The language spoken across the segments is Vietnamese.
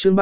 Chương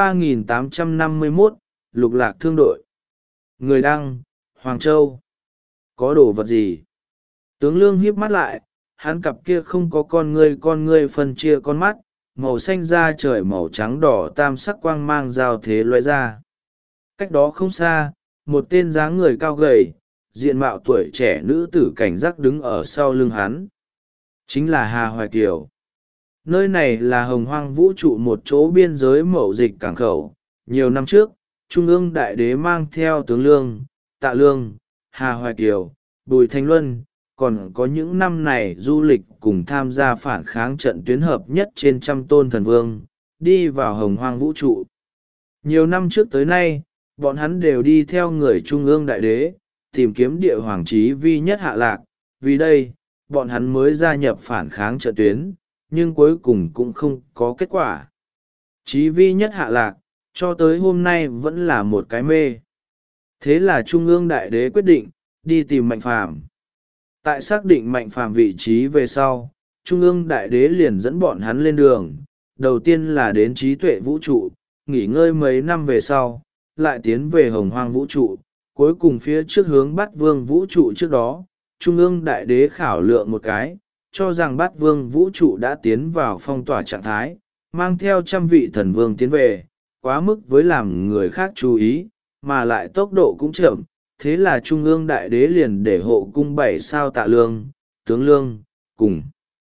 3851, Lục Lạc Thương đội. Người đăng, Hoàng Châu. Có đồ vật gì? Tướng Lương híp mắt lại, hắn cặp kia không có con ngươi phân chia con mắt, màu xanh da trời màu trắng đỏ tam sắc quang mang giao thế loại ra. Cách đó không xa, một tên dáng người cao gầy, diện mạo tuổi trẻ nữ tử cảnh giác đứng ở sau lưng hắn. Chính là Hà Hoài Kiều. Nơi này là Hồng Hoang vũ trụ, một chỗ biên giới mậu dịch cảng khẩu. Nhiều năm trước, Trung ương Đại Đế mang theo Tướng Lương, Tạ Lương, Hà Hoài Kiều, Bùi Thanh Luân, còn có những năm này du lịch cùng tham gia phản kháng trận tuyến hợp nhất trên trăm tôn thần vương, đi vào Hồng Hoang vũ trụ. Nhiều năm trước tới nay, bọn hắn đều đi theo người Trung ương Đại Đế, tìm kiếm địa hoàng chí vi nhất hạ lạc. Vì đây, bọn hắn mới gia nhập phản kháng trận tuyến, nhưng cuối cùng cũng không có kết quả. Chí vi nhất hạ lạc, cho tới hôm nay vẫn là một cái mê. Thế là Trung ương Đại Đế quyết định đi tìm Mạnh Phàm. Tại xác định Mạnh Phàm vị trí về sau, Trung ương Đại Đế liền dẫn bọn hắn lên đường. Đầu tiên là đến trí tuệ vũ trụ, nghỉ ngơi mấy năm về sau, lại tiến về Hồng Hoang vũ trụ, cuối cùng phía trước hướng Bát Vương vũ trụ. Trước đó, Trung ương Đại Đế khảo lượng một cái, cho rằng Bát Vương vũ trụ đã tiến vào phong tỏa trạng thái, mang theo trăm vị thần vương tiến về, quá mức với làm người khác chú ý, mà lại tốc độ cũng chậm. Thế là Trung ương Đại Đế liền để hộ cung 7 sao Tạ Lương, Tướng Lương, cùng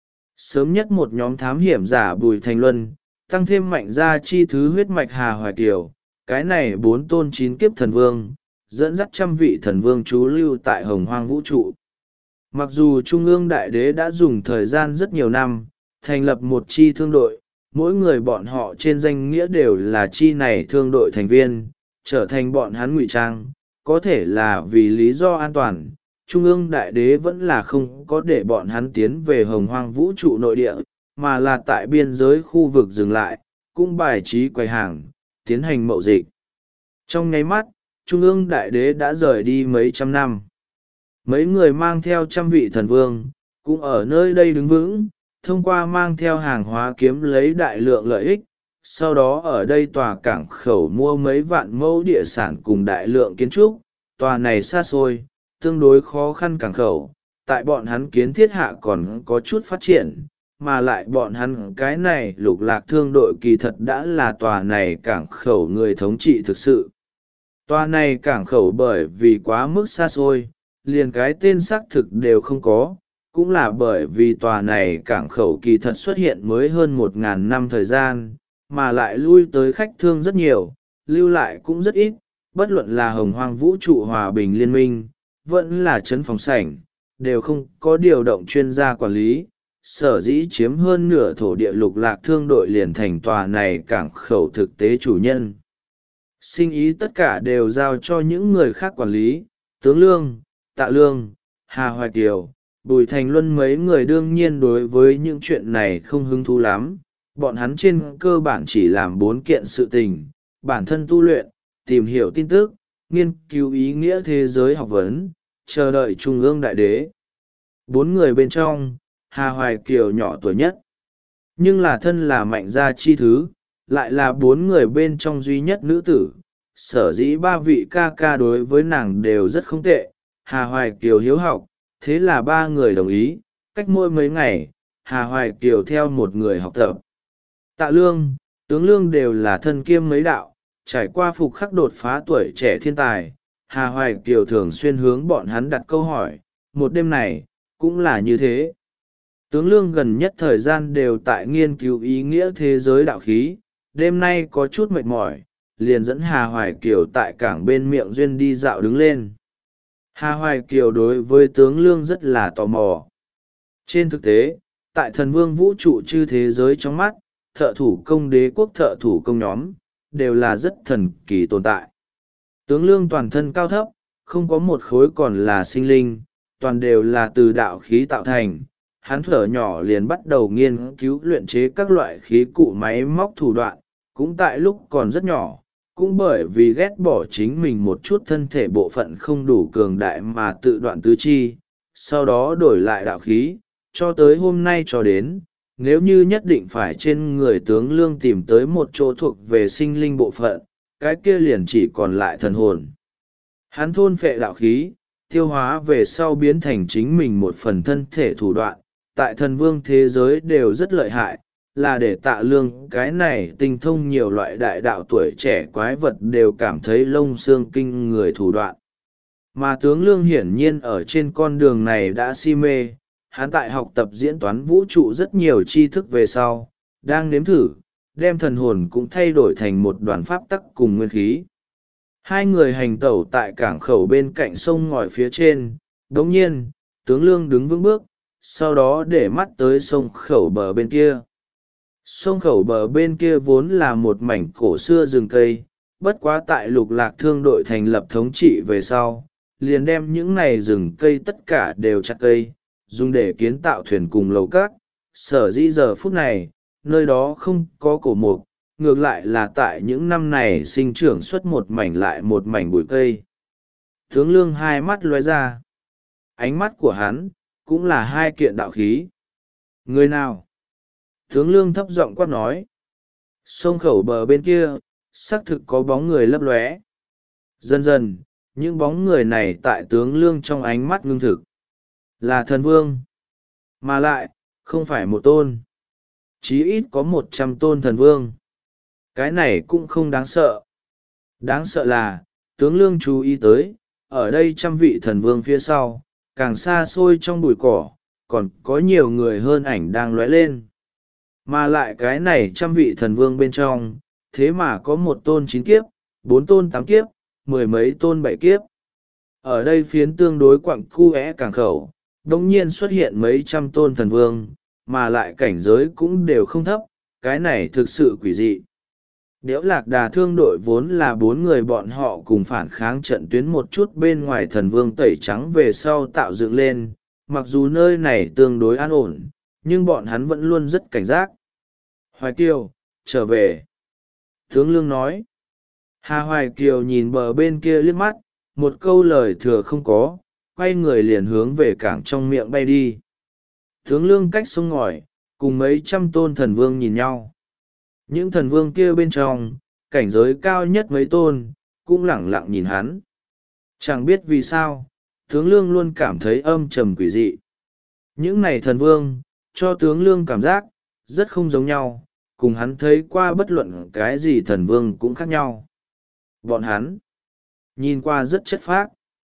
sớm nhất một nhóm thám hiểm giả Bùi Thành Luân, tăng thêm Mạnh gia chi thứ huyết mạch Hà Hoài Kiều, cái này 4 tôn 9 kiếp thần vương, dẫn dắt trăm vị thần vương trú lưu tại Hồng Hoang vũ trụ. Mặc dù Trung ương Đại Đế đã dùng thời gian rất nhiều năm, thành lập một chi thương đội, mỗi người bọn họ trên danh nghĩa đều là chi này thương đội thành viên, trở thành bọn hắn ngụy trang, có thể là vì lý do an toàn. Trung ương Đại Đế vẫn là không có để bọn hắn tiến về Hồng Hoang vũ trụ nội địa, mà là tại biên giới khu vực dừng lại, cũng bài trí quầy hàng, tiến hành mậu dịch. Trong nháy mắt, Trung ương Đại Đế đã rời đi mấy trăm năm. Mấy người mang theo trăm vị thần vương, cũng ở nơi đây đứng vững, thông qua mang theo hàng hóa kiếm lấy đại lượng lợi ích. Sau đó ở đây tòa cảng khẩu mua mấy vạn mẫu địa sản cùng đại lượng kiến trúc. Tòa này xa xôi, tương đối khó khăn cảng khẩu, tại bọn hắn kiến thiết hạ còn có chút phát triển, mà lại bọn hắn cái này Lục Lạc Thương đội kỳ thật đã là tòa này cảng khẩu người thống trị thực sự. Tòa này cảng khẩu bởi vì quá mức xa xôi, liền cái tên xác thực đều không có, cũng là bởi vì tòa này cảng khẩu kỳ thật xuất hiện mới hơn 1000 năm thời gian, mà lại lui tới khách thương rất nhiều, lưu lại cũng rất ít. Bất luận là Hồng Hoang vũ trụ hòa bình liên minh, vẫn là trấn phòng sảnh, đều không có điều động chuyên gia quản lý. Sở dĩ chiếm hơn nửa thổ địa Lục Lạc Thương đội liền thành tòa này cảng khẩu thực tế chủ nhân. Sinh ý tất cả đều giao cho những người khác quản lý. Tướng Lương, Tạ Lương, Hà Hoài Kiều, Bùi Thành Luân mấy người đương nhiên đối với những chuyện này không hứng thú lắm. Bọn hắn trên cơ bản chỉ làm 4 kiện sự tình: bản thân tu luyện, tìm hiểu tin tức, nghiên cứu ý nghĩa thế giới học vấn, chờ đợi Trung ương Đại Đế. 4 người bên trong, Hà Hoài Kiều nhỏ tuổi nhất, nhưng là thân là Mạnh gia chi thứ, lại là 4 người bên trong duy nhất nữ tử. Sở dĩ 3 vị ca ca đối với nàng đều rất không tệ. Hà Hoài Kiều hiếu học, thế là 3 người đồng ý, cách mỗi mấy ngày, Hà Hoài Kiều theo một người học tập. Tạ Lương, Tướng Lương đều là thân kiêm mấy đạo, trải qua phục khắc đột phá tuổi trẻ thiên tài. Hà Hoài Kiều thường xuyên hướng bọn hắn đặt câu hỏi, một đêm này, cũng là như thế. Tướng Lương gần nhất thời gian đều tại nghiên cứu ý nghĩa thế giới đạo khí, đêm nay có chút mệt mỏi, liền dẫn Hà Hoài Kiều tại cảng bên miệng duyên đi dạo đứng lên. Hà Hoài Kiều đối với Tướng Lương rất là tò mò. Trên thực tế, tại thần vương vũ trụ chư thế giới trong mắt, thợ thủ công đế quốc thợ thủ công nhóm, đều là rất thần kỳ tồn tại. Tướng Lương toàn thân cao thấp, không có một khối còn là sinh linh, toàn đều là từ đạo khí tạo thành. Hắn thở nhỏ liền bắt đầu nghiên cứu luyện chế các loại khí cụ máy móc thủ đoạn, cũng tại lúc còn rất nhỏ, cũng bởi vì ghét bỏ chính mình một chút thân thể bộ phận không đủ cường đại mà tự đoạn tứ chi, sau đó đổi lại đạo khí, cho tới hôm nay cho đến, nếu như nhất định phải trên người tướng lương tìm tới một chỗ thuộc về sinh linh bộ phận, cái kia liền chỉ còn lại thần hồn. Hắn thôn phệ đạo khí, tiêu hóa về sau biến thành chính mình một phần thân thể thủ đoạn, tại thần vương thế giới đều rất lợi hại, là để Tạ Lương cái này tinh thông nhiều loại đại đạo tuổi trẻ quái vật đều cảm thấy lông xương kinh người thủ đoạn. Mà tướng Lương hiển nhiên ở trên con đường này đã si mê, hắn tại học tập diễn toán vũ trụ rất nhiều tri thức về sau, đang nếm thử, đem thần hồn cũng thay đổi thành một đoàn pháp tắc cùng nguyên khí. Hai người hành tẩu tại cảng khẩu bên cạnh sông ngòi phía trên, đồng nhiên, tướng Lương đứng vững bước, sau đó để mắt tới sông khẩu bờ bên kia. Sông khẩu bờ bên kia vốn là một mảnh cổ xưa rừng cây, bất quá tại Lục Lạc Thương đội thành lập thống trị về sau, liền đem những này rừng cây tất cả đều chặt cây, dùng để kiến tạo thuyền cùng lầu cát. Sở dĩ giờ phút này, nơi đó không có cổ mục, ngược lại là tại những năm này sinh trưởng xuất một mảnh lại một mảnh bụi cây. Tướng Lương hai mắt lóe ra. Ánh mắt của hắn, cũng là hai kiện đạo khí. Người nào? Tướng Lương thấp giọng quát nói. Sông khẩu bờ bên kia, xác thực có bóng người lấp lóe. Dần dần, những bóng người này tại tướng Lương trong ánh mắt ngưng thực. Là thần vương. Mà lại, không phải một tôn. Chí ít có 100 tôn thần vương. Cái này cũng không đáng sợ. Đáng sợ là, tướng Lương chú ý tới, ở đây 100 vị thần vương phía sau, càng xa xôi trong bụi cỏ, còn có nhiều người hơn ảnh đang lóe lên. Mà lại cái này 100 vị thần vương bên trong, thế mà có 1 tôn 9 kiếp, 4 tôn 8 kiếp, 10 mấy tôn 7 kiếp. Ở đây phiến tương đối quặng cu é cảng khẩu, đồng nhiên xuất hiện mấy trăm tôn thần vương, mà lại cảnh giới cũng đều không thấp, cái này thực sự quỷ dị. Điếu Lạc Đà Thương đội vốn là 4 người bọn họ cùng phản kháng trận tuyến một chút bên ngoài thần vương tẩy trắng về sau tạo dựng lên, mặc dù nơi này tương đối an ổn, nhưng bọn hắn vẫn luôn rất cảnh giác. Hoài Kiều, trở về. Tướng Lương nói. Hà Hoài Kiều nhìn bờ bên kia liếc mắt, một câu lời thừa không có, quay người liền hướng về cảng trong miệng bay đi. Tướng Lương cách sông ngòi, cùng mấy trăm tôn thần vương nhìn nhau. Những thần vương kia bên trong, cảnh giới cao nhất mấy tôn, cũng lẳng lặng nhìn hắn. Chẳng biết vì sao, tướng Lương luôn cảm thấy âm trầm quỷ dị. Những này thần vương, cho tướng Lương cảm giác, rất không giống nhau, cùng hắn thấy qua bất luận cái gì thần vương cũng khác nhau. Bọn hắn, nhìn qua rất chất phác,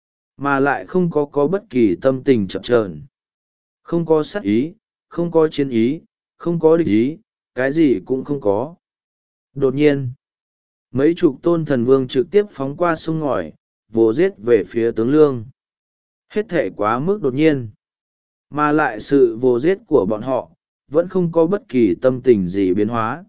mà lại không có bất kỳ tâm tình chậm chờn. Không có sát ý, không có chiến ý, không có địch ý, cái gì cũng không có. Đột nhiên, mấy chục tôn thần vương trực tiếp phóng qua sông ngòi, vồ giết về phía tướng Lương. Hết thể quá mức đột nhiên, mà lại sự vồ giết của bọn họ, vẫn không có bất kỳ tâm tình gì biến hóa.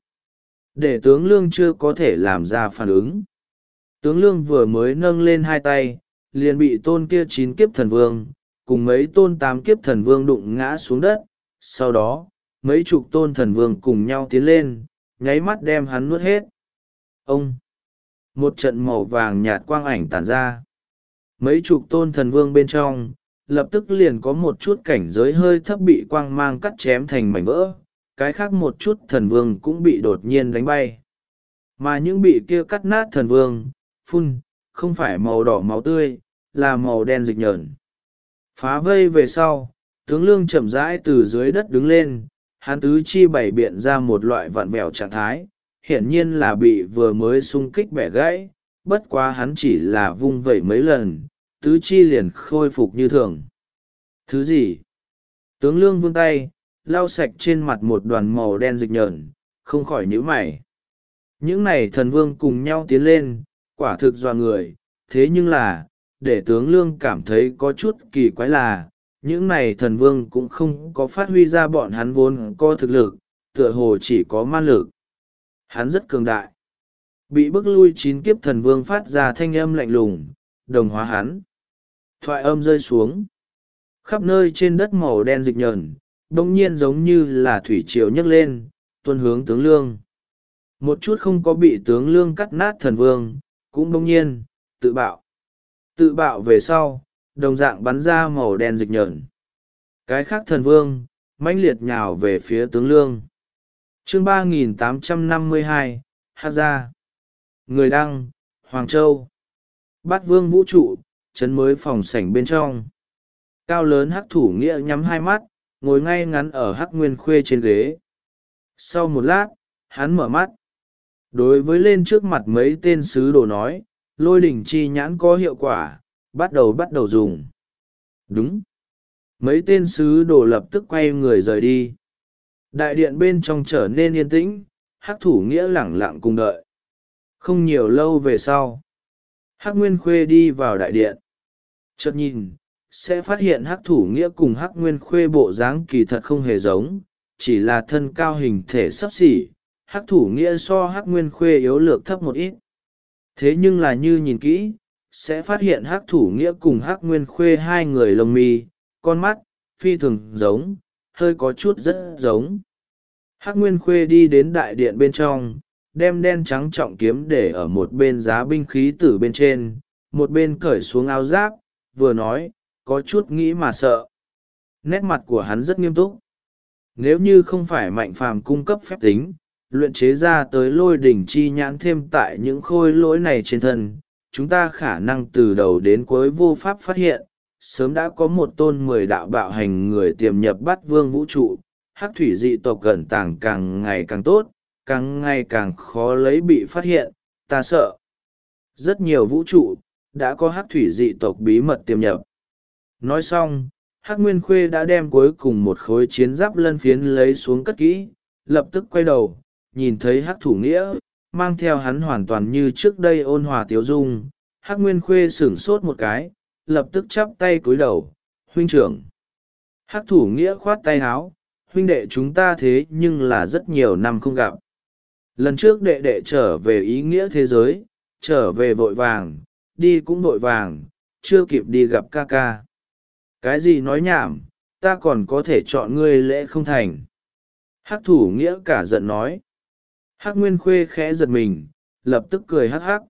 Để tướng Lương chưa có thể làm ra phản ứng. Tướng Lương vừa mới nâng lên hai tay, liền bị tôn kia 9 kiếp thần vương, cùng mấy tôn 8 kiếp thần vương đụng ngã xuống đất. Sau đó, mấy chục tôn thần vương cùng nhau tiến lên, nháy mắt đem hắn nuốt hết. Ông! Một trận màu vàng nhạt quang ảnh tản ra. Mấy chục tôn thần vương bên trong, lập tức liền có một chút cảnh giới hơi thấp bị quang mang cắt chém thành mảnh vỡ, cái khác một chút thần vương cũng bị đột nhiên đánh bay. Mà những bị kia cắt nát thần vương, phun, không phải màu đỏ máu tươi, là màu đen dịch nhờn. Phá vây về sau, tướng Lương chậm rãi từ dưới đất đứng lên, hắn tứ chi bày biện ra một loại vặn vẹo trạng thái, hiển nhiên là bị vừa mới xung kích bẻ gãy, bất quá hắn chỉ là vung vẩy mấy lần, tứ chi liền khôi phục như thường. Thứ gì? Tướng Lương vươn tay, lau sạch trên mặt một đoàn màu đen dịch nhờn, không khỏi nhíu mày. Những này thần vương cùng nhau tiến lên, quả thực dọa người, thế nhưng là, để tướng Lương cảm thấy có chút kỳ quái là, những này thần vương cũng không có phát huy ra bọn hắn vốn có thực lực, tựa hồ chỉ có man lực. Hắn rất cường đại. Bị bức lui 9 kiếp thần vương phát ra thanh âm lạnh lùng, đồng hóa hắn. Thoại âm rơi xuống. Khắp nơi trên đất màu đen dịch nhờn, đông nhiên giống như là thủy triều nhấc lên, tuôn hướng tướng Lương. Một chút không có bị tướng Lương cắt nát thần vương, cũng đông nhiên, tự bạo. Tự bạo về sau, đồng dạng bắn ra màu đen dịch nhờn. Cái khác thần vương, mãnh liệt nhào về phía tướng lương. Chương 3852, Hắc Gia. Người đăng, Hoàng Châu. Bát Vương vũ trụ, trấn mới phòng sảnh bên trong. Cao lớn Hắc Thủ Nghĩa nhắm hai mắt, ngồi ngay ngắn ở Hắc Nguyên Khuê trên ghế. Sau một lát, hắn mở mắt. Đối với lên trước mặt mấy tên sứ đồ nói, Lôi đỉnh chi nhãn có hiệu quả, bắt đầu dùng. Đúng. Mấy tên sứ đồ lập tức quay người rời đi. Đại điện bên trong trở nên yên tĩnh, Hắc Thủ Nghĩa lẳng lặng cùng đợi. Không nhiều lâu về sau, Hắc Nguyên Khuê đi vào đại điện. Chợt nhìn, sẽ phát hiện Hắc Thủ Nghĩa cùng Hắc Nguyên Khuê bộ dáng kỳ thật không hề giống, chỉ là thân cao hình thể xấp xỉ. Hắc Thủ Nghĩa so Hắc Nguyên Khuê yếu lược thấp một ít. Thế nhưng là như nhìn kỹ, sẽ phát hiện Hắc Thủ Nghĩa cùng Hắc Nguyên Khuê hai người lông mi, con mắt, phi thường giống, hơi có chút rất giống. Hắc Nguyên Khuê đi đến đại điện bên trong, đem đen trắng trọng kiếm để ở một bên giá binh khí tử bên trên, một bên cởi xuống áo giáp, vừa nói, có chút nghĩ mà sợ. Nét mặt của hắn rất nghiêm túc. Nếu như không phải Mạnh Phàm cung cấp phép tính, luyện chế ra tới Lôi đỉnh chi nhãn thêm tại những khôi lỗi này trên thân, chúng ta khả năng từ đầu đến cuối vô pháp phát hiện, sớm đã có một tôn 10 đạo bạo hành người tiềm nhập Bát Vương vũ trụ. Hắc thủy dị tộc cẩn tàng càng ngày càng tốt, càng ngày càng khó lấy bị phát hiện, ta sợ. Rất nhiều vũ trụ, đã có hắc thủy dị tộc bí mật tiềm nhập. Nói xong, Hắc Nguyên Khuê đã đem cuối cùng một khối chiến giáp lân phiến lấy xuống cất kỹ, lập tức quay đầu, nhìn thấy Hắc Thủ Nghĩa, mang theo hắn hoàn toàn như trước đây ôn hòa tiếu dung. Hắc Nguyên Khuê sửng sốt một cái, lập tức chắp tay cúi đầu, huynh trưởng. Hắc Thủ Nghĩa khoát tay áo, huynh đệ chúng ta thế nhưng là rất nhiều năm không gặp. Lần trước đệ đệ trở về ý nghĩa thế giới, trở về vội vàng, đi cũng vội vàng, chưa kịp đi gặp ca ca. Cái gì nói nhảm, ta còn có thể chọn ngươi lễ không thành. Hắc Thủ Nghĩa cả giận nói. Hắc Nguyên Khuê khẽ giật mình, lập tức cười hắc hắc.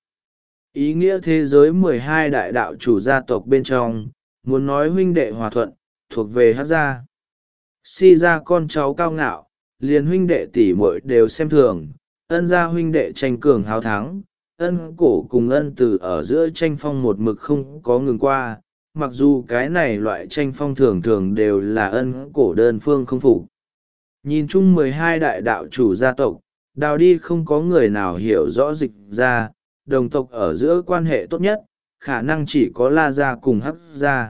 Ý nghĩa thế giới 12 đại đạo chủ gia tộc bên trong, muốn nói huynh đệ hòa thuận, thuộc về Hắc gia. Si ra con cháu cao ngạo, liền huynh đệ tỷ muội đều xem thường, Ân gia huynh đệ tranh cường háo thắng, Ân cổ cùng Ân Từ ở giữa tranh phong một mực không có ngừng qua, mặc dù cái này loại tranh phong thường thường đều là Ân cổ đơn phương không phục. Nhìn chung 12 đại đạo chủ gia tộc, đào đi không có người nào hiểu rõ Dịch gia, đồng tộc ở giữa quan hệ tốt nhất, khả năng chỉ có La gia cùng Hắc gia.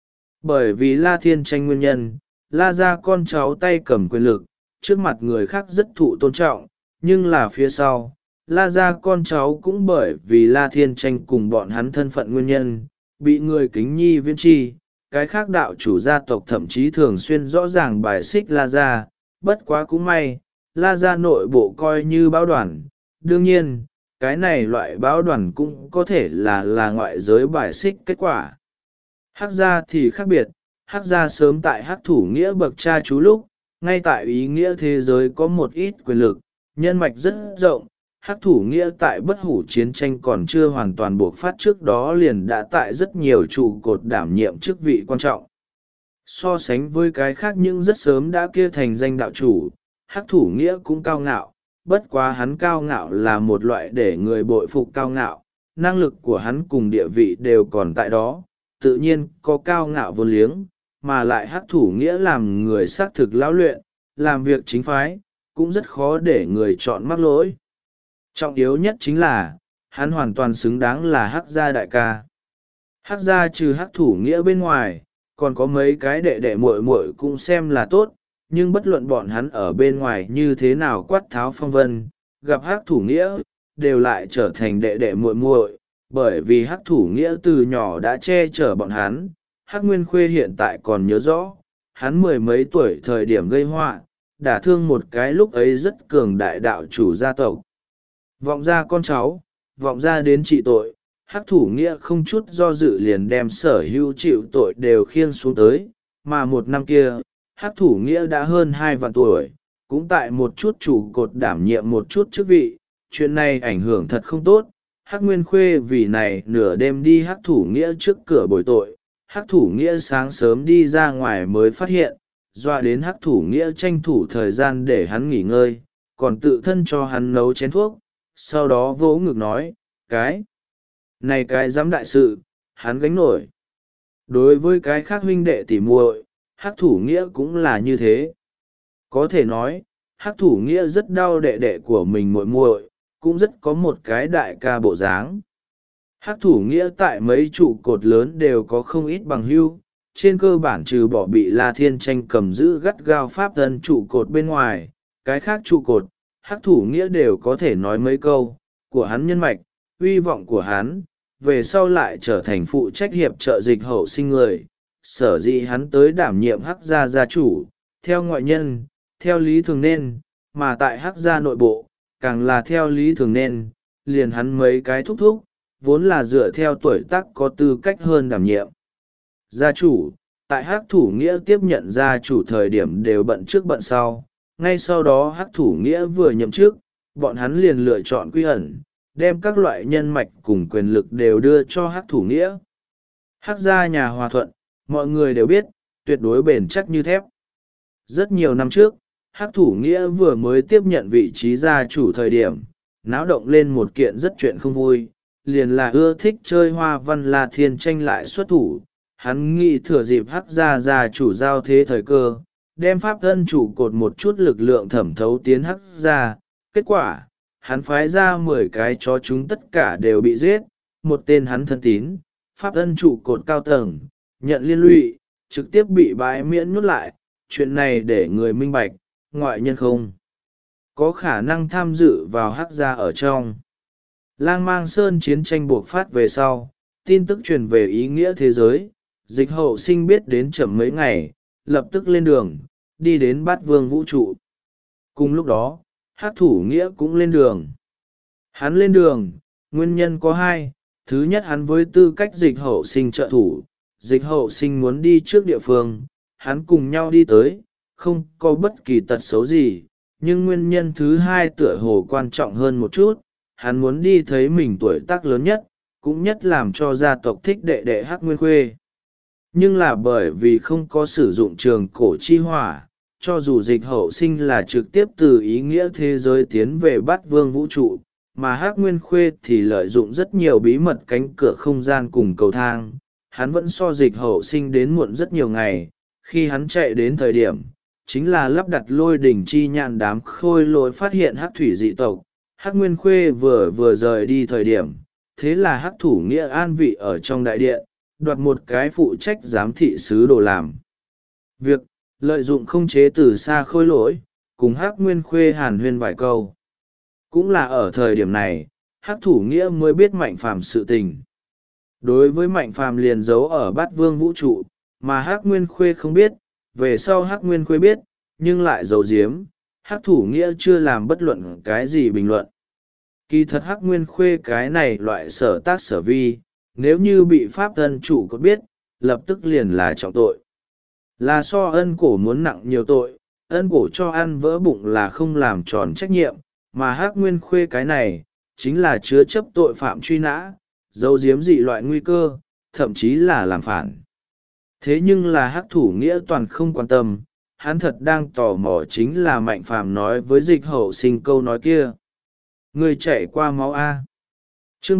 Bởi vì La Thiên tranh nguyên nhân, La gia con cháu tay cầm quyền lực, trước mặt người khác rất thụ tôn trọng, nhưng là phía sau, La gia con cháu cũng bởi vì La Thiên tranh cùng bọn hắn thân phận nguyên nhân, bị người kính nhi viễn chi, cái khác đạo chủ gia tộc thậm chí thường xuyên rõ ràng bài xích La gia, bất quá cũng may, La gia nội bộ coi như báo đoàn, đương nhiên, cái này loại báo đoàn cũng có thể là ngoại giới bài xích kết quả. Hắc gia thì khác biệt. Hắc gia sớm tại Hắc Thủ Nghĩa bậc cha chú lúc, ngay tại ý nghĩa thế giới có một ít quyền lực, nhân mạch rất rộng. Hắc Thủ Nghĩa tại bất hủ chiến tranh còn chưa hoàn toàn buộc phát trước đó liền đã tại rất nhiều trụ cột đảm nhiệm chức vị quan trọng. So sánh với cái khác nhưng rất sớm đã kia thành danh đạo chủ, Hắc Thủ Nghĩa cũng cao ngạo, bất quá hắn cao ngạo là một loại để người bội phục cao ngạo, năng lực của hắn cùng địa vị đều còn tại đó, tự nhiên có cao ngạo vô liếng. Mà lại Hắc Thủ Nghĩa làm người xác thực lão luyện, làm việc chính phái, cũng rất khó để người chọn mắc lỗi. Trọng yếu nhất chính là, hắn hoàn toàn xứng đáng là Hắc gia đại ca. Hắc gia trừ Hắc Thủ Nghĩa bên ngoài, còn có mấy cái đệ đệ muội muội cũng xem là tốt, nhưng bất luận bọn hắn ở bên ngoài như thế nào quát tháo phong vân, gặp Hắc Thủ Nghĩa, đều lại trở thành đệ đệ muội muội, bởi vì Hắc Thủ Nghĩa từ nhỏ đã che chở bọn hắn. Hắc Nguyên Khuê hiện tại còn nhớ rõ, hắn 10 mấy tuổi thời điểm gây họa, đả thương một cái lúc ấy rất cường đại đạo chủ gia tộc. Vọng ra con cháu, vọng ra đến trị tội, Hắc Thủ Nghĩa không chút do dự liền đem sở hữu chịu tội đều khiêng xuống tới, mà một năm kia, Hắc Thủ Nghĩa đã hơn 2 vạn tuổi, cũng tại một chút trụ cột đảm nhiệm một chút chức vị, chuyện này ảnh hưởng thật không tốt. Hắc Nguyên Khuê vì này nửa đêm đi Hắc Thủ Nghĩa trước cửa bồi tội. Hắc Thủ Nghĩa sáng sớm đi ra ngoài mới phát hiện, doa đến hắc thủ nghĩa tranh thủ thời gian để hắn nghỉ ngơi, còn tự thân cho hắn nấu chén thuốc, sau đó vỗ ngực nói, cái này cái dám đại sự, hắn gánh nổi. Đối với cái khác huynh đệ tỉ muội, hắc thủ nghĩa cũng là như thế. Có thể nói, hắc thủ nghĩa rất đau đệ đệ của mình muội muội, cũng rất có một cái đại ca bộ dáng. Hắc thủ nghĩa tại mấy trụ cột lớn đều có không ít bằng hữu, trên cơ bản trừ bỏ bị La Thiên Tranh cầm giữ gắt gao pháp thân trụ cột bên ngoài, cái khác trụ cột, hắc thủ nghĩa đều có thể nói mấy câu của hắn nhân mạch, uy vọng của hắn, về sau lại trở thành phụ trách hiệp trợ dịch hậu sinh người. Sở dĩ hắn tới đảm nhiệm hắc gia gia chủ, theo ngoại nhân, theo lý thường nên, mà tại hắc gia nội bộ, càng là theo lý thường nên, liền hắn mấy cái thúc thúc, vốn là dựa theo tuổi tác có tư cách hơn đảm nhiệm gia chủ. Tại hắc thủ nghĩa tiếp nhận gia chủ thời điểm đều bận trước bận sau, ngay sau đó hắc thủ nghĩa vừa nhậm chức, bọn hắn liền lựa chọn quy ẩn, đem các loại nhân mạch cùng quyền lực đều đưa cho hắc thủ nghĩa. Hắc gia nhà hòa thuận, mọi người đều biết, tuyệt đối bền chắc như thép. Rất nhiều năm trước, hắc thủ nghĩa vừa mới tiếp nhận vị trí gia chủ thời điểm, náo động lên một kiện rất chuyện không vui, liền là ưa thích chơi hoa văn La Thiên Tranh lại xuất thủ. Hắn nghĩ thừa dịp hắc gia gia chủ giao thế thời cơ, đem pháp thân chủ cột một chút lực lượng thẩm thấu tiến hắc gia. Kết quả, hắn phái ra 10 cái chó chúng tất cả đều bị giết, một tên hắn thân tín, pháp thân trụ cột cao tầng, nhận liên lụy, trực tiếp bị bãi miễn nhốt lại. Chuyện này để người minh bạch, ngoại nhân không có khả năng tham dự vào hắc gia ở trong. Lang Mang Sơn chiến tranh buộc phát về sau, tin tức truyền về ý nghĩa thế giới, dịch hậu sinh biết đến chậm mấy ngày, lập tức lên đường, đi đến Bát Vương vũ trụ. Cùng lúc đó, hắc thủ nghĩa cũng lên đường. Hắn lên đường, nguyên nhân có hai. Thứ nhất, hắn với tư cách dịch hậu sinh trợ thủ, dịch hậu sinh muốn đi trước địa phương, hắn cùng nhau đi tới, không có bất kỳ tật xấu gì. Nhưng nguyên nhân thứ hai tựa hồ quan trọng hơn một chút, hắn muốn đi thấy mình tuổi tác lớn nhất, cũng nhất làm cho gia tộc thích đệ đệ Hắc Nguyên Khuê. Nhưng là bởi vì không có sử dụng trường cổ chi hỏa, cho dù dịch hậu sinh là trực tiếp từ ý nghĩa thế giới tiến về Bát Vương vũ trụ, mà Hắc Nguyên Khuê thì lợi dụng rất nhiều bí mật cánh cửa không gian cùng cầu thang, hắn vẫn so dịch hậu sinh đến muộn rất nhiều ngày. Khi hắn chạy đến thời điểm, chính là lắp đặt lôi đỉnh chi nhãn đám khôi lỗi phát hiện hắc thủy dị tộc. Hắc Nguyên Khuê vừa rời đi thời điểm, thế là hắc thủ nghĩa an vị ở trong đại điện, đoạt một cái phụ trách giám thị sứ đồ làm việc, lợi dụng không chế từ xa khôi lỗi, cùng hắc Nguyên Khuê hàn huyên vài câu. Cũng là ở thời điểm này, hắc thủ nghĩa mới biết Mạnh Phàm sự tình. Đối với Mạnh Phàm liền giấu ở Bát Vương vũ trụ, mà hắc Nguyên Khuê không biết, về sau hắc Nguyên Khuê biết, nhưng lại giấu giếm, hắc thủ nghĩa chưa làm bất luận cái gì bình luận. Kỳ thật hắc Nguyên Khuê cái này loại sở tác sở vi, nếu như bị pháp thân chủ có biết, lập tức liền là trọng tội. Là so ân cổ muốn nặng nhiều tội, ân cổ cho ăn vỡ bụng là không làm tròn trách nhiệm, mà hắc Nguyên Khuê cái này, chính là chứa chấp tội phạm truy nã, giấu giếm dị loại nguy cơ, thậm chí là làm phản. Thế nhưng là hắc thủ nghĩa toàn không quan tâm, hắn thật đang tò mò chính là Mạnh Phàm nói với dịch hậu sinh câu nói kia. Người chạy qua máu A. Chương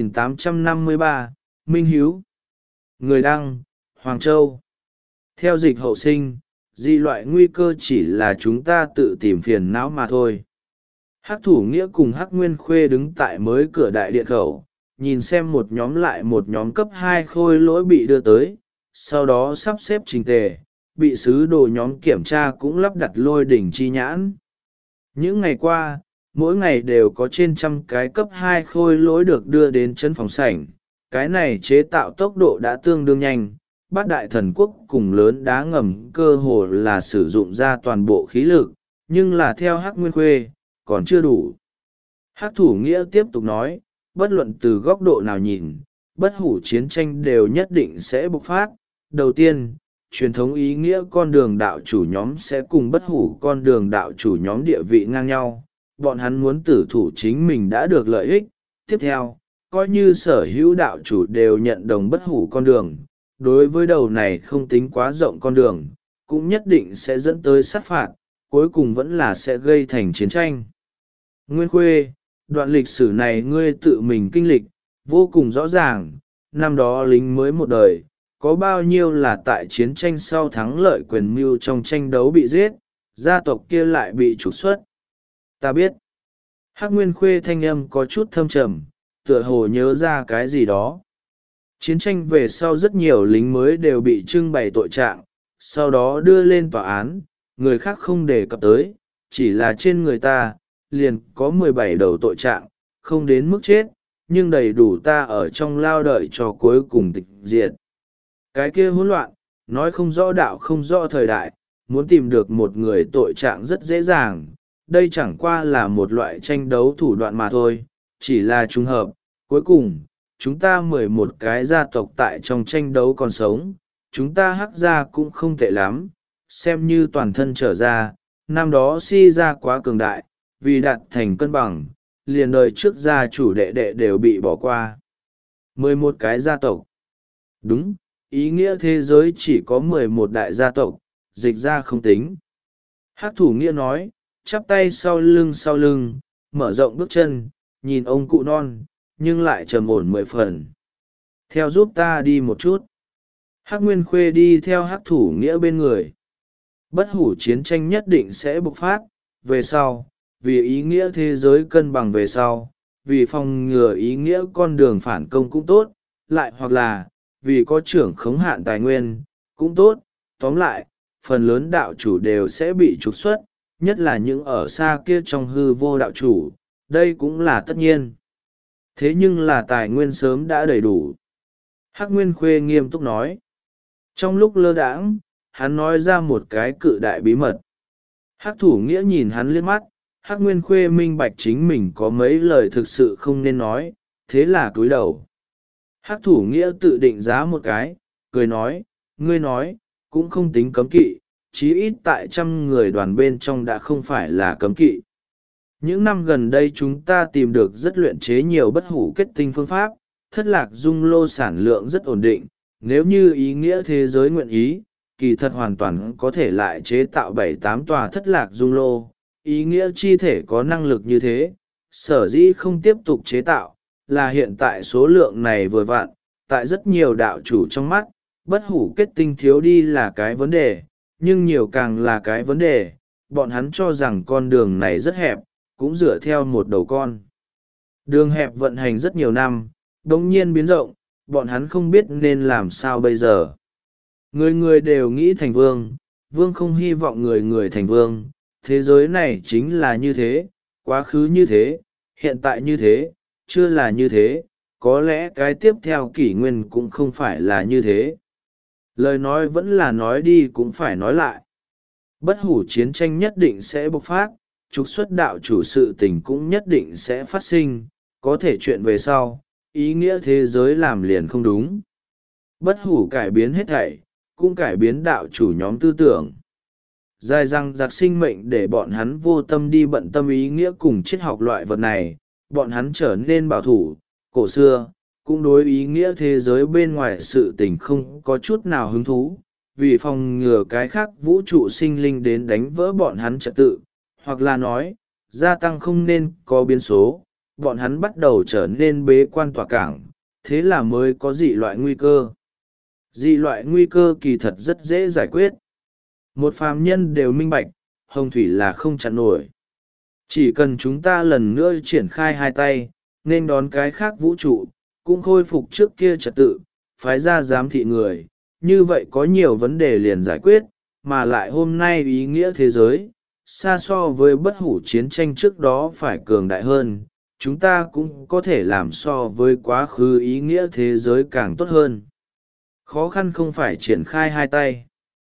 3853, Minh Hiếu. Người đăng, Hoàng Châu. Theo dịch hậu sinh, dị loại nguy cơ chỉ là chúng ta tự tìm phiền não mà thôi. Hắc thủ nghĩa cùng hắc Nguyên Khuê đứng tại mới cửa đại điện khẩu, nhìn xem một nhóm lại một nhóm cấp 2 khôi lỗi bị đưa tới, sau đó sắp xếp chỉnh tề, bị sứ đồ nhóm kiểm tra cũng lắp đặt lôi đỉnh chi nhãn. Những ngày qua, mỗi ngày đều có trên trăm cái cấp 2 khôi lỗi được đưa đến chân phòng sảnh, cái này chế tạo tốc độ đã tương đương nhanh. Bát đại thần quốc cùng lớn đá ngầm cơ hồ là sử dụng ra toàn bộ khí lực, nhưng là theo hắc Nguyên Khuê, còn chưa đủ. Hắc thủ nghĩa tiếp tục nói, bất luận từ góc độ nào nhìn, bất hủ chiến tranh đều nhất định sẽ bộc phát. Đầu tiên, truyền thống ý nghĩa con đường đạo chủ nhóm sẽ cùng bất hủ con đường đạo chủ nhóm địa vị ngang nhau, bọn hắn muốn tử thủ chính mình đã được lợi ích. Tiếp theo, coi như sở hữu đạo chủ đều nhận đồng bất hủ con đường, đối với đầu này không tính quá rộng con đường, cũng nhất định sẽ dẫn tới sát phạt, cuối cùng vẫn là sẽ gây thành chiến tranh. Nguyên Khuê, đoạn lịch sử này ngươi tự mình kinh lịch, vô cùng rõ ràng, năm đó lính mới một đời, có bao nhiêu là tại chiến tranh sau thắng lợi quyền mưu trong tranh đấu bị giết, gia tộc kia lại bị trục xuất. Ta biết. Hắc Nguyên Khuê thanh âm có chút thâm trầm, tựa hồ nhớ ra cái gì đó. Chiến tranh về sau rất nhiều lính mới đều bị trưng bày tội trạng, sau đó đưa lên tòa án, người khác không đề cập tới, chỉ là trên người ta, liền có 17 đầu tội trạng, không đến mức chết, nhưng đầy đủ ta ở trong lao đợi cho cuối cùng tịch diệt. Cái kia hỗn loạn, nói không rõ đạo không rõ thời đại, muốn tìm được một người tội trạng rất dễ dàng, đây chẳng qua là một loại tranh đấu thủ đoạn mà thôi, chỉ là trùng hợp. Cuối cùng, chúng ta 11 cái gia tộc tại trong tranh đấu còn sống, chúng ta Hắc gia cũng không tệ lắm, xem như toàn thân trở ra, năm đó Si gia quá cường đại, vì đạt thành cân bằng, liền đời trước gia chủ đệ đệ đều bị bỏ qua. 11 cái gia tộc. Đúng, ý nghĩa thế giới chỉ có 11 đại gia tộc, dịch ra không tính. Hắc thủ nghĩa nói, chắp tay sau lưng, mở rộng bước chân, nhìn ông cụ non, nhưng lại trầm ổn 10 phần. Theo giúp ta đi một chút. Hắc Nguyên Khuê đi theo Hắc thủ nghĩa bên người. Bất hủ chiến tranh nhất định sẽ bộc phát, về sau, vì ý nghĩa thế giới cân bằng về sau, vì phòng ngừa ý nghĩa con đường phản công cũng tốt, lại hoặc là, vì có trưởng khống hạn tài nguyên, cũng tốt, tóm lại, phần lớn đạo chủ đều sẽ bị trục xuất, nhất là những ở xa kia trong hư vô đạo chủ, đây cũng là tất nhiên. Thế nhưng là tài nguyên sớm đã đầy đủ. Hắc Nguyên Khuê nghiêm túc nói. Trong lúc lơ đãng, hắn nói ra một cái cự đại bí mật. Hắc thủ nghĩa nhìn hắn liếc mắt, Hắc Nguyên Khuê minh bạch chính mình có mấy lời thực sự không nên nói, thế là cúi đầu. Hắc thủ nghĩa tự định giá một cái, cười nói, ngươi nói, cũng không tính cấm kỵ, chí ít tại 100 người đoàn bên trong đã không phải là cấm kỵ. Những năm gần đây chúng ta tìm được rất luyện chế nhiều bất hủ kết tinh phương pháp, thất lạc dung lô sản lượng rất ổn định, nếu như ý nghĩa thế giới nguyện ý, kỳ thật hoàn toàn có thể lại chế tạo 7-8 tòa thất lạc dung lô, ý nghĩa chi thể có năng lực như thế, sở dĩ không tiếp tục chế tạo, là hiện tại số lượng này vừa vặn, tại rất nhiều đạo chủ trong mắt, bất hủ kết tinh thiếu đi là cái vấn đề, nhưng nhiều càng là cái vấn đề, bọn hắn cho rằng con đường này rất hẹp, cũng dựa theo một đầu con. Đường hẹp vận hành rất nhiều năm, đồng nhiên biến rộng, bọn hắn không biết nên làm sao bây giờ. Người người đều nghĩ thành vương, vương không hy vọng người người thành vương, thế giới này chính là như thế, quá khứ như thế, hiện tại như thế, chưa là như thế, có lẽ cái tiếp theo kỷ nguyên cũng không phải là như thế. Lời nói vẫn là nói đi cũng phải nói lại. Bất hủ chiến tranh nhất định sẽ bộc phát, trục xuất đạo chủ sự tình cũng nhất định sẽ phát sinh, có thể chuyện về sau, ý nghĩa thế giới làm liền không đúng. Bất hủ cải biến hết thảy, cũng cải biến đạo chủ nhóm tư tưởng. Dài răng giặc sinh mệnh để bọn hắn vô tâm đi bận tâm ý nghĩa cùng triết học loại vật này, bọn hắn trở nên bảo thủ, cổ xưa, cũng đối ý nghĩa thế giới bên ngoài sự tình không có chút nào hứng thú, vì phòng ngừa cái khác vũ trụ sinh linh đến đánh vỡ bọn hắn trật tự, hoặc là nói, gia tăng không nên có biến số, bọn hắn bắt đầu trở nên bế quan tỏa cảng, thế là mới có dị loại nguy cơ. Dị loại nguy cơ kỳ thật rất dễ giải quyết. Một phàm nhân đều minh bạch, hồng thủy là không chặn nổi. Chỉ cần chúng ta lần nữa triển khai hai tay, nên đón cái khác vũ trụ, cũng khôi phục trước kia trật tự, phái ra giám thị người, như vậy có nhiều vấn đề liền giải quyết, mà lại hôm nay ý nghĩa thế giới, xa so với bất hủ chiến tranh trước đó phải cường đại hơn, chúng ta cũng có thể làm so với quá khứ ý nghĩa thế giới càng tốt hơn. Khó khăn không phải triển khai hai tay,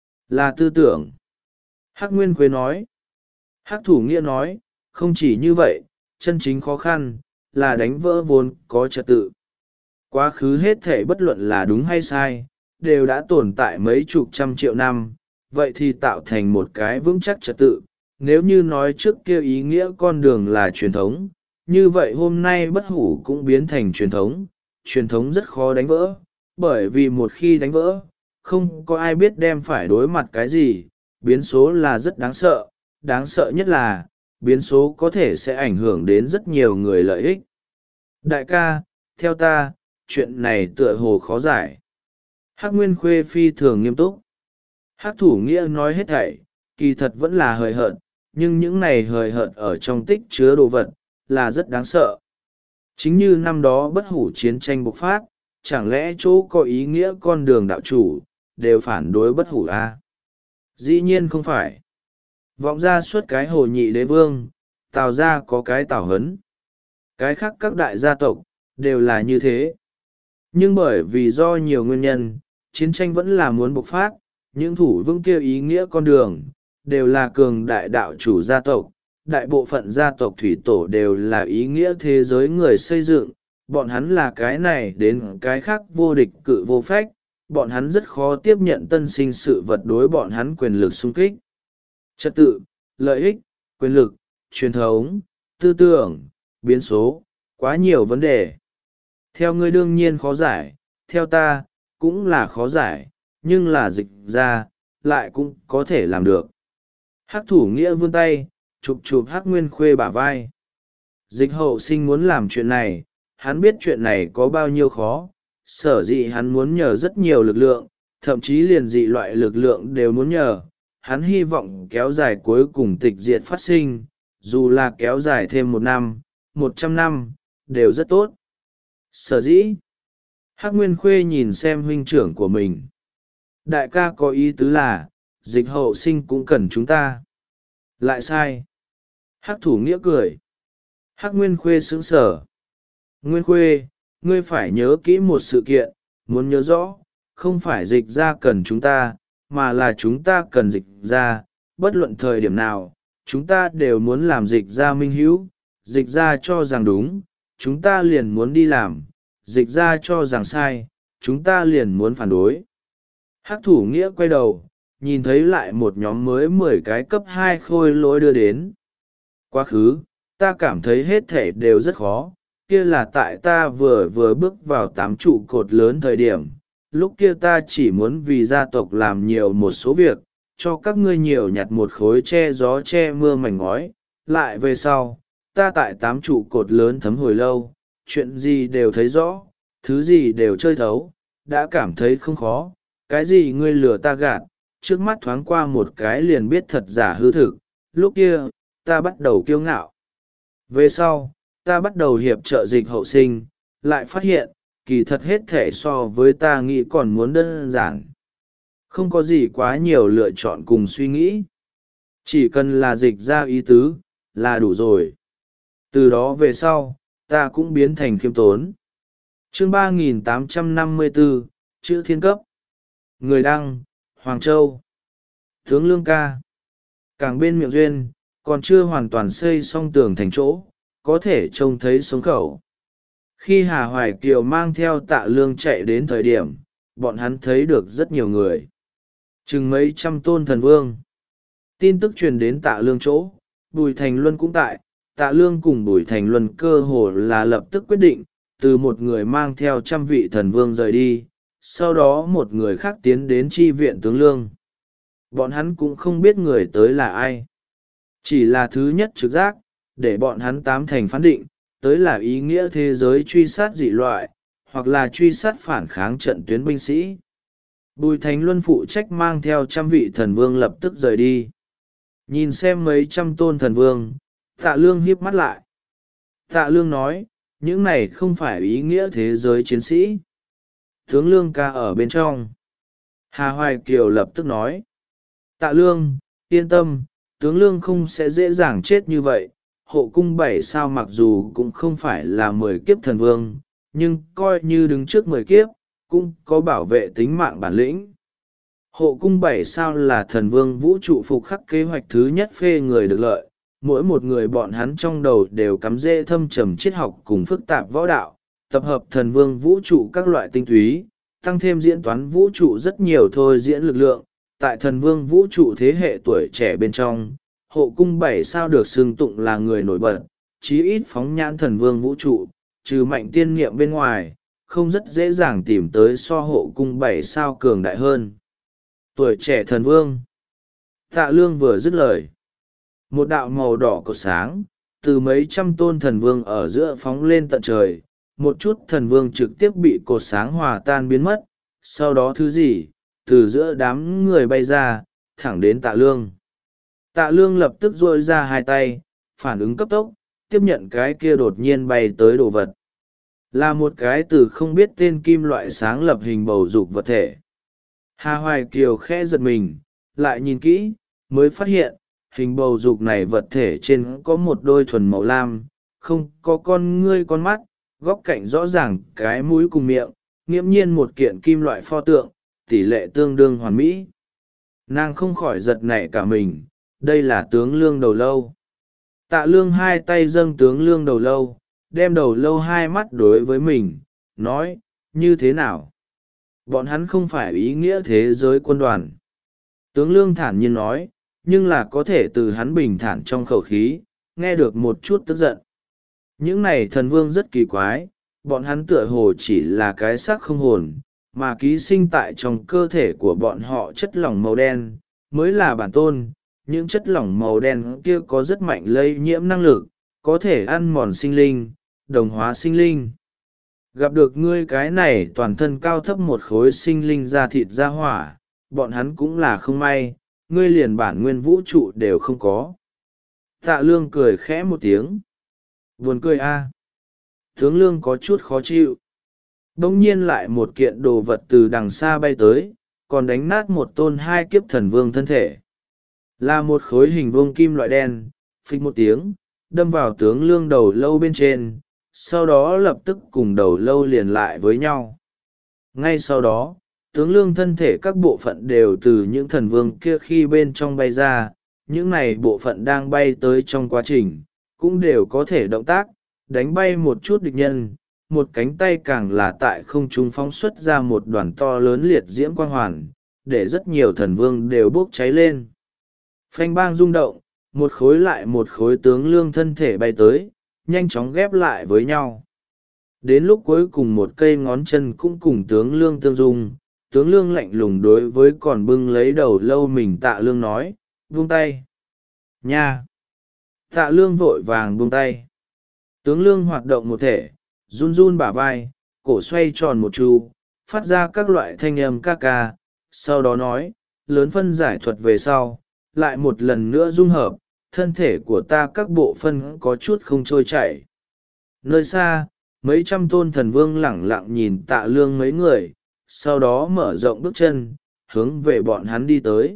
là tư tưởng. Hắc Nguyên Khuê nói. Hắc thủ nghĩa nói, không chỉ như vậy, chân chính khó khăn, là đánh vỡ vốn có trật tự. Quá khứ hết thể bất luận là đúng hay sai, đều đã tồn tại mấy chục trăm triệu năm, vậy thì tạo thành một cái vững chắc trật tự. Nếu như nói trước kia ý nghĩa con đường là truyền thống, như vậy hôm nay bất hủ cũng biến thành truyền thống rất khó đánh vỡ, bởi vì một khi đánh vỡ, không có ai biết đem phải đối mặt cái gì. Biến số là rất đáng sợ nhất là biến số có thể sẽ ảnh hưởng đến rất nhiều người lợi ích. Đại ca, theo ta, chuyện này tựa hồ khó giải. Hắc Nguyên Khuê phi thường nghiêm túc. Hắc Thủ Nghĩa nói hết thảy, kỳ thật vẫn là hời hợt, nhưng những này hời hợt ở trong tích chứa đồ vật, là rất đáng sợ. Chính như năm đó bất hủ chiến tranh bộc phát, chẳng lẽ chỗ có ý nghĩa con đường đạo chủ, đều phản đối bất hủ a? Dĩ nhiên không phải. Vọng ra suốt cái Hồ Nhị Đế Vương, Tào ra có cái Tào Hấn. Cái khác các đại gia tộc, đều là như thế. Nhưng bởi vì do nhiều nguyên nhân, chiến tranh vẫn là muốn bộc phát, những thủ vương kia ý nghĩa con đường, đều là cường đại đạo chủ gia tộc, đại bộ phận gia tộc thủy tổ đều là ý nghĩa thế giới người xây dựng, bọn hắn là cái này đến cái khác vô địch cự vô phách, bọn hắn rất khó tiếp nhận tân sinh sự vật đối bọn hắn quyền lực xung kích. Trật tự, lợi ích, quyền lực, truyền thống, tư tưởng, biến số, quá nhiều vấn đề. Theo ngươi đương nhiên khó giải, theo ta, cũng là khó giải, nhưng là dịch ra, lại cũng có thể làm được. Hắc Thủ Nghĩa vươn tay, chụp chụp Hắc Nguyên Khuê bả vai. Dịch Hậu Sinh muốn làm chuyện này, hắn biết chuyện này có bao nhiêu khó, sở dĩ hắn muốn nhờ rất nhiều lực lượng, thậm chí liền dị loại lực lượng đều muốn nhờ. Hắn hy vọng kéo dài cuối cùng tịch diệt phát sinh, dù là kéo dài thêm 1 năm, 100 năm, đều rất tốt. Sở dĩ, Hắc Nguyên Khuê nhìn xem huynh trưởng của mình. Đại ca có ý tứ là, Dịch Hậu Sinh cũng cần chúng ta. Lại sai. Hắc Thủ Nghĩa cười. Hắc Nguyên Khuê sững sờ. Nguyên Khuê, ngươi phải nhớ kỹ một sự kiện, muốn nhớ rõ, không phải dịch ra cần chúng ta, mà là chúng ta cần dịch ra, bất luận thời điểm nào, chúng ta đều muốn làm dịch ra minh hữu, dịch ra cho rằng đúng, chúng ta liền muốn đi làm, dịch ra cho rằng sai, chúng ta liền muốn phản đối. Hắc Thủ Nghĩa quay đầu, nhìn thấy lại một nhóm mới 10 cái cấp 2 khôi lỗi đưa đến. Quá khứ, ta cảm thấy hết thể đều rất khó, kia là tại ta vừa bước vào 8 trụ cột lớn thời điểm, lúc kia ta chỉ muốn vì gia tộc làm nhiều một số việc, cho các ngươi nhiều nhặt một khối che gió che mưa mảnh ngói, lại về sau, ta tại 8 trụ cột lớn thấm hồi lâu, chuyện gì đều thấy rõ, thứ gì đều chơi thấu, đã cảm thấy không khó, cái gì ngươi lừa ta gạt, trước mắt thoáng qua một cái liền biết thật giả hư thực, lúc kia, ta bắt đầu kiêu ngạo. Về sau, ta bắt đầu hiệp trợ Dịch Hậu Sinh, lại phát hiện, kỳ thật hết thể so với ta nghĩ còn muốn đơn giản. Không có gì quá nhiều lựa chọn cùng suy nghĩ. Chỉ cần là dịch ra ý tứ, là đủ rồi. Từ đó về sau, ta cũng biến thành khiêm tốn. Chương 3854, chữ thiên cấp. Người đăng, Hoàng Châu. Tướng Lương Ca. Càng bên miệng duyên, còn chưa hoàn toàn xây xong tường thành chỗ, có thể trông thấy sống khẩu. Khi Hà Hoài Kiều mang theo Tạ Lương chạy đến thời điểm, bọn hắn thấy được rất nhiều người. Chừng mấy trăm tôn thần vương. Tin tức truyền đến Tạ Lương chỗ, Bùi Thành Luân cũng tại. Tạ Lương cùng Bùi Thành Luân cơ hồ là lập tức quyết định, từ một người mang theo 100 vị thần vương rời đi, sau đó một người khác tiến đến chi viện tướng Lương. Bọn hắn cũng không biết người tới là ai. Chỉ là thứ nhất trực giác, để bọn hắn tám thành phán định, tới là ý nghĩa thế giới truy sát dị loại, hoặc là truy sát phản kháng trận tuyến binh sĩ. Bùi Thành Luân phụ trách mang theo 100 vị thần vương lập tức rời đi. Nhìn xem mấy trăm tôn thần vương, Tạ Lương híp mắt lại. Tạ Lương nói, những này không phải ý nghĩa thế giới chiến sĩ. Tướng Lương Ca ở bên trong. Hà Hoài Kiều lập tức nói. Tạ Lương, yên tâm, tướng Lương không sẽ dễ dàng chết như vậy. Hộ cung 7 sao mặc dù cũng không phải là 10 kiếp thần vương, nhưng coi như đứng trước 10 kiếp, cũng có bảo vệ tính mạng bản lĩnh. Hộ cung 7 sao là thần vương vũ trụ phục khắc kế hoạch thứ nhất phê người được lợi, mỗi một người bọn hắn trong đầu đều cắm rễ thâm trầm triết học cùng phức tạp võ đạo, tập hợp thần vương vũ trụ các loại tinh túy, tăng thêm diễn toán vũ trụ rất nhiều thôi diễn lực lượng. Tại thần vương vũ trụ thế hệ tuổi trẻ bên trong, hộ cung 7 sao được xưng tụng là người nổi bật, chí ít phóng nhãn thần vương vũ trụ, trừ mạnh tiên niệm bên ngoài, không rất dễ dàng tìm tới so hộ cung 7 sao cường đại hơn. Tuổi trẻ thần vương. Tạ Lương vừa dứt lời, một đạo màu đỏ cột sáng từ mấy trăm tôn thần vương ở giữa phóng lên tận trời, một chút thần vương trực tiếp bị cột sáng hòa tan biến mất, sau đó thứ gì từ giữa đám người bay ra thẳng đến Tạ Lương. Tạ Lương lập tức duỗi ra hai tay, phản ứng cấp tốc, tiếp nhận cái kia đột nhiên bay tới đồ vật. Là một cái từ không biết tên kim loại sáng lập hình bầu dục vật thể. Hà Hoài Kiều khẽ giật mình, lại nhìn kỹ, mới phát hiện, hình bầu dục này vật thể trên có một đôi thuần màu lam, không có con ngươi con mắt, góc cạnh rõ ràng cái mũi cùng miệng, nghiễm nhiên một kiện kim loại pho tượng, tỷ lệ tương đương hoàn mỹ. Nàng không khỏi giật nảy cả mình, đây là tướng Lương đầu lâu. Tạ Lương hai tay dâng tướng Lương đầu lâu, đem đầu lâu hai mắt đối với mình, nói, như thế nào? Bọn hắn không phải ý nghĩa thế giới quân đoàn. Tướng Lương thản nhiên nói, nhưng là có thể từ hắn bình thản trong khẩu khí, nghe được một chút tức giận. Những này thần vương rất kỳ quái, bọn hắn tựa hồ chỉ là cái xác không hồn, mà ký sinh tại trong cơ thể của bọn họ chất lỏng màu đen, mới là bản tôn. Những chất lỏng màu đen kia có rất mạnh lây nhiễm năng lực, có thể ăn mòn sinh linh, đồng hóa sinh linh. Gặp được ngươi cái này toàn thân cao thấp một khối sinh linh da thịt da hỏa, bọn hắn cũng là không may, ngươi liền bản nguyên vũ trụ đều không có. Tạ Lương cười khẽ một tiếng. Buồn cười a. Tướng Lương có chút khó chịu. Bỗng nhiên lại một kiện đồ vật từ đằng xa bay tới, còn đánh nát một tôn hai kiếp thần vương thân thể. Là một khối hình vuông kim loại đen, phịch một tiếng, đâm vào tướng Lương đầu lâu bên trên, sau đó lập tức cùng đầu lâu liền lại với nhau. Ngay sau đó, tướng Lương thân thể các bộ phận đều từ những thần vương kia khi bên trong bay ra, những này bộ phận đang bay tới trong quá trình, cũng đều có thể động tác, đánh bay một chút địch nhân, một cánh tay càng là tại không trung phóng xuất ra một đoàn to lớn liệt diễm quang hoàn, để rất nhiều thần vương đều bốc cháy lên. Phanh bang rung động, một khối lại một khối tướng Lương thân thể bay tới, nhanh chóng ghép lại với nhau. Đến lúc cuối cùng một cây ngón chân cũng cùng tướng Lương tương dung, tướng Lương lạnh lùng đối với còn bưng lấy đầu lâu mình Tạ Lương nói, buông tay. Nha! Tạ Lương vội vàng buông tay. Tướng Lương hoạt động một thể, run run bả vai, cổ xoay tròn một chu, phát ra các loại thanh âm ca ca, sau đó nói, lớn phân giải thuật về sau, lại một lần nữa dung hợp, thân thể của ta các bộ phân có chút không trôi chảy. Nơi xa, mấy trăm tôn thần vương lẳng lặng nhìn Tạ Lương mấy người, sau đó mở rộng bước chân, hướng về bọn hắn đi tới.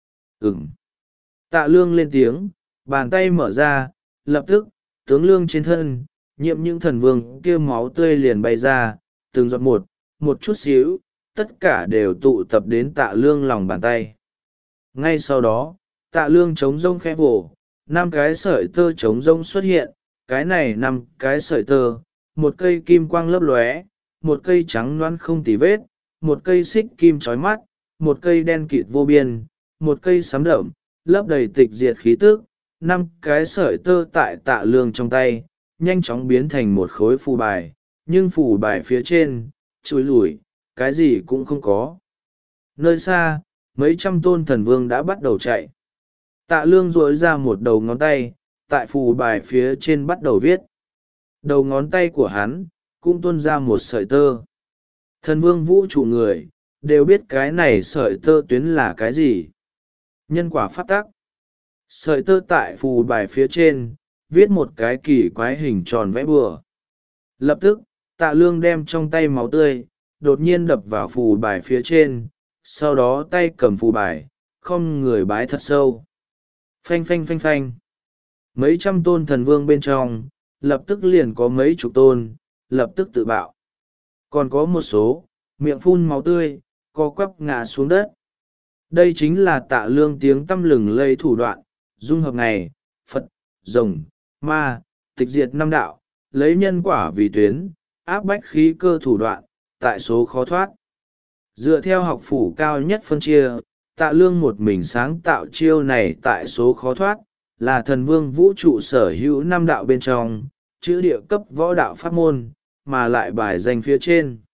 Tạ Lương lên tiếng, bàn tay mở ra, lập tức, tướng Lương trên thân, nhiễm những thần vương kia máu tươi liền bay ra, từng giọt một chút xíu, tất cả đều tụ tập đến Tạ Lương lòng bàn tay. Ngay sau đó, Tạ Lương trống rông khẽ vỗ, 5 cái sợi tơ trống rông xuất hiện, cái này 5 cái sợi tơ, một cây kim quang lấp lóe, một cây trắng loãng không tì vết, một cây xích kim chói mắt, một cây đen kịt vô biên, một cây sám đậm, lấp đầy tịch diệt khí tức. 5 cái sợi tơ tại Tạ Lương trong tay, nhanh chóng biến thành một khối phù bài, nhưng phù bài phía trên, chùi lủi, cái gì cũng không có. Nơi xa, mấy trăm tôn thần vương đã bắt đầu chạy. Tạ Lương duỗi ra một đầu ngón tay, tại phù bài phía trên bắt đầu viết. Đầu ngón tay của hắn, cũng tuôn ra một sợi tơ. Thần vương vũ trụ người, đều biết cái này sợi tơ tuyến là cái gì. Nhân quả pháp tắc. Sợi tơ tại phù bài phía trên, viết một cái kỳ quái hình tròn vẽ bừa. Lập tức, Tạ Lương đem trong tay máu tươi, đột nhiên đập vào phù bài phía trên, sau đó tay cầm phù bài, không người bái thật sâu. Phanh phanh phanh phanh. Mấy trăm tôn thần vương bên trong, lập tức liền có mấy chục tôn, lập tức tự bạo. Còn có một số, miệng phun máu tươi, co quắp ngã xuống đất. Đây chính là Tạ Lương tiếng tăm lừng lây thủ đoạn, dung hợp ngày, Phật, rồng, ma, tịch diệt 5 đạo, lấy nhân quả vì tuyến, áp bách khí cơ thủ đoạn, tại số khó thoát. Dựa theo học phủ cao nhất phân chia, Tạ Lương một mình sáng tạo chiêu này tại số khó thoát, là thần vương vũ trụ sở hữu 5 đạo bên trong, chữ địa cấp võ đạo pháp môn, mà lại bài danh phía trên.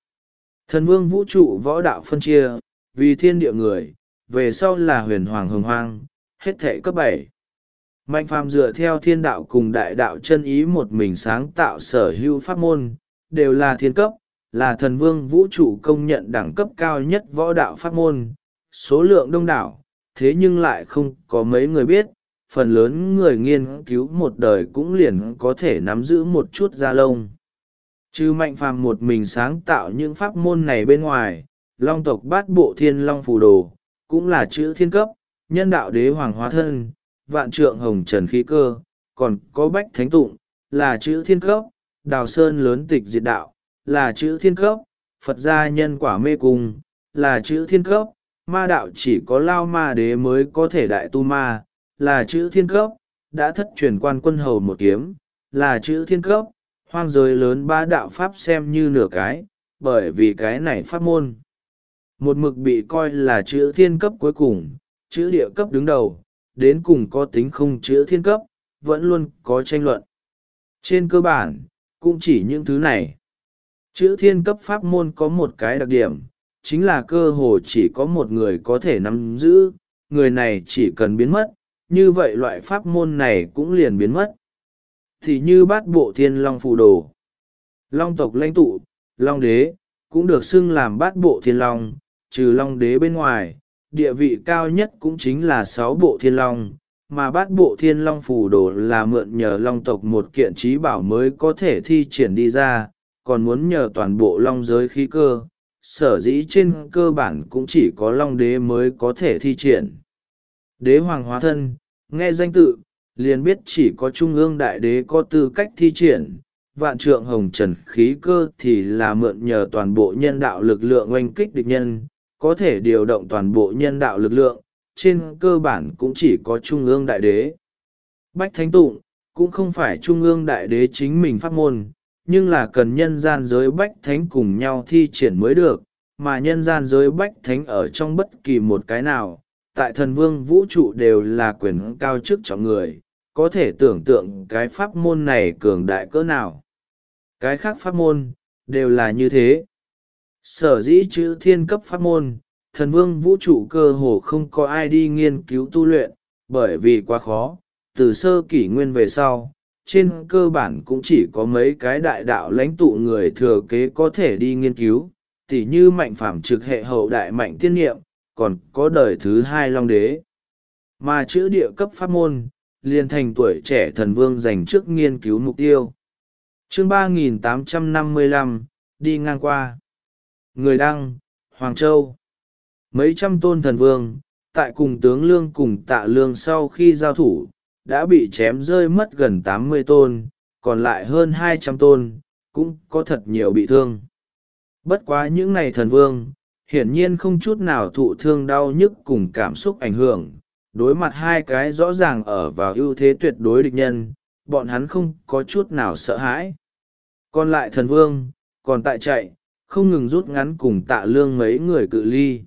Thần vương vũ trụ võ đạo phân chia, vì thiên địa người, về sau là huyền hoàng hồng hoang, hết thể cấp 7. Mạnh phàm dựa theo thiên đạo cùng đại đạo chân ý một mình sáng tạo sở hữu pháp môn, đều là thiên cấp, là thần vương vũ trụ công nhận đẳng cấp cao nhất võ đạo pháp môn, số lượng đông đảo, thế nhưng lại không có mấy người biết, phần lớn người nghiên cứu một đời cũng liền có thể nắm giữ một chút da lông. Trừ mạnh phàm một mình sáng tạo những pháp môn này bên ngoài, long tộc bát bộ thiên long phù đồ, cũng là chữ thiên cấp, nhân đạo đế hoàng hóa thân, vạn trượng hồng trần khí cơ, còn có bách thánh tụng, là chữ thiên cấp, đào sơn lớn tịch diệt đạo, là chữ thiên cấp, Phật gia nhân quả mê cung, là chữ thiên cấp, ma đạo chỉ có lao ma đế mới có thể đại tu ma, là chữ thiên cấp, đã thất truyền quan quân hầu một kiếm, là chữ thiên cấp, hoang giới lớn ba đạo pháp xem như nửa cái, bởi vì cái này pháp môn. Một mực bị coi là chữ thiên cấp cuối cùng, chữ địa cấp đứng đầu, đến cùng có tính không chữ thiên cấp, vẫn luôn có tranh luận. Trên cơ bản, cũng chỉ những thứ này. Chữ thiên cấp pháp môn có một cái đặc điểm, chính là cơ hồ chỉ có một người có thể nắm giữ, người này chỉ cần biến mất, như vậy loại pháp môn này cũng liền biến mất. Thì như bát bộ thiên long phù đồ. Long tộc lãnh tụ, long đế, cũng được xưng làm bát bộ thiên long, trừ long đế bên ngoài, địa vị cao nhất cũng chính là 6 bộ thiên long, mà bát bộ thiên long phù đồ là mượn nhờ long tộc một kiện trí bảo mới có thể thi triển đi ra, còn muốn nhờ toàn bộ long giới khí cơ, sở dĩ trên cơ bản cũng chỉ có long đế mới có thể thi triển. Đế hoàng hóa thân, nghe danh tự, liền biết chỉ có trung ương đại đế có tư cách thi triển, vạn trượng hồng trần khí cơ thì là mượn nhờ toàn bộ nhân đạo lực lượng oanh kích địch nhân, có thể điều động toàn bộ nhân đạo lực lượng, trên cơ bản cũng chỉ có trung ương đại đế. Bách thánh tụng, cũng không phải trung ương đại đế chính mình pháp môn, nhưng là cần nhân gian giới bách thánh cùng nhau thi triển mới được, mà nhân gian giới bách thánh ở trong bất kỳ một cái nào, tại thần vương vũ trụ đều là quyền cao chức trọng người, có thể tưởng tượng cái pháp môn này cường đại cỡ nào. Cái khác pháp môn, đều là như thế. Sở dĩ chữ thiên cấp pháp môn, thần vương vũ trụ cơ hồ không có ai đi nghiên cứu tu luyện, bởi vì quá khó, từ sơ kỷ nguyên về sau, trên cơ bản cũng chỉ có mấy cái đại đạo lãnh tụ người thừa kế có thể đi nghiên cứu, tỉ như mạnh phạm trực hệ hậu đại mạnh tiên niệm, còn có đời thứ 2 long đế. Mà chữ địa cấp pháp môn, liền thành tuổi trẻ thần vương dành trước nghiên cứu mục tiêu. Chương 3855, đi ngang qua. Người đăng, Hoàng Châu. Mấy trăm tôn thần vương, tại cùng tướng Lương cùng Tạ Lương sau khi giao thủ, đã bị chém rơi mất gần 80 tôn, còn lại hơn 200 tôn, cũng có thật nhiều bị thương. Bất quá những này thần vương, hiển nhiên không chút nào thụ thương đau nhức cùng cảm xúc ảnh hưởng, đối mặt hai cái rõ ràng ở vào ưu thế tuyệt đối địch nhân, bọn hắn không có chút nào sợ hãi. Còn lại thần vương, còn tại chạy, không ngừng rút ngắn cùng Tạ Lương mấy người cự ly.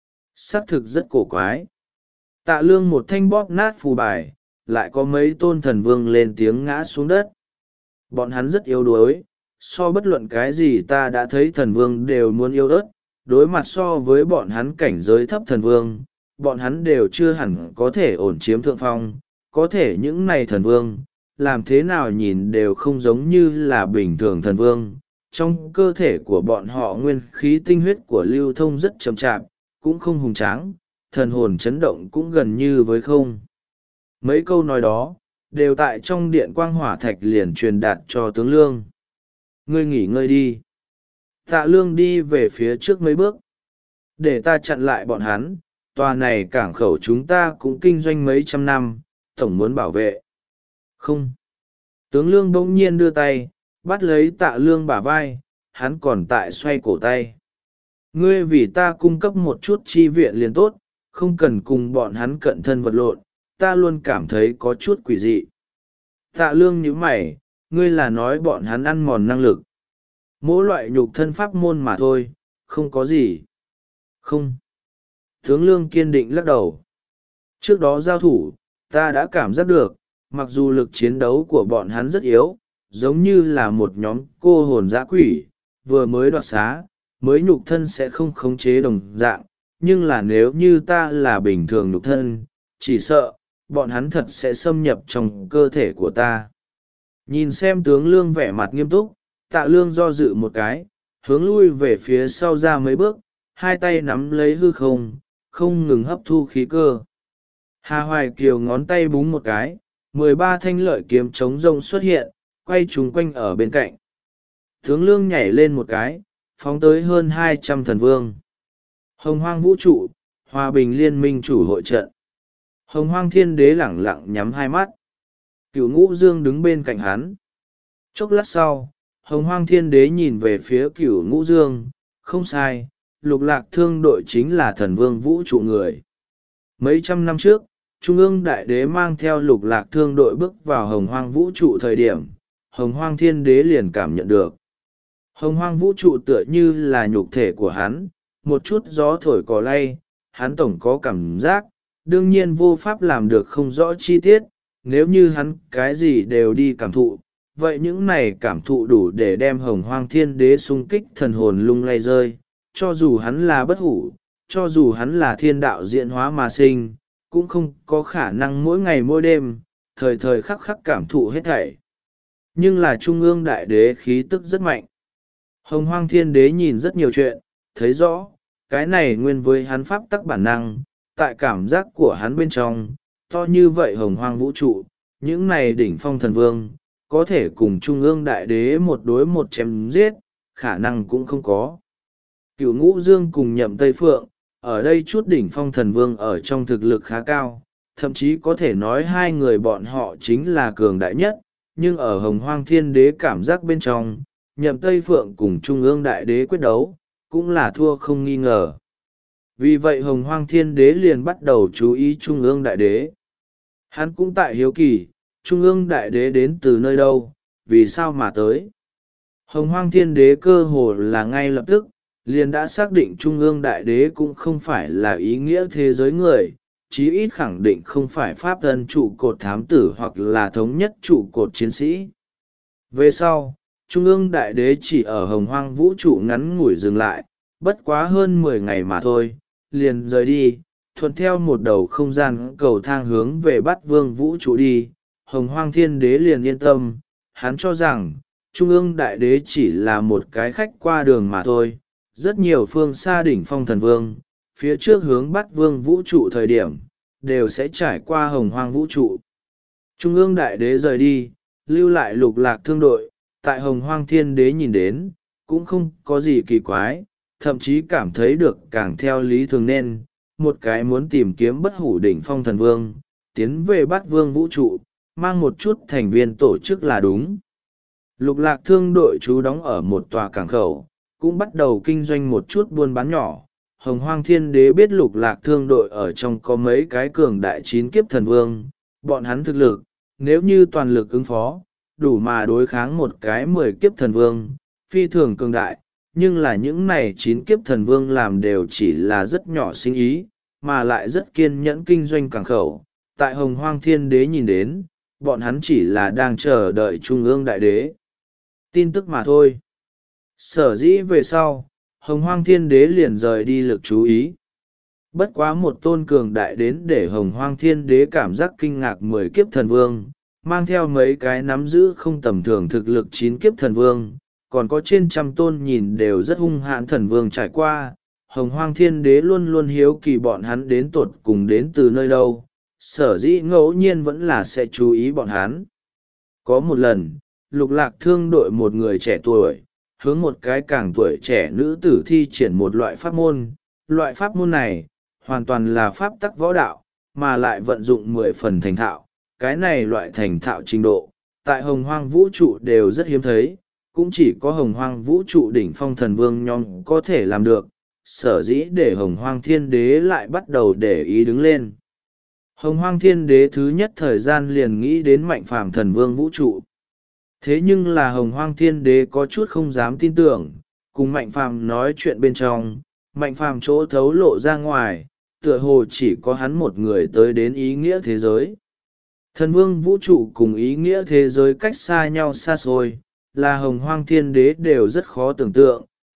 Xác thực rất cổ quái. Tạ Lương một thanh bóp nát phù bài, lại có mấy tôn thần vương lên tiếng ngã xuống đất. Bọn hắn rất yếu đuối, so bất luận cái gì ta đã thấy thần vương đều muốn yếu ớt, đối mặt so với bọn hắn cảnh giới thấp thần vương, bọn hắn đều chưa hẳn có thể ổn chiếm thượng phong, có thể những này thần vương, làm thế nào nhìn đều không giống như là bình thường thần vương. Trong cơ thể của bọn họ nguyên khí tinh huyết của lưu thông rất chậm chạp, cũng không hùng tráng, thần hồn chấn động cũng gần như với không. Mấy câu nói đó, đều tại trong điện quang hỏa thạch liền truyền đạt cho tướng Lương. Ngươi nghỉ ngơi đi. Tạ Lương đi về phía trước mấy bước. Để ta chặn lại bọn hắn, tòa này cảng khẩu chúng ta cũng kinh doanh mấy trăm năm, tổng muốn bảo vệ. Không. Tướng Lương bỗng nhiên đưa tay, bắt lấy Tạ Lương bả vai, hắn còn tại xoay cổ tay. Ngươi vì ta cung cấp một chút chi viện liền tốt, không cần cùng bọn hắn cận thân vật lộn, ta luôn cảm thấy có chút quỷ dị. Tạ Lương nhíu mày, ngươi là nói bọn hắn ăn mòn năng lực. Mỗi loại nhục thân pháp môn mà thôi, không có gì. Không. Tướng Lương kiên định lắc đầu. Trước đó giao thủ, ta đã cảm giác được, mặc dù lực chiến đấu của bọn hắn rất yếu, giống như là một nhóm cô hồn dã quỷ, vừa mới đoạt xá, mới nhục thân sẽ không khống chế đồng dạng, nhưng là nếu như ta là bình thường nhục thân, chỉ sợ, bọn hắn thật sẽ xâm nhập trong cơ thể của ta. Nhìn xem tướng Lương vẻ mặt nghiêm túc, Tạ Lương do dự một cái, hướng lui về phía sau ra mấy bước, hai tay nắm lấy hư không, không ngừng hấp thu khí cơ. Hà Hoài Kiều ngón tay búng một cái, 13 thanh lợi kiếm chống rông xuất hiện, quay trúng quanh ở bên cạnh. Tướng Lương nhảy lên một cái, phóng tới hơn 200 thần vương. Hồng Hoang vũ trụ, hòa bình liên minh chủ hội trận. Hồng Hoang Thiên Đế lẳng lặng nhắm hai mắt. Cửu Ngũ Dương đứng bên cạnh hắn. Chốc lát sau, Hồng Hoang Thiên Đế nhìn về phía Cửu Ngũ Dương, không sai, Lục Lạc Thương đội chính là thần vương vũ trụ người. Mấy trăm năm trước, Trung ương Đại Đế mang theo Lục Lạc Thương đội bước vào Hồng Hoang vũ trụ thời điểm, Hồng Hoang Thiên Đế liền cảm nhận được. Hồng Hoang vũ trụ tựa như là nhục thể của hắn, một chút gió thổi cỏ lay, hắn tổng có cảm giác, đương nhiên vô pháp làm được không rõ chi tiết, nếu như hắn cái gì đều đi cảm thụ, vậy những này cảm thụ đủ để đem Hồng Hoang Thiên Đế xung kích thần hồn lung lay rơi, cho dù hắn là bất hủ, cho dù hắn là thiên đạo diễn hóa mà sinh, cũng không có khả năng mỗi ngày mỗi đêm, thời thời khắc khắc cảm thụ hết thảy. Nhưng là Trung ương Đại Đế khí tức rất mạnh. Hồng Hoang Thiên Đế nhìn rất nhiều chuyện, thấy rõ, cái này nguyên với hắn pháp tắc bản năng, tại cảm giác của hắn bên trong, to như vậy Hồng Hoang vũ trụ, những này đỉnh phong thần vương, có thể cùng Trung ương Đại Đế một đối một chém giết, khả năng cũng không có. Cửu Ngũ Dương cùng Nhậm Tây Phượng, ở đây chút đỉnh phong thần vương ở trong thực lực khá cao, thậm chí có thể nói hai người bọn họ chính là cường đại nhất, nhưng ở Hồng Hoang Thiên Đế cảm giác bên trong, Nhậm Tây Phượng cùng Trung ương Đại Đế quyết đấu, cũng là thua không nghi ngờ. Vì vậy Hồng Hoang Thiên Đế liền bắt đầu chú ý Trung ương Đại Đế. Hắn cũng tại hiếu kỳ, Trung ương Đại Đế đến từ nơi đâu, vì sao mà tới. Hồng Hoang Thiên Đế cơ hồ là ngay lập tức, liền đã xác định Trung ương Đại Đế cũng không phải là ý nghĩa thế giới người, chí ít khẳng định không phải pháp thân trụ cột thám tử hoặc là thống nhất trụ cột chiến sĩ. Về sau, Trung ương Đại Đế chỉ ở Hồng Hoang vũ trụ ngắn ngủi dừng lại, bất quá hơn 10 ngày mà thôi, liền rời đi, thuận theo một đầu không gian cầu thang hướng về Bát Vương vũ trụ đi. Hồng Hoang Thiên Đế liền yên tâm, hắn cho rằng, Trung ương Đại Đế chỉ là một cái khách qua đường mà thôi. Rất nhiều phương xa đỉnh phong thần vương, phía trước hướng Bát Vương vũ trụ thời điểm, đều sẽ trải qua Hồng Hoang vũ trụ. Trung ương Đại Đế rời đi, lưu lại Lục Lạc Thương đội, tại Hồng Hoang Thiên Đế nhìn đến, cũng không có gì kỳ quái, thậm chí cảm thấy được càng theo lý thường nên, một cái muốn tìm kiếm bất hủ đỉnh phong thần vương, tiến về Bát Vương vũ trụ, mang một chút thành viên tổ chức là đúng. Lục Lạc Thương đội trú đóng ở một tòa cảng khẩu, cũng bắt đầu kinh doanh một chút buôn bán nhỏ. Hồng Hoang Thiên Đế biết Lục Lạc Thương đội ở trong có mấy cái cường đại 9 kiếp thần vương, bọn hắn thực lực, nếu như toàn lực ứng phó, đủ mà đối kháng một cái 10 kiếp thần vương, phi thường cường đại, nhưng là những này 9 kiếp thần vương làm đều chỉ là rất nhỏ sinh ý, mà lại rất kiên nhẫn kinh doanh cảng khẩu. Tại Hồng Hoang Thiên Đế nhìn đến, bọn hắn chỉ là đang chờ đợi Trung ương Đại Đế tin tức mà thôi. Sở dĩ về sau, Hồng Hoang Thiên Đế liền rời đi lực chú ý. Bất quá một tôn cường đại đến để Hồng Hoang Thiên Đế cảm giác kinh ngạc 10 kiếp thần vương, mang theo mấy cái nắm giữ không tầm thường thực lực 9 kiếp thần vương, còn có trên trăm tôn nhìn đều rất hung hãn thần vương trải qua. Hồng Hoang Thiên Đế luôn luôn hiếu kỳ bọn hắn đến tột cùng đến từ nơi đâu, sở dĩ ngẫu nhiên vẫn là sẽ chú ý bọn hắn. Có một lần, Lục Lạc Thương đội một người trẻ tuổi, hướng một cái càng tuổi trẻ nữ tử thi triển một loại pháp môn. Loại pháp môn này, hoàn toàn là pháp tắc võ đạo, mà lại vận dụng 10 phần thành thạo. Cái này loại thành thạo trình độ, tại Hồng Hoang vũ trụ đều rất hiếm thấy, cũng chỉ có Hồng Hoang vũ trụ đỉnh phong thần vương nhóm có thể làm được, sở dĩ để Hồng Hoang Thiên Đế lại bắt đầu để ý đứng lên. Hồng Hoang Thiên Đế thứ nhất thời gian liền nghĩ đến Mạnh Phàm thần vương vũ trụ. Thế nhưng là Hồng Hoang Thiên Đế có chút không dám tin tưởng, cùng Mạnh Phàm nói chuyện bên trong, Mạnh Phàm chỗ thấu lộ ra ngoài, tựa hồ chỉ có hắn một người tới đến ý nghĩa thế giới. Thần vương vũ trụ cùng ý nghĩa thế giới cách xa nhau xa xôi, là Hồng Hoang Thiên Đế đều rất khó tưởng tượng,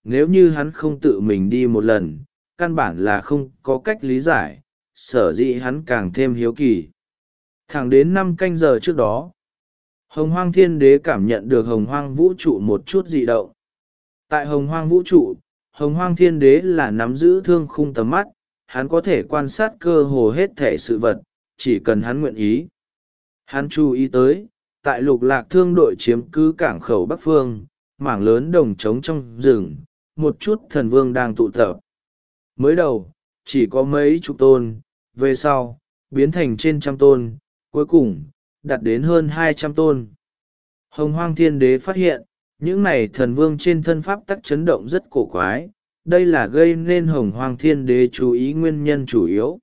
nếu như hắn không tự mình đi một lần, căn bản là không có cách lý giải, sở dĩ hắn càng thêm hiếu kỳ. Thẳng đến 5 canh giờ trước đó, Hồng Hoang Thiên Đế cảm nhận được Hồng Hoang Vũ trụ một chút dị động. Tại Hồng Hoang Vũ trụ, Hồng Hoang Thiên Đế là nắm giữ thương khung tầm mắt, hắn có thể quan sát cơ hồ hết thể sự vật, chỉ cần hắn nguyện ý. Hắn chú ý tới, tại Lục Lạc Thương đội chiếm cứ cảng khẩu Bắc Phương, mảng lớn đồng trống trong rừng, một chút thần vương đang tụ tập. Mới đầu, chỉ có mấy chục tôn, về sau, biến thành trên trăm tôn, cuối cùng, đạt đến hơn 200 tôn. Hồng Hoang Thiên Đế phát hiện, những này thần vương trên thân pháp tắc chấn động rất cổ quái, đây là gây nên Hồng Hoang Thiên Đế chú ý nguyên nhân chủ yếu.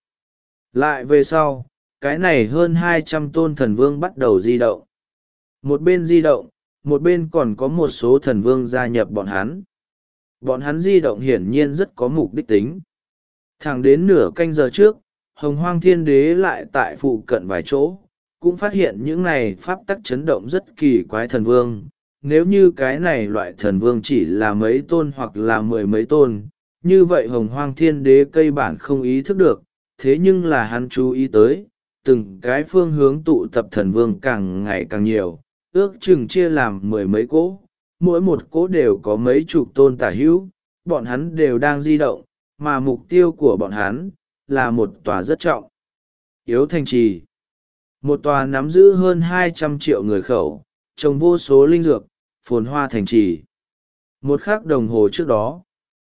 Lại về sau, cái này hơn 200 tôn thần vương bắt đầu di động. Một bên di động, một bên còn có một số thần vương gia nhập bọn hắn. Bọn hắn di động hiển nhiên rất có mục đích tính. Thẳng đến nửa canh giờ trước, Hồng Hoang Thiên Đế lại tại phụ cận vài chỗ, cũng phát hiện những này pháp tắc chấn động rất kỳ quái thần vương. Nếu như cái này loại thần vương chỉ là mấy tôn hoặc là 10 mấy tôn, như vậy Hồng Hoang Thiên Đế cây bản không ý thức được, thế nhưng là hắn chú ý tới, từng cái phương hướng tụ tập thần vương càng ngày càng nhiều, ước chừng chia làm 10 mấy cỗ, mỗi một cỗ đều có mấy chục tôn tả hữu, bọn hắn đều đang di động, mà mục tiêu của bọn hắn là một tòa rất trọng yếu thành trì. Một tòa nắm giữ hơn 200 triệu người khẩu, trồng vô số linh dược, phồn hoa thành trì. Một khắc đồng hồ trước đó,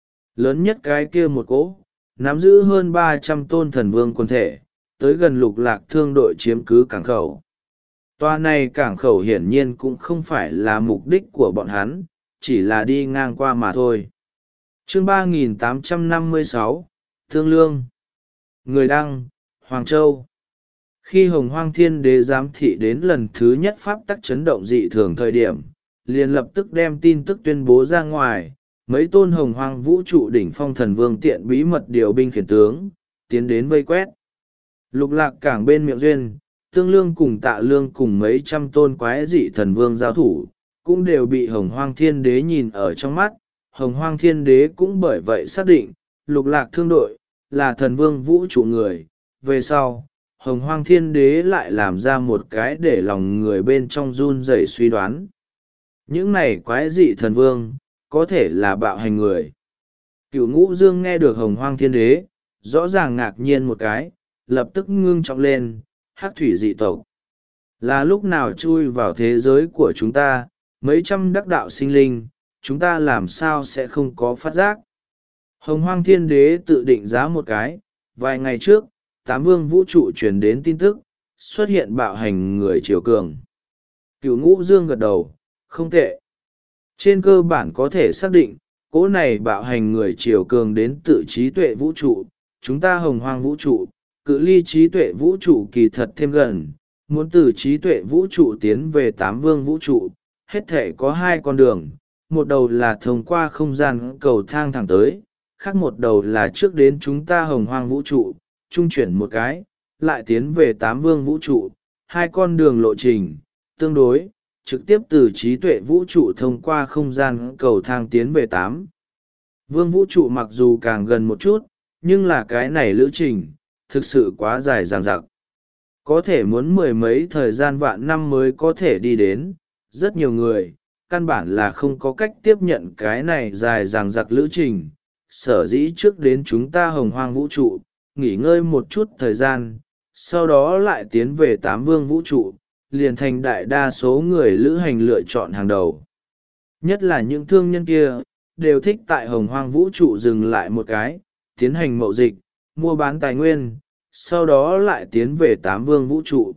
lớn nhất cái kia một cỗ, nắm giữ hơn 300 tôn thần vương quân thể, tới gần Lục Lạc Thương đội chiếm cứ cảng khẩu. Tòa này cảng khẩu hiển nhiên cũng không phải là mục đích của bọn hắn, chỉ là đi ngang qua mà thôi. Chương 3856, Thương Lương. Người đăng, Hoàng Châu. Khi Hồng Hoang Thiên Đế giám thị đến lần thứ nhất pháp tắc chấn động dị thường thời điểm, liền lập tức đem tin tức tuyên bố ra ngoài, mấy tôn Hồng Hoang vũ trụ đỉnh phong thần vương tiện bí mật điều binh khiển tướng, tiến đến vây quét. Lục Lạc cảng bên miệng duyên, Tương Lương cùng Tạ Lương cùng mấy trăm tôn quái dị thần vương giao thủ, cũng đều bị Hồng Hoang Thiên Đế nhìn ở trong mắt. Hồng Hoang Thiên Đế cũng bởi vậy xác định, Lục Lạc thương đội, là thần vương vũ trụ người. Về sau, Hồng Hoang Thiên Đế lại làm ra một cái để lòng người bên trong run rẩy suy đoán. Những này quái dị thần vương, có thể là bạo hành người. Cửu Ngũ Dương nghe được Hồng Hoang Thiên Đế, rõ ràng ngạc nhiên một cái, lập tức ngưng trọng lên, hắc thủy dị tộc. Là lúc nào chui vào thế giới của chúng ta, mấy trăm đắc đạo sinh linh, chúng ta làm sao sẽ không có phát giác. Hồng Hoang Thiên Đế tự định giá một cái, vài ngày trước, Tám Vương vũ trụ truyền đến tin tức, xuất hiện bạo hành người triều cường. Cửu Ngũ Dương gật đầu, không tệ. Trên cơ bản có thể xác định, cỗ này bạo hành người triều cường đến tự trí tuệ vũ trụ, chúng ta Hồng Hoang vũ trụ, cự ly trí tuệ vũ trụ kỳ thật thêm gần, muốn từ trí tuệ vũ trụ tiến về Tám Vương vũ trụ, hết thể có hai con đường, một đầu là thông qua không gian cầu thang thẳng tới, khác một đầu là trước đến chúng ta Hồng Hoang vũ trụ, trung chuyển một cái, lại tiến về Tám Vương vũ trụ, hai con đường lộ trình, tương đối, trực tiếp từ trí tuệ vũ trụ thông qua không gian cầu thang tiến về Tám Vương vũ trụ mặc dù càng gần một chút, nhưng là cái này lữ trình, thực sự quá dài dằng dặc. Có thể muốn mười mấy thời gian vạn năm mới có thể đi đến, rất nhiều người, căn bản là không có cách tiếp nhận cái này dài dằng dặc lữ trình. Sở dĩ trước đến chúng ta Hồng Hoang vũ trụ, nghỉ ngơi một chút thời gian, sau đó lại tiến về Tám Vương vũ trụ, liền thành đại đa số người lữ hành lựa chọn hàng đầu. Nhất là những thương nhân kia, đều thích tại Hồng Hoang vũ trụ dừng lại một cái, tiến hành mậu dịch, mua bán tài nguyên, sau đó lại tiến về Tám Vương vũ trụ.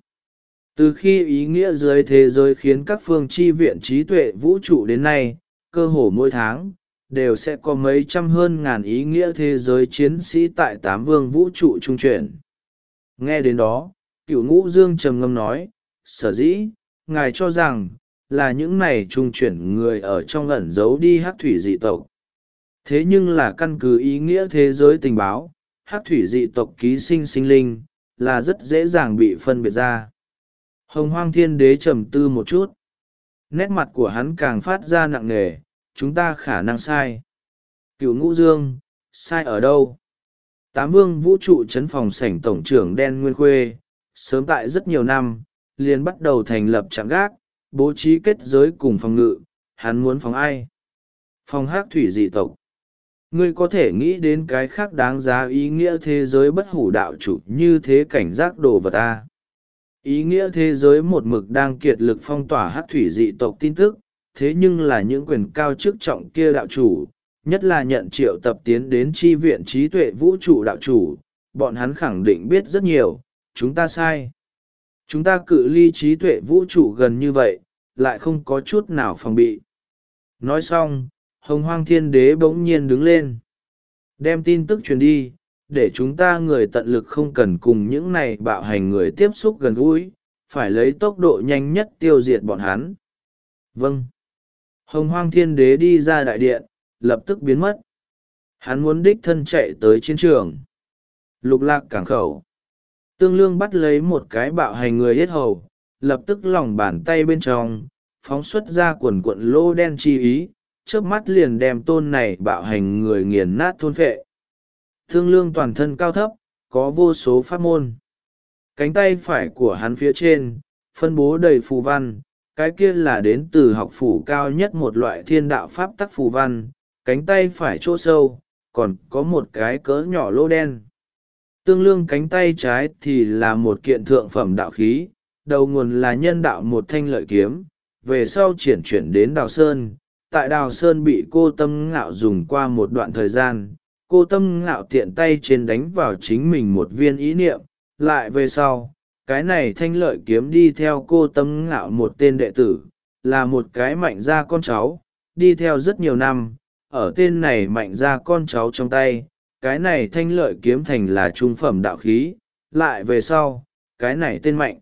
Từ khi ý nghĩa dưới thế giới khiến các phương chi viện trí tuệ vũ trụ đến nay, cơ hồ mỗi tháng, đều sẽ có mấy trăm hơn ngàn ý nghĩa thế giới chiến sĩ tại Tám Vương vũ trụ trung chuyển. Nghe đến đó, Cửu Ngũ Dương trầm ngâm nói, sở dĩ, ngài cho rằng, là những này trung chuyển người ở trong ẩn giấu đi hắc thủy dị tộc. Thế nhưng là căn cứ ý nghĩa thế giới tình báo, hắc thủy dị tộc ký sinh sinh linh, là rất dễ dàng bị phân biệt ra. Hồng Hoang Thiên Đế trầm tư một chút. Nét mặt của hắn càng phát ra nặng nề, chúng ta khả năng sai. Cửu Ngũ Dương, sai ở đâu? Tám Vương vũ trụ trấn phòng sảnh tổng trưởng Đen Nguyên Khuê, sớm tại rất nhiều năm, liền bắt đầu thành lập trạm gác, bố trí kết giới cùng phòng ngự. Hắn muốn phòng ai? Phòng hắc thủy dị tộc. Ngươi có thể nghĩ đến cái khác đáng giá ý nghĩa thế giới bất hủ đạo chủ như thế cảnh giác đồ vật ta. Ý nghĩa thế giới một mực đang kiệt lực phong tỏa hắc thủy dị tộc tin tức, thế nhưng là những quyền cao chức trọng kia đạo chủ, nhất là nhận triệu tập tiến đến chi viện trí tuệ vũ trụ đạo chủ, bọn hắn khẳng định biết rất nhiều. Chúng ta sai. Chúng ta cự ly trí tuệ vũ trụ gần như vậy, lại không có chút nào phòng bị. Nói xong, Hồng Hoang Thiên Đế bỗng nhiên đứng lên. Đem tin tức truyền đi, để chúng ta người tận lực không cần cùng những này bạo hành người tiếp xúc gần gũi, phải lấy tốc độ nhanh nhất tiêu diệt bọn hắn. Vâng. Hồng Hoang Thiên Đế đi ra đại điện, lập tức biến mất. Hắn muốn đích thân chạy tới chiến trường. Lục Lạc cảng khẩu. Tương Lương bắt lấy một cái bạo hành người yết hầu, lập tức lòng bàn tay bên trong, phóng xuất ra quần cuộn lô đen chi ý, chớp mắt liền đem tôn này bạo hành người nghiền nát thôn phệ. Tương Lương toàn thân cao thấp, có vô số pháp môn. Cánh tay phải của hắn phía trên, phân bố đầy phù văn, cái kia là đến từ học phủ cao nhất một loại thiên đạo pháp tắc phù văn, cánh tay phải chỗ sâu, còn có một cái cỡ nhỏ lô đen. Tương Lương cánh tay trái thì là một kiện thượng phẩm đạo khí, đầu nguồn là nhân đạo một thanh lợi kiếm, về sau triển chuyển đến Đào Sơn. Tại Đào Sơn bị cô Tâm Ngạo dùng qua một đoạn thời gian, cô Tâm Ngạo tiện tay trên đánh vào chính mình một viên ý niệm, lại về sau, cái này thanh lợi kiếm đi theo cô Tâm Ngạo một tên đệ tử, là một cái mạnh gia con cháu, đi theo rất nhiều năm, ở tên này mạnh gia con cháu trong tay, cái này thanh lợi kiếm thành là trung phẩm đạo khí, lại về sau, cái này tên mạnh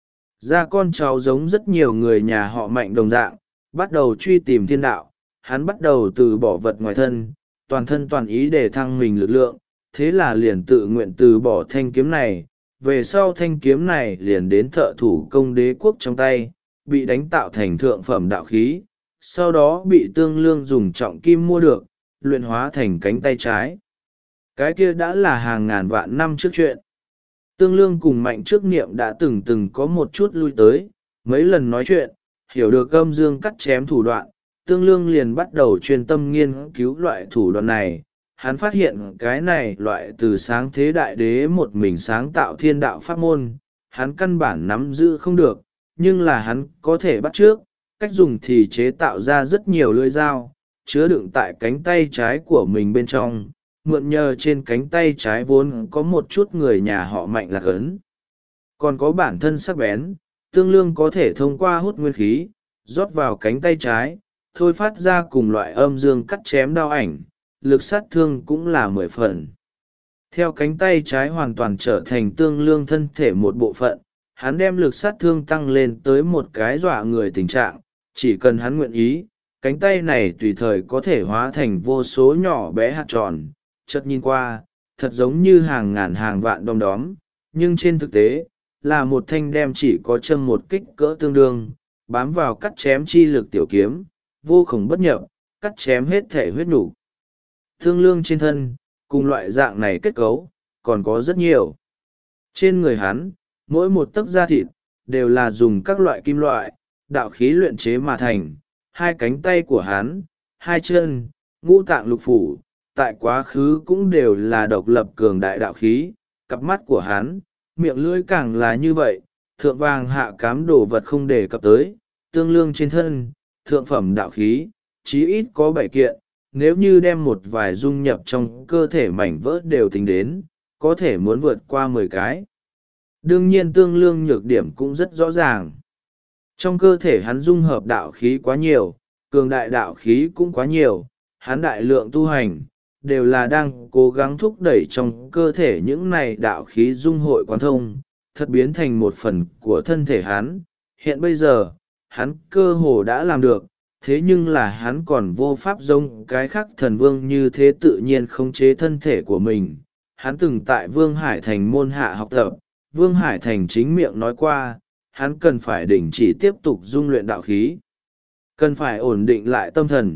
gia con cháu giống rất nhiều người nhà họ mạnh đồng dạng, bắt đầu truy tìm thiên đạo. Hắn bắt đầu từ bỏ vật ngoài thân toàn ý để thăng mình lực lượng, thế là liền tự nguyện từ bỏ thanh kiếm này. Về sau thanh kiếm này liền đến thợ thủ công đế quốc trong tay, bị đánh tạo thành thượng phẩm đạo khí, sau đó bị Tương Lương dùng trọng kim mua được, luyện hóa thành cánh tay trái. Cái kia đã là hàng ngàn vạn năm trước chuyện. Tương Lương cùng Mạnh Trước Niệm đã từng có một chút lui tới, mấy lần nói chuyện, hiểu được âm dương cắt chém thủ đoạn. Tương Lương liền bắt đầu chuyên tâm nghiên cứu loại thủ đoạn này. Hắn phát hiện cái này loại từ sáng thế đại đế một mình sáng tạo thiên đạo pháp môn, hắn căn bản nắm giữ không được, nhưng là hắn có thể bắt chước, cách dùng thì chế tạo ra rất nhiều lưỡi dao, chứa đựng tại cánh tay trái của mình bên trong, mượn nhờ trên cánh tay trái vốn có một chút người nhà họ Mạnh lạc ấn. Còn có bản thân sắc bén, Tương Lương có thể thông qua hút nguyên khí, rót vào cánh tay trái, thôi phát ra cùng loại âm dương cắt chém đao ảnh, lực sát thương cũng là 10 phần. Theo cánh tay trái hoàn toàn trở thành Tương Lương thân thể một bộ phận, hắn đem lực sát thương tăng lên tới một cái dọa người tình trạng, chỉ cần hắn nguyện ý, cánh tay này tùy thời có thể hóa thành vô số nhỏ bé hạt tròn, chợt nhìn qua, thật giống như hàng ngàn hàng vạn đom đóm, nhưng trên thực tế, là một thanh đem chỉ có châm một kích cỡ tương đương, bám vào cắt chém chi lực tiểu kiếm, vô cùng bất nhập, cắt chém hết thể huyết nhục. Tương Lương trên thân, cùng loại dạng này kết cấu, còn có rất nhiều. Trên người hắn, mỗi một tấc da thịt, đều là dùng các loại kim loại, đạo khí luyện chế mà thành, hai cánh tay của hắn, hai chân, ngũ tạng lục phủ, tại quá khứ cũng đều là độc lập cường đại đạo khí, cặp mắt của hắn, miệng lưỡi càng là như vậy, thượng vàng hạ cám đồ vật không đề cập tới. Tương Lương trên thân, thượng phẩm đạo khí, chí ít có 7 kiện, nếu như đem một vài dung nhập trong cơ thể mảnh vỡ đều tính đến, có thể muốn vượt qua 10 cái. Đương nhiên Tương Lương nhược điểm cũng rất rõ ràng. Trong cơ thể hắn dung hợp đạo khí quá nhiều, cường đại đạo khí cũng quá nhiều, hắn đại lượng tu hành, đều là đang cố gắng thúc đẩy trong cơ thể những này đạo khí dung hội quán thông, thật biến thành một phần của thân thể hắn. Hiện bây giờ, hắn cơ hồ đã làm được, thế nhưng là hắn còn vô pháp giống cái khác thần vương như thế tự nhiên khống chế thân thể của mình. Hắn từng tại Vương Hải Thành môn hạ học tập, Vương Hải Thành chính miệng nói qua, hắn cần phải đình chỉ tiếp tục dung luyện đạo khí. Cần phải ổn định lại tâm thần,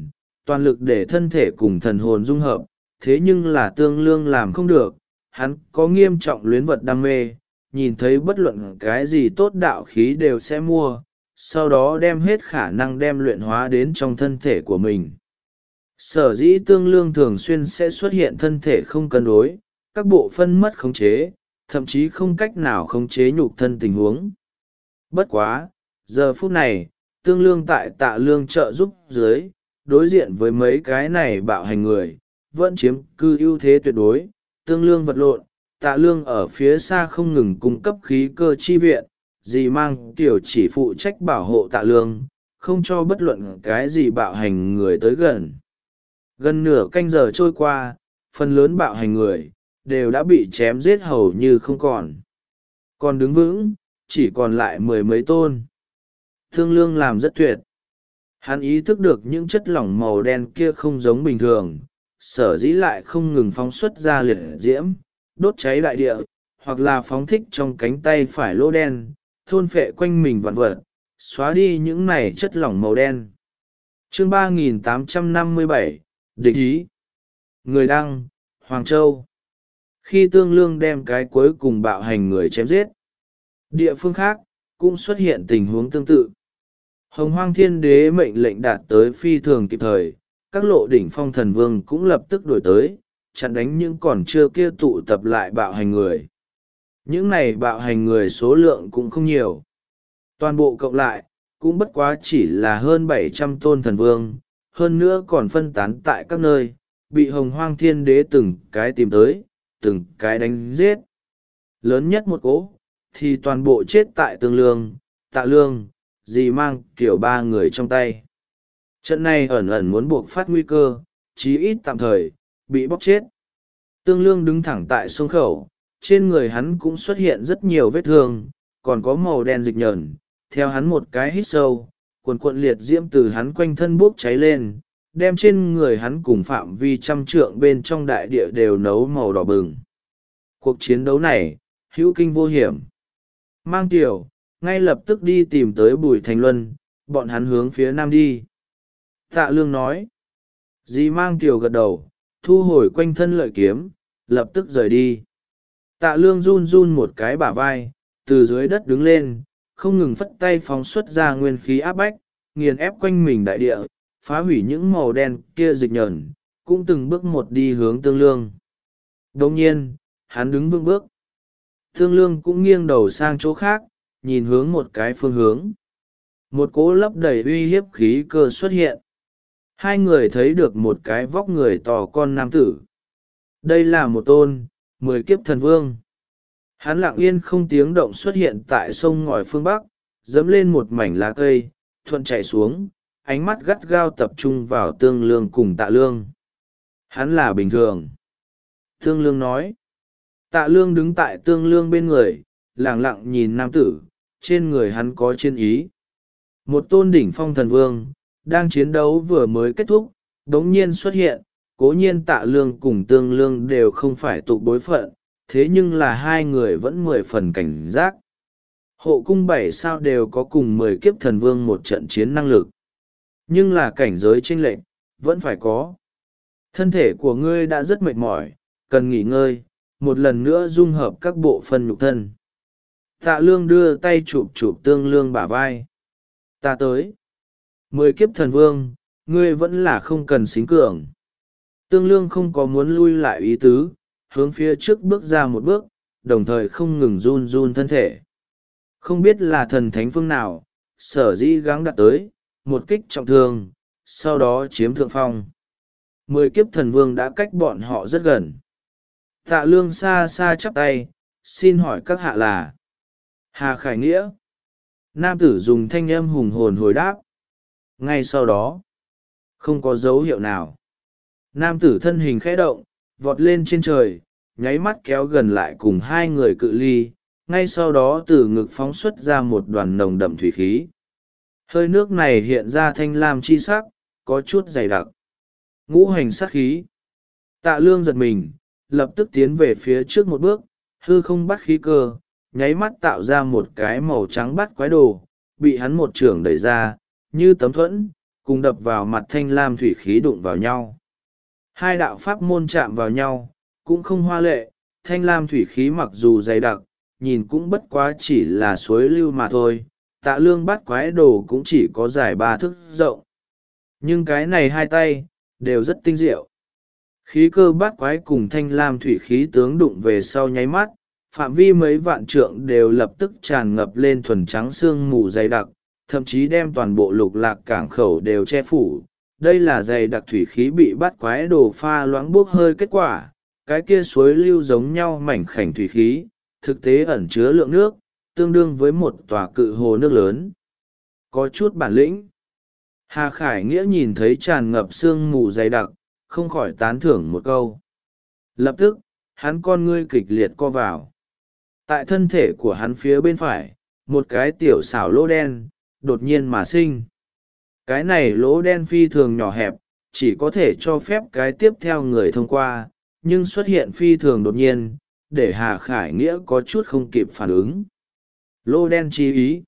toàn lực để thân thể cùng thần hồn dung hợp, thế nhưng là Tương Lương làm không được. Hắn có nghiêm trọng luyến vật đam mê, nhìn thấy bất luận cái gì tốt đạo khí đều sẽ mua, sau đó đem hết khả năng đem luyện hóa đến trong thân thể của mình. Sở dĩ Tương Lương thường xuyên sẽ xuất hiện thân thể không cân đối, các bộ phân mất khống chế, thậm chí không cách nào khống chế nhục thân tình huống. Bất quá, giờ phút này, Tương Lương tại Tạ Lương trợ giúp dưới, đối diện với mấy cái này bạo hành người, vẫn chiếm cư ưu thế tuyệt đối. Tương Lương vật lộn, Tạ Lương ở phía xa không ngừng cung cấp khí cơ chi viện, dì Mang Kiều chỉ phụ trách bảo hộ Tạ Lương, không cho bất luận cái gì bạo hành người tới gần. Gần nửa canh giờ trôi qua, phần lớn bạo hành người đều đã bị chém giết hầu như không còn. Còn đứng vững, chỉ còn lại mười mấy tôn. Tương Lương làm rất tuyệt. Hắn ý thức được những chất lỏng màu đen kia không giống bình thường, sở dĩ lại không ngừng phóng xuất ra liệt diễm, đốt cháy đại địa, hoặc là phóng thích trong cánh tay phải lỗ đen, thôn phệ quanh mình vạn vật, xóa đi những này chất lỏng màu đen. Chương 3857, Địch ý. Người đăng, Hoàng Châu. Khi Tương Lương đem cái cuối cùng bạo hành người chém giết, địa phương khác cũng xuất hiện tình huống tương tự. Hồng Hoang Thiên Đế mệnh lệnh đạt tới phi thường kịp thời, các lộ đỉnh phong thần vương cũng lập tức đổi tới, chặn đánh những còn chưa kia tụ tập lại bạo hành người. Những này bạo hành người số lượng cũng không nhiều. Toàn bộ cộng lại, cũng bất quá chỉ là hơn 700 tôn thần vương, hơn nữa còn phân tán tại các nơi, bị Hồng Hoang Thiên Đế từng cái tìm tới, từng cái đánh giết. Lớn nhất một cỗ, thì toàn bộ chết tại Tương Lương, Tạ Lương, dì Mang Kiều ba người trong tay. Trận này ẩn ẩn muốn buộc phát nguy cơ, chí ít tạm thời, bị bóc chết. Tương Lương đứng thẳng tại sông khẩu, trên người hắn cũng xuất hiện rất nhiều vết thương, còn có màu đen dịch nhờn. Theo hắn một cái hít sâu, cuồn cuộn liệt diễm từ hắn quanh thân bốc cháy lên, đem trên người hắn cùng phạm vi trăm trượng bên trong đại địa đều nấu màu đỏ bừng. Cuộc chiến đấu này, hữu kinh vô hiểm. Mang Kiều ngay lập tức đi tìm tới Bùi Thành Luân, bọn hắn hướng phía nam đi. Tạ Lương nói. Dì Mang Kiều gật đầu, thu hồi quanh thân lợi kiếm, lập tức rời đi. Tạ Lương run run một cái bả vai, từ dưới đất đứng lên, không ngừng phất tay phóng xuất ra nguyên khí áp bách, nghiền ép quanh mình đại địa, phá hủy những màu đen kia dịch nhờn, cũng từng bước một đi hướng Tương Lương. Đồng nhiên, hắn đứng vững bước. Tương Lương cũng nghiêng đầu sang chỗ khác, nhìn hướng một cái phương hướng. Một cỗ lấp đầy uy hiếp khí cơ xuất hiện. Hai người thấy được một cái vóc người to con nam tử. Đây là một tôn, 10 kiếp thần vương. Hắn lặng yên không tiếng động xuất hiện tại sông ngòi phương Bắc, dẫm lên một mảnh lá cây, thuận chạy xuống, ánh mắt gắt gao tập trung vào Tương Lương cùng Tạ Lương. Hắn là bình thường. Tương Lương nói. Tạ Lương đứng tại Tương Lương bên người, lặng lặng nhìn nam tử, trên người hắn có chiến ý. Một tôn đỉnh phong thần vương, đang chiến đấu vừa mới kết thúc, đống nhiên xuất hiện, cố nhiên Tạ Lương cùng Tương Lương đều không phải tụ bối phận, thế nhưng là hai người vẫn 10 phần cảnh giác. Hộ cung 7 sao đều có cùng 10 kiếp thần vương một trận chiến năng lực. Nhưng là cảnh giới chênh lệch, vẫn phải có. Thân thể của ngươi đã rất mệt mỏi, cần nghỉ ngơi, một lần nữa dung hợp các bộ phận nhục thân. Tạ Lương đưa tay chụp chụp Tương Lương bả vai. Ta tới. 10 kiếp thần vương, ngươi vẫn là không cần xính cường. Tương Lương không có muốn lui lại ý tứ, hướng phía trước bước ra một bước, đồng thời không ngừng run run thân thể. Không biết là thần thánh phương nào, sở dĩ gắng đạt tới, một kích trọng thương, sau đó chiếm thượng phong. 10 kiếp thần vương đã cách bọn họ rất gần. Tạ Lương xa xa chắp tay, xin hỏi các hạ là Hà Khải Nghĩa. Nam tử dùng thanh âm hùng hồn hồi đáp. Ngay sau đó, không có dấu hiệu nào. Nam tử thân hình khẽ động, vọt lên trên trời, nháy mắt kéo gần lại cùng hai người cự ly, ngay sau đó từ ngực phóng xuất ra một đoàn nồng đậm thủy khí. Hơi nước này hiện ra thanh lam chi sắc, có chút dày đặc. Ngũ hành sát khí. Tạ Lương giật mình, lập tức tiến về phía trước một bước, hư không bắt khí cơ, nháy mắt tạo ra một cái màu trắng bắt quái đồ, bị hắn một chưởng đẩy ra, như tấm thuẫn, cùng đập vào mặt thanh lam thủy khí đụng vào nhau. Hai đạo pháp môn chạm vào nhau, cũng không hoa lệ, thanh lam thủy khí mặc dù dày đặc, nhìn cũng bất quá chỉ là suối lưu mà thôi, Tạ Lương Bát Quái Đồ cũng chỉ có dài 3 thước rộng. Nhưng cái này hai tay, đều rất tinh diệu. Khí cơ bát quái cùng thanh lam thủy khí tướng đụng về sau nháy mắt, phạm vi mấy vạn trượng đều lập tức tràn ngập lên thuần trắng sương mù dày đặc, thậm chí đem toàn bộ lục lạc cảng khẩu đều che phủ. Đây là dày đặc thủy khí bị bát quái đồ pha loãng bốc hơi kết quả, cái kia suối lưu giống nhau mảnh khảnh thủy khí, thực tế ẩn chứa lượng nước, tương đương với một tòa cự hồ nước lớn. Có chút bản lĩnh. Hà Khải Nghĩa nhìn thấy tràn ngập sương mù dày đặc, không khỏi tán thưởng một câu. Lập tức, hắn con ngươi kịch liệt co vào. Tại thân thể của hắn phía bên phải, một cái tiểu xảo lỗ đen, đột nhiên mà sinh. Cái này lỗ đen phi thường nhỏ hẹp, chỉ có thể cho phép cái tiếp theo người thông qua, nhưng xuất hiện phi thường đột nhiên, để Hà Khải Nghĩa có chút không kịp phản ứng. Lỗ đen chi ý.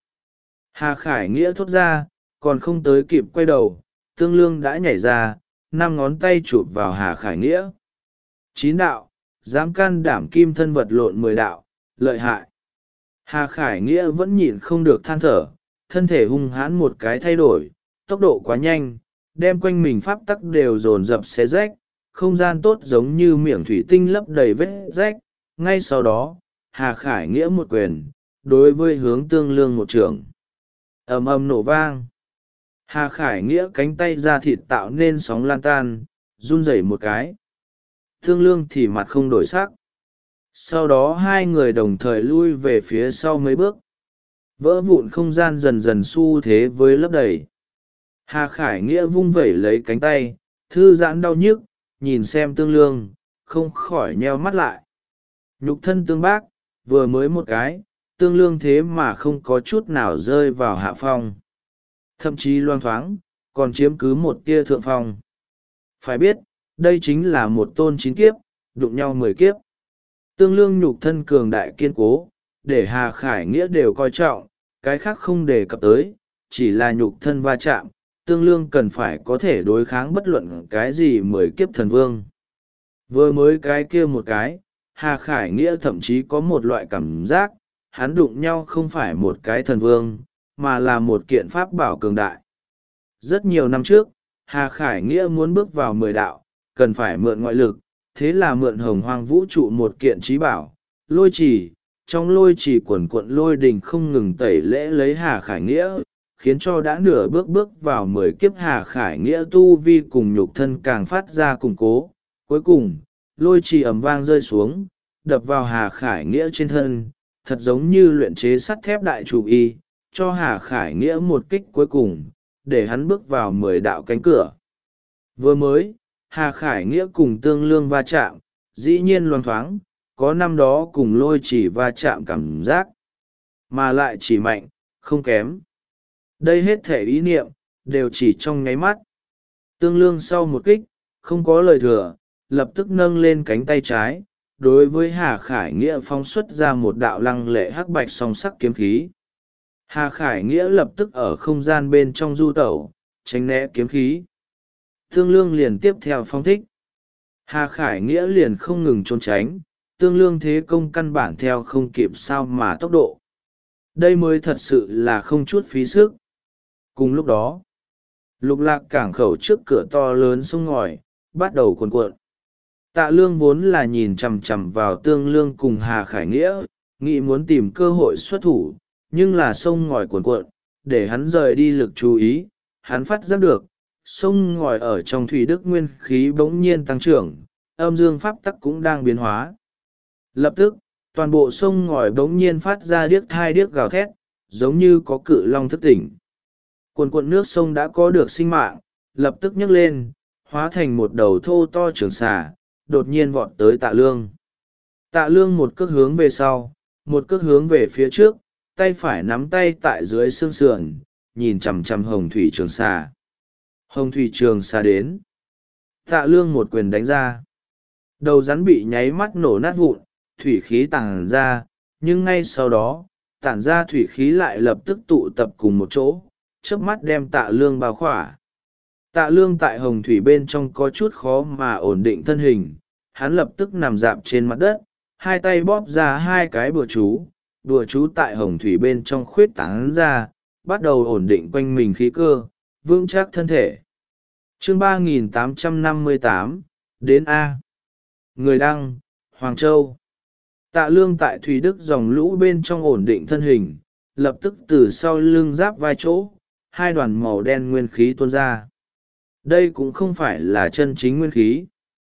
Hà Khải Nghĩa thốt ra, còn không tới kịp quay đầu, Tương Lương đã nhảy ra, 5 ngón tay chụp vào Hà Khải Nghĩa. 9 đạo, dám can đảm kim thân vật lộn 10 đạo, lợi hại. Hà Khải Nghĩa vẫn nhịn không được than thở, thân thể hung hãn một cái thay đổi, tốc độ quá nhanh, đem quanh mình pháp tắc đều dồn dập xé rách, không gian tốt giống như miệng thủy tinh lấp đầy vết rách. Ngay sau đó, Hà Khải Nghĩa một quyền, đối với hướng Tương Lương một trường. Ầm ầm nổ vang. Hà Khải Nghĩa cánh tay ra thịt tạo nên sóng lan tan, run rẩy một cái. Tương Lương thì mặt không đổi sắc. Sau đó hai người đồng thời lui về phía sau mấy bước. Vỡ vụn không gian dần dần xu thế với lấp đầy. Hà Khải Nghĩa vung vẩy lấy cánh tay, thư giãn đau nhức, nhìn xem Tương Lương, không khỏi nheo mắt lại. Nhục thân tương bác, vừa mới một cái, Tương Lương thế mà không có chút nào rơi vào hạ phong. Thậm chí loang thoáng, còn chiếm cứ một tia thượng phong. Phải biết, đây chính là một tôn 9 kiếp, đụng nhau 10 kiếp. Tương Lương nhục thân cường đại kiên cố, để Hà Khải Nghĩa đều coi trọng, cái khác không đề cập tới, chỉ là nhục thân va chạm, Tương Lương cần phải có thể đối kháng bất luận cái gì 10 kiếp thần vương. Vừa mới cái kia một cái, Hà Khải Nghĩa thậm chí có một loại cảm giác, hắn đụng nhau không phải một cái thần vương, mà là một kiện pháp bảo cường đại. Rất nhiều năm trước, Hà Khải Nghĩa muốn bước vào 10 đạo, cần phải mượn ngoại lực, thế là mượn hồng hoang vũ trụ một kiện trí bảo, lôi trì. Trong lôi trì quần quận lôi đình không ngừng tẩy lễ lấy Hà Khải Nghĩa, khiến cho đã nửa bước bước vào 10 kiếp Hà Khải Nghĩa tu vi cùng nhục thân càng phát ra củng cố. Cuối cùng, lôi trì ầm vang rơi xuống, đập vào Hà Khải Nghĩa trên thân, thật giống như luyện chế sắt thép đại chủ y, cho Hà Khải Nghĩa một kích cuối cùng, để hắn bước vào 10 đạo cánh cửa. Vừa mới, Hà Khải Nghĩa cùng Tương Lương va chạm, dĩ nhiên loang thoáng, có năm đó cùng lôi chỉ va chạm cảm giác, mà lại chỉ mạnh, không kém. Đây hết thể ý niệm, đều chỉ trong nháy mắt. Tương Lương sau một kích, không có lời thừa, lập tức nâng lên cánh tay trái, đối với Hà Khải Nghĩa phóng xuất ra một đạo lăng lệ hắc bạch song sắc kiếm khí. Hà Khải Nghĩa lập tức ở không gian bên trong du tẩu, tránh né kiếm khí. Tương Lương liền tiếp theo phong thích. Hà Khải Nghĩa liền không ngừng trốn tránh, Tương Lương thế công căn bản theo không kịp sao mà tốc độ. Đây mới thật sự là không chút phí sức. Cùng lúc đó, lục lạc cảng khẩu trước cửa to lớn sông ngòi, bắt đầu cuồn cuộn. Tạ Lương vốn là nhìn chằm chằm vào Tương Lương cùng Hà Khải Nghĩa, nghĩ muốn tìm cơ hội xuất thủ, nhưng là sông ngòi cuồn cuộn, để hắn rời đi lực chú ý, hắn phát giác được, sông ngòi ở trong thủy đức nguyên khí bỗng nhiên tăng trưởng, âm dương pháp tắc cũng đang biến hóa. Lập tức, toàn bộ sông ngòi bỗng nhiên phát ra điếc thai điếc gào thét, giống như có cự long thức tỉnh. Cuồn cuộn nước sông đã có được sinh mạng, lập tức nhấc lên, hóa thành một đầu thô to trường xà, đột nhiên vọt tới Tạ Lương. Tạ Lương một cước hướng về sau, một cước hướng về phía trước, tay phải nắm tay tại dưới xương sườn, nhìn chằm chằm hồng thủy trường xà. Hồng thủy trường xà đến. Tạ Lương một quyền đánh ra. Đầu rắn bị nháy mắt nổ nát vụn, thủy khí tản ra, nhưng ngay sau đó, tản ra thủy khí lại lập tức tụ tập cùng một chỗ, chớp mắt đem Tạ Lương bao khỏa. Tạ Lương tại hồng thủy bên trong có chút khó mà ổn định thân hình, hắn lập tức nằm rạp trên mặt đất, hai tay bóp ra hai cái bùa chú tại hồng thủy bên trong khuyết tán ra, bắt đầu ổn định quanh mình khí cơ, vững chắc thân thể. Chương 3858, đến A. Người đăng, Hoàng Châu. Tạ Lương tại Thủy Đức dòng lũ bên trong ổn định thân hình, lập tức từ sau lưng giáp vai chỗ, hai đoàn màu đen nguyên khí tuôn ra. Đây cũng không phải là chân chính nguyên khí,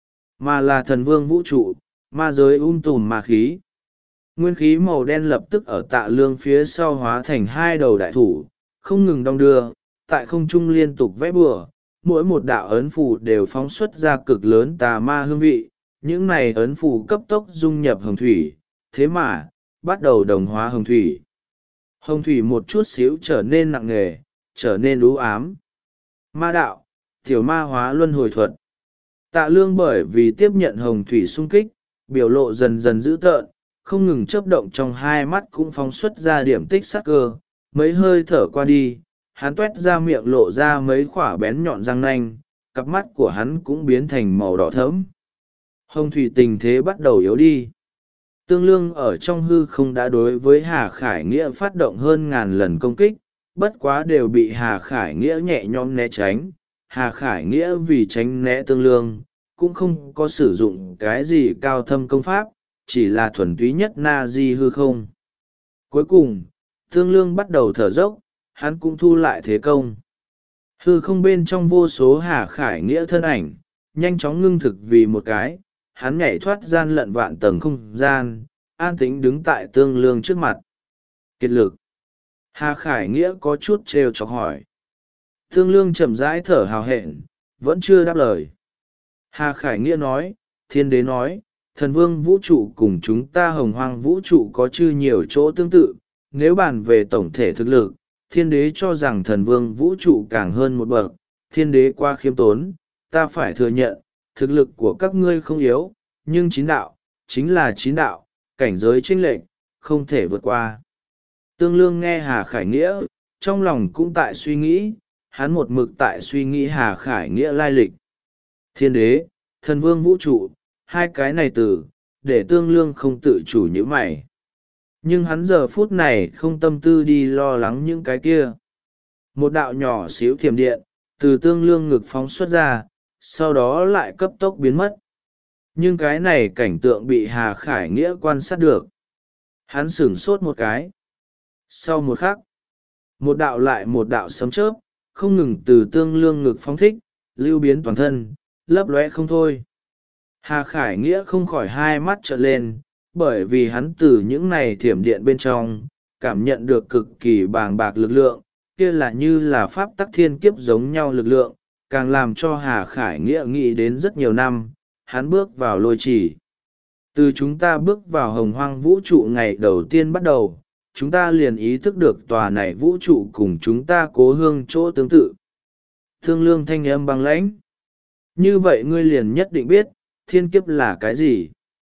mà là thần vương vũ trụ, ma giới tùm ma khí. Nguyên khí màu đen lập tức ở Tạ Lương phía sau hóa thành hai đầu đại thủ, không ngừng đong đưa, tại không trung liên tục vẽ bừa, mỗi một đạo ấn phù đều phóng xuất ra cực lớn tà ma hương vị. Những này ấn phù cấp tốc dung nhập hồng thủy, thế mà, bắt đầu đồng hóa hồng thủy. Hồng thủy một chút xíu trở nên nặng nề, trở nên u ám. Ma đạo, tiểu ma hóa luân hồi thuật. Tạ Lương bởi vì tiếp nhận hồng thủy xung kích, biểu lộ dần dần dữ tợn, không ngừng chớp động trong hai mắt cũng phóng xuất ra điểm tích sắc cơ. Mấy hơi thở qua đi, hắn toét ra miệng lộ ra mấy khỏa bén nhọn răng nanh, cặp mắt của hắn cũng biến thành màu đỏ thẫm. Hồng thủy tình thế bắt đầu yếu đi. Tương Lương ở trong hư không đã đối với Hà Khải Nghĩa phát động hơn ngàn lần công kích, bất quá đều bị Hà Khải Nghĩa nhẹ nhõm né tránh. Hà Khải Nghĩa vì tránh né Tương Lương, cũng không có sử dụng cái gì cao thâm công pháp, chỉ là thuần túy nhất na di hư không. Cuối cùng, Tương Lương bắt đầu thở dốc, hắn cũng thu lại thế công. Hư không bên trong vô số Hà Khải Nghĩa thân ảnh, nhanh chóng ngưng thực vì một cái, hắn nhảy thoát gian lận vạn tầng không gian, an tĩnh đứng tại Tương Lương trước mặt. Kiệt lực. Hà Khải Nghĩa có chút trêu chọc hỏi. Tương Lương chậm rãi thở hào hẹn, vẫn chưa đáp lời. Hà Khải Nghĩa nói, Thiên Đế nói, thần vương vũ trụ cùng chúng ta hồng hoang vũ trụ có chư nhiều chỗ tương tự. Nếu bàn về tổng thể thực lực, Thiên Đế cho rằng thần vương vũ trụ càng hơn một bậc. Thiên Đế qua khiêm tốn, ta phải thừa nhận, thực lực của các ngươi không yếu, nhưng chín đạo, chính là chín đạo, cảnh giới chênh lệch, không thể vượt qua. Tương Lương nghe Hà Khải Nghĩa, trong lòng cũng tại suy nghĩ, hắn một mực tại suy nghĩ Hà Khải Nghĩa lai lịch. Thiên Đế, thần vương vũ trụ, hai cái này từ, để Tương Lương không tự chủ như mày. Nhưng hắn giờ phút này không tâm tư đi lo lắng những cái kia. Một đạo nhỏ xíu thiểm điện, từ Tương Lương ngực phóng xuất ra, sau đó lại cấp tốc biến mất. Nhưng cái này cảnh tượng bị Hà Khải Nghĩa quan sát được. Hắn sửng sốt một cái. Sau một khắc, một đạo lại một đạo sấm chớp, không ngừng từ Tương Lương ngực phóng thích, lưu biến toàn thân, lấp lóe không thôi. Hà Khải Nghĩa không khỏi hai mắt trợn lên, bởi vì hắn từ những này thiểm điện bên trong, cảm nhận được cực kỳ bàng bạc lực lượng, kia là như là pháp tắc thiên kiếp giống nhau lực lượng, càng làm cho Hà Khải Nghĩa nghĩ đến rất nhiều năm, hắn bước vào lôi trì. Từ chúng ta bước vào hồng hoang vũ trụ ngày đầu tiên bắt đầu, chúng ta liền ý thức được tòa này vũ trụ cùng chúng ta cố hương chỗ tương tự. Tương Lương thanh âm băng lãnh. Như vậy ngươi liền nhất định biết, thiên kiếp là cái gì?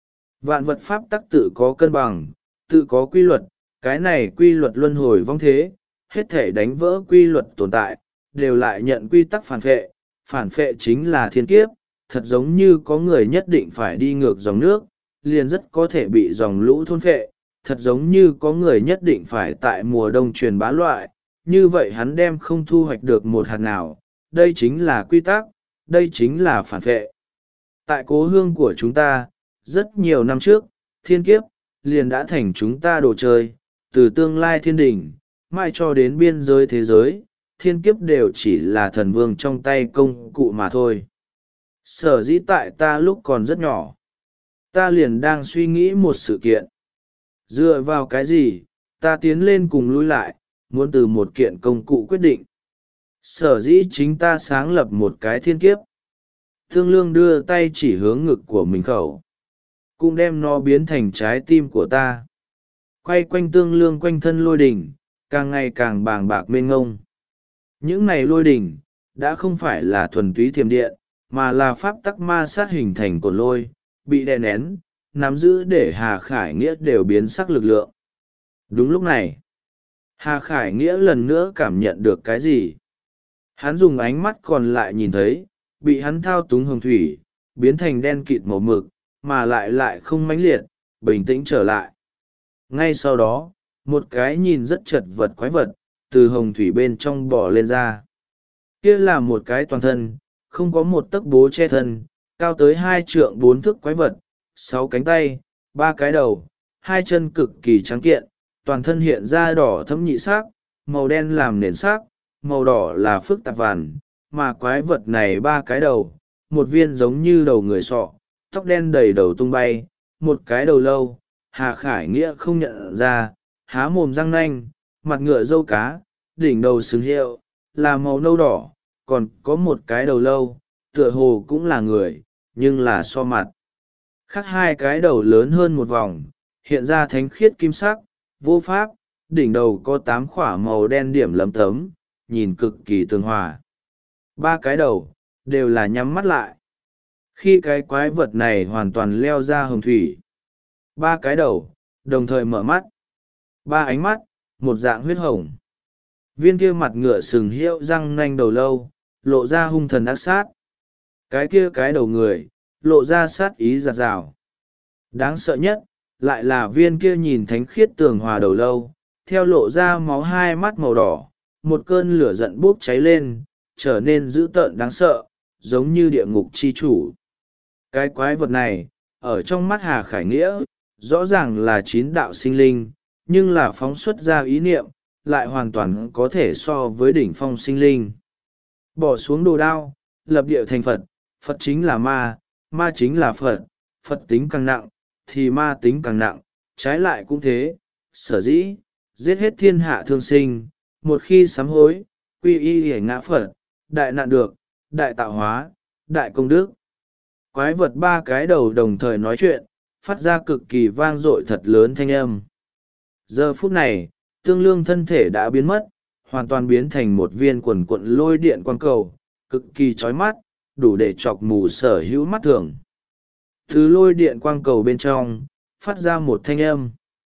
Vạn vật pháp tắc tự có cân bằng, tự có quy luật, cái này quy luật luân hồi vong thế, hết thể đánh vỡ quy luật tồn tại, đều lại nhận quy tắc phản phệ chính là thiên kiếp, thật giống như có người nhất định phải đi ngược dòng nước, liền rất có thể bị dòng lũ thôn phệ, thật giống như có người nhất định phải tại mùa đông truyền bá loại, như vậy hắn đem không thu hoạch được một hạt nào, đây chính là quy tắc, đây chính là phản phệ. Tại cố hương của chúng ta, rất nhiều năm trước, thiên kiếp, liền đã thành chúng ta đồ chơi, từ tương lai thiên đỉnh, mãi cho đến biên giới thế giới, thiên kiếp đều chỉ là thần vương trong tay công cụ mà thôi. Sở dĩ tại ta lúc còn rất nhỏ, ta liền đang suy nghĩ một sự kiện. Dựa vào cái gì, ta tiến lên cùng lui lại, muốn từ một kiện công cụ quyết định. Sở dĩ chính ta sáng lập một cái thiên kiếp. Tương Lương đưa tay chỉ hướng ngực của mình khẩu, cũng đem nó biến thành trái tim của ta. Quay quanh Tương Lương quanh thân lôi đỉnh, càng ngày càng bàng bạc mênh ngông. Những này lôi đỉnh, đã không phải là thuần túy thiểm điện, mà là pháp tắc ma sát hình thành cồn lôi, bị đè nén, nắm giữ để Hà Khải Nghĩa đều biến sắc lực lượng. Đúng lúc này, Hà Khải Nghĩa lần nữa cảm nhận được cái gì? Hắn dùng ánh mắt còn lại nhìn thấy, bị hắn thao túng hồng thủy, biến thành đen kịt màu mực, mà lại không mãnh liệt, bình tĩnh trở lại. Ngay sau đó, một cái nhìn rất chật vật quái vật, từ hồng thủy bên trong bò lên ra. Kia là một cái toàn thân, không có một tấc bố che thân, cao tới 2 trượng 4 thước quái vật, 6 cánh tay, 3 cái đầu, 2 chân cực kỳ trắng kiện, toàn thân hiện ra đỏ thẫm nhị sắc, màu đen làm nền sắc, màu đỏ là phức tạp vằn, mà quái vật này 3 cái đầu, một viên giống như đầu người sọ, tóc đen đầy đầu tung bay, một cái đầu lâu, Hà Khải Nghĩa không nhận ra, há mồm răng nanh, mặt ngựa râu cá, đỉnh đầu sừng hiệu, là màu nâu đỏ, còn có một cái đầu lâu, tựa hồ cũng là người, nhưng là so mặt. Khác 2 cái đầu lớn hơn một vòng, hiện ra thánh khiết kim sắc, vô pháp, đỉnh đầu có 8 khỏa màu đen điểm lấm tấm, nhìn cực kỳ tường hòa. 3 cái đầu, đều là nhắm mắt lại. Khi cái quái vật này hoàn toàn leo ra hồng thủy, 3 cái đầu, đồng thời mở mắt. 3 ánh mắt, một dạng huyết hồng. Viên kia mặt ngựa sừng hiệu răng nanh đầu lâu, lộ ra hung thần ác sát. Cái kia cái đầu người, lộ ra sát ý giạt rào. Đáng sợ nhất, lại là viên kia nhìn thánh khiết tường hòa đầu lâu, theo lộ ra máu 2 mắt màu đỏ, một cơn lửa giận bốc cháy lên, trở nên dữ tợn đáng sợ, giống như địa ngục chi chủ. Cái quái vật này, ở trong mắt Hà Khải Nghĩa, rõ ràng là 9 đạo sinh linh, nhưng là phóng xuất ra ý niệm, lại hoàn toàn có thể so với đỉnh phong sinh linh. Bỏ xuống đồ đao, lập địa thành Phật, Phật chính là ma, ma chính là Phật, Phật tính càng nặng, thì ma tính càng nặng, trái lại cũng thế, sở dĩ, giết hết thiên hạ thương sinh, một khi sám hối, quy y hề ngã Phật, đại nạn được, đại tạo hóa, đại công đức. Quái vật 3 cái đầu đồng thời nói chuyện, phát ra cực kỳ vang dội thật lớn thanh âm. Giờ phút này, Tương Lương thân thể đã biến mất, hoàn toàn biến thành một viên quần quận lôi điện quang cầu, cực kỳ chói mắt, đủ để chọc mù sở hữu mắt thường. Từ lôi điện quang cầu bên trong, phát ra một thanh âm.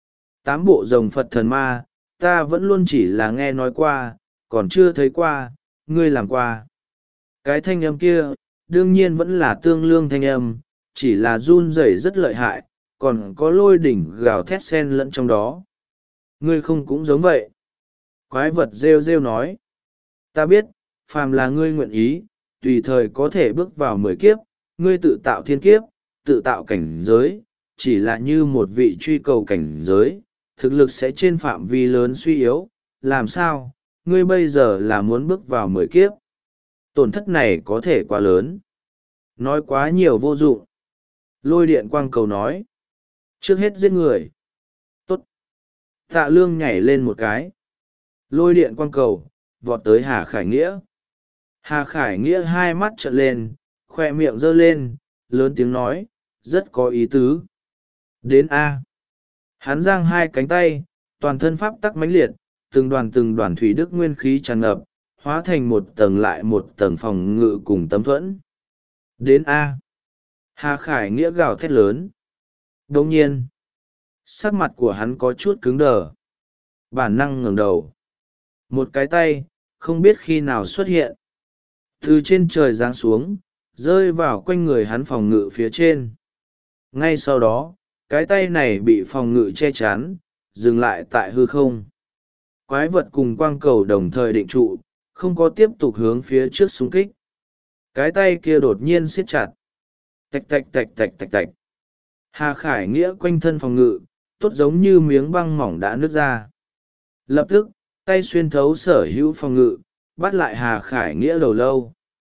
8 bộ rồng Phật thần ma, ta vẫn luôn chỉ là nghe nói qua, còn chưa thấy qua, ngươi làm qua. Cái thanh âm kia, đương nhiên vẫn là Tương Lương thanh âm, chỉ là run rẩy rất lợi hại, còn có lôi đỉnh gào thét sen lẫn trong đó. Ngươi không cũng giống vậy. Quái vật rêu rêu nói. Ta biết, phàm là ngươi nguyện ý, tùy thời có thể bước vào 10 kiếp, ngươi tự tạo thiên kiếp, tự tạo cảnh giới, chỉ là như một vị truy cầu cảnh giới, thực lực sẽ trên phạm vi lớn suy yếu, làm sao, ngươi bây giờ là muốn bước vào 10 kiếp. Tổn thất này có thể quá lớn. Nói quá nhiều vô dụng. Lôi điện quang cầu nói. Trước hết giết người. Tốt. Tạ Lương nhảy lên một cái. Lôi điện quang cầu, vọt tới Hà Khải Nghĩa. Hà Khải Nghĩa 2 mắt trợn lên, khoe miệng giơ lên, lớn tiếng nói, rất có ý tứ. Đến A. Hắn giang 2 cánh tay, toàn thân pháp tắc mãnh liệt, từng đoàn thủy đức nguyên khí tràn ngập, hóa thành một tầng lại một tầng phòng ngự cùng tấm thuẫn. Đến A. Hà Khải Nghĩa gào thét lớn. Đồng nhiên, sắc mặt của hắn có chút cứng đờ. Bản năng ngẩng đầu. Một cái tay, không biết khi nào xuất hiện. Từ trên trời giáng xuống, rơi vào quanh người hắn phòng ngự phía trên. Ngay sau đó, cái tay này bị phòng ngự che chắn, dừng lại tại hư không. Quái vật cùng quang cầu đồng thời định trụ, không có tiếp tục hướng phía trước xung kích. Cái tay kia đột nhiên siết chặt. Tạch tạch tạch tạch tạch tạch. Hà Khải Nghĩa quanh thân phòng ngự, tốt giống như miếng băng mỏng đã nứt ra. Lập tức, tay xuyên thấu sở hữu phòng ngự, bắt lại Hà Khải Nghĩa đầu lâu.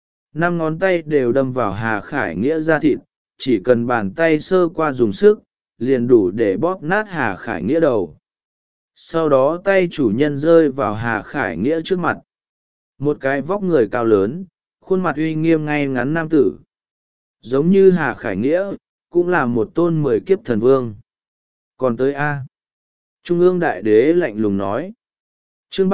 5 ngón tay đều đâm vào Hà Khải Nghĩa da thịt, chỉ cần bàn tay sơ qua dùng sức, liền đủ để bóp nát Hà Khải Nghĩa đầu. Sau đó tay chủ nhân rơi vào Hà Khải Nghĩa trước mặt. Một cái vóc người cao lớn, khuôn mặt uy nghiêm ngay ngắn nam tử. Giống như Hà Khải Nghĩa, cũng là một tôn 10 kiếp thần vương. Còn tới A. Trung ương Đại Đế lạnh lùng nói. Chương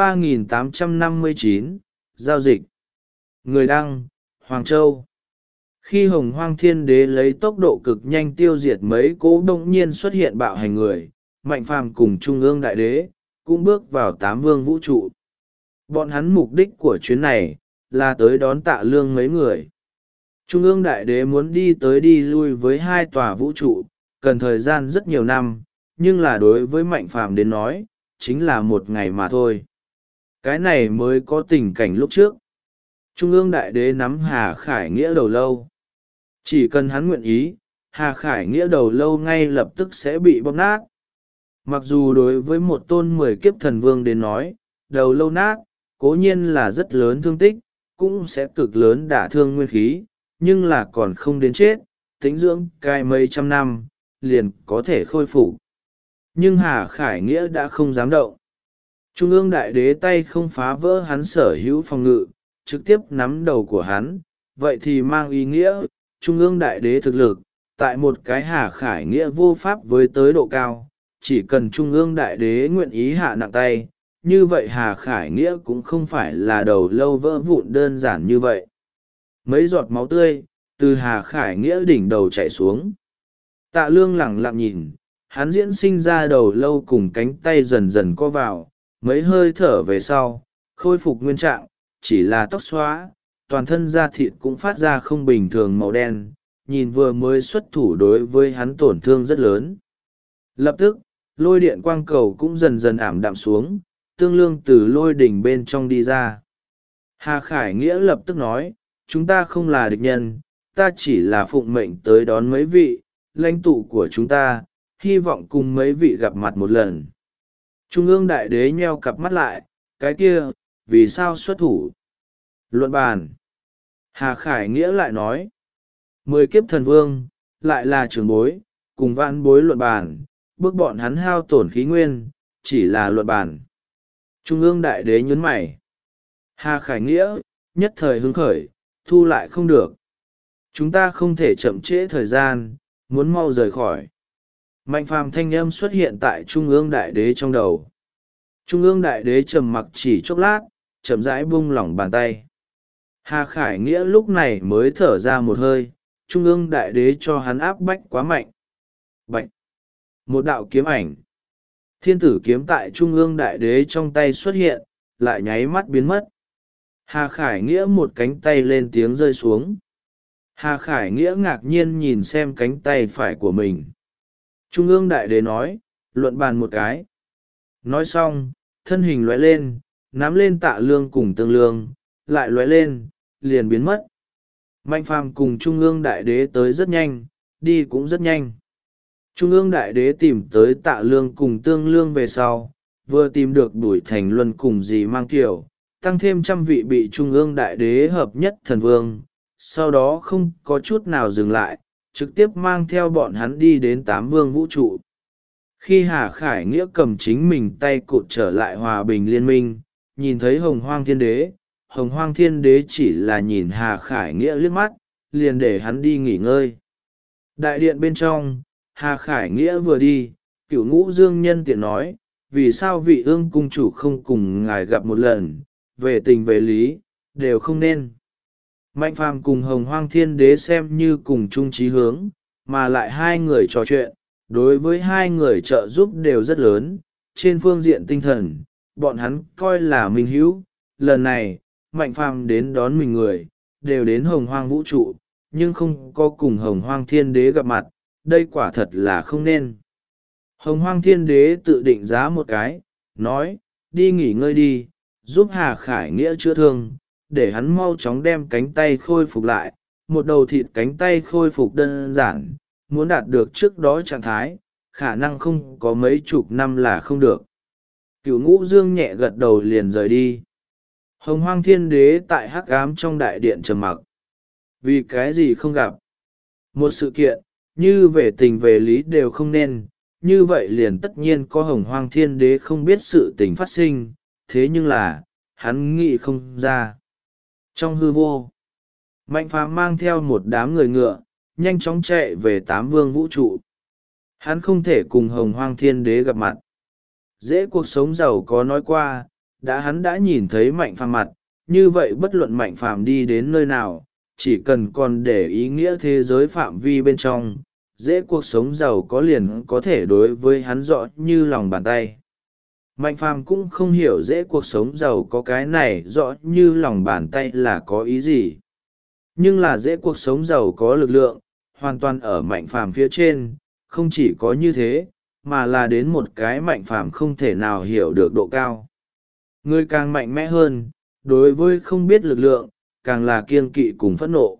3859, Giao dịch. Người đăng, Hoàng Châu. Khi Hồng Hoang Thiên Đế lấy tốc độ cực nhanh tiêu diệt mấy cỗ đông nhiên xuất hiện bạo hành người, Mạnh Phàm cùng Trung ương Đại Đế, cũng bước vào 8 vương vũ trụ. Bọn hắn mục đích của chuyến này, là tới đón Tạ Lương mấy người. Trung ương đại đế muốn đi tới đi lui với hai tòa vũ trụ, cần thời gian rất nhiều năm, nhưng là đối với Mạnh Phàm đến nói, chính là một ngày mà thôi. Cái này mới có tình cảnh lúc trước. Trung ương đại đế nắm Hà Khải Nghĩa đầu lâu. Chỉ cần hắn nguyện ý, Hà Khải Nghĩa đầu lâu ngay lập tức sẽ bị bóp nát. Mặc dù đối với một tôn 10 kiếp thần vương đến nói, đầu lâu nát, cố nhiên là rất lớn thương tích, cũng sẽ cực lớn đả thương nguyên khí, nhưng là còn không đến chết, tĩnh dưỡng cai mấy trăm năm, liền có thể khôi phục. Nhưng Hà Khải Nghĩa đã không dám động. Trung ương đại đế tay không phá vỡ hắn sở hữu phòng ngự, trực tiếp nắm đầu của hắn, vậy thì mang ý nghĩa, Trung ương đại đế thực lực, tại một cái Hà Khải Nghĩa vô pháp với tới độ cao, chỉ cần Trung ương đại đế nguyện ý hạ nặng tay, như vậy Hà Khải Nghĩa cũng không phải là đầu lâu vỡ vụn đơn giản như vậy. Mấy giọt máu tươi, từ Hà Khải Nghĩa đỉnh đầu chảy xuống. Tạ Lương lẳng lặng nhìn, hắn diễn sinh ra đầu lâu cùng cánh tay dần dần co vào, mấy hơi thở về sau, khôi phục nguyên trạng, chỉ là tóc xóa, toàn thân da thịt cũng phát ra không bình thường màu đen, nhìn vừa mới xuất thủ đối với hắn tổn thương rất lớn. Lập tức, lôi điện quang cầu cũng dần dần ảm đạm xuống, Tương Lương từ lôi đỉnh bên trong đi ra. Hà Khải Nghĩa lập tức nói, chúng ta không là địch nhân, ta chỉ là phụng mệnh tới đón mấy vị, lãnh tụ của chúng ta, hy vọng cùng mấy vị gặp mặt một lần. Trung ương đại đế nheo cặp mắt lại, cái kia, vì sao xuất thủ? Luận bàn. Hà Khải Nghĩa lại nói, 10 kiếp thần vương, lại là trưởng bối, cùng vãn bối luận bàn, bước bọn hắn hao tổn khí nguyên, chỉ là luận bàn. Trung ương đại đế nhấn mày. Hà Khải Nghĩa, nhất thời hứng khởi, thu lại không được. Chúng ta không thể chậm trễ thời gian, muốn mau rời khỏi. Mạnh phàm thanh âm xuất hiện tại Trung ương đại đế trong đầu. Trung ương đại đế trầm mặc chỉ chốc lát, chậm rãi buông lỏng bàn tay. Hà Khải Nghĩa lúc này mới thở ra một hơi, Trung ương đại đế cho hắn áp bách quá mạnh. Bạch! Một đạo kiếm ảnh. Thiên tử kiếm tại Trung ương đại đế trong tay xuất hiện, lại nháy mắt biến mất. Hà Khải Nghĩa một cánh tay lên tiếng rơi xuống. Hà Khải Nghĩa ngạc nhiên nhìn xem cánh tay phải của mình. Trung ương đại đế nói, luận bàn một cái. Nói xong, thân hình lóe lên, nắm lên Tạ Lương cùng Tương Lương, lại lóe lên, liền biến mất. Mạnh phàm cùng Trung ương đại đế tới rất nhanh, đi cũng rất nhanh. Trung ương đại đế tìm tới Tạ Lương cùng Tương Lương về sau, vừa tìm được Đuổi Thành Luân cùng dì Mang Kiều, tăng thêm 100 vị bị Trung ương đại đế hợp nhất thần vương, sau đó không có chút nào dừng lại, trực tiếp mang theo bọn hắn đi đến 8 vương vũ trụ. Khi Hà Khải Nghĩa cầm chính mình tay cụt trở lại hòa bình liên minh, nhìn thấy Hồng Hoang Thiên Đế, Hồng Hoang Thiên Đế chỉ là nhìn Hà Khải Nghĩa liếc mắt, liền để hắn đi nghỉ ngơi. Đại điện bên trong, Hà Khải Nghĩa vừa đi, Cửu Ngũ Dương nhân tiện nói, vì sao vị ương cung chủ không cùng ngài gặp một lần, về tình về lý, đều không nên. Mạnh phàm cùng Hồng Hoang Thiên Đế xem như cùng chung chí hướng, mà lại hai người trò chuyện, đối với hai người trợ giúp đều rất lớn, trên phương diện tinh thần, bọn hắn coi là minh hữu. Lần này, Mạnh phàm đến đón mình người, đều đến Hồng Hoang vũ trụ, nhưng không có cùng Hồng Hoang Thiên Đế gặp mặt, đây quả thật là không nên. Hồng Hoang Thiên Đế tự định giá một cái, nói, đi nghỉ ngơi đi, giúp Hà Khải Nghĩa chữa thương, để hắn mau chóng đem cánh tay khôi phục lại. Một đầu thịt cánh tay khôi phục đơn giản, muốn đạt được trước đó trạng thái, khả năng không có mấy chục năm là không được. Cửu Ngũ Dương nhẹ gật đầu liền rời đi. Hồng Hoang Thiên Đế tại hắc ám trong đại điện trầm mặc. Vì cái gì không gặp? Một sự kiện, như về tình về lý đều không nên, như vậy liền tất nhiên có Hồng Hoang Thiên Đế không biết sự tình phát sinh, thế nhưng là, hắn nghĩ không ra. Trong hư vô, Mạnh phàm mang theo một đám người ngựa, nhanh chóng chạy về 8 vương vũ trụ. Hắn không thể cùng Hồng Hoang Thiên Đế gặp mặt. Dễ cuộc sống giàu có nói qua, hắn đã nhìn thấy Mạnh phàm mặt, như vậy bất luận Mạnh phàm đi đến nơi nào, chỉ cần còn để ý nghĩa thế giới phạm vi bên trong, dễ cuộc sống giàu có liền có thể đối với hắn rõ như lòng bàn tay. Mạnh phàm cũng không hiểu dễ cuộc sống giàu có cái này rõ như lòng bàn tay là có ý gì. Nhưng là dễ cuộc sống giàu có lực lượng, hoàn toàn ở mạnh phàm phía trên, không chỉ có như thế, mà là đến một cái mạnh phàm không thể nào hiểu được độ cao. Người càng mạnh mẽ hơn, đối với không biết lực lượng, càng là kiêng kỵ cùng phẫn nộ.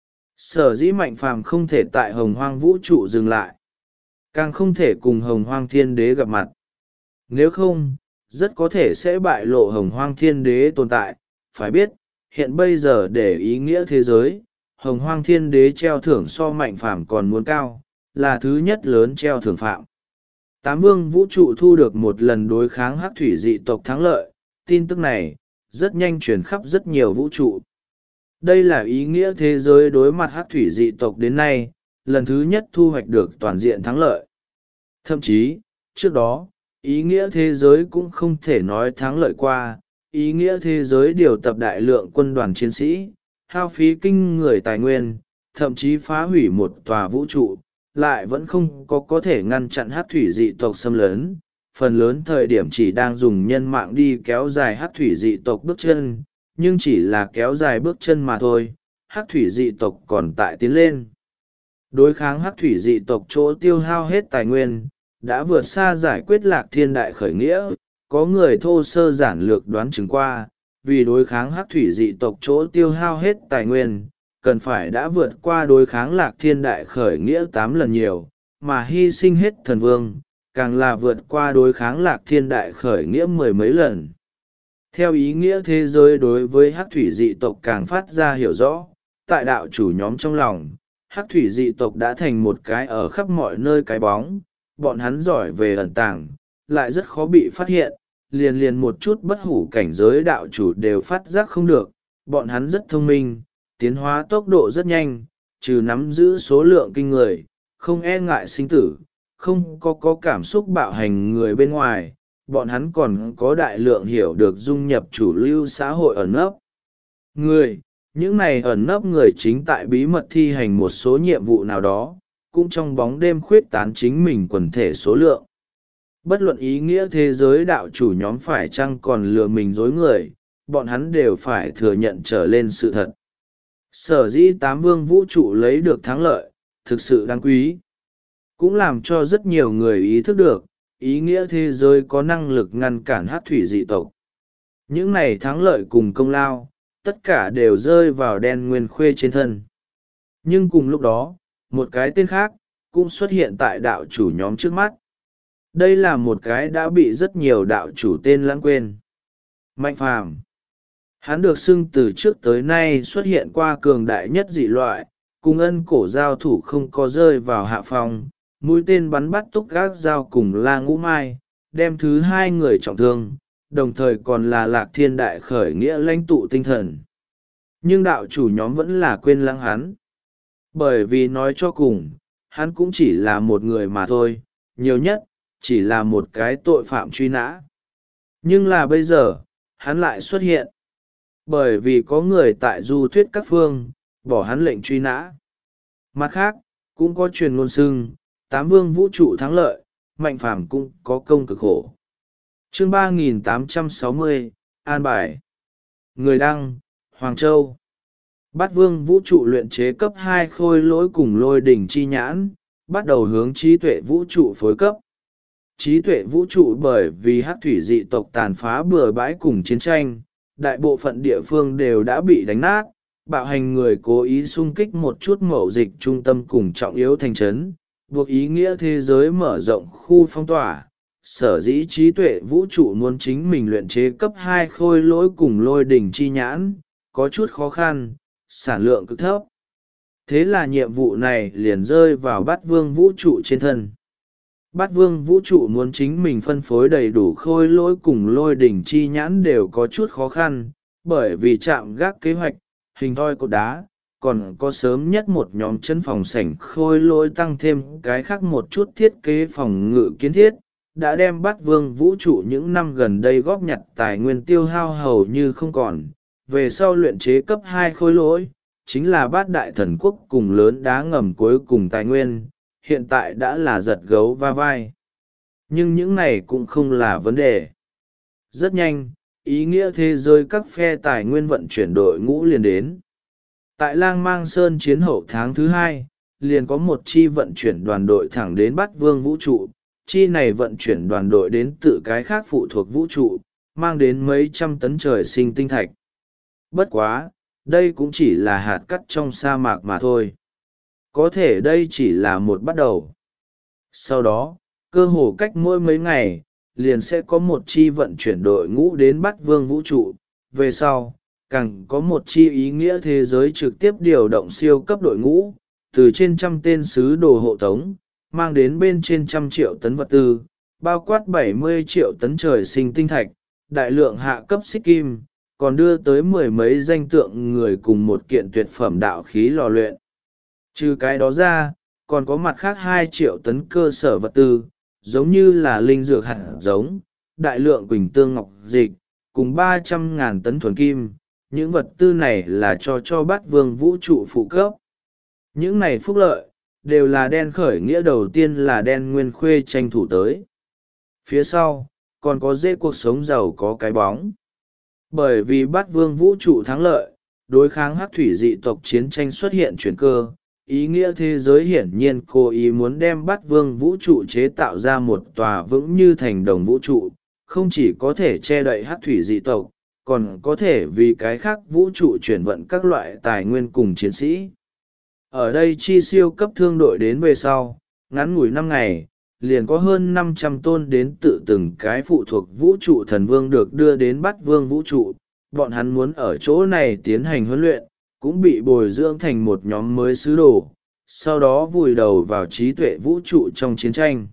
Sở dĩ mạnh phàm không thể tại hồng hoang vũ trụ dừng lại, càng không thể cùng hồng hoang thiên đế gặp mặt. Nếu không, rất có thể sẽ bại lộ hồng hoang thiên đế tồn tại. Phải biết, hiện bây giờ để ý nghĩa thế giới, hồng hoang thiên đế treo thưởng so mạnh phàm còn muốn cao, là thứ nhất lớn treo thưởng phạm. Tám vương vũ trụ thu được một lần đối kháng hắc thủy dị tộc thắng lợi, tin tức này rất nhanh truyền khắp rất nhiều vũ trụ. Đây là ý nghĩa thế giới đối mặt hắc thủy dị tộc đến nay, lần thứ nhất thu hoạch được toàn diện thắng lợi. Thậm chí, trước đó, ý nghĩa thế giới cũng không thể nói thắng lợi qua, ý nghĩa thế giới điều tập đại lượng quân đoàn chiến sĩ, hao phí kinh người tài nguyên, thậm chí phá hủy một tòa vũ trụ, lại vẫn không có thể ngăn chặn hắc thủy dị tộc xâm lấn. Phần lớn thời điểm chỉ đang dùng nhân mạng đi kéo dài hắc thủy dị tộc bước chân, nhưng chỉ là kéo dài bước chân mà thôi, hắc thủy dị tộc còn tại tiến lên. Đối kháng hắc thủy dị tộc chỗ tiêu hao hết tài nguyên, đã vượt xa giải quyết lạc thiên đại khởi nghĩa. Có người thô sơ giản lược đoán chừng qua, vì đối kháng hắc thủy dị tộc chỗ tiêu hao hết tài nguyên, cần phải đã vượt qua đối kháng lạc thiên đại khởi nghĩa 8 lần nhiều, mà hy sinh hết thần vương, càng là vượt qua đối kháng lạc thiên đại khởi nghĩa 10 mấy lần. Theo ý nghĩa thế giới đối với hắc thủy dị tộc càng phát ra hiểu rõ, tại đạo chủ nhóm trong lòng, hắc thủy dị tộc đã thành một cái ở khắp mọi nơi cái bóng, bọn hắn giỏi về ẩn tàng, lại rất khó bị phát hiện, liền một chút bất hủ cảnh giới đạo chủ đều phát giác không được, bọn hắn rất thông minh, tiến hóa tốc độ rất nhanh, trừ nắm giữ số lượng kinh người, không e ngại sinh tử, không có cảm xúc bạo hành người bên ngoài, bọn hắn còn có đại lượng hiểu được dung nhập chủ lưu xã hội ẩn nấp. Những này ẩn nấp người chính tại bí mật thi hành một số nhiệm vụ nào đó, cũng trong bóng đêm khuyết tán chính mình quần thể số lượng. Bất luận ý nghĩa thế giới đạo chủ nhóm phải chăng còn lừa mình dối người, bọn hắn đều phải thừa nhận trở lên sự thật. Sở dĩ tám vương vũ trụ lấy được thắng lợi, thực sự đáng quý. Cũng làm cho rất nhiều người ý thức được, ý nghĩa thế giới có năng lực ngăn cản hắc thủy dị tộc. Những này thắng lợi cùng công lao, tất cả đều rơi vào đen nguyên khuê trên thân. Nhưng cùng lúc đó, một cái tên khác, cũng xuất hiện tại đạo chủ nhóm trước mắt. Đây là một cái đã bị rất nhiều đạo chủ tên lãng quên. Mạnh phàm. Hắn được xưng từ trước tới nay xuất hiện qua cường đại nhất dị loại, cùng ân cổ giao thủ không có rơi vào hạ phòng, mũi tên bắn bắt túc gác giao cùng la ngũ mai, đem thứ hai người trọng thương, đồng thời còn là lạc thiên đại khởi nghĩa lãnh tụ tinh thần. Nhưng đạo chủ nhóm vẫn là quên lãng hắn. Bởi vì nói cho cùng, hắn cũng chỉ là một người mà thôi, nhiều nhất, chỉ là một cái tội phạm truy nã. Nhưng là bây giờ, hắn lại xuất hiện. Bởi vì có người tại du thuyết các phương, bỏ hắn lệnh truy nã. Mặt khác, cũng có truyền ngôn xưng, tám vương vũ trụ thắng lợi, mạnh phàm cũng có công cực khổ. Chương 3860, An Bài. Người đăng, Hoàng Châu. Bát vương vũ trụ luyện chế cấp 2 khôi lỗi cùng lôi đỉnh chi nhãn, bắt đầu hướng trí tuệ vũ trụ phối cấp. Trí tuệ vũ trụ bởi vì hắc thủy dị tộc tàn phá bừa bãi cùng chiến tranh, đại bộ phận địa phương đều đã bị đánh nát, bạo hành người cố ý xung kích một chút mậu dịch trung tâm cùng trọng yếu thành trấn, buộc ý nghĩa thế giới mở rộng khu phong tỏa. Sở dĩ trí tuệ vũ trụ muốn chính mình luyện chế cấp 2 khôi lỗi cùng lôi đỉnh chi nhãn, có chút khó khăn, sản lượng cực thấp. Thế là nhiệm vụ này liền rơi vào bát vương vũ trụ trên thân. Bát vương vũ trụ muốn chính mình phân phối đầy đủ khôi lỗi cùng lôi đỉnh chi nhãn đều có chút khó khăn, bởi vì chạm gác kế hoạch, hình thoi cột đá, còn có sớm nhất một nhóm chân phòng sảnh khôi lỗi tăng thêm cái khác một chút thiết kế phòng ngự kiến thiết, đã đem bát vương vũ trụ những năm gần đây góp nhặt tài nguyên tiêu hao hầu như không còn. Về sau luyện chế cấp 2 khôi lỗi, chính là bát đại thần quốc cùng lớn đá ngầm cuối cùng tài nguyên, hiện tại đã là giật gấu va vai. Nhưng những này cũng không là vấn đề. Rất nhanh, ý nghĩa thế giới các phe tài nguyên vận chuyển đội ngũ liền đến. Tại Lang Mang Sơn chiến hậu tháng thứ 2, liền có một chi vận chuyển đoàn đội thẳng đến Bát Vương vũ trụ. Chi này vận chuyển đoàn đội đến từ cái khác phụ thuộc vũ trụ, mang đến mấy trăm tấn trời sinh tinh thạch. Bất quá, đây cũng chỉ là hạt cát trong sa mạc mà thôi. Có thể đây chỉ là một bắt đầu. Sau đó, cơ hồ cách mỗi mấy ngày, liền sẽ có một chi vận chuyển đội ngũ đến Bát Vương vũ trụ. Về sau, càng có một chi ý nghĩa thế giới trực tiếp điều động siêu cấp đội ngũ, từ trên 100 tên sứ đồ hộ tống, mang đến bên trên 100 triệu tấn vật tư, bao quát 70 triệu tấn trời sinh tinh thạch, đại lượng hạ cấp xích kim, còn đưa tới 10 mấy danh tượng người cùng một kiện tuyệt phẩm đạo khí lò luyện. Trừ cái đó ra, còn có mặt khác 2 triệu tấn cơ sở vật tư, giống như là linh dược hạt giống, đại lượng quỳnh tương ngọc dịch, cùng 300.000 tấn thuần kim. Những vật tư này là cho Bát Vương vũ trụ phụ cấp. Những này phúc lợi, đều là đen khởi nghĩa đầu tiên là đen nguyên khuê tranh thủ tới. Phía sau, còn có dễ cuộc sống giàu có cái bóng. Bởi vì Bát Vương vũ trụ thắng lợi, đối kháng hắc thủy dị tộc chiến tranh xuất hiện chuyển cơ, ý nghĩa thế giới hiển nhiên cố ý muốn đem Bát Vương vũ trụ chế tạo ra một tòa vững như thành đồng vũ trụ, không chỉ có thể che đậy hắc thủy dị tộc, còn có thể vì cái khác vũ trụ chuyển vận các loại tài nguyên cùng chiến sĩ. Ở đây chi siêu cấp thương đội đến về sau, ngắn ngủi 5 ngày, liền có hơn 500 tôn đến tự từng cái phụ thuộc vũ trụ thần vương được đưa đến Bát Vương vũ trụ. Bọn hắn muốn ở chỗ này tiến hành huấn luyện, cũng bị bồi dưỡng thành một nhóm mới sứ đồ, sau đó vùi đầu vào trí tuệ vũ trụ trong chiến tranh.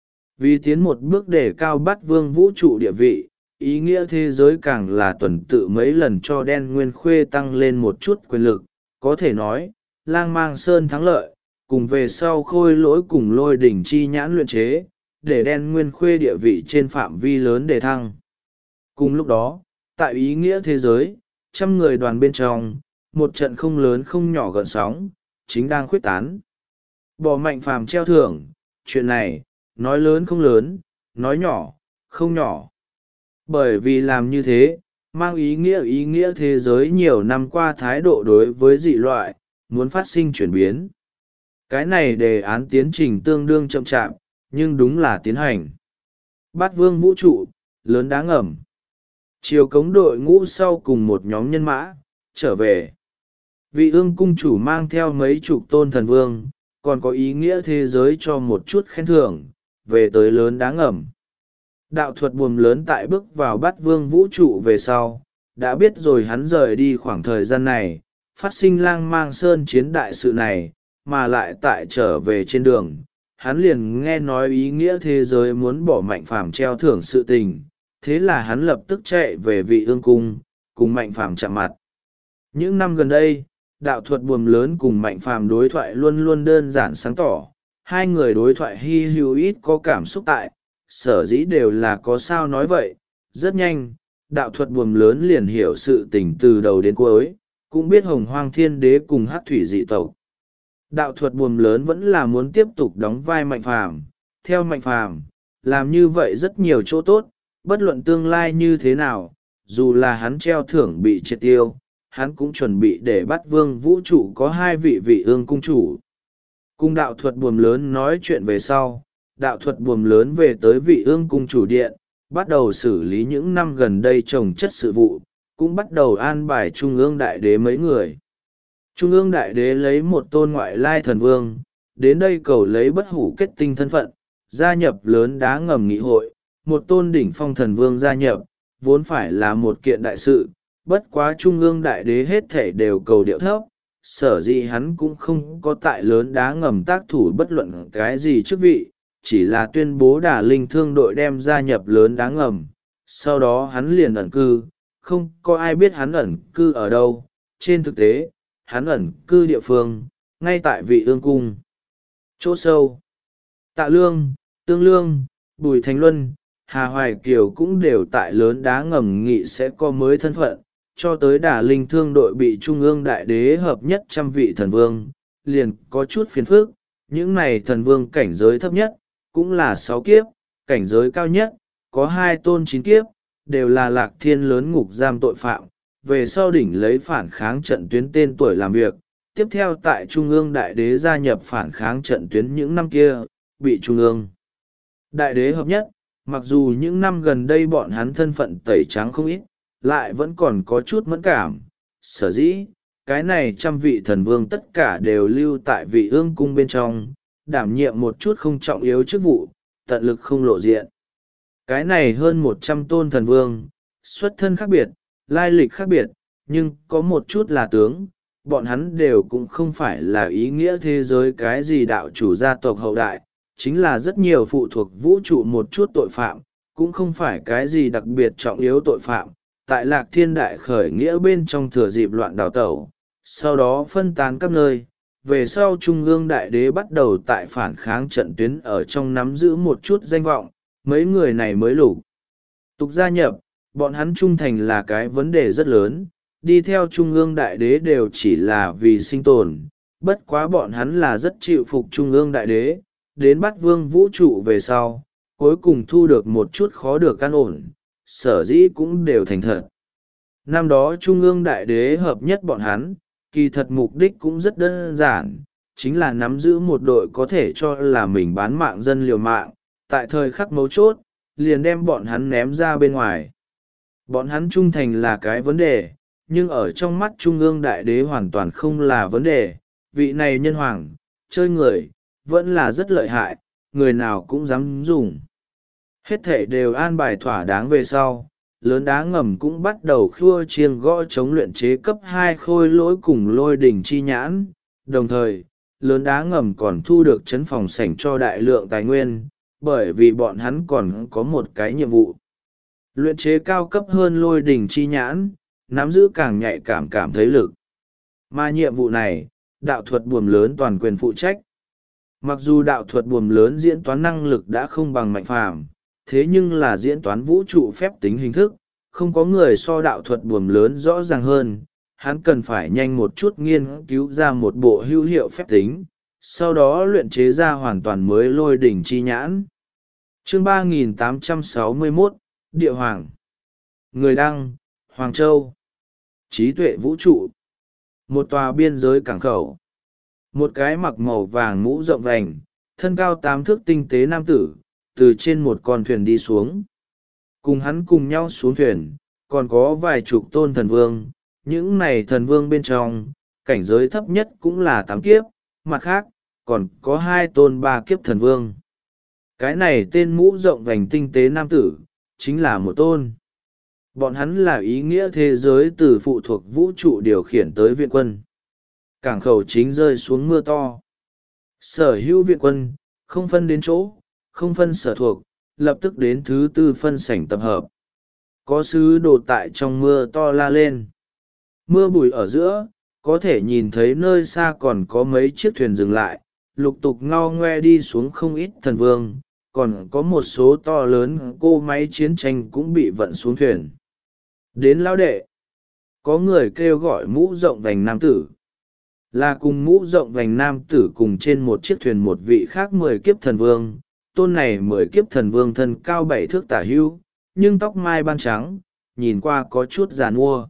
Vì tiến một bước để cao Bát Vương vũ trụ địa vị, ý nghĩa thế giới càng là tuần tự mấy lần cho đen nguyên khuê tăng lên một chút quyền lực. Có thể nói, Lang Mang Sơn thắng lợi, cùng về sau khôi lỗi cùng lôi đỉnh chi nhãn luyện chế, để đen nguyên khuê địa vị trên phạm vi lớn đề thăng. Cùng lúc đó, tại ý nghĩa thế giới, 100 người đoàn bên trong, một trận không lớn không nhỏ gợn sóng, chính đang khuyết tán. Bỏ Mạnh Phàm treo thưởng, chuyện này, nói lớn không lớn, nói nhỏ, không nhỏ. Bởi vì làm như thế, mang ý nghĩa thế giới nhiều năm qua thái độ đối với dị loại, muốn phát sinh chuyển biến. Cái này đề án tiến trình tương đương chậm chạp, nhưng đúng là tiến hành. Bát Vương vũ trụ, lớn đáng ngầm. Chiều cống đội ngũ sau cùng một nhóm nhân mã, trở về. Vị ương cung chủ mang theo mấy chục tôn thần vương, còn có ý nghĩa thế giới cho một chút khen thưởng, về tới lớn đáng ngầm. Đạo thuật buồm lớn tại bước vào Bát Vương vũ trụ về sau, đã biết rồi hắn rời đi khoảng thời gian này, phát sinh Lang Mang Sơn chiến đại sự này, mà lại tại trở về trên đường, hắn liền nghe nói ý nghĩa thế giới muốn bỏ Mạnh Phàm treo thưởng sự tình, thế là hắn lập tức chạy về Vị Ương cung, cùng Mạnh Phàm chạm mặt. Những năm gần đây, đạo thuật buồm lớn cùng Mạnh Phàm đối thoại luôn luôn đơn giản sáng tỏ, hai người đối thoại hy hữu ít có cảm xúc tại, sở dĩ đều là có sao nói vậy. Rất nhanh, đạo thuật buồm lớn liền hiểu sự tình từ đầu đến cuối, cũng biết Hồng Hoang Thiên Đế cùng Hắc Thủy dị tộc. Đạo thuật buồm lớn vẫn là muốn tiếp tục đóng vai Mạnh Phàm, theo Mạnh Phàm, làm như vậy rất nhiều chỗ tốt, bất luận tương lai như thế nào, dù là hắn treo thưởng bị triệt tiêu, hắn cũng chuẩn bị để Bát Vương vũ trụ có 2 vị ương cung chủ. Cùng đạo thuật buồm lớn nói chuyện về sau, đạo thuật buồm lớn về tới Vị Ương cung chủ điện, bắt đầu xử lý những năm gần đây trồng chất sự vụ, cũng bắt đầu an bài Trung ương Đại Đế mấy người. Trung ương Đại Đế lấy một tôn ngoại lai thần vương, đến đây cầu lấy bất hủ kết tinh thân phận, gia nhập lớn đá ngầm nghị hội, một tôn đỉnh phong thần vương gia nhập, vốn phải là một kiện đại sự, bất quá Trung ương Đại Đế hết thể đều cầu điệu thấp, sở dĩ hắn cũng không có tại lớn đá ngầm tác thủ bất luận cái gì chức vị, chỉ là tuyên bố Đả Linh thương đội đem gia nhập lớn đá ngầm, sau đó hắn liền ẩn cư, không có ai biết hắn ẩn cư ở đâu. Trên thực tế, hắn ẩn cư địa phương, ngay tại Vị Ương cung. Chỗ sâu, Tạ Lương, Tương Lương, Bùi Thành Luân, Hà Hoài Kiều cũng đều tại lớn đá ngầm nghị sẽ có mới thân phận, cho tới Đả Linh thương đội bị Trung ương Đại Đế hợp nhất 100 vị thần vương, liền có chút phiền phức. Những này thần vương cảnh giới thấp nhất, cũng là 6 kiếp, cảnh giới cao nhất, có 2 tôn 9 kiếp, đều là Lạc Thiên lớn ngục giam tội phạm, về sau đỉnh lấy phản kháng trận tuyến tên tuổi làm việc, tiếp theo tại Trung ương Đại Đế gia nhập phản kháng trận tuyến những năm kia, bị Trung ương Đại Đế hợp nhất. Mặc dù những năm gần đây bọn hắn thân phận tẩy trắng không ít, lại vẫn còn có chút mẫn cảm. Sở dĩ, cái này 100 vị thần vương tất cả đều lưu tại vị ương cung bên trong, đảm nhiệm một chút không trọng yếu chức vụ, tận lực không lộ diện. Cái này hơn 100 tôn thần vương, xuất thân khác biệt, lai lịch khác biệt, nhưng có một chút là tướng, bọn hắn đều cũng không phải là ý nghĩa thế giới cái gì đạo chủ gia tộc hậu đại, chính là rất nhiều phụ thuộc vũ trụ một chút tội phạm, cũng không phải cái gì đặc biệt trọng yếu tội phạm. Tại Lạc Thiên đại khởi nghĩa bên trong thừa dịp loạn đào tẩu, sau đó phân tán các nơi, về sau Trung ương Đại Đế bắt đầu tại phản kháng trận tuyến ở trong nắm giữ một chút danh vọng, mấy người này mới lục tục gia nhập, bọn hắn trung thành là cái vấn đề rất lớn, đi theo Trung ương Đại Đế đều chỉ là vì sinh tồn, bất quá bọn hắn là rất chịu phục Trung ương Đại Đế, đến bắt vương vũ trụ về sau, cuối cùng thu được một chút khó được an ổn, sở dĩ cũng đều thành thật. Năm đó Trung ương Đại Đế hợp nhất bọn hắn, kỳ thật mục đích cũng rất đơn giản, chính là nắm giữ một đội có thể cho là mình bán mạng dân liều mạng, tại thời khắc mấu chốt, liền đem bọn hắn ném ra bên ngoài. Bọn hắn trung thành là cái vấn đề, nhưng ở trong mắt Trung ương Đại Đế hoàn toàn không là vấn đề, vị này nhân hoàng, chơi người, vẫn là rất lợi hại, người nào cũng dám dùng. Hết thể đều an bài thỏa đáng về sau, lớn đá ngầm cũng bắt đầu khua chiêng gõ chống luyện chế cấp 2 khôi lỗi cùng lôi đỉnh chi nhãn, đồng thời, lớn đá ngầm còn thu được trấn phòng sảnh cho đại lượng tài nguyên, bởi vì bọn hắn còn có một cái nhiệm vụ. Luyện chế cao cấp hơn lôi đỉnh chi nhãn, nắm giữ càng nhạy cảm thấy lực. Mà nhiệm vụ này, đạo thuật buồm lớn toàn quyền phụ trách. Mặc dù đạo thuật buồm lớn diễn toán năng lực đã không bằng Mạnh Phàm, thế nhưng là diễn toán vũ trụ phép tính hình thức, không có người so đạo thuật buồm lớn rõ ràng hơn, hắn cần phải nhanh một chút nghiên cứu ra một bộ hữu hiệu phép tính, sau đó luyện chế ra hoàn toàn mới lôi đỉnh chi nhãn. Chương 3861, Địa Hoàng. Người đăng, Hoàng Châu. Trí tuệ vũ trụ. Một tòa biên giới cảng khẩu. Một cái mặc màu vàng mũ rộng vành, thân cao 8 thước tinh tế nam tử, từ trên một con thuyền đi xuống. Cùng hắn cùng nhau xuống thuyền, còn có vài chục tôn thần vương, những này thần vương bên trong, cảnh giới thấp nhất cũng là 8 kiếp, mặt khác, còn có 2 tôn 3 kiếp thần vương. Cái này tên mũ rộng vành tinh tế nam tử, chính là một tôn. Bọn hắn là ý nghĩa thế giới từ phụ thuộc vũ trụ điều khiển tới viện quân. Cảng khẩu chính rơi xuống mưa to. Sở hữu viện quân, không phân đến chỗ, không phân sở thuộc, lập tức đến thứ tư phân sảnh tập hợp. Có sứ đồ tại trong mưa to la lên. Mưa bụi ở giữa, có thể nhìn thấy nơi xa còn có mấy chiếc thuyền dừng lại, lục tục ngao ngoe đi xuống không ít thần vương, còn có một số to lớn cỗ máy chiến tranh cũng bị vận xuống thuyền. Đến lão đệ, có người kêu gọi mũ rộng vành nam tử. Là cùng mũ rộng vành nam tử cùng trên một chiếc thuyền một vị khác 10 kiếp thần vương, tôn này 10 kiếp thần vương thân cao 7 thước tả hữu, nhưng tóc mai ban trắng, nhìn qua có chút giàn mua.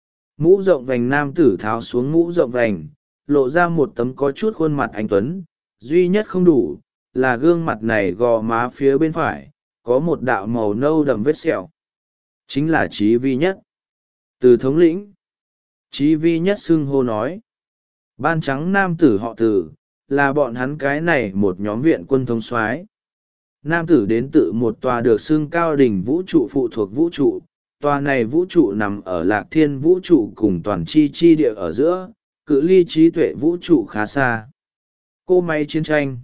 Mũ rộng vành nam tử tháo xuống mũ rộng vành, lộ ra một tấm có chút khuôn mặt anh tuấn, duy nhất không đủ, là gương mặt này gò má phía bên phải, có một đạo màu nâu đậm vết sẹo. Chính là Chí Vi Nhất. Từ thống lĩnh. Chí Vi Nhất xưng hô nói. Ban trắng nam tử họ Từ, là bọn hắn cái này một nhóm viện quân thống soái. Nam tử đến tự một tòa được xưng cao đỉnh vũ trụ phụ thuộc vũ trụ, tòa này vũ trụ nằm ở Lạc Thiên vũ trụ cùng toàn chi địa ở giữa, cự ly trí tuệ vũ trụ khá xa. Cô máy chiến tranh.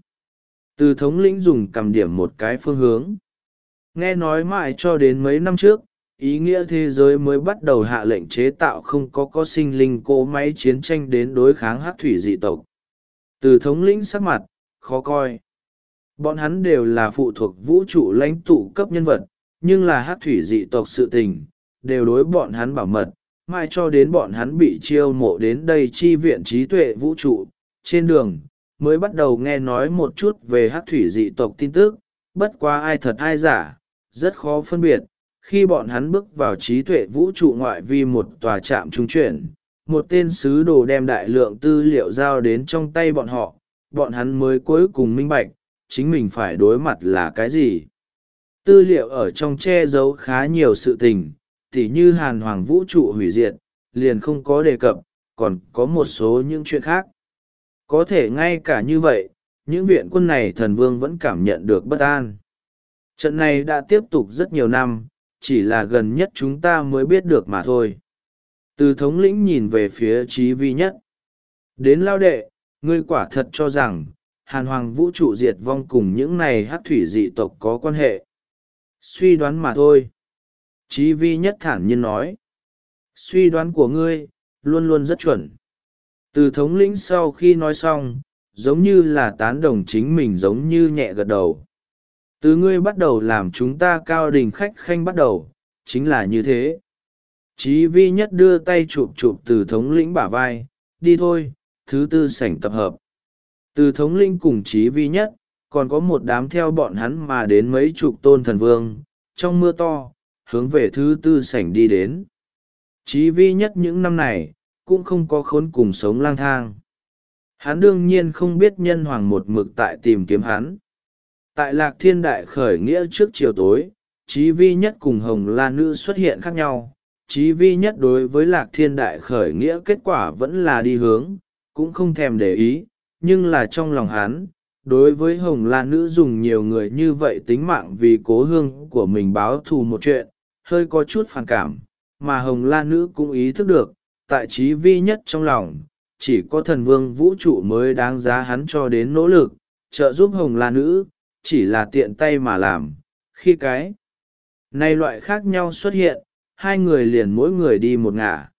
Từ thống lĩnh dùng cầm điểm một cái phương hướng. Nghe nói mãi cho đến mấy năm trước, ý nghĩa thế giới mới bắt đầu hạ lệnh chế tạo không có sinh linh cỗ máy chiến tranh đến đối kháng hắc thủy dị tộc. Từ thống lĩnh sắc mặt, khó coi. Bọn hắn đều là phụ thuộc vũ trụ lãnh tụ cấp nhân vật, nhưng là hắc thủy dị tộc sự tình, đều đối bọn hắn bảo mật, mãi cho đến bọn hắn bị chiêu mộ đến đây chi viện trí tuệ vũ trụ. Trên đường, mới bắt đầu nghe nói một chút về hắc thủy dị tộc tin tức, bất quá ai thật ai giả, rất khó phân biệt, Khi bọn hắn bước vào trí tuệ vũ trụ ngoại vi một tòa trạm trung chuyển, một tên sứ đồ đem đại lượng tư liệu giao đến trong tay bọn hắn mới cuối cùng minh bạch chính mình phải đối mặt là cái gì. Tư liệu ở trong che giấu khá nhiều sự tình, tỉ như hàn hoàng vũ trụ hủy diệt liền không có đề cập, còn có một số những chuyện khác. Có thể ngay cả như vậy, những viện quân này thần vương vẫn cảm nhận được bất an. Trận này đã tiếp tục rất nhiều năm, chỉ là gần nhất chúng ta mới biết được mà thôi. Từ thống lĩnh nhìn về phía Chí Vi Nhất. Đến lao đệ, ngươi quả thật cho rằng, hàn hoàng vũ trụ diệt vong cùng những này hắc thủy dị tộc có quan hệ. Suy đoán mà thôi. Chí Vi Nhất thản nhiên nói. Suy đoán của ngươi, luôn luôn rất chuẩn. Từ thống lĩnh sau khi nói xong, giống như là tán đồng chính mình giống như nhẹ gật đầu. Từ ngươi bắt đầu làm chúng ta cao đình khách khanh bắt đầu, chính là như thế. Chí Vi Nhất đưa tay chụp chụp từ thống lĩnh bả vai, đi thôi, thứ tư sảnh tập hợp. Từ thống lĩnh cùng Chí Vi Nhất, còn có một đám theo bọn hắn mà đến mấy chục tôn thần vương, trong mưa to, hướng về thứ tư sảnh đi đến. Chí Vi Nhất những năm này, cũng không có khốn cùng sống lang thang. Hắn đương nhiên không biết nhân hoàng một mực tại tìm kiếm hắn. Tại Lạc Thiên Đại khởi nghĩa trước chiều tối, Chí Vi Nhất cùng Hồng La Nữ xuất hiện khác nhau. Chí Vi Nhất đối với Lạc Thiên Đại khởi nghĩa kết quả vẫn là đi hướng, cũng không thèm để ý, nhưng là trong lòng hắn, đối với Hồng La Nữ dùng nhiều người như vậy tính mạng vì cố hương của mình báo thù một chuyện, hơi có chút phản cảm, mà Hồng La Nữ cũng ý thức được, tại Chí Vi Nhất trong lòng, chỉ có thần vương vũ trụ mới đáng giá hắn cho đến nỗ lực, trợ giúp Hồng La Nữ, chỉ là tiện tay mà làm. Khi cái này loại khác nhau xuất hiện, hai người liền mỗi người đi một ngả.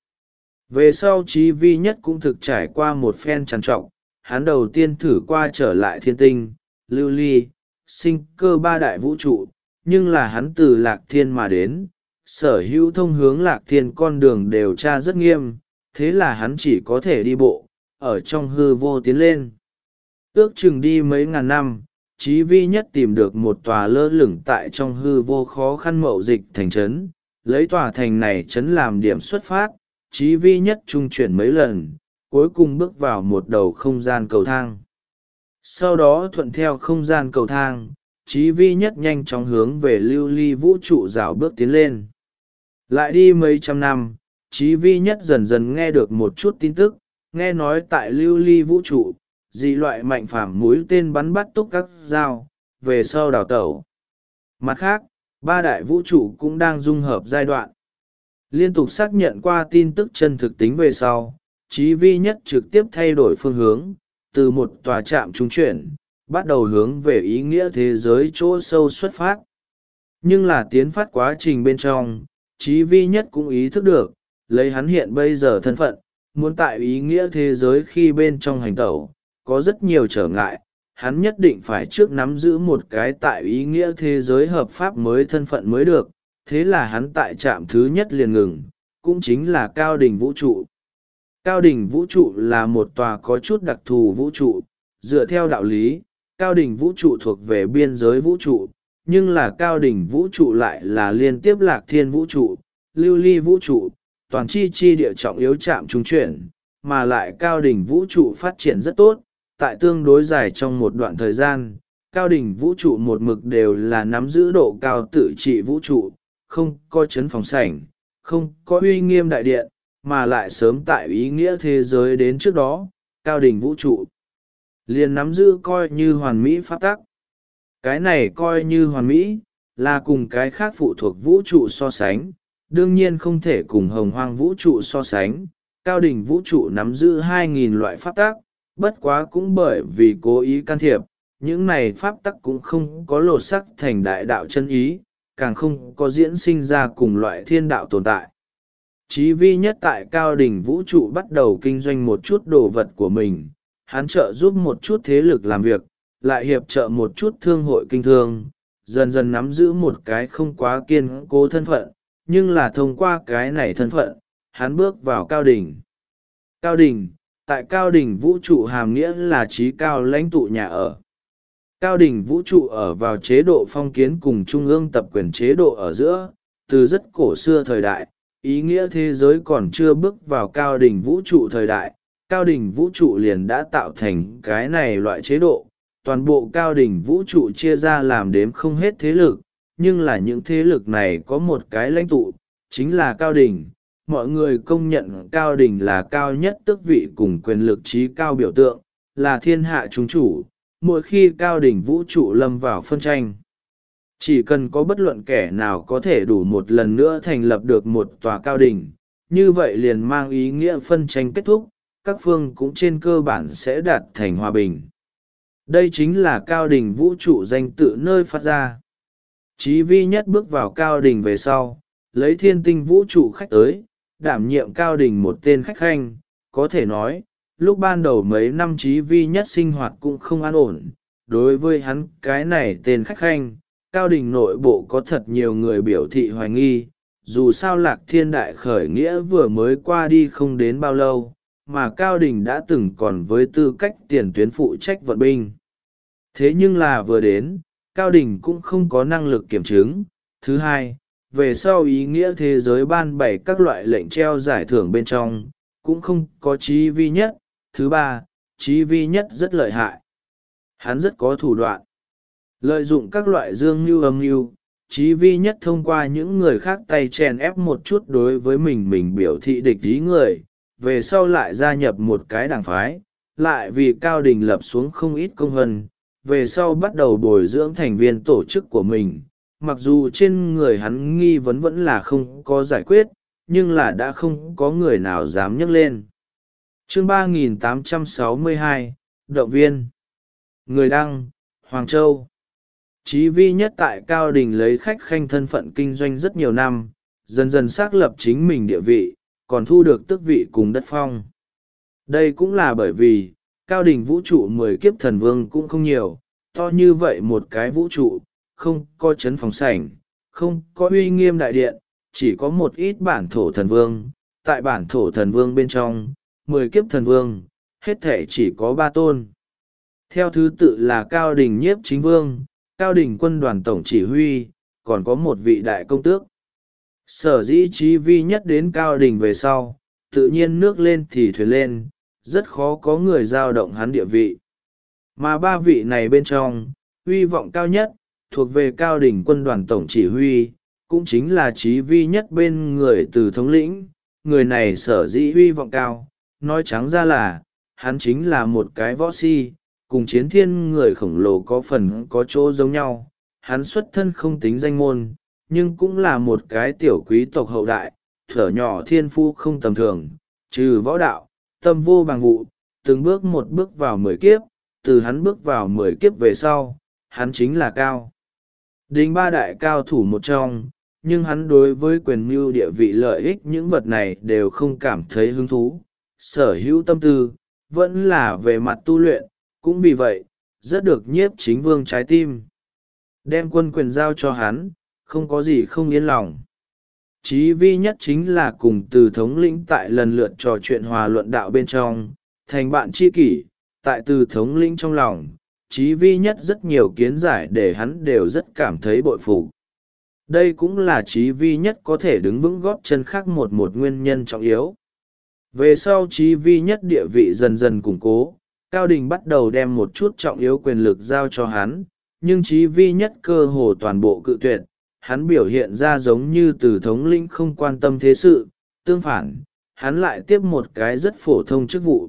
Về sau Chí Vi Nhất cũng thực trải qua một phen trằn trọc, hắn đầu tiên thử qua trở lại thiên tinh, lưu ly, sinh cơ ba đại vũ trụ, nhưng là hắn từ Lạc Thiên mà đến, sở hữu thông hướng Lạc Thiên con đường đều tra rất nghiêm, thế là hắn chỉ có thể đi bộ, ở trong hư vô tiến lên. Ước chừng đi mấy ngàn năm, Chí Vi Nhất tìm được một tòa lơ lửng tại trong hư vô khó khăn mậu dịch thành trấn, lấy tòa thành này trấn làm điểm xuất phát, Chí Vi Nhất trung chuyển mấy lần, cuối cùng bước vào một đầu không gian cầu thang. Sau đó thuận theo không gian cầu thang, Chí Vi Nhất nhanh chóng hướng về lưu ly vũ trụ rảo bước tiến lên. Lại đi mấy trăm năm, Chí Vi Nhất dần dần nghe được một chút tin tức, nghe nói tại lưu ly vũ trụ, dị loại mạnh phảm mũi tên bắn bắt túc các dao, về sau đào tẩu. Mặt khác, ba đại vũ trụ cũng đang dung hợp giai đoạn. Liên tục xác nhận qua tin tức chân thực tính về sau, Chí Vi Nhất trực tiếp thay đổi phương hướng, từ một tòa trạm trung chuyển, bắt đầu hướng về ý nghĩa thế giới chỗ sâu xuất phát. Nhưng là tiến phát quá trình bên trong, Chí Vi Nhất cũng ý thức được, lấy hắn hiện bây giờ thân phận, muốn tại ý nghĩa thế giới khi bên trong hành tẩu, có rất nhiều trở ngại, hắn nhất định phải trước nắm giữ một cái tại ý nghĩa thế giới hợp pháp mới thân phận mới được, thế là hắn tại trạm thứ nhất liền ngừng, cũng chính là Cao Đỉnh Vũ trụ. Cao Đỉnh Vũ trụ là một tòa có chút đặc thù vũ trụ, dựa theo đạo lý, Cao Đỉnh Vũ trụ thuộc về biên giới vũ trụ, nhưng là Cao Đỉnh Vũ trụ lại là liên tiếp Lạc Thiên Vũ trụ, lưu ly vũ trụ, toàn chi địa trọng yếu trạm trung chuyển, mà lại Cao Đỉnh Vũ trụ phát triển rất tốt, tại tương đối dài trong một đoạn thời gian, Cao Đỉnh Vũ trụ một mực đều là nắm giữ độ cao tự trị vũ trụ, không có chấn phòng sảnh, không có uy nghiêm đại điện, mà lại sớm tại ý nghĩa thế giới đến trước đó, Cao Đỉnh Vũ trụ liền nắm giữ coi như hoàn mỹ pháp tắc. Cái này coi như hoàn mỹ, là cùng cái khác phụ thuộc vũ trụ so sánh, đương nhiên không thể cùng hồng hoang vũ trụ so sánh. Cao Đỉnh Vũ trụ nắm giữ 2.000 loại pháp tắc, bất quá cũng bởi vì cố ý can thiệp, những này pháp tắc cũng không có lột sắc thành đại đạo chân ý, càng không có diễn sinh ra cùng loại thiên đạo tồn tại. Chí Vi Nhất tại Cao Đỉnh Vũ trụ bắt đầu kinh doanh một chút đồ vật của mình, hắn trợ giúp một chút thế lực làm việc, lại hiệp trợ một chút thương hội kinh thương, dần dần nắm giữ một cái không quá kiên cố thân phận, nhưng là thông qua cái này thân phận, hắn bước vào Cao Đỉnh. Cao Đỉnh, tại Cao Đỉnh Vũ trụ hàm nghĩa là trí cao lãnh tụ nhà ở. Cao Đỉnh Vũ trụ ở vào chế độ phong kiến cùng trung ương tập quyền chế độ ở giữa, từ rất cổ xưa thời đại, ý nghĩa thế giới còn chưa bước vào cao đỉnh vũ trụ thời đại, cao đỉnh vũ trụ liền đã tạo thành cái này loại chế độ. Toàn bộ cao đỉnh vũ trụ chia ra làm đếm không hết thế lực, nhưng là những thế lực này có một cái lãnh tụ, chính là cao đỉnh. Mọi người công nhận cao đỉnh là cao nhất tước vị cùng quyền lực trí cao biểu tượng, là thiên hạ chúng chủ. Mỗi khi cao đỉnh vũ trụ lâm vào phân tranh, chỉ cần có bất luận kẻ nào có thể đủ một lần nữa thành lập được một tòa cao đỉnh, như vậy liền mang ý nghĩa phân tranh kết thúc, các phương cũng trên cơ bản sẽ đạt thành hòa bình. Đây chính là cao đỉnh vũ trụ danh tự nơi phát ra. Chí vi nhất bước vào cao đỉnh về sau, lấy thiên tinh vũ trụ khách tới, đảm nhiệm cao đỉnh một tên khách khanh. Có thể nói, lúc ban đầu mấy năm Chí vi nhất sinh hoạt cũng không an ổn. Đối với hắn cái này tên khách khanh, cao đỉnh nội bộ có thật nhiều người biểu thị hoài nghi. Dù sao Lạc Thiên Đại khởi nghĩa vừa mới qua đi không đến bao lâu, mà cao đỉnh đã từng còn với tư cách tiền tuyến phụ trách vận binh. Thế nhưng là vừa đến, cao đỉnh cũng không có năng lực kiểm chứng. Thứ hai, về sau ý nghĩa thế giới ban bày các loại lệnh treo giải thưởng bên trong, cũng không có Chí vi nhất. Thứ ba, Chí vi nhất rất lợi hại. Hắn rất có thủ đoạn. Lợi dụng các loại dương mưu âm mưu, Chí vi nhất thông qua những người khác tay chèn ép một chút đối với mình biểu thị địch ý người, về sau lại gia nhập một cái đảng phái, lại vì cao đỉnh lập xuống không ít công vân, về sau bắt đầu bồi dưỡng thành viên tổ chức của mình. Mặc dù trên người hắn nghi vấn vẫn là không có giải quyết, nhưng là đã không có người nào dám nhấc lên. Chương 3862, Động viên. Người đăng, Hoàng Châu. Chí vi nhất tại cao đỉnh lấy khách khanh thân phận kinh doanh rất nhiều năm, dần dần xác lập chính mình địa vị, còn thu được tước vị cùng đất phong. Đây cũng là bởi vì, cao đỉnh vũ trụ 10 kiếp thần vương cũng không nhiều, to như vậy một cái vũ trụ, không có chấn phòng sảnh, không có uy nghiêm đại điện, chỉ có một ít bản thổ thần vương. Tại bản thổ thần vương bên trong, 10 kiếp thần vương, hết thể chỉ có 3 tôn. Theo thứ tự là cao đỉnh nhiếp chính vương, cao đỉnh quân đoàn tổng chỉ huy, còn có một vị đại công tước. Sở dĩ Chí vi nhất đến cao đỉnh về sau, tự nhiên nước lên thì thuyền lên, rất khó có người giao động hắn địa vị. Mà 3 vị này bên trong, uy vọng cao nhất, thuộc về cao đỉnh quân đoàn tổng chỉ huy, cũng chính là Chí vi nhất bên người Từ thống lĩnh. Người này sở dĩ uy vọng cao, nói trắng ra là, hắn chính là một cái võ si, cùng Chiến Thiên người khổng lồ có phần có chỗ giống nhau. Hắn xuất thân không tính danh môn, nhưng cũng là một cái tiểu quý tộc hậu đại, thở nhỏ thiên phu không tầm thường, trừ võ đạo, tâm vô bằng vụ, từng bước một bước vào 10 kiếp, từ hắn bước vào 10 kiếp về sau, hắn chính là cao đỉnh 3 đại cao thủ một trong, nhưng hắn đối với quyền mưu địa vị lợi ích những vật này đều không cảm thấy hứng thú, sở hữu tâm tư, vẫn là về mặt tu luyện, cũng vì vậy, rất được nhiếp chính vương trái tim. Đem quân quyền giao cho hắn, không có gì không yên lòng. Chí vi nhất chính là cùng Từ thống lĩnh tại lần lượt trò chuyện hòa luận đạo bên trong, thành bạn tri kỷ. Tại Từ thống lĩnh trong lòng, Chí vi nhất rất nhiều kiến giải để hắn đều rất cảm thấy bội phục. Đây cũng là Chí vi nhất có thể đứng vững gót chân khác một nguyên nhân trọng yếu. Về sau Chí vi nhất địa vị dần dần củng cố, cao đỉnh bắt đầu đem một chút trọng yếu quyền lực giao cho hắn, nhưng Chí vi nhất cơ hồ toàn bộ cự tuyệt. Hắn biểu hiện ra giống như Từ thống lĩnh không quan tâm thế sự, tương phản, hắn lại tiếp một cái rất phổ thông chức vụ.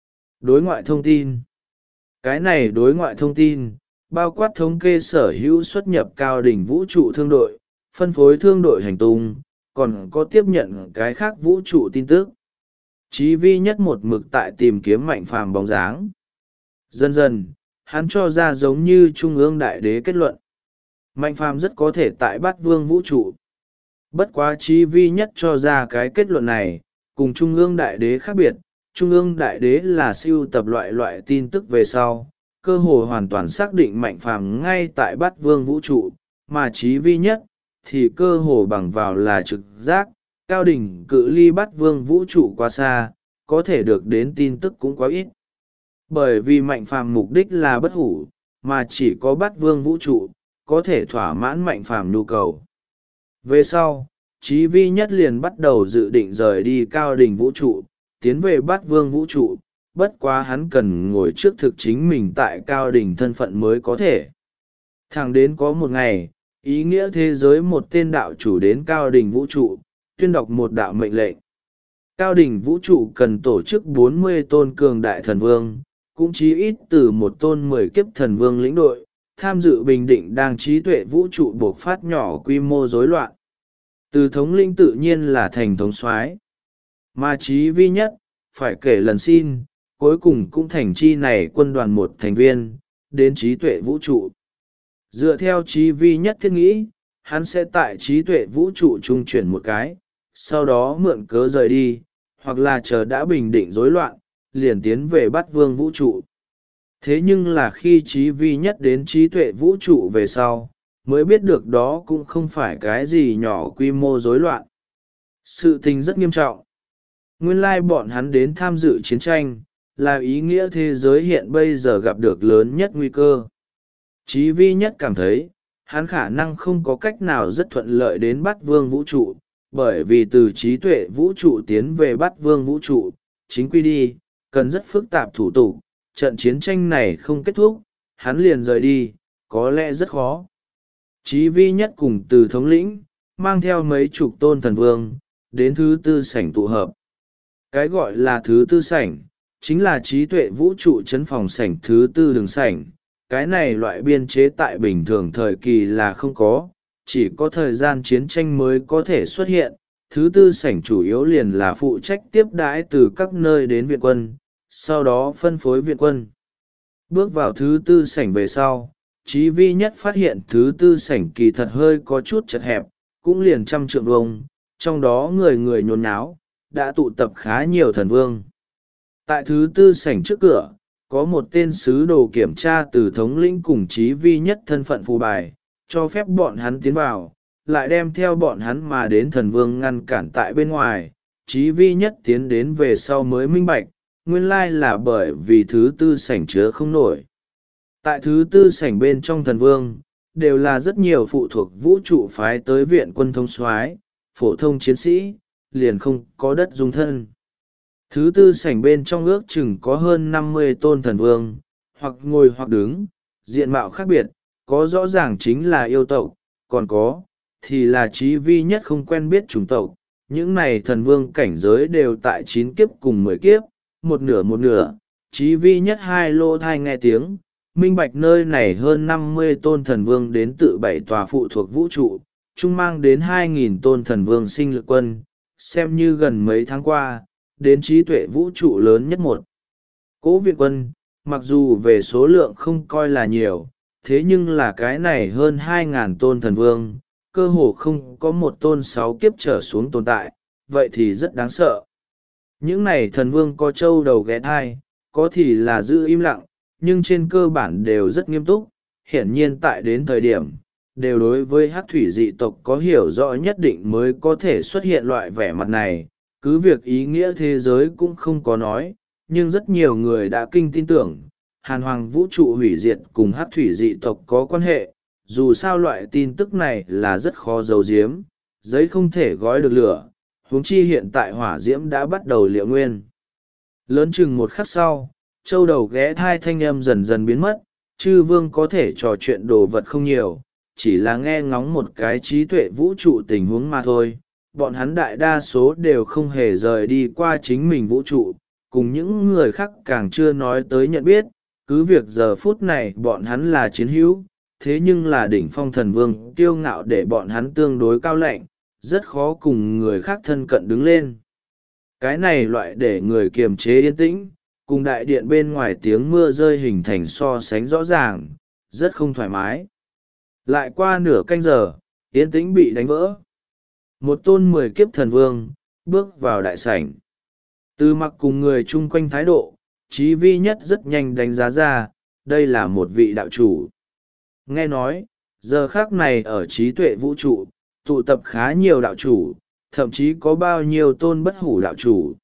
Đối ngoại thông tin. Cái này đối ngoại thông tin, bao quát thống kê sở hữu xuất nhập cao đỉnh vũ trụ thương đội, phân phối thương đội hành tung, còn có tiếp nhận cái khác vũ trụ tin tức. Chí vi nhất một mực tại tìm kiếm Mạnh Phàm bóng dáng. Dần dần, hắn cho ra giống như Trung ương Đại Đế kết luận. Mạnh Phàm rất có thể tại Bát Vương vũ trụ. Bất quá Chí vi nhất cho ra cái kết luận này, cùng Trung ương Đại Đế khác biệt. Trung ương Đại Đế là sưu tập loại tin tức về sau, cơ hồ hoàn toàn xác định Mạnh Phàm ngay tại Bát Vương vũ trụ, mà Chí vi nhất, thì cơ hồ bằng vào là trực giác, cao đỉnh cự ly Bát Vương vũ trụ quá xa, có thể được đến tin tức cũng quá ít. Bởi vì Mạnh Phàm mục đích là bất hủ, mà chỉ có Bát Vương vũ trụ có thể thỏa mãn Mạnh Phàm nhu cầu. Về sau, Chí Vi Nhất liền bắt đầu dự định rời đi Cao Đỉnh vũ trụ, tiến về Bát Vương vũ trụ, bất quá hắn cần ngồi trước thực chính mình tại Cao Đỉnh thân phận mới có thể. Thẳng đến có một ngày, ý nghĩa thế giới một tên đạo chủ đến Cao Đỉnh vũ trụ, tuyên đọc một đạo mệnh lệnh. Cao Đỉnh vũ trụ cần tổ chức 40 tôn cường đại thần vương, cũng chí ít từ một tôn 10 kiếp thần vương lĩnh đội, tham dự bình định đang trí tuệ vũ trụ buộc phát nhỏ quy mô rối loạn. Từ thống lĩnh tự nhiên là thành thống soái, mà Chí Vi Nhất, phải kể lần xin, cuối cùng cũng thành chi này quân đoàn một thành viên, đến trí tuệ vũ trụ. Dựa theo Chí Vi Nhất thiết nghĩ, hắn sẽ tại trí tuệ vũ trụ trung chuyển một cái, sau đó mượn cớ rời đi, hoặc là chờ đã bình định rối loạn, liền tiến về Bát Vương vũ trụ. Thế nhưng là khi Chí Vi Nhất đến trí tuệ vũ trụ về sau, mới biết được đó cũng không phải cái gì nhỏ quy mô rối loạn. Sự tình rất nghiêm trọng. Nguyên lai bọn hắn đến tham dự chiến tranh, là ý nghĩa thế giới hiện bây giờ gặp được lớn nhất nguy cơ. Chí Vi Nhất cảm thấy, hắn khả năng không có cách nào rất thuận lợi đến Bát Vương vũ trụ, bởi vì từ trí tuệ vũ trụ tiến về Bát Vương vũ trụ, chính quy đi, cần rất phức tạp thủ tục, trận chiến tranh này không kết thúc, hắn liền rời đi, có lẽ rất khó. Chí Vi Nhất cùng Từ thống lĩnh, mang theo mấy chục tôn thần vương, đến thứ tư sảnh tụ hợp. Cái gọi là thứ tư sảnh, chính là trí tuệ vũ trụ chấn phòng sảnh thứ tư đường sảnh. Cái này loại biên chế tại bình thường thời kỳ là không có, chỉ có thời gian chiến tranh mới có thể xuất hiện. Thứ tư sảnh chủ yếu liền là phụ trách tiếp đãi từ các nơi đến viện quân, sau đó phân phối viện quân. Bước vào thứ tư sảnh về sau, Chí Vi Nhất phát hiện thứ tư sảnh kỳ thật hơi có chút chật hẹp, cũng liền 100 trượng vuông, trong đó người người nhốn nháo, đã tụ tập khá nhiều thần vương. Tại thứ tư sảnh trước cửa, có một tên sứ đồ kiểm tra từ thống lĩnh cùng Chí Vi Nhất thân phận phù bài, cho phép bọn hắn tiến vào, lại đem theo bọn hắn mà đến thần vương ngăn cản tại bên ngoài. Chí Vi Nhất tiến đến về sau mới minh bạch, nguyên lai là bởi vì thứ tư sảnh chứa không nổi. Tại thứ tư sảnh bên trong thần vương, đều là rất nhiều phụ thuộc vũ trụ phái tới viện quân thông soái, phổ thông chiến sĩ, liền không có đất dung thân. Thứ tư sảnh bên trong ước chừng có hơn 50 tôn thần vương, hoặc ngồi hoặc đứng, diện mạo khác biệt, có rõ ràng chính là yêu tộc, còn có, thì là Chí Vi Nhất không quen biết chủng tộc. Những này thần vương cảnh giới đều tại 9 kiếp cùng 10 kiếp, một nửa, Chí Vi Nhất hai lô thai nghe tiếng, minh bạch nơi này hơn 50 tôn thần vương đến tự 7 tòa phụ thuộc vũ trụ, chung mang đến 2.000 tôn thần vương sinh lực quân, xem như gần mấy tháng qua, đến trí tuệ vũ trụ lớn nhất một. Cố viện quân, mặc dù về số lượng không coi là nhiều, thế nhưng là cái này hơn 2.000 tôn thần vương, cơ hồ không có một tôn 6 kiếp trở xuống tồn tại, vậy thì rất đáng sợ. Những này thần vương có trâu đầu ghé thai, có thì là giữ im lặng, nhưng trên cơ bản đều rất nghiêm túc, hiển nhiên tại đến thời điểm, đều đối với hắc thủy dị tộc có hiểu rõ nhất định mới có thể xuất hiện loại vẻ mặt này. Cứ việc ý nghĩa thế giới cũng không có nói, nhưng rất nhiều người đã kinh tin tưởng, hàn hoàng vũ trụ hủy diệt cùng hắc thủy dị tộc có quan hệ. Dù sao loại tin tức này là rất khó giấu giếm, giấy không thể gói được lửa, huống chi hiện tại hỏa diễm đã bắt đầu liệu nguyên. Lớn chừng một khắc sau, châu đầu ghé thai thanh âm dần dần biến mất, chư vương có thể trò chuyện đồ vật không nhiều, chỉ là nghe ngóng một cái trí tuệ vũ trụ tình huống mà thôi. Bọn hắn đại đa số đều không hề rời đi qua chính mình vũ trụ, cùng những người khác càng chưa nói tới nhận biết, cứ việc giờ phút này bọn hắn là chiến hữu, thế nhưng là đỉnh phong thần vương kiêu ngạo để bọn hắn tương đối cao lạnh, rất khó cùng người khác thân cận đứng lên. Cái này loại để người kiềm chế yên tĩnh, cùng đại điện bên ngoài tiếng mưa rơi hình thành so sánh rõ ràng, rất không thoải mái. Lại qua nửa canh giờ, yên tĩnh bị đánh vỡ. Một tôn 10 kiếp thần vương, bước vào đại sảnh. Từ mặc cùng người chung quanh thái độ, Chí Vi Nhất rất nhanh đánh giá ra, đây là một vị đạo chủ. Nghe nói, giờ khác này ở trí tuệ vũ trụ, tụ tập khá nhiều đạo chủ, thậm chí có bao nhiêu tôn bất hủ đạo chủ.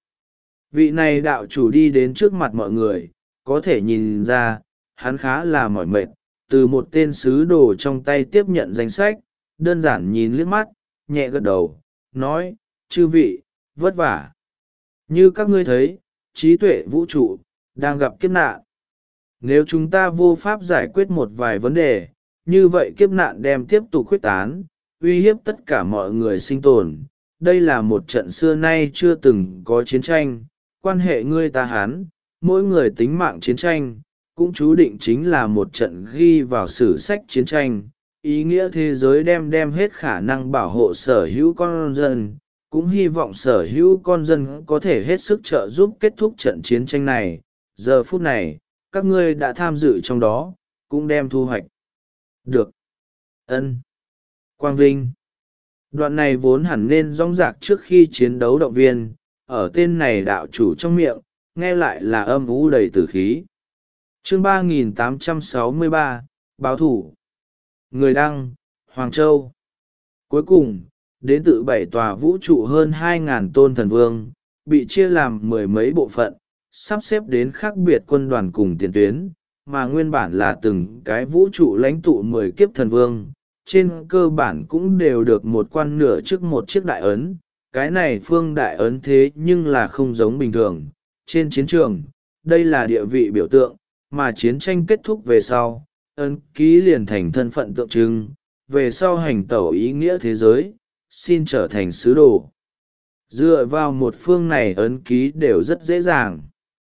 Vị này đạo chủ đi đến trước mặt mọi người, có thể nhìn ra, hắn khá là mỏi mệt, từ một tên sứ đồ trong tay tiếp nhận danh sách, đơn giản nhìn liếc mắt, nhẹ gật đầu, nói: chư vị, vất vả. Như các ngươi thấy, trí tuệ vũ trụ đang gặp kiếp nạn. Nếu chúng ta vô pháp giải quyết một vài vấn đề, như vậy kiếp nạn đem tiếp tục khuếch tán, uy hiếp tất cả mọi người sinh tồn. Đây là một trận xưa nay chưa từng có chiến tranh, quan hệ ngươi ta Hán, mỗi người tính mạng chiến tranh, cũng chú định chính là một trận ghi vào sử sách chiến tranh. Ý nghĩa thế giới đem hết khả năng bảo hộ sở hữu con dân, cũng hy vọng sở hữu con dân có thể hết sức trợ giúp kết thúc trận chiến tranh này. Giờ phút này, các ngươi đã tham dự trong đó, cũng đem thu hoạch được ân quang vinh. Đoạn này vốn hẳn nên rõng rạc trước khi chiến đấu động viên, ở tên này đạo chủ trong miệng, nghe lại là âm u đầy tử khí. Chương 3863, báo thủ. Người đăng: Hoàng Châu. Cuối cùng, đến từ 7 tòa vũ trụ hơn 2.000 tôn thần vương, bị chia làm mười mấy bộ phận, sắp xếp đến khác biệt quân đoàn cùng tiền tuyến, mà nguyên bản là từng cái vũ trụ lãnh tụ 10 kiếp thần vương, trên cơ bản cũng đều được một quan nửa trước một chiếc đại ấn. Cái này phương đại ấn thế nhưng là không giống bình thường. Trên chiến trường, đây là địa vị biểu tượng, mà chiến tranh kết thúc về sau, ấn ký liền thành thân phận tượng trưng, về sau hành tẩu ý nghĩa thế giới, xin trở thành sứ đồ. Dựa vào một phương này ấn ký đều rất dễ dàng.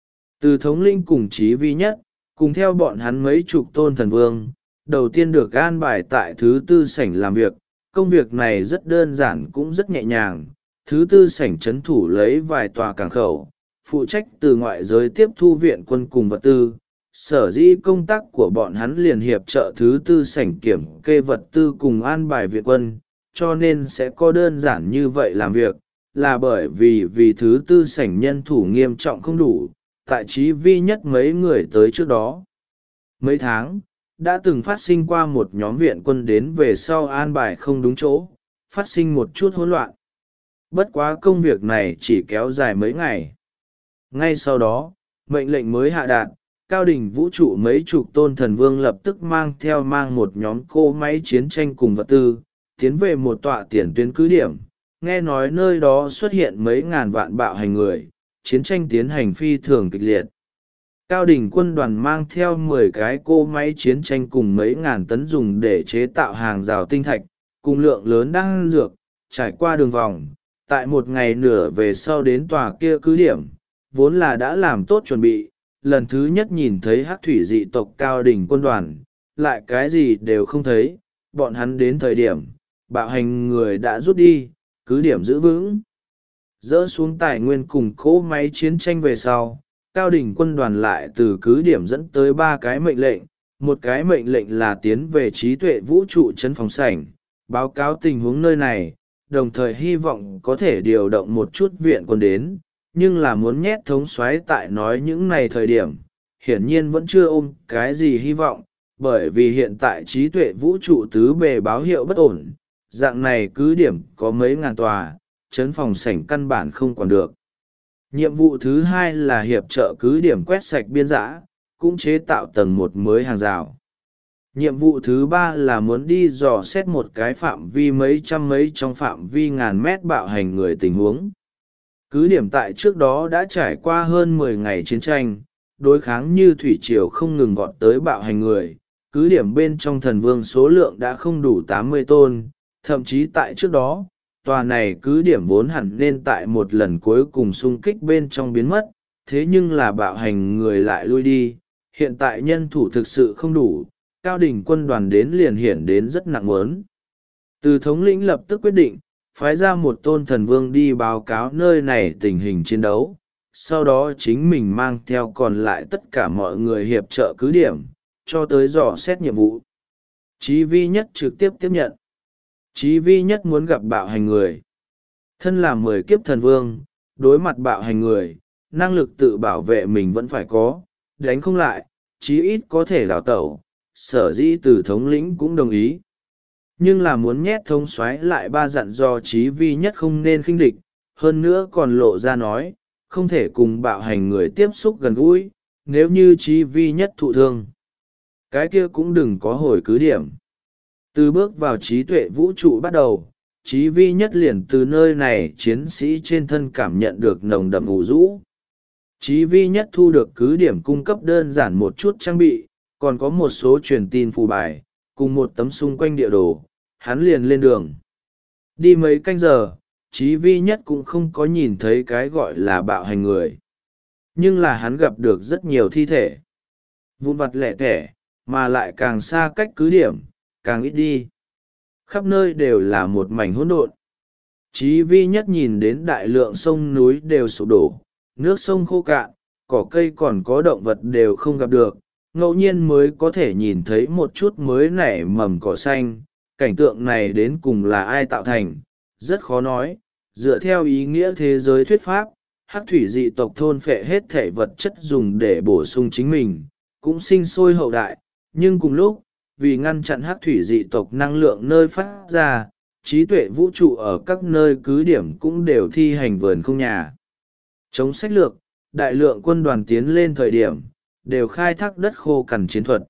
Từ thống linh cùng chí vi nhất, cùng theo bọn hắn mấy chục tôn thần vương, đầu tiên được an bài tại thứ tư sảnh làm việc. Công việc này rất đơn giản cũng rất nhẹ nhàng. Thứ tư sảnh trấn thủ lấy vài tòa cảng khẩu, phụ trách từ ngoại giới tiếp thu viện quân cùng vật tư. Sở dĩ công tác của bọn hắn liền hiệp trợ thứ tư sảnh kiểm kê vật tư cùng an bài viện quân, cho nên sẽ có đơn giản như vậy làm việc, là bởi vì thứ tư sảnh nhân thủ nghiêm trọng không đủ. Tại chí vi nhất mấy người tới trước đó mấy tháng, đã từng phát sinh qua một nhóm viện quân đến về sau an bài không đúng chỗ, phát sinh một chút hỗn loạn. Bất quá công việc này chỉ kéo dài mấy ngày. Ngay sau đó, mệnh lệnh mới hạ đạt, cao đỉnh vũ trụ mấy chục tôn thần vương lập tức mang một nhóm cỗ máy chiến tranh cùng vật tư, tiến về một tọa tiền tuyến cứ điểm. Nghe nói nơi đó xuất hiện mấy ngàn vạn bạo hành người, chiến tranh tiến hành phi thường kịch liệt. Cao đỉnh quân đoàn mang theo 10 cái cỗ máy chiến tranh cùng mấy ngàn tấn dùng để chế tạo hàng rào tinh thạch, cùng lượng lớn đan dược, trải qua đường vòng, tại một ngày nửa về sau đến tòa kia cứ điểm, vốn là đã làm tốt chuẩn bị. Lần thứ nhất nhìn thấy hắc thủy dị tộc cao đỉnh quân đoàn, lại cái gì đều không thấy. Bọn hắn đến thời điểm, bạo hành người đã rút đi, cứ điểm giữ vững. Dỡ xuống tài nguyên cùng cỗ máy chiến tranh về sau, cao đỉnh quân đoàn lại từ cứ điểm dẫn tới 3 cái mệnh lệnh. Một cái mệnh lệnh là tiến về trí tuệ vũ trụ trấn phòng sảnh, báo cáo tình huống nơi này, đồng thời hy vọng có thể điều động một chút viện quân đến, nhưng là muốn nhét thống soái tại nói những này thời điểm, hiển nhiên vẫn chưa ôm cái gì hy vọng, bởi vì hiện tại trí tuệ vũ trụ tứ bề báo hiệu bất ổn, dạng này cứ điểm có mấy ngàn tòa, trấn phòng sảnh căn bản không còn được. Nhiệm vụ thứ hai là hiệp trợ cứ điểm quét sạch biên giã, cũng chế tạo tầng một mới hàng rào. Nhiệm vụ thứ ba là muốn đi dò xét một cái phạm vi mấy trăm mấy trong phạm vi ngàn mét bạo hành người tình huống. Cứ điểm tại trước đó đã trải qua hơn 10 ngày chiến tranh, đối kháng như thủy triều không ngừng vọt tới bạo hành người. Cứ điểm bên trong thần vương số lượng đã không đủ 80 tôn, thậm chí tại trước đó, tòa này cứ điểm vốn hẳn nên tại một lần cuối cùng xung kích bên trong biến mất, thế nhưng là bạo hành người lại lui đi. Hiện tại nhân thủ thực sự không đủ, cao đỉnh quân đoàn đến liền hiển đến rất nặng mớn. Từ thống lĩnh lập tức quyết định, phái ra một tôn thần vương đi báo cáo nơi này tình hình chiến đấu, sau đó chính mình mang theo còn lại tất cả mọi người hiệp trợ cứ điểm, cho tới dò xét nhiệm vụ. Chí vi nhất trực tiếp tiếp nhận. Chí vi nhất muốn gặp bạo hành người. Thân là 10 kiếp thần vương, đối mặt bạo hành người, năng lực tự bảo vệ mình vẫn phải có, đánh không lại, chí ít có thể đào tẩu, sở dĩ từ thống lĩnh cũng đồng ý. Nhưng là muốn nhét thống soái lại 3 dặn do chí vi nhất không nên khinh địch, hơn nữa còn lộ ra nói, không thể cùng bạo hành người tiếp xúc gần gũi, nếu như chí vi nhất thụ thương. Cái kia cũng đừng có hồi cứ điểm. Từ bước vào trí tuệ vũ trụ bắt đầu, Chí vi nhất liền từ nơi này chiến sĩ trên thân cảm nhận được nồng đậm ủ rũ. Chí vi nhất thu được cứ điểm cung cấp đơn giản một chút trang bị, còn có một số truyền tin phù bài, cùng một tấm xung quanh địa đồ, hắn liền lên đường. Đi mấy canh giờ, Chí vi nhất cũng không có nhìn thấy cái gọi là bạo hành người. Nhưng là hắn gặp được rất nhiều thi thể. Vụn vặt lẻ tẻ, mà lại càng xa cách cứ điểm, càng ít đi. Khắp nơi đều là một mảnh hỗn độn. Chí vi nhất nhìn đến đại lượng sông núi đều sụp đổ, nước sông khô cạn, cỏ cây còn có động vật đều không gặp được, ngẫu nhiên mới có thể nhìn thấy một chút mới nảy mầm cỏ xanh. Cảnh tượng này đến cùng là ai tạo thành, rất khó nói. Dựa theo ý nghĩa thế giới thuyết pháp, hắc thủy dị tộc thôn phệ hết thể vật chất dùng để bổ sung chính mình, cũng sinh sôi hậu đại, nhưng cùng lúc, vì ngăn chặn hắc thủy dị tộc năng lượng nơi phát ra, trí tuệ vũ trụ ở các nơi cứ điểm cũng đều thi hành vườn không nhà. Chống sách lược, đại lượng quân đoàn tiến lên thời điểm, đều khai thác đất khô cằn chiến thuật.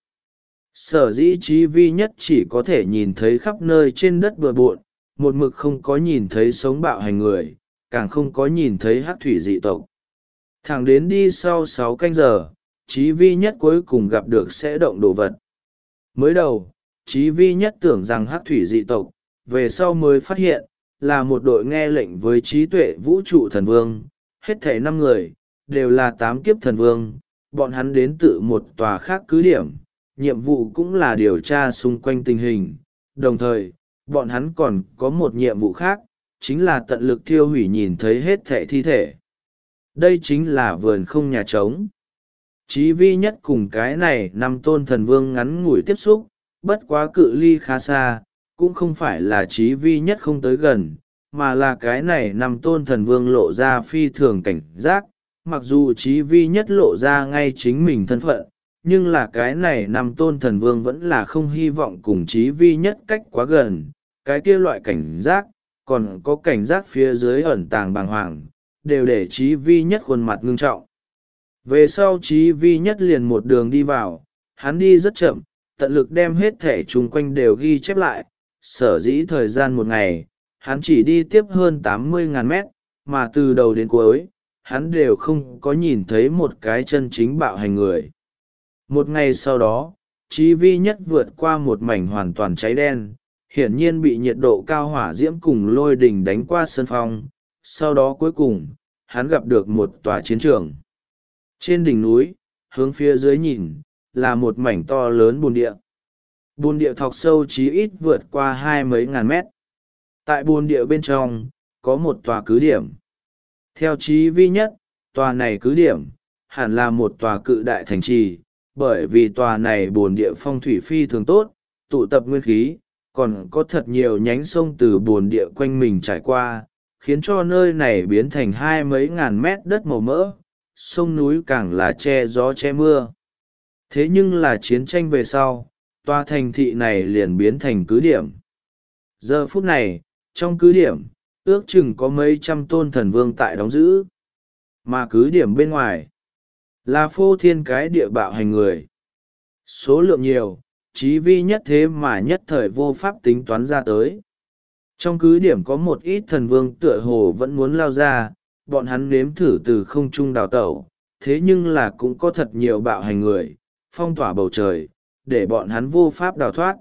Sở dĩ trí vi nhất chỉ có thể nhìn thấy khắp nơi trên đất bừa bộn, một mực không có nhìn thấy sống bạo hành người, càng không có nhìn thấy hắc thủy dị tộc. Thẳng đến đi sau 6 canh giờ, trí vi nhất cuối cùng gặp được sẽ động đồ vật. Mới đầu, trí vi nhất tưởng rằng hắc thủy dị tộc, về sau mới phát hiện, là một đội nghe lệnh với trí tuệ vũ trụ thần vương, hết thảy 5 người, đều là 8 kiếp thần vương, bọn hắn đến từ một tòa khác cứ điểm, nhiệm vụ cũng là điều tra xung quanh tình hình, đồng thời, bọn hắn còn có một nhiệm vụ khác, chính là tận lực thiêu hủy nhìn thấy hết thảy thi thể. Đây chính là vườn không nhà trống. Chí vi nhất cùng cái này 5 tôn thần vương ngắn ngủi tiếp xúc, bất quá cự ly khá xa, cũng không phải là chí vi nhất không tới gần, mà là cái này 5 tôn thần vương lộ ra phi thường cảnh giác, mặc dù chí vi nhất lộ ra ngay chính mình thân phận, nhưng là cái này 5 tôn thần vương vẫn là không hy vọng cùng chí vi nhất cách quá gần, cái kia loại cảnh giác, còn có cảnh giác phía dưới ẩn tàng bàng hoàng, đều để chí vi nhất khuôn mặt ngưng trọng. Về sau chí vi nhất liền một đường đi vào, hắn đi rất chậm, tận lực đem hết thể chung quanh đều ghi chép lại, sở dĩ thời gian một ngày, hắn chỉ đi tiếp hơn 80.000 mét, mà từ đầu đến cuối, hắn đều không có nhìn thấy một cái chân chính bạo hành người. Một ngày sau đó, chí vi nhất vượt qua một mảnh hoàn toàn cháy đen, hiển nhiên bị nhiệt độ cao hỏa diễm cùng lôi đình đánh qua sân phong, sau đó cuối cùng, hắn gặp được một tòa chiến trường. Trên đỉnh núi, hướng phía dưới nhìn, là một mảnh to lớn bùn địa. Bùn địa thọc sâu chí ít vượt qua 20 mấy ngàn mét. Tại bùn địa bên trong, có một tòa cứ điểm. Theo chí vi nhất, tòa này cứ điểm, hẳn là một tòa cự đại thành trì, bởi vì tòa này bùn địa phong thủy phi thường tốt, tụ tập nguyên khí, còn có thật nhiều nhánh sông từ bùn địa quanh mình trải qua, khiến cho nơi này biến thành 20 mấy ngàn mét đất màu mỡ, sông núi càng là che gió che mưa. Thế nhưng là chiến tranh về sau, tòa thành thị này liền biến thành cứ điểm. Giờ phút này, trong cứ điểm, ước chừng có mấy trăm tôn thần vương tại đóng giữ. Mà cứ điểm bên ngoài, là phô thiên cái địa bạo hành người. Số lượng nhiều, chí vi nhất thế mà nhất thời vô pháp tính toán ra tới. Trong cứ điểm có một ít thần vương tựa hồ vẫn muốn lao ra, bọn hắn nếm thử từ không trung đào tẩu, thế nhưng là cũng có thật nhiều bạo hành người, phong tỏa bầu trời, để bọn hắn vô pháp đào thoát.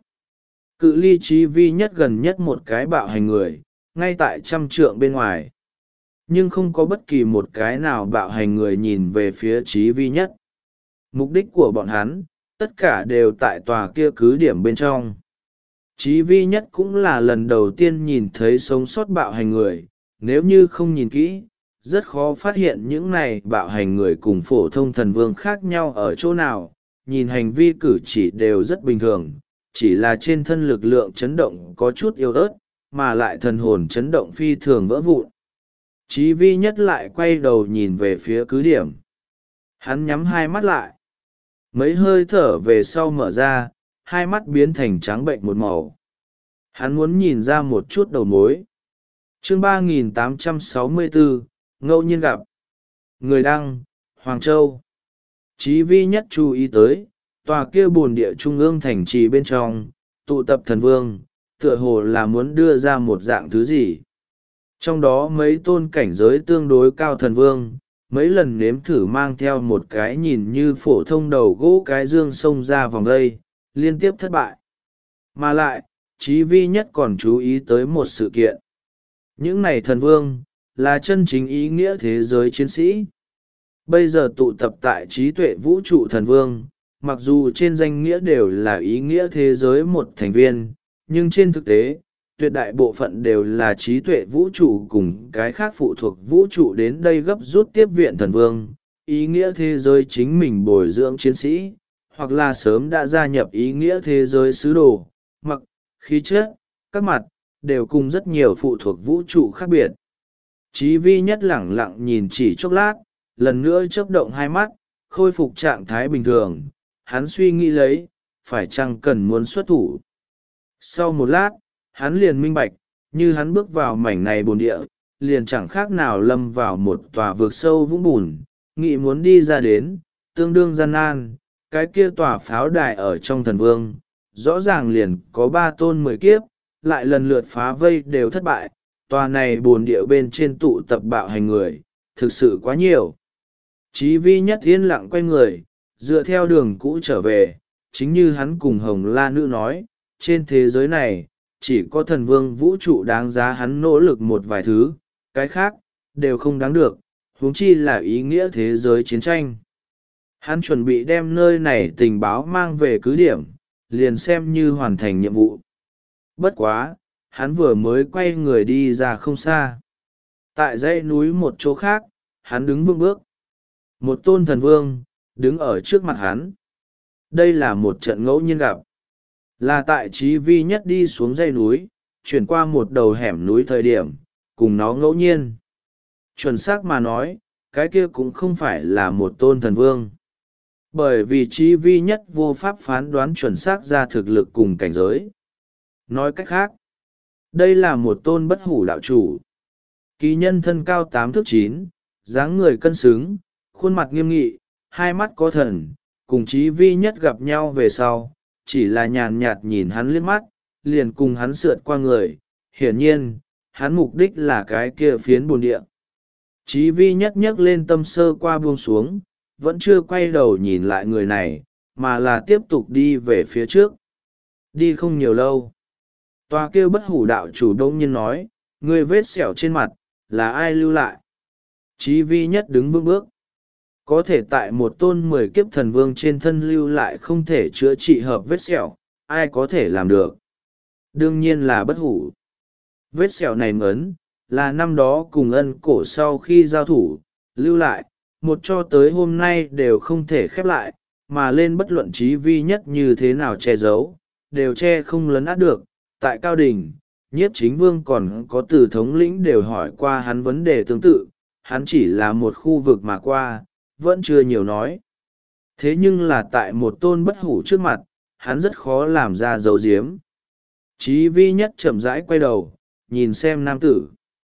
Cự ly chí vi nhất gần nhất một cái bạo hành người, ngay tại 100 trượng bên ngoài. Nhưng không có bất kỳ một cái nào bạo hành người nhìn về phía chí vi nhất. Mục đích của bọn hắn, tất cả đều tại tòa kia cứ điểm bên trong. Chí vi nhất cũng là lần đầu tiên nhìn thấy sống sót bạo hành người, nếu như không nhìn kỹ, rất khó phát hiện những này bạo hành người cùng phổ thông thần vương khác nhau ở chỗ nào, nhìn hành vi cử chỉ đều rất bình thường, chỉ là trên thân lực lượng chấn động có chút yếu ớt, mà lại thần hồn chấn động phi thường vỡ vụn. Chí vi nhất lại quay đầu nhìn về phía cứ điểm. Hắn nhắm hai mắt lại. Mấy hơi thở về sau mở ra, hai mắt biến thành trắng bệnh một màu. Hắn muốn nhìn ra một chút đầu mối. Chương 3864, ngẫu nhiên gặp. Người đăng, Hoàng Châu. Chí vi nhất chú ý tới, tòa kia bồn địa trung ương thành trì bên trong, tụ tập thần vương, tựa hồ là muốn đưa ra một dạng thứ gì. Trong đó mấy tôn cảnh giới tương đối cao thần vương, mấy lần nếm thử mang theo một cái nhìn như phổ thông đầu gỗ cái dương xông ra vòng đây, liên tiếp thất bại. Mà lại, Chí Vi Nhất còn chú ý tới một sự kiện. Những này thần vương, là chân chính ý nghĩa thế giới chiến sĩ. Bây giờ tụ tập tại trí tuệ vũ trụ thần vương, mặc dù trên danh nghĩa đều là ý nghĩa thế giới một thành viên, nhưng trên thực tế, tuyệt đại bộ phận đều là trí tuệ vũ trụ cùng cái khác phụ thuộc vũ trụ đến đây gấp rút tiếp viện thần vương, ý nghĩa thế giới chính mình bồi dưỡng chiến sĩ, hoặc là sớm đã gia nhập ý nghĩa thế giới sứ đồ, mặc, khí chất, các mặt, đều cùng rất nhiều phụ thuộc vũ trụ khác biệt. Chí Vi Nhất lẳng lặng nhìn chỉ chốc lát, lần nữa chớp động hai mắt, khôi phục trạng thái bình thường, hắn suy nghĩ lấy, phải chăng cần muốn xuất thủ. Sau một lát, hắn liền minh bạch, như hắn bước vào mảnh này bồn địa, liền chẳng khác nào lâm vào một tòa vực sâu vũng bùn, nghĩ muốn đi ra đến, tương đương gian nan. Cái kia tòa pháo đài ở trong thần vương, rõ ràng liền có 3 tôn 10 kiếp, lại lần lượt phá vây đều thất bại, tòa này bồn địa bên trên tụ tập bạo hành người, thực sự quá nhiều. Chí Vi Nhất yên lặng quay người, dựa theo đường cũ trở về, chính như hắn cùng Hồng La Nữ nói, trên thế giới này, chỉ có thần vương vũ trụ đáng giá hắn nỗ lực một vài thứ, cái khác, đều không đáng được, huống chi là ý nghĩa thế giới chiến tranh. Hắn chuẩn bị đem nơi này tình báo mang về cứ điểm, liền xem như hoàn thành nhiệm vụ. Bất quá, hắn vừa mới quay người đi ra không xa. Tại dãy núi một chỗ khác, hắn đứng vững bước. Một tôn thần vương, đứng ở trước mặt hắn. Đây là một trận ngẫu nhiên gặp. Là tại Chí Vi Nhất đi xuống dãy núi, chuyển qua một đầu hẻm núi thời điểm, cùng nó ngẫu nhiên. Chuẩn xác mà nói, cái kia cũng không phải là một tôn thần vương. Bởi vì Chí Vi Nhất vô pháp phán đoán chuẩn xác ra thực lực cùng cảnh giới. Nói cách khác, đây là một tôn bất hủ đạo chủ. Kỳ nhân thân cao 8 thước 9, dáng người cân xứng, khuôn mặt nghiêm nghị, hai mắt có thần, cùng Chí Vi Nhất gặp nhau về sau, chỉ là nhàn nhạt nhìn hắn liếc mắt, liền cùng hắn sượt qua người. Hiển nhiên, hắn mục đích là cái kia phiến bồn địa. Chí Vi Nhất nhấc lên tâm sơ qua buông xuống, vẫn chưa quay đầu nhìn lại người này, mà là tiếp tục đi về phía trước. Đi không nhiều lâu. Tòa kêu bất hủ đạo chủ đông nhiên nói, người vết sẹo trên mặt, là ai lưu lại? Chí Vi Nhất đứng vững bước. Có thể tại một tôn 10 kiếp thần vương trên thân lưu lại không thể chữa trị hợp vết sẹo, ai có thể làm được? Đương nhiên là bất hủ. Vết sẹo này ngấn, là năm đó cùng Ân Cổ sau khi giao thủ, lưu lại, một cho tới hôm nay đều không thể khép lại, mà lên bất luận Chí Vi Nhất như thế nào che giấu, đều che không lấn át được. Tại Cao Đình, Nhiếp Chính Vương còn có Từ thống lĩnh đều hỏi qua hắn vấn đề tương tự, hắn chỉ là một khu vực mà qua, vẫn chưa nhiều nói. Thế nhưng là tại một tôn bất hủ trước mặt, hắn rất khó làm ra dấu diếm. Chí Vi Nhất chậm rãi quay đầu, nhìn xem nam tử.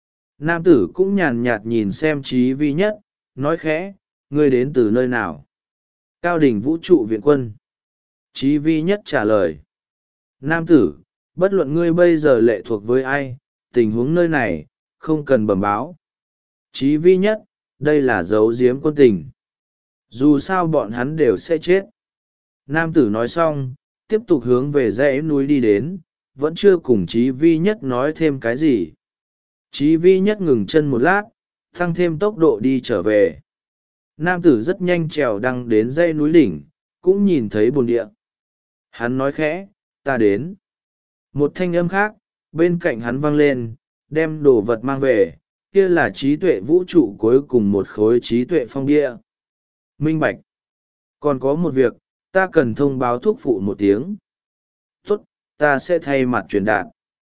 Nam tử cũng nhàn nhạt nhìn xem Chí Vi Nhất, nói khẽ, ngươi đến từ nơi nào? Cao Đình Vũ trụ viện quân. Chí Vi Nhất trả lời. Nam tử, bất luận ngươi bây giờ lệ thuộc với ai, tình huống nơi này, không cần bẩm báo. Chí Vi Nhất, đây là dấu giếm quân tình. Dù sao bọn hắn đều sẽ chết. Nam tử nói xong, tiếp tục hướng về dãy núi đi đến, vẫn chưa cùng Chí Vi Nhất nói thêm cái gì. Chí Vi Nhất ngừng chân một lát, tăng thêm tốc độ đi trở về. Nam tử rất nhanh trèo đăng đến dãy núi đỉnh, cũng nhìn thấy bồn địa. Hắn nói khẽ, ta đến. Một thanh âm khác, bên cạnh hắn vang lên, đem đồ vật mang về, kia là trí tuệ vũ trụ cuối cùng một khối trí tuệ phong địa. Minh bạch. Còn có một việc, ta cần thông báo thúc phụ một tiếng. Tốt, ta sẽ thay mặt truyền đạt.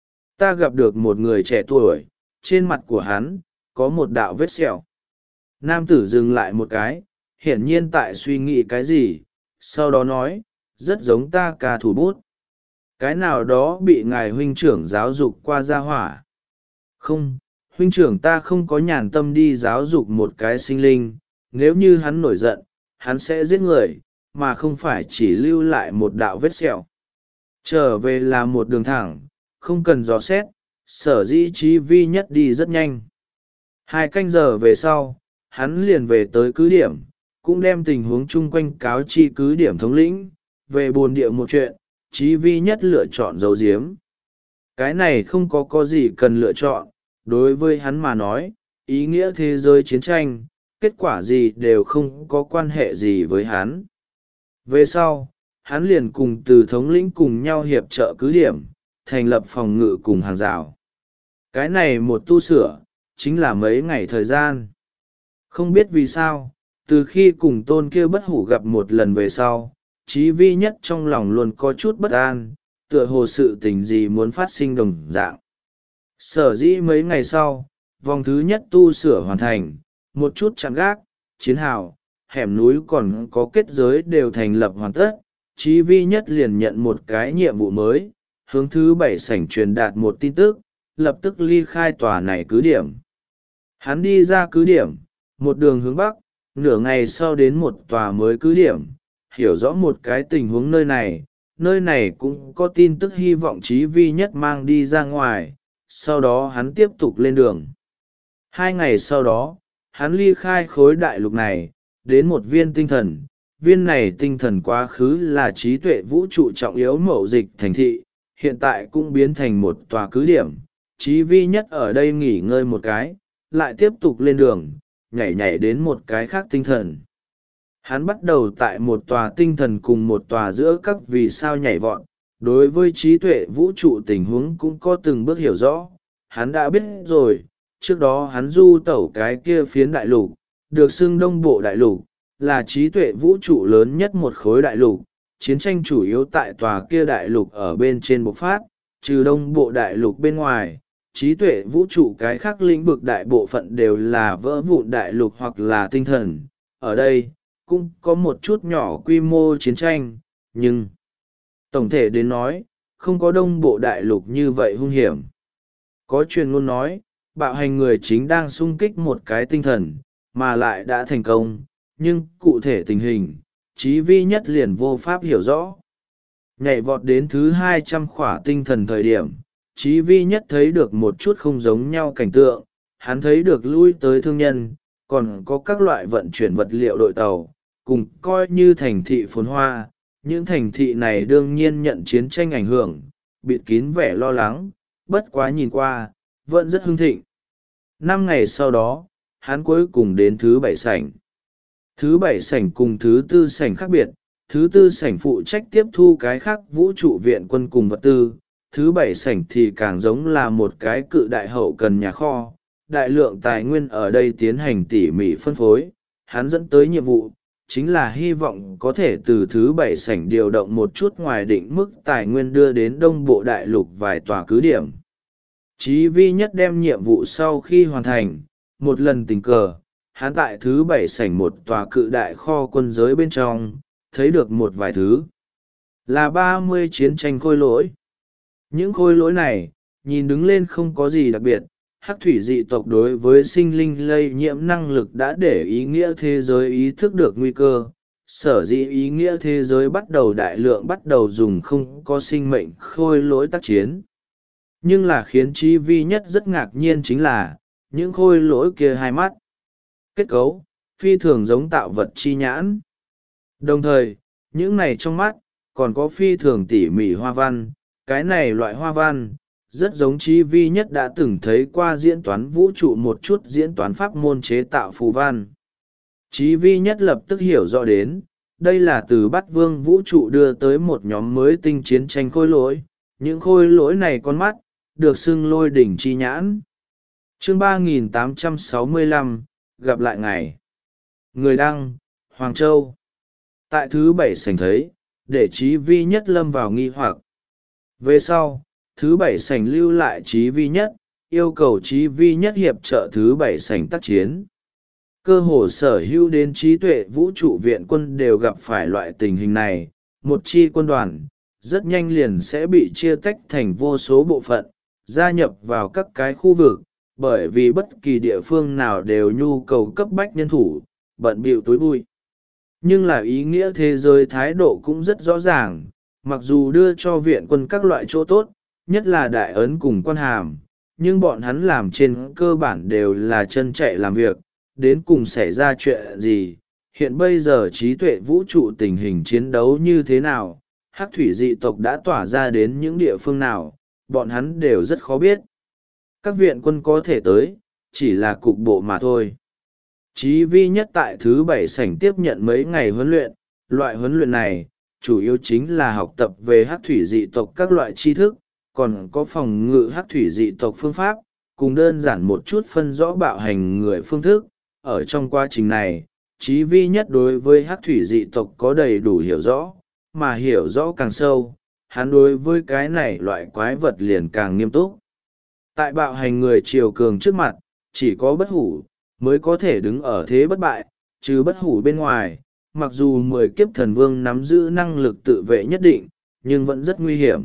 Ta gặp được một người trẻ tuổi, trên mặt của hắn, có một đạo vết sẹo. Nam tử dừng lại một cái, hiển nhiên tại suy nghĩ cái gì, sau đó nói, rất giống ta ca thủ bút. Cái nào đó bị ngài huynh trưởng giáo dục qua gia hỏa. Không, huynh trưởng ta không có nhàn tâm đi giáo dục một cái sinh linh, nếu như hắn nổi giận, hắn sẽ giết người, mà không phải chỉ lưu lại một đạo vết sẹo. Trở về là một đường thẳng, không cần dò xét, sở dĩ Chí Vi Nhất đi rất nhanh. 2 canh giờ về sau, hắn liền về tới cứ điểm, cũng đem tình huống chung quanh cáo chi cứ điểm thống lĩnh. Về bồn địa một chuyện, Chí Vi Nhất lựa chọn giấu giếm. Cái này không có gì cần lựa chọn, đối với hắn mà nói, ý nghĩa thế giới chiến tranh, kết quả gì đều không có quan hệ gì với hắn. Về sau, hắn liền cùng Từ thống lĩnh cùng nhau hiệp trợ cứ điểm, thành lập phòng ngự cùng hàng rào. Cái này một tu sửa, chính là mấy ngày thời gian. Không biết vì sao, từ khi cùng Tôn kia bất hủ gặp một lần về sau, Chí Vi Nhất trong lòng luôn có chút bất an, tựa hồ sự tình gì muốn phát sinh đồng dạng. Sở dĩ mấy ngày sau, vòng thứ nhất tu sửa hoàn thành, một chút chạm gác, chiến hào, hẻm núi còn có kết giới đều thành lập hoàn tất. Chí Vi Nhất liền nhận một cái nhiệm vụ mới, hướng thứ 7 sảnh truyền đạt một tin tức, lập tức ly khai tòa này cứ điểm. Hắn đi ra cứ điểm, một đường hướng bắc, nửa ngày sau đến một tòa mới cứ điểm, hiểu rõ một cái tình huống nơi này cũng có tin tức hy vọng Chí Vi Nhất mang đi ra ngoài. Sau đó hắn tiếp tục lên đường. 2 ngày sau đó, hắn ly khai khối đại lục này, đến một viên tinh thần. Viên này tinh thần quá khứ là trí tuệ vũ trụ trọng yếu mậu dịch thành thị, hiện tại cũng biến thành một tòa cứ điểm. Chí Vi Nhất ở đây nghỉ ngơi một cái, lại tiếp tục lên đường, nhảy đến một cái khác tinh thần. Hắn bắt đầu tại một tòa tinh thần cùng một tòa giữa các vì sao nhảy vọt. Đối với trí tuệ vũ trụ tình huống cũng có từng bước hiểu rõ. Hắn đã biết rồi, trước đó hắn du tẩu cái kia phiến đại lục, được xưng Đông Bộ Đại Lục, là trí tuệ vũ trụ lớn nhất một khối đại lục. Chiến tranh chủ yếu tại tòa kia đại lục ở bên trên bộc phát, trừ Đông Bộ Đại Lục bên ngoài, trí tuệ vũ trụ cái khác lĩnh vực đại bộ phận đều là vỡ vụn đại lục hoặc là tinh thần. Ở đây, cũng có một chút nhỏ quy mô chiến tranh, nhưng tổng thể đến nói, không có Đông Bộ Đại Lục như vậy hung hiểm. Có truyền ngôn nói, bạo hành người chính đang xung kích một cái tinh thần, mà lại đã thành công, nhưng cụ thể tình hình, Chí Vi Nhất liền vô pháp hiểu rõ. Nhảy vọt đến thứ 200 khỏa tinh thần thời điểm, Chí Vi Nhất thấy được một chút không giống nhau cảnh tượng. Hắn thấy được lui tới thương nhân, còn có các loại vận chuyển vật liệu đội tàu, cùng coi như thành thị phồn hoa. Những thành thị này đương nhiên nhận chiến tranh ảnh hưởng, bịt kín vẻ lo lắng, bất quá nhìn qua, vẫn rất hưng thịnh. 5 ngày sau đó, hắn cuối cùng đến thứ 7 sảnh. Thứ 7 sảnh cùng thứ 4 sảnh khác biệt, thứ 4 sảnh phụ trách tiếp thu cái khác vũ trụ viện quân cùng vật tư, thứ 7 sảnh thì càng giống là một cái cự đại hậu cần nhà kho, đại lượng tài nguyên ở đây tiến hành tỉ mỉ phân phối. Hắn dẫn tới nhiệm vụ, chính là hy vọng có thể từ thứ 7 sảnh điều động một chút ngoài định mức tài nguyên đưa đến Đông Bộ Đại Lục vài tòa cứ điểm. Chí Vi Nhất đem nhiệm vụ sau khi hoàn thành, một lần tình cờ, hắn tại thứ 7 sảnh một tòa cự đại kho quân giới bên trong, thấy được một vài thứ. Là 30 chiến tranh khôi lỗi. Những khôi lỗi này, nhìn đứng lên không có gì đặc biệt. Hắc thủy dị tộc đối với sinh linh lây nhiễm năng lực đã để ý nghĩa thế giới ý thức được nguy cơ. Sở dĩ ý nghĩa thế giới bắt đầu đại lượng bắt đầu dùng không có sinh mệnh khôi lỗi tác chiến. Nhưng là khiến Chí Vi Nhất rất ngạc nhiên chính là, những khôi lỗi kia hai mắt. Kết cấu, phi thường giống tạo vật chi nhãn. Đồng thời, những này trong mắt, còn có phi thường tỉ mỉ hoa văn. Cái này loại hoa văn, rất giống Chí Vi Nhất đã từng thấy qua diễn toán vũ trụ một chút diễn toán pháp môn chế tạo phù văn. Chí Vi Nhất lập tức hiểu rõ đến, đây là từ Bát Vương vũ trụ đưa tới một nhóm mới tinh chiến tranh khôi lỗi. Những khôi lỗi này con mắt, được xưng lôi đỉnh chi nhãn. Chương 3865, gặp lại ngày. Người đăng, Hoàng Châu. Tại thứ 7 sảnh thấy, để Chí Vi Nhất lâm vào nghi hoặc. Về sau, thứ 7 sảnh lưu lại Chí Vi Nhất, yêu cầu Chí Vi Nhất hiệp trợ thứ 7 sảnh tác chiến. Cơ hồ sở hữu đến trí tuệ vũ trụ viện quân đều gặp phải loại tình hình này. Một chi quân đoàn, rất nhanh liền sẽ bị chia tách thành vô số bộ phận, gia nhập vào các cái khu vực, bởi vì bất kỳ địa phương nào đều nhu cầu cấp bách nhân thủ, bận bịu tối bụi. Nhưng là ý nghĩa thế giới thái độ cũng rất rõ ràng, mặc dù đưa cho viện quân các loại chỗ tốt, nhất là đại ấn cùng quan hàm, nhưng bọn hắn làm trên cơ bản đều là chân chạy làm việc, đến cùng xảy ra chuyện gì, hiện bây giờ trí tuệ vũ trụ tình hình chiến đấu như thế nào, hắc thủy dị tộc đã tỏa ra đến những địa phương nào, bọn hắn đều rất khó biết. Các viện quân có thể tới, chỉ là cục bộ mà thôi. Chí vi nhất tại thứ 7 sảnh tiếp nhận mấy ngày huấn luyện, loại huấn luyện này, chủ yếu chính là học tập về hắc thủy dị tộc các loại tri thức, còn có phòng ngự hắc thủy dị tộc phương pháp, cùng đơn giản một chút phân rõ bạo hành người phương thức. Ở trong quá trình này, Chí vi nhất đối với hắc thủy dị tộc có đầy đủ hiểu rõ, mà hiểu rõ càng sâu, hắn đối với cái này loại quái vật liền càng nghiêm túc. Tại bạo hành người triều cường trước mặt, chỉ có bất hủ mới có thể đứng ở thế bất bại, trừ bất hủ bên ngoài, mặc dù 10 kiếp thần vương nắm giữ năng lực tự vệ nhất định, nhưng vẫn rất nguy hiểm.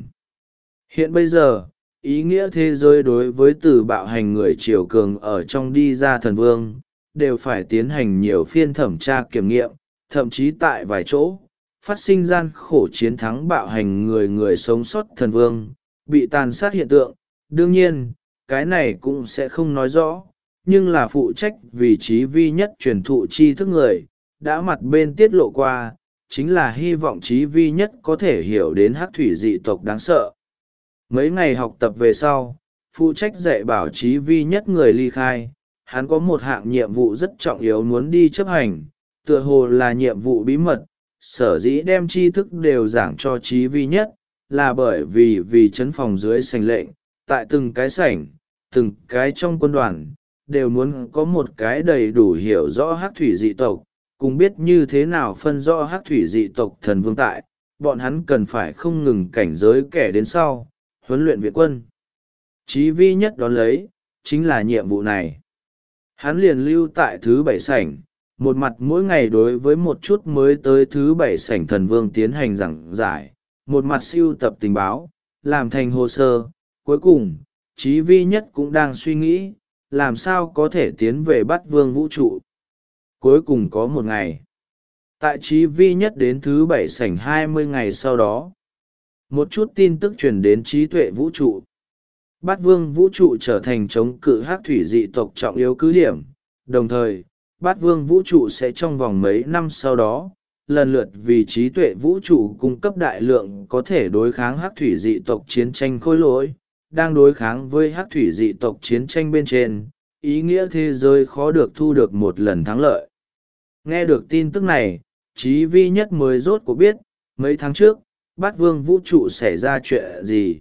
Hiện bây giờ, ý nghĩa thế giới đối với từ bạo hành người triều cường ở trong đi ra thần vương, đều phải tiến hành nhiều phiên thẩm tra kiểm nghiệm, thậm chí tại vài chỗ, phát sinh gian khổ chiến thắng bạo hành người sống sót thần vương, bị tàn sát hiện tượng. Đương nhiên, cái này cũng sẽ không nói rõ, nhưng là phụ trách vị trí vi nhất truyền thụ tri thức người, đã mặt bên tiết lộ qua, chính là hy vọng trí vi nhất có thể hiểu đến hắc thủy dị tộc đáng sợ. Mấy ngày học tập về sau, phụ trách dạy bảo trí vi nhất người ly khai, hắn có một hạng nhiệm vụ rất trọng yếu muốn đi chấp hành, tựa hồ là nhiệm vụ bí mật, sở dĩ đem tri thức đều giảng cho trí vi nhất, là bởi vì chấn phòng dưới sảnh lệnh, tại từng cái sảnh, từng cái trong quân đoàn, đều muốn có một cái đầy đủ hiểu rõ hắc thủy dị tộc, cùng biết như thế nào phân rõ hắc thủy dị tộc thần vương tại, bọn hắn cần phải không ngừng cảnh giới kẻ đến sau, huấn luyện viện quân. Chí vi nhất đón lấy, chính là nhiệm vụ này. Hắn liền lưu tại thứ 7 sảnh, một mặt mỗi ngày đối với một chút mới tới thứ 7 sảnh thần vương tiến hành giảng giải, một mặt sưu tập tình báo, làm thành hồ sơ. Cuối cùng, Chí vi nhất cũng đang suy nghĩ, làm sao có thể tiến về bắt vương vũ trụ. Cuối cùng có một ngày, tại Chí vi nhất đến thứ 7 sảnh 20 ngày sau đó, một chút tin tức truyền đến trí tuệ vũ trụ. Bát vương vũ trụ trở thành chống cự hắc thủy dị tộc trọng yếu cứ điểm, đồng thời, bát vương vũ trụ sẽ trong vòng mấy năm sau đó, lần lượt vì trí tuệ vũ trụ cung cấp đại lượng có thể đối kháng hắc thủy dị tộc chiến tranh khối lỗi, đang đối kháng với hắc thủy dị tộc chiến tranh bên trên, ý nghĩa thế giới khó được thu được một lần thắng lợi. Nghe được tin tức này, Chí vi nhất mới rốt cuộc biết, mấy tháng trước, bát vương vũ trụ xảy ra chuyện gì.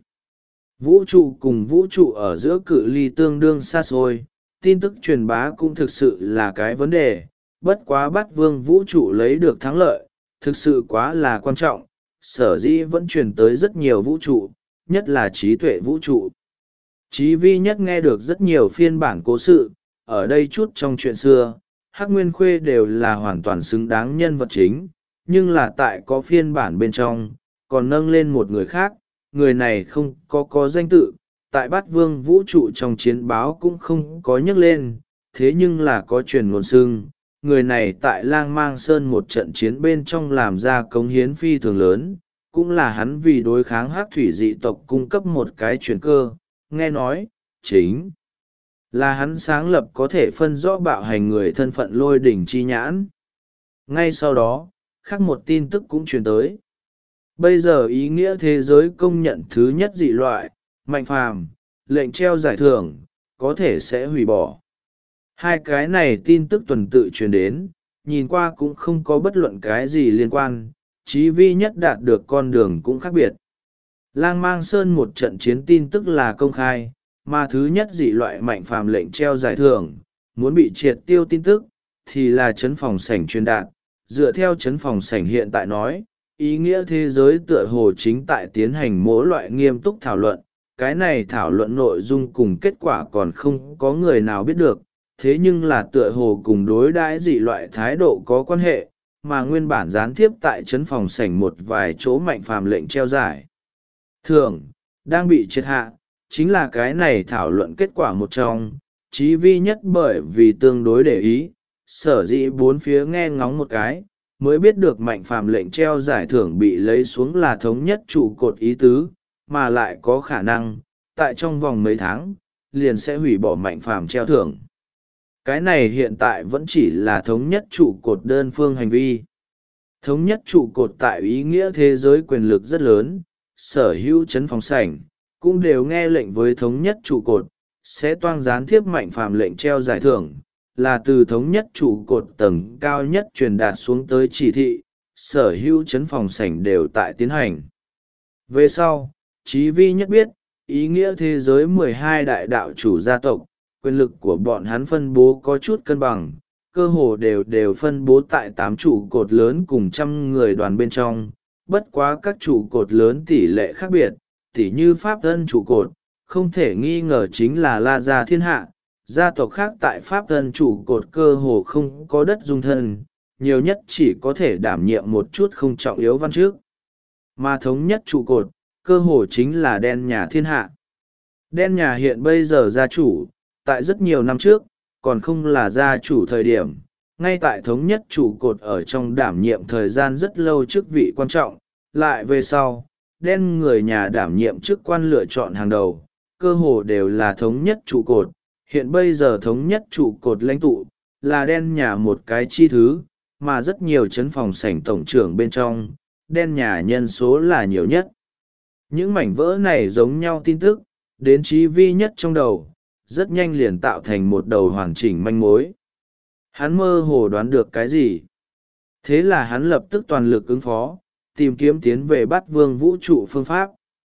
Vũ trụ cùng vũ trụ ở giữa cự ly tương đương xa xôi, tin tức truyền bá cũng thực sự là cái vấn đề, bất quá bát vương vũ trụ lấy được thắng lợi, thực sự quá là quan trọng, sở dĩ vẫn truyền tới rất nhiều vũ trụ, nhất là trí tuệ vũ trụ. Chí vi nhất nghe được rất nhiều phiên bản cố sự, ở đây chút trong chuyện xưa, Hắc Nguyên Khuê đều là hoàn toàn xứng đáng nhân vật chính, nhưng là tại có phiên bản bên trong, còn nâng lên một người khác, người này không có danh tự, tại bát vương vũ trụ trong chiến báo cũng không có nhắc lên, thế nhưng là có truyền ngôn xưng, người này tại Lang Mang Sơn một trận chiến bên trong làm ra cống hiến phi thường lớn, cũng là hắn vì đối kháng hắc thủy dị tộc cung cấp một cái chuyển cơ, nghe nói, chính là hắn sáng lập có thể phân rõ bạo hành người thân phận lôi đỉnh chi nhãn. Ngay sau đó, khác một tin tức cũng truyền tới. Bây giờ ý nghĩa thế giới công nhận thứ nhất dị loại, mạnh phàm, lệnh treo giải thưởng, có thể sẽ hủy bỏ. Hai cái này tin tức tuần tự truyền đến, nhìn qua cũng không có bất luận cái gì liên quan, Chí vi nhất đạt được con đường cũng khác biệt. Lang Mang Sơn một trận chiến tin tức là công khai, mà thứ nhất dị loại mạnh phàm lệnh treo giải thưởng, muốn bị triệt tiêu tin tức, thì là chấn phòng sảnh truyền đạt. Dựa theo chấn phòng sảnh hiện tại nói, ý nghĩa thế giới tựa hồ chính tại tiến hành mỗi loại nghiêm túc thảo luận, cái này thảo luận nội dung cùng kết quả còn không có người nào biết được, thế nhưng là tựa hồ cùng đối đãi dị loại thái độ có quan hệ, mà nguyên bản gián tiếp tại chấn phòng sảnh một vài chỗ mạnh phàm lệnh treo giải thưởng đang bị triệt hạ, chính là cái này thảo luận kết quả một trong. Chí vi nhất bởi vì tương đối để ý, sở dĩ bốn phía nghe ngóng một cái, mới biết được mạnh phàm lệnh treo giải thưởng bị lấy xuống là thống nhất trụ cột ý tứ, mà lại có khả năng, tại trong vòng mấy tháng, liền sẽ hủy bỏ Mạnh Phàm treo thưởng. Cái này hiện tại vẫn chỉ là thống nhất trụ cột đơn phương hành vi. Thống nhất trụ cột tại ý nghĩa thế giới quyền lực rất lớn, sở hữu trấn phòng sảnh, cũng đều nghe lệnh với thống nhất trụ cột, sẽ toang gián tiếp Mạnh Phàm lệnh treo giải thưởng, là từ thống nhất trụ cột tầng cao nhất truyền đạt xuống tới chỉ thị, sở hữu trấn phòng sảnh đều tại tiến hành. Về sau, Chí Vi nhất biết, ý nghĩa thế giới 12 đại đạo chủ gia tộc, quyền lực của bọn hắn phân bố có chút cân bằng, cơ hồ đều phân bố tại 8 trụ cột lớn cùng 100 người đoàn bên trong, bất quá các trụ cột lớn tỷ lệ khác biệt, tỉ như Pháp Thân trụ cột, không thể nghi ngờ chính là La Gia thiên hạ, gia tộc khác tại Pháp Thân trụ cột cơ hồ không có đất dung thân, nhiều nhất chỉ có thể đảm nhiệm một chút không trọng yếu văn trước. Mà thống nhất trụ cột, cơ hồ chính là Đen Nhà thiên hạ. Đen Nhà hiện bây giờ gia chủ, tại rất nhiều năm trước, còn không là gia chủ thời điểm, ngay tại thống nhất trụ cột ở trong đảm nhiệm thời gian rất lâu chức vị quan trọng, lại về sau, Đen người nhà đảm nhiệm chức quan lựa chọn hàng đầu, cơ hồ đều là thống nhất trụ cột. Hiện bây giờ thống nhất trụ cột lãnh tụ, là Đen nhà một cái chi thứ, mà rất nhiều trấn phòng sảnh tổng trưởng bên trong, Đen nhà nhân số là nhiều nhất. Những mảnh vỡ này giống nhau tin tức, đến Chí Vi nhất trong đầu, rất nhanh liền tạo thành một đầu hoàn chỉnh manh mối. Hắn mơ hồ đoán được cái gì? Thế là hắn lập tức toàn lực ứng phó, tìm kiếm tiến về Bát Vương vũ trụ phương pháp.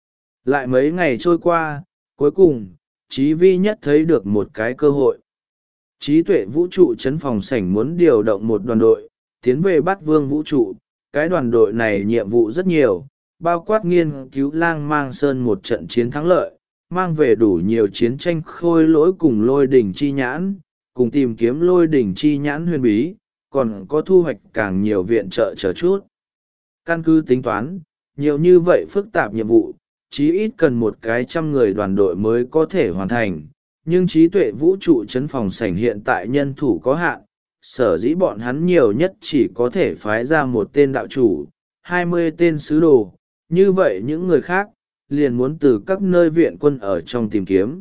Lại mấy ngày trôi qua, cuối cùng, Chí Vi nhất thấy được một cái cơ hội. Trí tuệ vũ trụ trấn phòng sảnh muốn điều động một đoàn đội, tiến về Bát Vương vũ trụ. Cái đoàn đội này nhiệm vụ rất nhiều, bao quát nghiên cứu Lang Mang Sơn một trận chiến thắng lợi, mang về đủ nhiều chiến tranh khôi lỗi cùng lôi đỉnh chi nhãn, cùng tìm kiếm lôi đỉnh chi nhãn huyền bí, còn có thu hoạch càng nhiều viện trợ chờ chút. Căn cứ tính toán, nhiều như vậy phức tạp nhiệm vụ, chí ít cần 100 người đoàn đội mới có thể hoàn thành, nhưng trí tuệ vũ trụ trấn phòng sảnh hiện tại nhân thủ có hạn, sở dĩ bọn hắn nhiều nhất chỉ có thể phái ra một tên đạo chủ, 20 tên sứ đồ, như vậy những người khác, liền muốn từ các nơi viện quân ở trong tìm kiếm.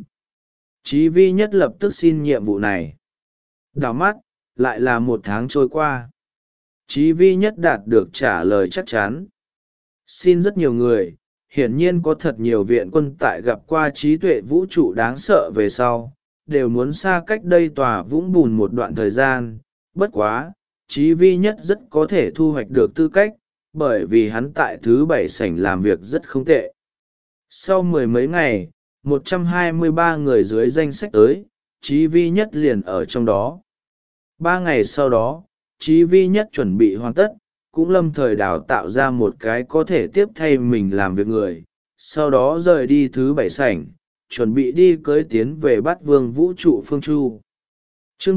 Chí Vi nhất lập tức xin nhiệm vụ này. Đảo mắt, lại là 1 tháng trôi qua. Chí Vi nhất đạt được trả lời chắc chắn. Xin rất nhiều người, hiển nhiên có thật nhiều viện quân tại gặp qua trí tuệ vũ trụ đáng sợ về sau, đều muốn xa cách đây tòa vũng bùn một đoạn thời gian. Bất quá, Chí Vi nhất rất có thể thu hoạch được tư cách, bởi vì hắn tại thứ 7 sảnh làm việc rất không tệ. Sau 10 mấy ngày, 123 người dưới danh sách tới, Chí Vi nhất liền ở trong đó. 3 ngày sau đó, Chí Vi nhất chuẩn bị hoàn tất, cũng lâm thời đào tạo ra một cái có thể tiếp thay mình làm việc người, sau đó rời đi thứ 7 sảnh, chuẩn bị đi cưới tiến về Bát Vương vũ trụ phương chu. Chương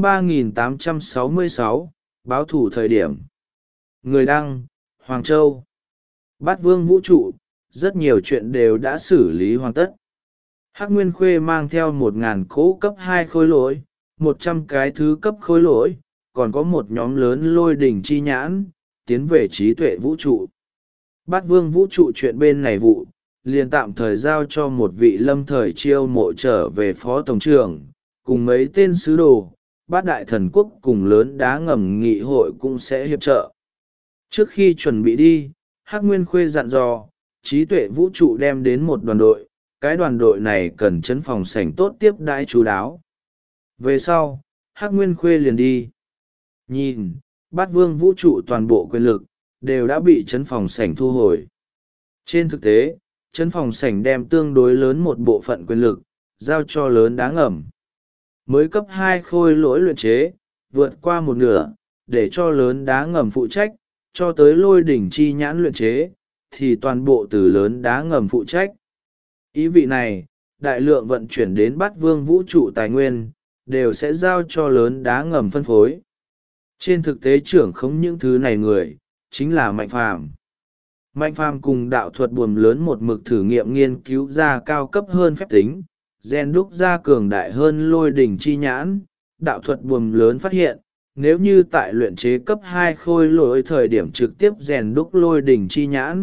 3866, báo thủ thời điểm. Người đăng, Hoàng Châu. Bát Vương vũ trụ, rất nhiều chuyện đều đã xử lý hoàn tất. Hắc Nguyên Khuê mang theo 1000 cỗ cấp 2 khối lỗi, 100 cái thứ cấp khối lỗi, còn có một nhóm lớn lôi đỉnh chi nhãn, tiến về trí tuệ vũ trụ. Bát Vương vũ trụ chuyện bên này vụ, liền tạm thời giao cho một vị lâm thời chiêu mộ trở về phó tổng trưởng, cùng mấy tên sứ đồ, Bát Đại Thần Quốc cùng lớn đá ngầm nghị hội cũng sẽ hiệp trợ. Trước khi chuẩn bị đi, Hắc Nguyên Khuê dặn dò, trí tuệ vũ trụ đem đến một đoàn đội, cái đoàn đội này cần trấn phòng sảnh tốt tiếp đãi chú đáo. Về sau, Hắc Nguyên Khuê liền đi. Nhìn, Bát Vương vũ trụ toàn bộ quyền lực, đều đã bị trấn phòng sảnh thu hồi. Trên thực tế, trấn phòng sảnh đem tương đối lớn một bộ phận quyền lực, giao cho lớn đá ngầm. Mới cấp 2 khôi lỗi luyện chế, vượt qua một nửa, để cho lớn đá ngầm phụ trách, cho tới lôi đỉnh chi nhãn luyện chế, thì toàn bộ từ lớn đá ngầm phụ trách. Ý vị này, đại lượng vận chuyển đến Bát Vương vũ trụ tài nguyên, đều sẽ giao cho lớn đá ngầm phân phối. Trên thực tế trưởng không những thứ này người, chính là Mạnh Phàm. Mạnh Phàm cùng đạo thuật buồm lớn một mực thử nghiệm nghiên cứu ra cao cấp hơn phép tính, gen đúc ra cường đại hơn lôi đỉnh chi nhãn. Đạo thuật buồm lớn phát hiện, nếu như tại luyện chế cấp 2 khôi lỗi thời điểm trực tiếp rèn đúc lôi đỉnh chi nhãn,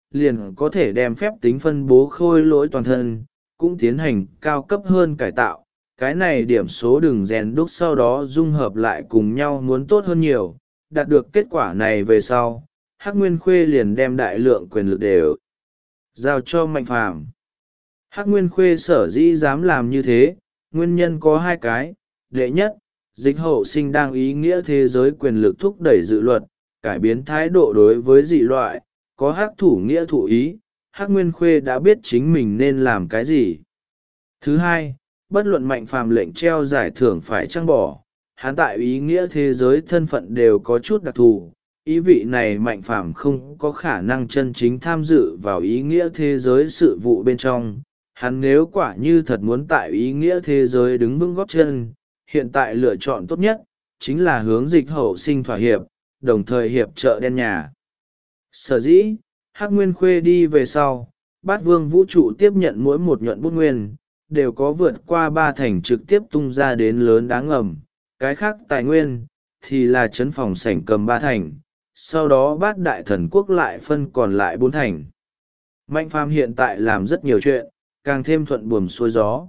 liền có thể đem phép tính phân bố khôi lỗi toàn thân, cũng tiến hành cao cấp hơn cải tạo. Cái này điểm số đường rèn đúc sau đó dung hợp lại cùng nhau muốn tốt hơn nhiều. Đạt được kết quả này về sau, Hắc Nguyên Khuê liền đem đại lượng quyền lực đều giao cho Mạnh Phàm. Hắc Nguyên Khuê sở dĩ dám làm như thế, nguyên nhân có hai cái. Đệ nhất, Dịch Hậu Sinh đang ý nghĩa thế giới quyền lực thúc đẩy dự luật, cải biến thái độ đối với dị loại, có hắc thủ nghĩa thụ ý, Hắc Nguyên Khuê đã biết chính mình nên làm cái gì. Thứ hai, bất luận Mạnh Phàm lệnh treo giải thưởng phải chăng bỏ, hắn tại ý nghĩa thế giới thân phận đều có chút đặc thù. Ý vị này Mạnh Phàm không có khả năng chân chính tham dự vào ý nghĩa thế giới sự vụ bên trong. Hắn nếu quả như thật muốn tại ý nghĩa thế giới đứng vững gót chân, hiện tại lựa chọn tốt nhất chính là hướng Dịch Hậu Sinh thỏa hiệp, đồng thời hiệp trợ đen nhà. Sở dĩ, Hắc Nguyên Khuê đi về sau, Bát Vương vũ trụ tiếp nhận mỗi một nhuận bút nguyên, đều có vượt qua 3 thành trực tiếp tung ra đến lớn đáng ngầm. Cái khác tài nguyên, thì là trấn phòng sảnh cầm 3 thành, sau đó Bát Đại Thần Quốc lại phân còn lại 4 thành. Mạnh Phàm hiện tại làm rất nhiều chuyện, càng thêm thuận buồm xuôi gió.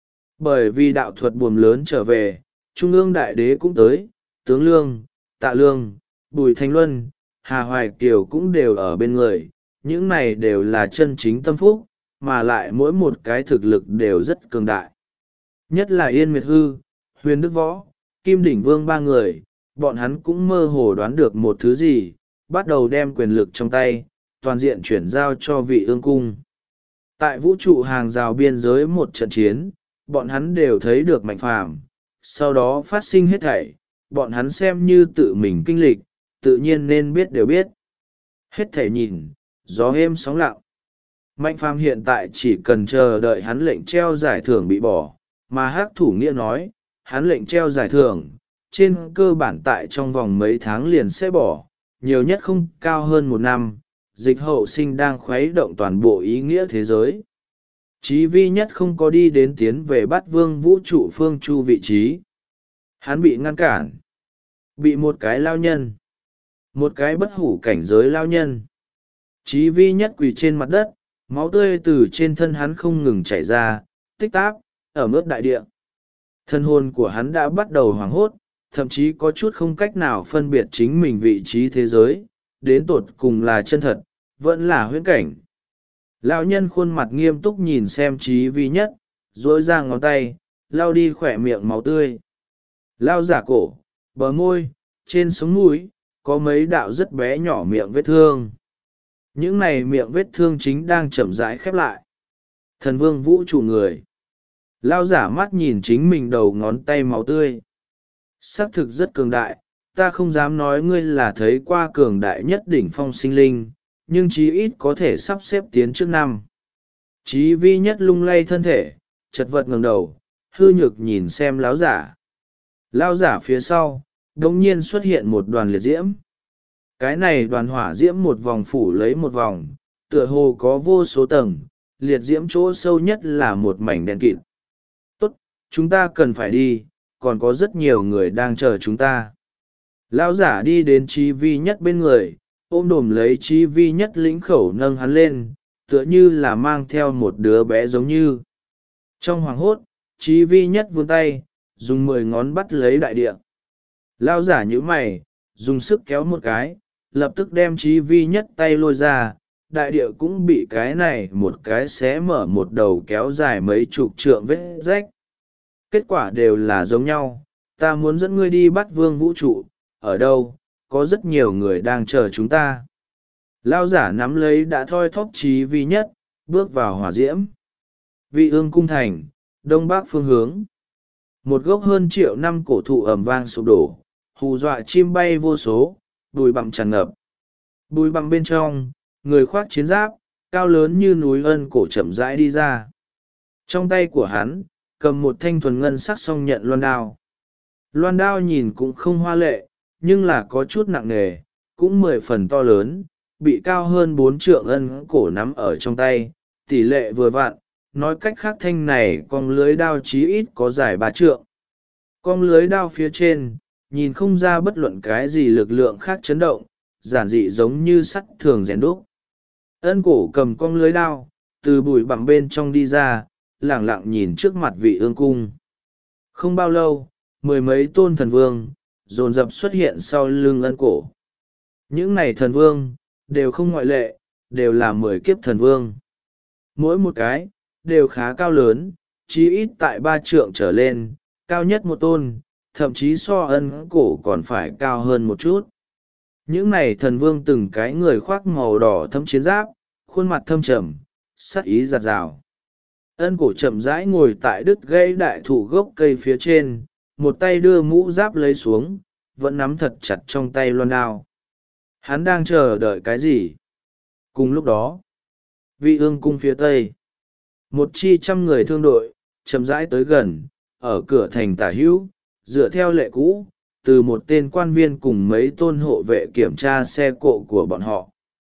Bởi vì đạo thuật buồm lớn trở về, Trung ương Đại Đế cũng tới, Tướng Lương, Tạ Lương, Bùi Thanh Luân, Hà Hoài Kiều cũng đều ở bên người. Những này đều là chân chính tâm phúc, mà lại mỗi một cái thực lực đều rất cường đại. Nhất là Yên Miệt Hư, Huyền Đức Võ, Kim Đỉnh Vương 3 người, bọn hắn cũng mơ hồ đoán được một thứ gì, bắt đầu đem quyền lực trong tay, toàn diện chuyển giao cho Vị Ương Cung. Tại vũ trụ hàng rào biên giới một trận chiến, bọn hắn đều thấy được Mạnh Phàm, sau đó phát sinh hết thảy, bọn hắn xem như tự mình kinh lịch, tự nhiên nên biết đều biết. Hết thảy nhìn, gió êm sóng lặng. Mạnh Phàm hiện tại chỉ cần chờ đợi hắn lệnh treo giải thưởng bị bỏ, mà Hắc Thủ Nghĩa nói, hắn lệnh treo giải thưởng, trên cơ bản tại trong vòng mấy tháng liền sẽ bỏ, nhiều nhất không cao hơn 1 năm. Dịch Hậu Sinh đang khuấy động toàn bộ ý nghĩa thế giới. Chí Vi Nhất không có đi đến tiến về Bát Vương vũ trụ phương chu vị trí. Hắn bị ngăn cản. Bị một cái lao nhân. Một cái bất hủ cảnh giới lao nhân. Chí Vi Nhất quỳ trên mặt đất, máu tươi từ trên thân hắn không ngừng chảy ra, tích táp, ở ướt đại địa. Thân hồn của hắn đã bắt đầu hoảng hốt, thậm chí có chút không cách nào phân biệt chính mình vị trí thế giới, đến tột cùng là chân thật, vẫn là huyễn cảnh. Lão nhân khuôn mặt nghiêm túc nhìn xem Chí Vi Nhất, duỗi ra ngón tay, lau đi khỏe miệng máu tươi. Lao giả cổ, bờ môi, trên sống mũi, có mấy đạo rất bé nhỏ miệng vết thương. Những này miệng vết thương chính đang chậm rãi khép lại. Thần Vương vũ trụ người. Lao giả mắt nhìn chính mình đầu ngón tay máu tươi. Xác thực rất cường đại, ta không dám nói ngươi là thấy qua cường đại nhất đỉnh phong sinh linh, nhưng chí ít có thể sắp xếp tiến trước năm. Chí Vi Nhất lung lay thân thể, chật vật ngẩng đầu, hư nhược nhìn xem lão giả. Lão giả phía sau, đột nhiên xuất hiện một đoàn liệt diễm. Cái này đoàn hỏa diễm một vòng phủ lấy một vòng, tựa hồ có vô số tầng, liệt diễm chỗ sâu nhất là một mảnh đen kịt. Tốt, chúng ta cần phải đi, còn có rất nhiều người đang chờ chúng ta. Lão giả đi đến Chí Vi Nhất bên người, ôm đồm lấy Chí Vi Nhất lĩnh khẩu nâng hắn lên, tựa như là mang theo một đứa bé giống như. Trong hoảng hốt, Chí Vi Nhất vươn tay, dùng 10 ngón bắt lấy đại địa. Lão giả nhíu mày, dùng sức kéo một cái, lập tức đem Chí Vi Nhất tay lôi ra, đại địa cũng bị cái này một cái xé mở một đầu kéo dài mấy chục trượng vết rách. Kết quả đều là giống nhau, ta muốn dẫn ngươi đi bắt Vương vũ trụ, ở đâu, có rất nhiều người đang chờ chúng ta. Lão giả nắm lấy đã thoi thóp Chí Vi Nhất, bước vào hỏa diễm. Vị Ương cung thành, đông bắc phương hướng. Một gốc hơn 1.000.000 năm cổ thụ ầm vang sụp đổ, hù dọa chim bay vô số, bụi bặm tràn ngập. Bụi bặm bên trong, người khoác chiến giáp, cao lớn như núi ân cổ chậm rãi đi ra. Trong tay của hắn, cầm một thanh thuần ngân sắc song nhận loan đao. Loan đao nhìn cũng không hoa lệ, nhưng là có chút nặng nề, cũng 10 phần to lớn, bị cao hơn 4 trượng ân cổ nắm ở trong tay, tỷ lệ vừa vặn, nói cách khác thanh này con lưới đao chí ít có dài 3 trượng. Con lưới đao phía trên, nhìn không ra bất luận cái gì lực lượng khác chấn động, giản dị giống như sắt thường rèn đúc. Ân cổ cầm cong lưới đao từ bụi bặm bên trong đi ra, lẳng lặng nhìn trước mặt vị ương cung. Không bao lâu, mười mấy tôn thần vương dồn dập xuất hiện sau lưng ân cổ. Những này thần vương đều không ngoại lệ, đều là 10 kiếp thần vương. Mỗi một cái đều khá cao lớn, chí ít tại 3 trượng trở lên, cao nhất một tôn, thậm chí so ân cổ còn phải cao hơn một chút. Những này thần vương từng cái người khoác màu đỏ thâm chiến giáp, khuôn mặt thâm trầm, sắc ý giạt rào. Ân cổ chậm rãi ngồi tại đứt gãy đại thụ gốc cây phía trên, một tay đưa mũ giáp lấy xuống, vẫn nắm thật chặt trong tay loan đao. Hắn đang chờ đợi cái gì? Cùng lúc đó, vị ương cung phía tây, một chi 100 người thương đội chậm rãi tới gần, ở cửa thành tả hữu, dựa theo lệ cũ, từ một tên quan viên cùng mấy tôn hộ vệ kiểm tra xe cộ của bọn họ.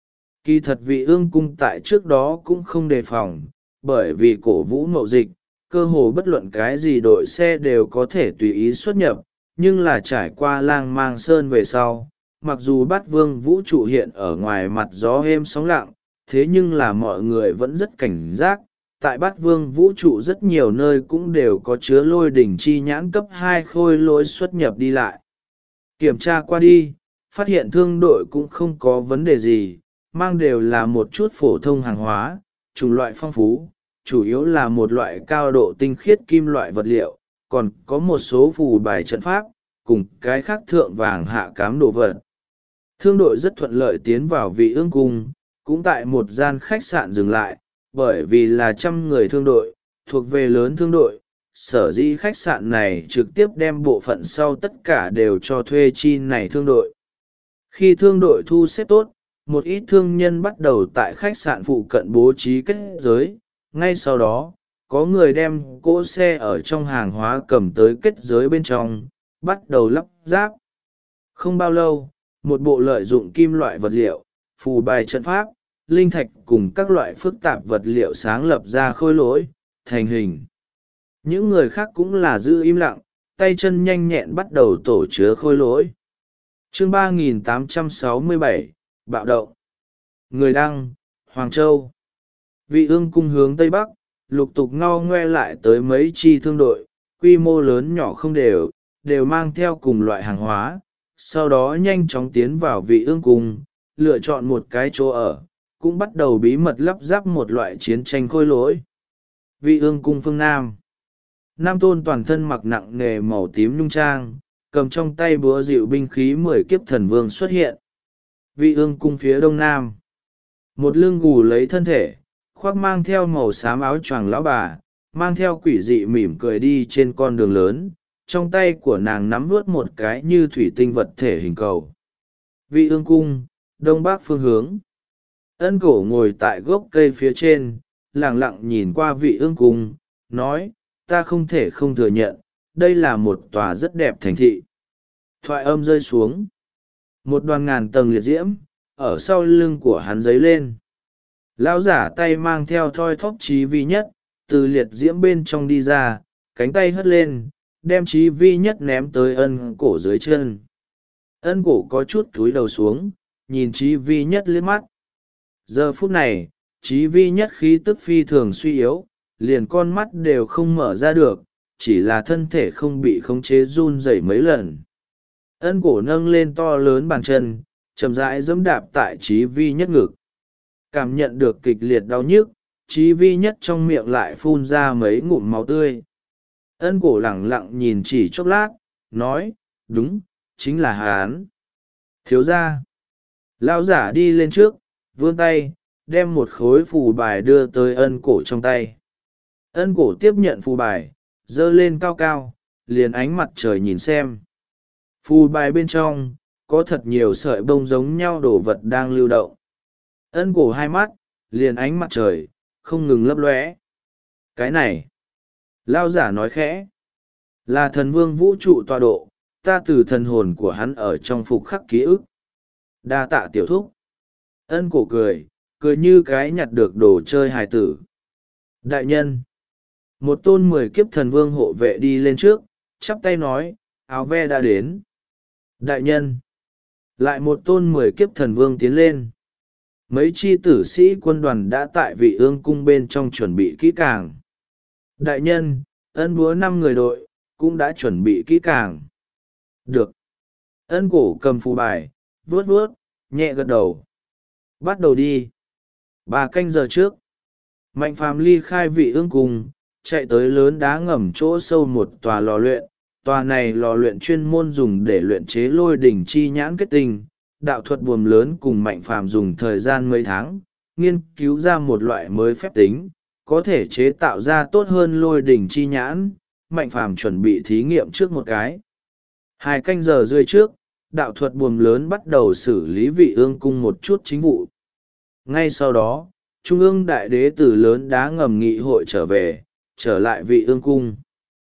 Kỳ thật vị ương cung tại trước đó cũng không đề phòng, bởi vì cổ vũ mậu dịch, cơ hồ bất luận cái gì đội xe đều có thể tùy ý xuất nhập, nhưng là trải qua lang mang sơn về sau, mặc dù bát vương vũ trụ hiện ở ngoài mặt gió êm sóng lặng, thế nhưng là mọi người vẫn rất cảnh giác. Tại bát vương vũ trụ rất nhiều nơi cũng đều có chứa lôi đỉnh chi nhãn cấp 2 khôi lỗi xuất nhập đi lại. Kiểm tra qua đi, phát hiện thương đội cũng không có vấn đề gì, mang đều là một chút phổ thông hàng hóa, chủng loại phong phú, chủ yếu là một loại cao độ tinh khiết kim loại vật liệu, còn có một số phù bài trận pháp, cùng cái khác thượng vàng hạ cám đồ vật. Thương đội rất thuận lợi tiến vào vị ương cung, cũng tại một gian khách sạn dừng lại, bởi vì là 100 người thương đội, thuộc về lớn thương đội, sở dĩ khách sạn này trực tiếp đem bộ phận sau tất cả đều cho thuê chi này thương đội. Khi thương đội thu xếp tốt, một ít thương nhân bắt đầu tại khách sạn phụ cận bố trí kết giới, ngay sau đó, có người đem cỗ xe ở trong hàng hóa cầm tới kết giới bên trong, bắt đầu lắp ráp. Không bao lâu, một bộ lợi dụng kim loại vật liệu, phù bài trận pháp, linh thạch cùng các loại phức tạp vật liệu sáng lập ra khôi lỗi, thành hình. Những người khác cũng là giữ im lặng, tay chân nhanh nhẹn bắt đầu tổ chứa khôi lỗi. Chương 3867, Bạo động. Người đăng, Hoàng Châu. Vị ương cung hướng Tây Bắc, lục tục ngao ngoe lại tới mấy chi thương đội, quy mô lớn nhỏ không đều mang theo cùng loại hàng hóa, sau đó nhanh chóng tiến vào vị ương cung, lựa chọn một cái chỗ ở, cũng bắt đầu bí mật lắp ráp một loại chiến tranh khôi lỗi. Vị ương cung phương Nam. Nam tôn toàn thân mặc nặng nề màu tím nhung trang, cầm trong tay búa dịu binh khí 10 kiếp thần vương xuất hiện. Vị ương cung phía đông nam. Một lưng gù lấy thân thể, khoác mang theo màu xám áo choàng lão bà, mang theo quỷ dị mỉm cười đi trên con đường lớn, trong tay của nàng nắm vớt một cái như thủy tinh vật thể hình cầu. Vị ương cung, đông bắc phương hướng. Ân cổ ngồi tại gốc cây phía trên, lẳng lặng nhìn qua vị ương cung, nói, ta không thể không thừa nhận, đây là một tòa rất đẹp thành thị. Thoại âm rơi xuống. Một đoàn ngàn tầng liệt diễm, ở sau lưng của hắn dấy lên. Lão giả tay mang theo thoi thóp chí vi nhất, từ liệt diễm bên trong đi ra, cánh tay hất lên, đem chí vi nhất ném tới ân cổ dưới chân. Ân cổ có chút cúi đầu xuống, nhìn chí vi nhất liếc mắt. Giờ phút này, chí vi nhất khí tức phi thường suy yếu, liền con mắt đều không mở ra được, chỉ là thân thể không bị khống chế run rẩy mấy lần. Ân cổ nâng lên to lớn bàn chân, chậm rãi giẫm đạp tại chí vi nhất ngực. Cảm nhận được kịch liệt đau nhức, chí vi nhất trong miệng lại phun ra mấy ngụm máu tươi. Ân cổ lẳng lặng nhìn chỉ chốc lát, nói, đúng, chính là hắn. Thiếu gia. Lão giả đi lên trước, vươn tay, đem một khối phù bài đưa tới ân cổ trong tay. Ân cổ tiếp nhận phù bài, giơ lên cao cao, liền ánh mặt trời nhìn xem. Phù bài bên trong, có thật nhiều sợi bông giống nhau đồ vật đang lưu động. Ân cổ hai mắt, liền ánh mặt trời, không ngừng lấp lóe. Cái này, lao giả nói khẽ, là thần vương vũ trụ tọa độ, ta từ thần hồn của hắn ở trong phục khắc ký ức. Đa tạ tiểu thúc. Ân cổ cười, cười như cái nhặt được đồ chơi hài tử. Đại nhân. Một tôn 10 kiếp thần vương hộ vệ đi lên trước, chắp tay nói, áo ve đã đến. Đại nhân. Lại một tôn 10 kiếp thần vương tiến lên. mấy chi tử sĩ quân đoàn đã tại vị ương cung bên trong chuẩn bị kỹ càng. Đại nhân, ân búa 5 người đội cũng đã chuẩn bị kỹ càng. Được. Ân cổ cầm phù bài, vuốt vuốt, nhẹ gật đầu. Bắt đầu đi. 3 canh giờ trước, Mạnh Phàm ly khai vị ương cung, chạy tới lớn đá ngầm chỗ sâu một tòa lò luyện. Tòa này lò luyện chuyên môn dùng để luyện chế lôi đỉnh chi nhãn kết tinh. Đạo thuật buồm lớn cùng Mạnh Phàm dùng thời gian mấy tháng, nghiên cứu ra một loại mới phép tính, có thể chế tạo ra tốt hơn lôi đỉnh chi nhãn. Mạnh Phàm chuẩn bị thí nghiệm trước một cái. 2 canh giờ rưỡi trước, đạo thuật buồm lớn bắt đầu xử lý vị ương cung một chút chính vụ. Ngay sau đó, Trung ương đại đế từ lớn đá ngầm nghị hội trở lại vị ương cung.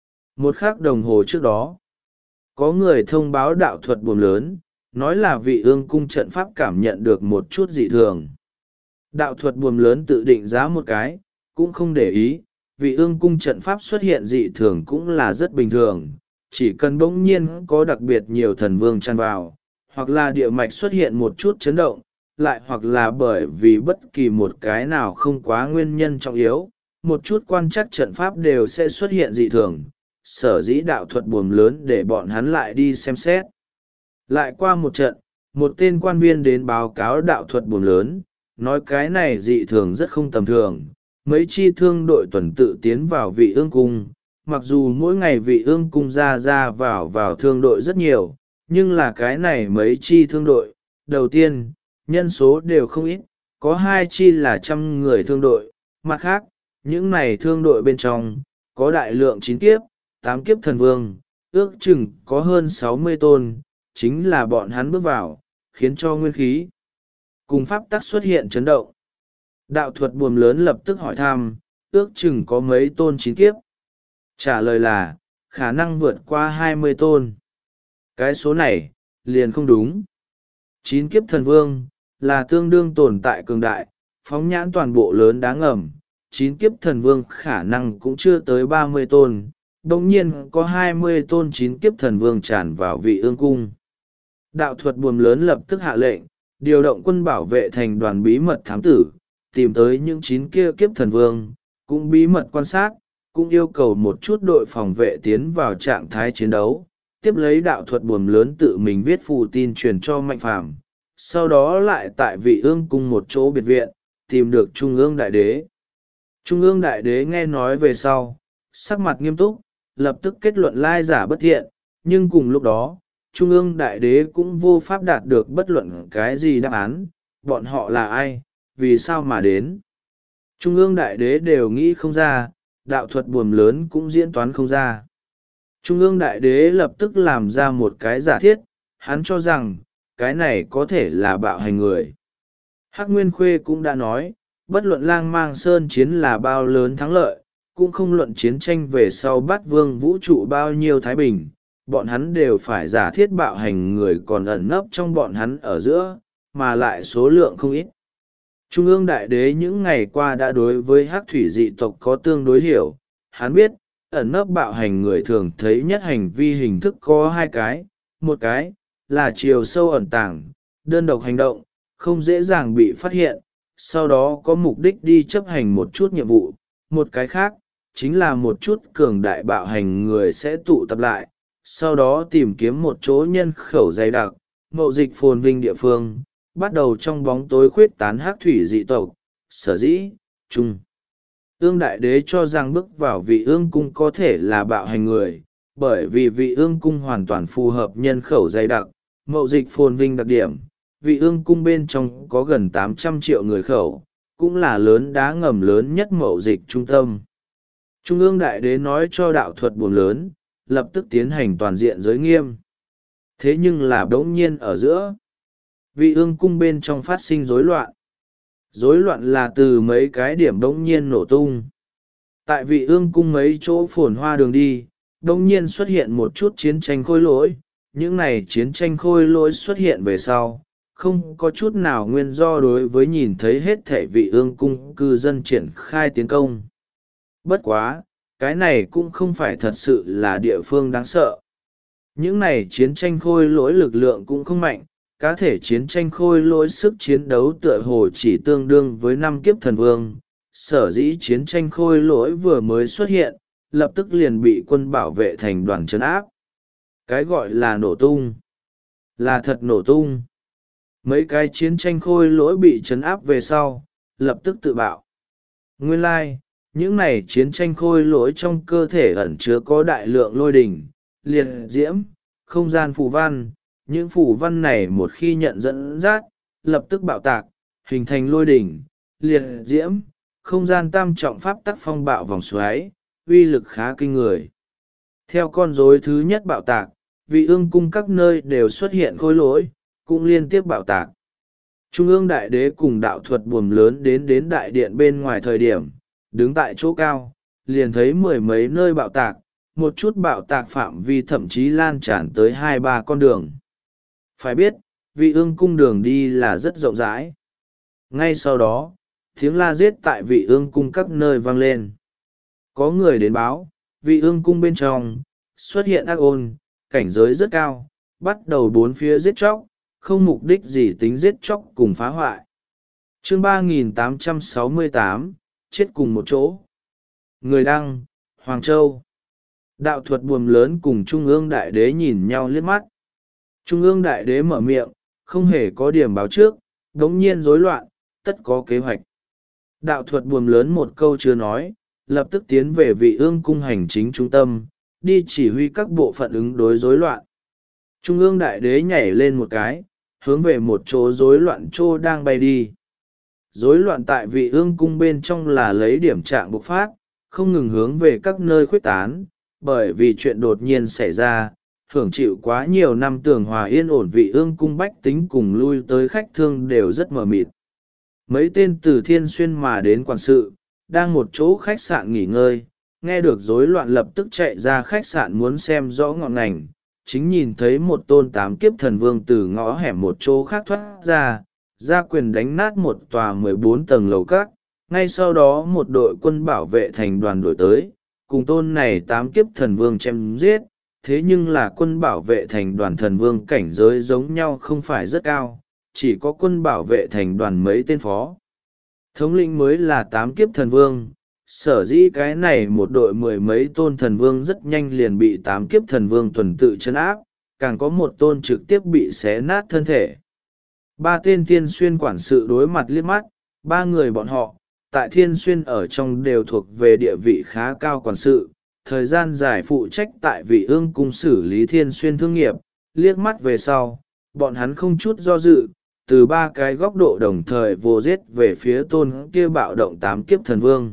1 khắc đồng hồ trước đó, có người thông báo đạo thuật buồm lớn, nói là vị ương cung trận pháp cảm nhận được một chút dị thường. Đạo thuật buồm lớn tự định giá một cái, cũng không để ý, vị ương cung trận pháp xuất hiện dị thường cũng là rất bình thường, chỉ cần bỗng nhiên có đặc biệt nhiều thần vương tràn vào, hoặc là địa mạch xuất hiện một chút chấn động, lại hoặc là bởi vì bất kỳ một cái nào không quá nguyên nhân trọng yếu, một chút quan trắc trận pháp đều sẽ xuất hiện dị thường. Sở dĩ đạo thuật buồm lớn để bọn hắn lại đi xem xét. Lại qua một trận, một tên quan viên đến báo cáo đạo thuật buồm lớn, nói cái này dị thường rất không tầm thường. Mấy chi thương đội tuần tự tiến vào vị ương cung, mặc dù mỗi ngày vị ương cung ra vào thương đội rất nhiều, nhưng là cái này mấy chi thương đội, đầu tiên, nhân số đều không ít, có 2 chi là 100 người thương đội, mặt khác, những này thương đội bên trong, có đại lượng 9 kiếp, 8 kiếp thần vương, ước chừng có hơn 60 tôn, chính là bọn hắn bước vào, khiến cho nguyên khí cùng pháp tắc xuất hiện chấn động. Đạo thuật buồm lớn lập tức hỏi thăm, ước chừng có mấy tôn 9 kiếp. Trả lời là, khả năng vượt qua 20 tôn. Cái số này, liền không đúng. 9 kiếp thần vương, là tương đương tồn tại cường đại, phóng nhãn toàn bộ lớn đá ngầm. 9 kiếp thần vương khả năng cũng chưa tới 30 tôn. Đồng nhiên có 20 tôn 9 kiếp thần vương tràn vào vị ương cung. Đạo thuật buồm lớn lập tức hạ lệnh, điều động quân bảo vệ thành đoàn bí mật thám tử, tìm tới những 9 kia kiếp thần vương, cũng bí mật quan sát, cũng yêu cầu một chút đội phòng vệ tiến vào trạng thái chiến đấu, tiếp lấy đạo thuật buồm lớn tự mình viết phù tin truyền cho Mạnh Phàm, sau đó lại tại vị ương cung một chỗ biệt viện, tìm được Trung ương đại đế. Trung ương đại đế nghe nói về sau, sắc mặt nghiêm túc, lập tức kết luận lai giả bất thiện, nhưng cùng lúc đó, Trung ương đại đế cũng vô pháp đạt được bất luận cái gì đáp án, bọn họ là ai, vì sao mà đến. Trung ương đại đế đều nghĩ không ra, đạo thuật buồm lớn cũng diễn toán không ra. Trung ương đại đế lập tức làm ra một cái giả thiết, hắn cho rằng, cái này có thể là bạo hành người. Hắc Nguyên Khuê cũng đã nói, bất luận Lang Mang Sơn chiến là bao lớn thắng lợi, cũng không luận chiến tranh về sau Bát Vương vũ trụ bao nhiêu thái bình, bọn hắn đều phải giả thiết bạo hành người còn ẩn nấp trong bọn hắn ở giữa, mà lại số lượng không ít. Trung ương đại đế những ngày qua đã đối với hắc thủy dị tộc có tương đối hiểu, hắn biết, ẩn nấp bạo hành người thường thấy nhất hành vi hình thức có 2 cái, một cái là chiều sâu ẩn tàng, đơn độc hành động, không dễ dàng bị phát hiện, sau đó có mục đích đi chấp hành một chút nhiệm vụ, một cái khác, chính là một chút cường đại bạo hành người sẽ tụ tập lại, sau đó tìm kiếm một chỗ nhân khẩu dày đặc, mậu dịch phồn vinh địa phương, bắt đầu trong bóng tối khuyết tán hắc thủy dị tộc, sở dĩ, Trung ương đại đế cho rằng bước vào vị ương cung có thể là bạo hành người, bởi vì vị ương cung hoàn toàn phù hợp nhân khẩu dày đặc, mậu dịch phồn vinh đặc điểm, vị ương cung bên trong có gần 800 triệu người khẩu, cũng là lớn đá ngầm lớn nhất mậu dịch trung tâm. Trung ương đại đế nói cho đạo thuật buồm lớn, lập tức tiến hành toàn diện giới nghiêm. Thế nhưng là bỗng nhiên ở giữa, vị ương cung bên trong phát sinh rối loạn. Rối loạn là từ mấy cái điểm bỗng nhiên nổ tung. Tại vị ương cung mấy chỗ phồn hoa đường đi, bỗng nhiên xuất hiện một chút chiến tranh khôi lỗi. Những này chiến tranh khôi lỗi xuất hiện về sau, không có chút nào nguyên do đối với nhìn thấy hết thể vị ương cung cư dân triển khai tiến công. Bất quá, cái này cũng không phải thật sự là địa phương đáng sợ. Những này chiến tranh khôi lỗi lực lượng cũng không mạnh, cá thể chiến tranh khôi lỗi sức chiến đấu tựa hồ chỉ tương đương với 5 kiếp thần vương. Sở dĩ chiến tranh khôi lỗi vừa mới xuất hiện, lập tức liền bị quân bảo vệ thành đoàn trấn áp. Cái gọi là nổ tung là thật nổ tung. Mấy cái chiến tranh khôi lỗi bị trấn áp về sau, lập tức tự bạo. Nguyên lai, những này chiến tranh khôi lỗi trong cơ thể ẩn chứa có đại lượng lôi đỉnh, liệt diễm, không gian phù văn. Những phù văn này một khi nhận dẫn dắt, lập tức bạo tạc, hình thành lôi đỉnh, liệt diễm, không gian tam trọng pháp tắc phong bạo vòng xoáy, uy lực khá kinh người. Theo con rối thứ nhất bạo tạc, vị ương cung các nơi đều xuất hiện khôi lỗi, cũng liên tiếp bạo tạc. Trung ương đại đế cùng đạo thuật buồm lớn đến đại điện bên ngoài thời điểm, đứng tại chỗ cao, liền thấy 10 mấy nơi bạo tạc, một chút bạo tạc phạm vi thậm chí lan tràn tới 2-3 con đường. Phải biết, vị ương cung đường đi là rất rộng rãi. Ngay sau đó, tiếng la giết tại vị ương cung các nơi vang lên. Có người đến báo, vị ương cung bên trong, xuất hiện ác ôn, cảnh giới rất cao, bắt đầu bốn phía giết chóc, không mục đích gì tính giết chóc cùng phá hoại. Chương 3868, chết cùng một chỗ. Người đăng, Hoàng Châu. Đạo thuật buồm lớn cùng Trung ương đại đế nhìn nhau liếc mắt. Trung ương đại đế mở miệng, không hề có điểm báo trước, đống nhiên rối loạn, tất có kế hoạch. Đạo thuật buồm lớn một câu chưa nói, lập tức tiến về vị ương cung hành chính trung tâm, đi chỉ huy các bộ phận ứng đối rối loạn. Trung ương đại đế nhảy lên một cái, hướng về một chỗ rối loạn chỗ đang bay đi. Rối loạn tại vị ương cung bên trong là lấy điểm trạng bộc phát, không ngừng hướng về các nơi khuếch tán, bởi vì chuyện đột nhiên xảy ra, hưởng chịu quá nhiều năm tường hòa yên ổn vị ương cung bách tính cùng lui tới khách thương đều rất mờ mịt. Mấy tên từ Thiên Xuyên mà đến quản sự, đang một chỗ khách sạn nghỉ ngơi, nghe được rối loạn lập tức chạy ra khách sạn muốn xem rõ ngọn ngành, chính nhìn thấy một tôn 8 kiếp thần vương từ ngõ hẻm một chỗ khác thoát ra quyền đánh nát một tòa 14 tầng lầu các. Ngay sau đó một đội quân bảo vệ thành đoàn đổi tới, cùng tôn này 8 kiếp thần vương chém giết. Thế nhưng là quân bảo vệ thành đoàn thần vương cảnh giới giống nhau không phải rất cao, chỉ có quân bảo vệ thành đoàn mấy tên phó thống lĩnh mới là 8 kiếp thần vương. Sở dĩ cái này một đội 10 mấy tôn thần vương rất nhanh liền bị 8 kiếp thần vương tuần tự trấn áp, càng có một tôn trực tiếp bị xé nát thân thể. 3 tên Thiên Xuyên quản sự đối mặt liếc mắt, 3 người bọn họ tại Thiên Xuyên ở trong đều thuộc về địa vị khá cao quản sự, thời gian dài phụ trách tại vị ương cung xử lý Thiên Xuyên thương nghiệp. Liếc mắt về sau, bọn hắn không chút do dự, từ 3 cái góc độ đồng thời vồ giết về phía tôn kia bạo động 8 kiếp thần vương.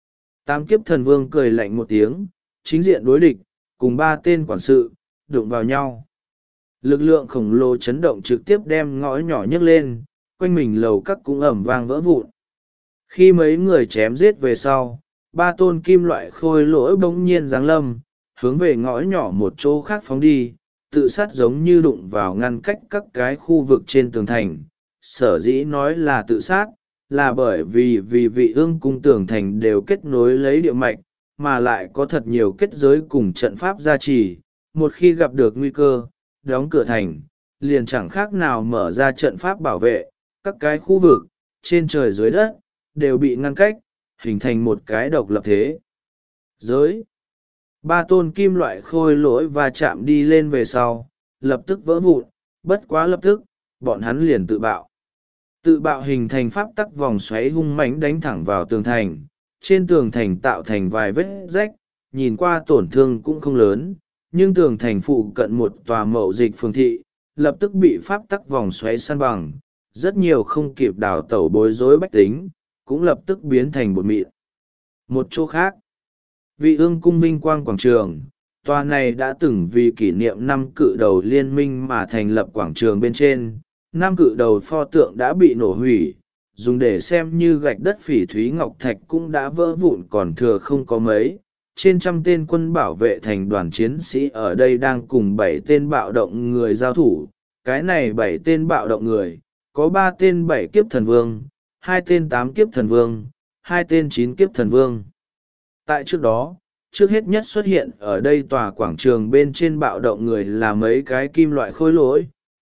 8 kiếp thần vương cười lạnh một tiếng, chính diện đối địch, cùng 3 tên quản sự, đụng vào nhau. Lực lượng khổng lồ chấn động trực tiếp đem ngõ nhỏ nhấc lên, quanh mình lầu các cũng ẩm vang vỡ vụn. Khi mấy người chém giết về sau, 3 tôn kim loại khôi lỗi bỗng nhiên giáng lâm, hướng về ngõ nhỏ một chỗ khác phóng đi, tự sát giống như đụng vào ngăn cách các cái khu vực trên tường thành. Sở dĩ nói là tự sát, là bởi vì vị ương cung tường thành đều kết nối lấy địa mạch, mà lại có thật nhiều kết giới cùng trận pháp gia trì. Một khi gặp được nguy cơ, đóng cửa thành, liền chẳng khác nào mở ra trận pháp bảo vệ, các cái khu vực, trên trời dưới đất, đều bị ngăn cách, hình thành một cái độc lập thế giới. 3 tôn kim loại khôi lỗi và chạm đi lên về sau, lập tức vỡ vụn, bất quá lập tức, bọn hắn liền tự bạo. Tự bạo hình thành pháp tắc vòng xoáy hung mãnh đánh thẳng vào tường thành, trên tường thành tạo thành vài vết rách, nhìn qua tổn thương cũng không lớn, nhưng tường thành phụ cận một tòa mậu dịch phường thị, lập tức bị pháp tắc vòng xoáy san bằng, rất nhiều không kịp đào tẩu bối rối bách tính, cũng lập tức biến thành bột mịn. Một chỗ khác, vị ương cung vinh quang quảng trường, tòa này đã từng vì kỷ niệm 5 cự đầu liên minh mà thành lập quảng trường bên trên, 5 cự đầu pho tượng đã bị nổ hủy, dùng để xem như gạch đất phỉ thúy ngọc thạch cũng đã vỡ vụn còn thừa không có mấy. Trên trăm tên quân bảo vệ thành đoàn chiến sĩ ở đây đang cùng 7 tên bạo động người giao thủ. Cái này 7 tên bạo động người, có 3 tên 7 kiếp thần vương, 2 tên 8 kiếp thần vương, 2 tên 9 kiếp thần vương. Tại trước đó, trước hết nhất xuất hiện ở đây tòa quảng trường bên trên bạo động người là mấy cái kim loại khôi lỗi,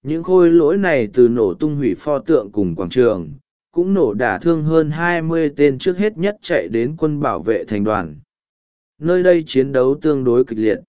những khôi lỗi này từ nổ tung hủy pho tượng cùng quảng trường, cũng nổ đả thương hơn 20 tên, trước hết nhất chạy đến quân bảo vệ thành đoàn. Nơi đây chiến đấu tương đối kịch liệt,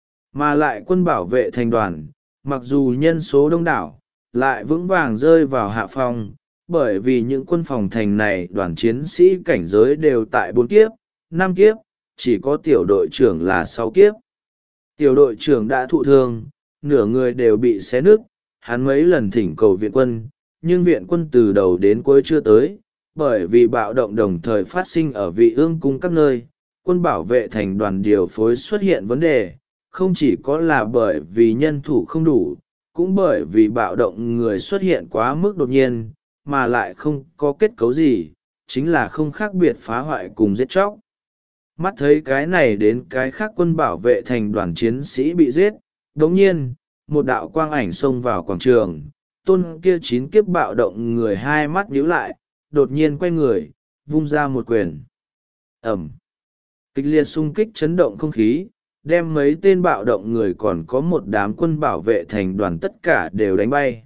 mà lại quân bảo vệ thành đoàn, mặc dù nhân số đông đảo, lại vững vàng rơi vào hạ phong, bởi vì những quân phòng thành này đoàn chiến sĩ cảnh giới đều tại 4 kiếp, 5 kiếp, chỉ có tiểu đội trưởng là 6 kiếp. Tiểu đội trưởng đã thụ thương, nửa người đều bị xé nứt, hắn mấy lần thỉnh cầu viện quân, nhưng viện quân từ đầu đến cuối chưa tới, bởi vì bạo động đồng thời phát sinh ở Vị Ương cung các nơi, quân bảo vệ thành đoàn điều phối xuất hiện vấn đề, không chỉ có là bởi vì nhân thủ không đủ, cũng bởi vì bạo động người xuất hiện quá mức đột nhiên, mà lại không có kết cấu gì, chính là không khác biệt phá hoại cùng giết chóc. Mắt thấy cái này đến cái khác, quân bảo vệ thành đoàn chiến sĩ bị giết, đồng nhiên, một đạo quang ảnh xông vào quảng trường, tôn kia 9 kiếp bạo động người hai mắt nhíu lại, đột nhiên quay người, vung ra một quyền. Ẩm. Kịch liệt xung kích chấn động không khí, đem mấy tên bạo động người còn có một đám quân bảo vệ thành đoàn tất cả đều đánh bay.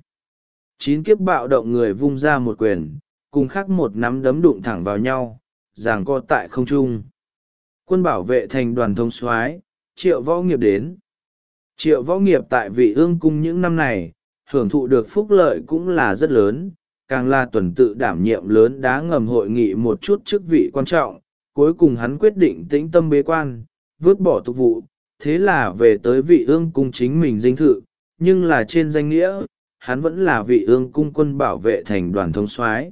9 kiếp bạo động người vung ra một quyền, cùng khác một nắm đấm đụng thẳng vào nhau, giằng co tại không trung. Quân bảo vệ thành đoàn thống soái Triệu Võ Nghiệp đến. Triệu Võ Nghiệp tại Vị Ương cung những năm này, hưởng thụ được phúc lợi cũng là rất lớn, càng là tuần tự đảm nhiệm lớn đá ngầm hội nghị một chút chức vị quan trọng. Cuối cùng hắn quyết định tĩnh tâm bế quan, vứt bỏ tục vụ, thế là về tới Vị Ương cung chính mình dinh thự, nhưng là trên danh nghĩa, hắn vẫn là Vị Ương cung quân bảo vệ thành đoàn thống soái.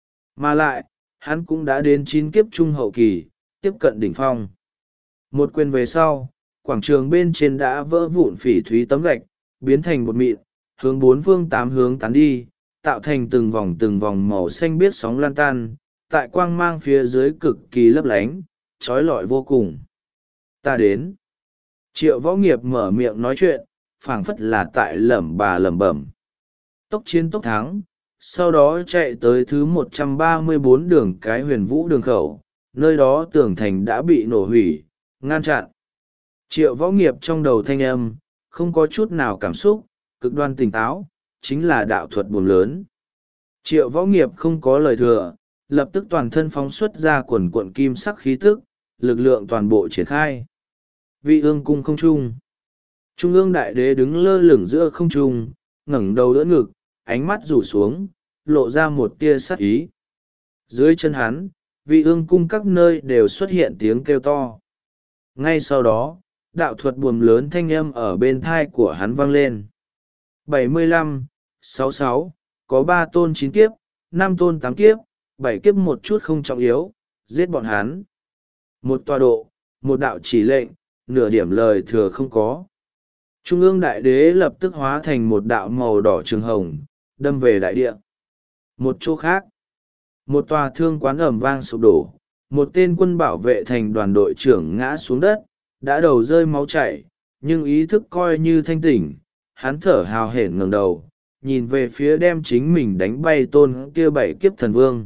Mà lại, hắn cũng đã đến 9 kiếp trung hậu kỳ, tiếp cận đỉnh phong. Một quyền về sau, quảng trường bên trên đã vỡ vụn phỉ thúy tấm gạch, biến thành bột mịn, hướng 4 phương 8 hướng tán đi, tạo thành từng vòng màu xanh biếc sóng lan tan, tại quang mang phía dưới cực kỳ lấp lánh, trói lọi vô cùng. Ta đến. Triệu Võ Nghiệp mở miệng nói chuyện, phảng phất là tại lẩm bẩm. Tốc chiến tốc thắng, sau đó chạy tới thứ 134 đường cái Huyền Vũ đường khẩu, nơi đó tường thành đã bị nổ hủy, ngăn chặn. Triệu Võ Nghiệp trong đầu thanh âm, không có chút nào cảm xúc, cực đoan tỉnh táo, chính là đạo thuật buồm lớn. Triệu Võ Nghiệp không có lời thừa, lập tức toàn thân phóng xuất ra quần cuộn kim sắc khí tức, lực lượng toàn bộ triển khai. Vị Ương cung không trung. Trung ương đại đế đứng lơ lửng giữa không trung, ngẩng đầu đỡ ngực, ánh mắt rủ xuống, lộ ra một tia sát ý. Dưới chân hắn, Vị Ương cung các nơi đều xuất hiện tiếng kêu to. Ngay sau đó, đạo thuật buồm lớn thanh âm ở bên thai của hắn vang lên. 75, 66, có 3 tôn 9 kiếp, 5 tôn 8 kiếp, 7 kiếp một chút không trọng yếu, giết bọn hắn. Một tọa độ, một đạo chỉ lệnh, nửa điểm lời thừa không có. Trung ương đại đế lập tức hóa thành một đạo màu đỏ trường hồng, đâm về đại địa. Một chỗ khác, một tòa thương quán ầm vang sụp đổ, một tên quân bảo vệ thành đoàn đội trưởng ngã xuống đất, đã đầu rơi máu chảy, nhưng ý thức coi như thanh tỉnh, hắn thở hào hển ngẩng đầu, nhìn về phía đem chính mình đánh bay tôn kia 7 kiếp thần vương.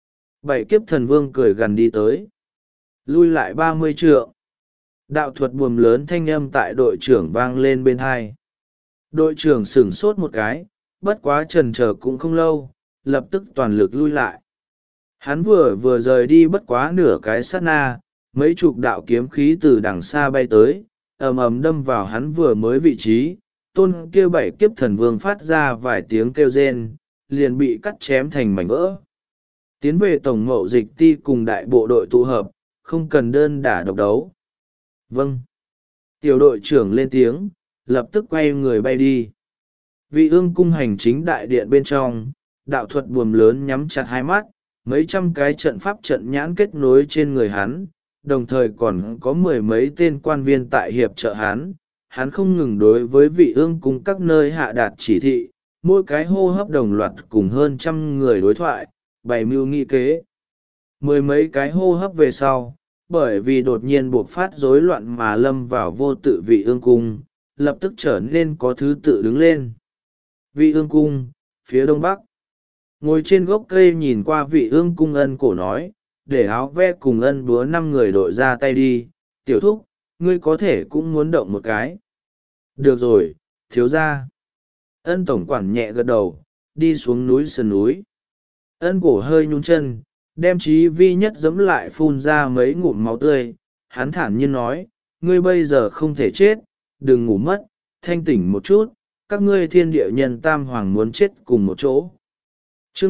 7 kiếp thần vương cười gần đi tới, lui lại 30 trượng. Đạo thuật buồm lớn thanh âm tại đội trưởng vang lên bên hai. Đội trưởng sửng sốt một cái, bất quá chần chờ cũng không lâu, lập tức toàn lực lui lại. Hắn vừa rời đi bất quá nửa cái sát na, mấy chục đạo kiếm khí từ đằng xa bay tới, ầm ầm đâm vào hắn vừa mới vị trí. Tôn kia 7 kiếp thần vương phát ra vài tiếng kêu rên, liền bị cắt chém thành mảnh vỡ. Tiến về tổng mậu dịch ti cùng đại bộ đội tụ hợp, không cần đơn đả độc đấu. Vâng. Tiểu đội trưởng lên tiếng, lập tức quay người bay đi. Vị Ương cung hành chính đại điện bên trong, đạo thuật buồm lớn nhắm chặt hai mắt, mấy trăm cái trận pháp trận nhãn kết nối trên người hắn, đồng thời còn có 10 mấy tên quan viên tại hiệp trợ hắn. Hắn không ngừng đối với Vị Ương cung các nơi hạ đạt chỉ thị, mỗi cái hô hấp đồng loạt cùng hơn 100 người đối thoại, bày mưu nghị kế. 10 mấy cái hô hấp về sau, bởi vì đột nhiên buộc phát rối loạn mà lâm vào vô tự Vị Ương cung, lập tức trở nên có thứ tự đứng lên. Vị Ương cung, phía đông bắc. Ngồi trên gốc cây nhìn qua Vị Ương cung ân cổ nói, để áo ve cùng ân búa 5 người đội ra tay đi, tiểu thúc, ngươi có thể cũng muốn động một cái. Được rồi, thiếu gia. Ân tổng quản nhẹ gật đầu, đi xuống núi sườn núi. Ân cổ hơi nhún chân, đem Chí Vi Nhất giẫm lại phun ra mấy ngụm máu tươi. Hắn thản nhiên nói, ngươi bây giờ không thể chết, đừng ngủ mất, thanh tỉnh một chút, các ngươi thiên địa nhân tam hoàng muốn chết cùng một chỗ. Chương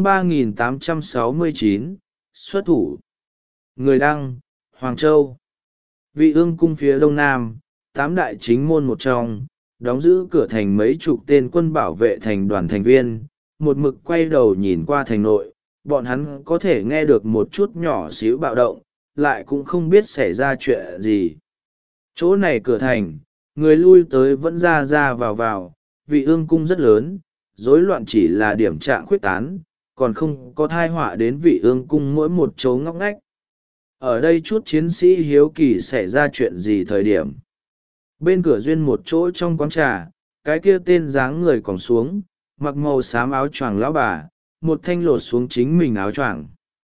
3869, xuất thủ. Người đăng, Hoàng Châu. Vị Ương cung phía đông nam, tám đại chính môn một trong, đóng giữ cửa thành mấy chục tên quân bảo vệ thành đoàn thành viên, một mực quay đầu nhìn qua thành nội, bọn hắn có thể nghe được một chút nhỏ xíu bạo động, lại cũng không biết xảy ra chuyện gì. Chỗ này cửa thành, người lui tới vẫn ra ra vào vào, vị Ương cung rất lớn, rối loạn chỉ là điểm trạng khuyết tán, còn không có thai họa đến vị Ương cung mỗi một chỗ ngóc ngách. Ở đây chút chiến sĩ hiếu kỳ xảy ra chuyện gì thời điểm. Bên cửa duyên một chỗ trong quán trà, cái kia tên dáng người còn xuống, mặc màu xám áo choàng lão bà, một thanh lột xuống chính mình áo choàng.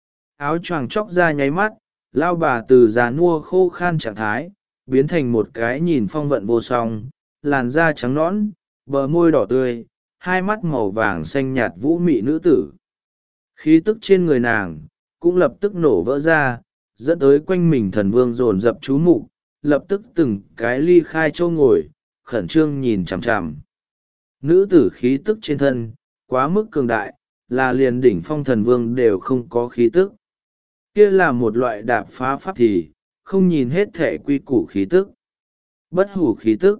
Áo choàng chóc ra nháy mắt, lão bà từ già nua khô khan trạng thái, biến thành một cái nhìn phong vận vô song, làn da trắng nõn, bờ môi đỏ tươi, hai mắt màu vàng xanh nhạt vũ mị nữ tử. Khí tức trên người nàng cũng lập tức nổ vỡ ra, dẫn tới quanh mình thần vương dồn dập chú mục, lập tức từng cái ly khai chỗ ngồi, khẩn trương nhìn chằm chằm. Nữ tử khí tức trên thân quá mức cường đại, là liền đỉnh phong thần vương đều không có khí tức. Kia là một loại đạp phá pháp thì không nhìn hết thể quy củ khí tức, bất hủ khí tức.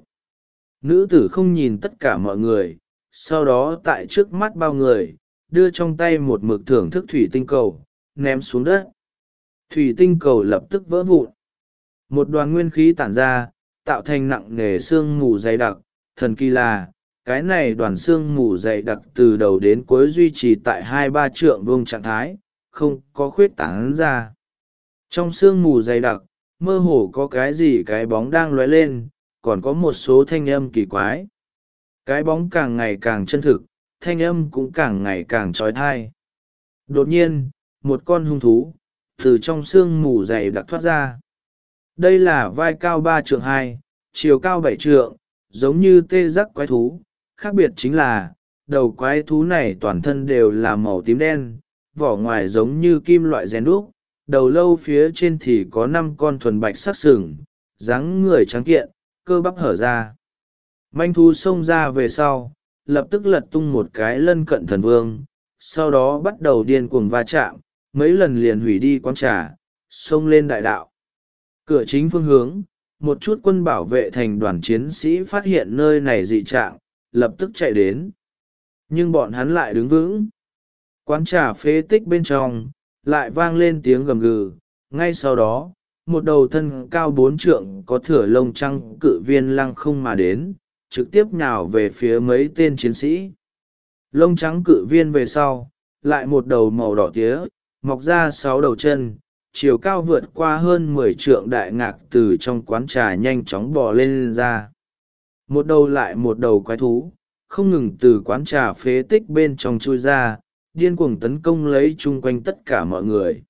Nữ tử không nhìn tất cả mọi người, sau đó tại trước mắt bao người, đưa trong tay một mực thưởng thức thủy tinh cầu, ném xuống đất. Thủy tinh cầu lập tức vỡ vụn. Một đoàn nguyên khí tản ra, tạo thành nặng nề sương mù dày đặc. Thần kỳ là, cái này đoàn sương mù dày đặc từ đầu đến cuối duy trì tại 2-3 trượng vuông trạng thái, không có khuyết tán ra. Trong sương mù dày đặc, mơ hồ có cái gì cái bóng đang lóe lên, còn có một số thanh âm kỳ quái. Cái bóng càng ngày càng chân thực, thanh âm cũng càng ngày càng trói thai. Đột nhiên, một con hung thú từ trong sương mù dày đặc thoát ra. Đây là vai cao 3 trượng 2, chiều cao 7 trượng, giống như tê giác quái thú. Khác biệt chính là, đầu quái thú này toàn thân đều là màu tím đen, vỏ ngoài giống như kim loại rèn đúc, đầu lâu phía trên thì có 5 con thuần bạch sắc sừng, dáng người trắng kiện, cơ bắp hở ra. Manh thú xông ra về sau, lập tức lật tung một cái lân cận thần vương, sau đó bắt đầu điên cuồng va chạm, mấy lần liền hủy đi quán trà, xông lên đại đạo. Cửa chính phương hướng, một chút quân bảo vệ thành đoàn chiến sĩ phát hiện nơi này dị trạng, lập tức chạy đến. Nhưng bọn hắn lại đứng vững. Quán trà phế tích bên trong, lại vang lên tiếng gầm gừ. Ngay sau đó, một đầu thân cao 4 trượng có thửa lông trăng cự viên lăng không mà đến, trực tiếp nhào về phía mấy tên chiến sĩ. Lông trắng cự viên về sau, lại một đầu màu đỏ tía, mọc ra 6 đầu chân, chiều cao vượt qua hơn 10 trượng đại ngạc từ trong quán trà nhanh chóng bò lên ra. Một đầu lại một đầu quái thú, không ngừng từ quán trà phế tích bên trong chui ra, điên cuồng tấn công lấy chung quanh tất cả mọi người.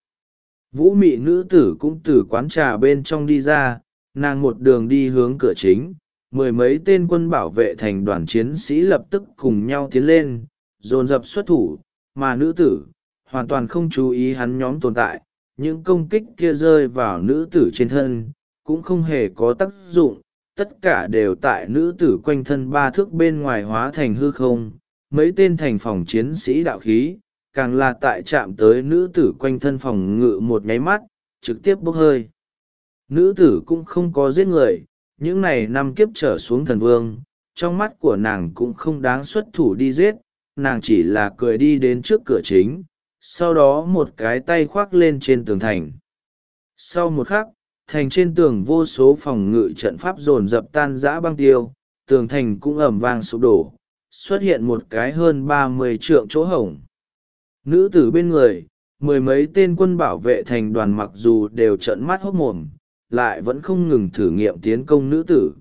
Vũ mị nữ tử cũng từ quán trà bên trong đi ra, nàng một đường đi hướng cửa chính, mười mấy tên quân bảo vệ thành đoàn chiến sĩ lập tức cùng nhau tiến lên, dồn dập xuất thủ, mà nữ tử hoàn toàn không chú ý hắn nhóm tồn tại. Những công kích kia rơi vào nữ tử trên thân, cũng không hề có tác dụng, tất cả đều tại nữ tử quanh thân 3 thước bên ngoài hóa thành hư không. Mấy tên thành phòng chiến sĩ đạo khí, càng là tại chạm tới nữ tử quanh thân phòng ngự một nháy mắt, trực tiếp bốc hơi. Nữ tử cũng không có giết người, những này năm kiếp trở xuống thần vương, trong mắt của nàng cũng không đáng xuất thủ đi giết, nàng chỉ là cười đi đến trước cửa chính, sau đó một cái tay khoác lên trên tường thành. Sau một khắc, thành trên tường vô số phòng ngự trận pháp dồn dập tan rã băng tiêu, tường thành cũng ầm vang sụp đổ, xuất hiện một cái hơn 30 trượng chỗ hổng. Nữ tử bên người, mười mấy tên quân bảo vệ thành đoàn mặc dù đều trợn mắt hốt mồm, lại vẫn không ngừng thử nghiệm tiến công nữ tử.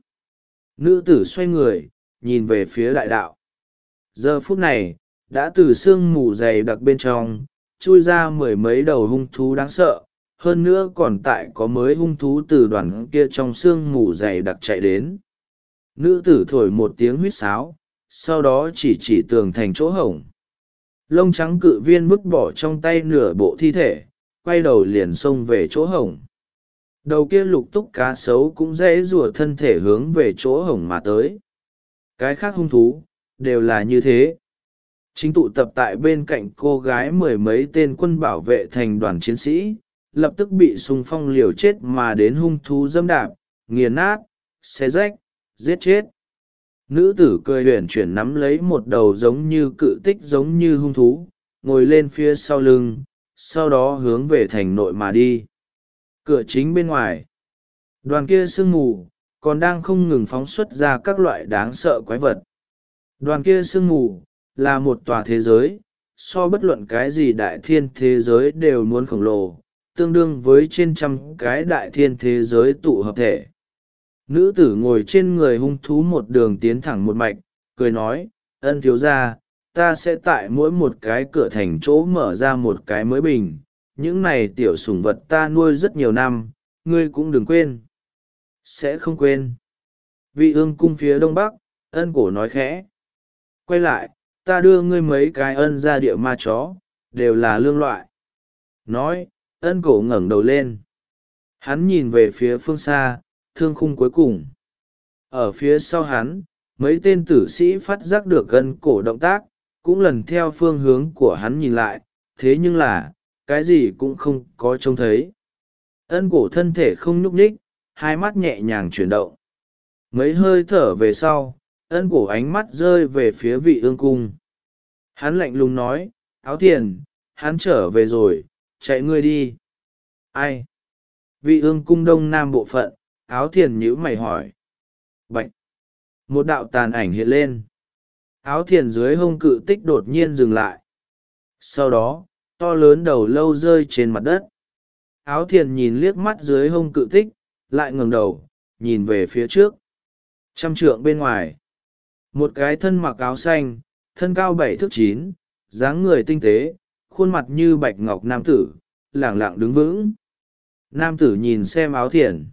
Nữ tử xoay người, nhìn về phía đại đạo. Giờ phút này, đã từ sương mù dày đặc bên trong, chui ra mười mấy đầu hung thú đáng sợ, hơn nữa còn tại có mới hung thú từ đoàn kia trong sương mù dày đặc chạy đến. Nữ tử thổi một tiếng huýt sáo, sau đó chỉ tường thành chỗ hổng. Lông trắng cự viên vứt bỏ trong tay nửa bộ thi thể, quay đầu liền xông về chỗ hổng. Đầu kia lục túc cá sấu cũng dễ rùa thân thể hướng về chỗ hổng mà tới. Cái khác hung thú đều là như thế. Chính tụ tập tại bên cạnh cô gái mười mấy tên quân bảo vệ thành đoàn chiến sĩ, lập tức bị xung phong liều chết mà đến hung thú dâm đạp, nghiền nát, xé rách, giết chết. Nữ tử cười luyện chuyển nắm lấy một đầu giống như cự tích giống như hung thú, ngồi lên phía sau lưng, sau đó hướng về thành nội mà đi. Cửa chính bên ngoài, đoàn kia sương mù còn đang không ngừng phóng xuất ra các loại đáng sợ quái vật. Đoàn kia sương mù là một tòa thế giới, so bất luận cái gì đại thiên thế giới đều muốn khổng lồ, tương đương với trên trăm cái đại thiên thế giới tụ hợp thể. Nữ tử ngồi trên người hung thú một đường tiến thẳng một mạch, cười nói, Ân thiếu gia, ta sẽ tại mỗi một cái cửa thành chỗ mở ra một cái mới bình. Những này tiểu sủng vật ta nuôi rất nhiều năm, ngươi cũng đừng quên. Sẽ không quên. Vị ương cung phía đông bắc, Ân cổ nói khẽ. Quay lại, ta đưa ngươi mấy cái ân ra địa ma chó, đều là lương loại. Nói, Ân cổ ngẩng đầu lên. Hắn nhìn về phía phương xa, thương khung cuối cùng. Ở phía sau hắn, mấy tên tử sĩ phát giác được Ân cổ động tác, cũng lần theo phương hướng của hắn nhìn lại, thế nhưng là, cái gì cũng không có trông thấy. Ân cổ thân thể không nhúc nhích, hai mắt nhẹ nhàng chuyển động. Mấy hơi thở về sau, Ân cổ ánh mắt rơi về phía vị ương cung. Hắn lạnh lùng nói, Áo Thiền, hắn trở về rồi, chạy ngươi đi. Ai? Vị ương cung đông nam bộ phận, Áo Thiền nhíu mày hỏi. Bạch! Một đạo tàn ảnh hiện lên. Áo Thiền dưới hông cự tích đột nhiên dừng lại. Sau đó, to lớn đầu lâu rơi trên mặt đất. Áo Thiền nhìn liếc mắt dưới hông cự tích, lại ngẩng đầu, nhìn về phía trước. 100 trượng bên ngoài. Một cái thân mặc áo xanh, thân cao 7 thước 9, dáng người tinh tế, khuôn mặt như bạch ngọc nam tử, lẳng lặng đứng vững. Nam tử nhìn xem Áo Thiền.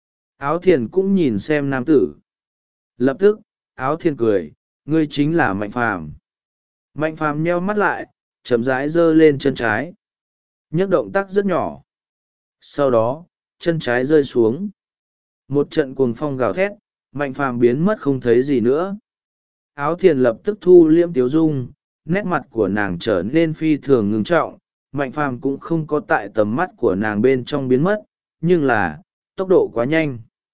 Áo Thiền cũng nhìn xem nam tử. Lập tức, Áo Thiền cười, ngươi chính là Mạnh Phàm. Mạnh Phàm nheo mắt lại, chậm rãi giơ lên chân trái. Nhấc động tác rất nhỏ. Sau đó, chân trái rơi xuống. Một trận cuồng phong gào thét, Mạnh Phàm biến mất không thấy gì nữa. Áo Thiền lập tức thu liễm tiếu dung, nét mặt của nàng trở nên phi thường ngưng trọng. Mạnh Phàm cũng không có tại tầm mắt của nàng bên trong biến mất, nhưng là, tốc độ quá nhanh.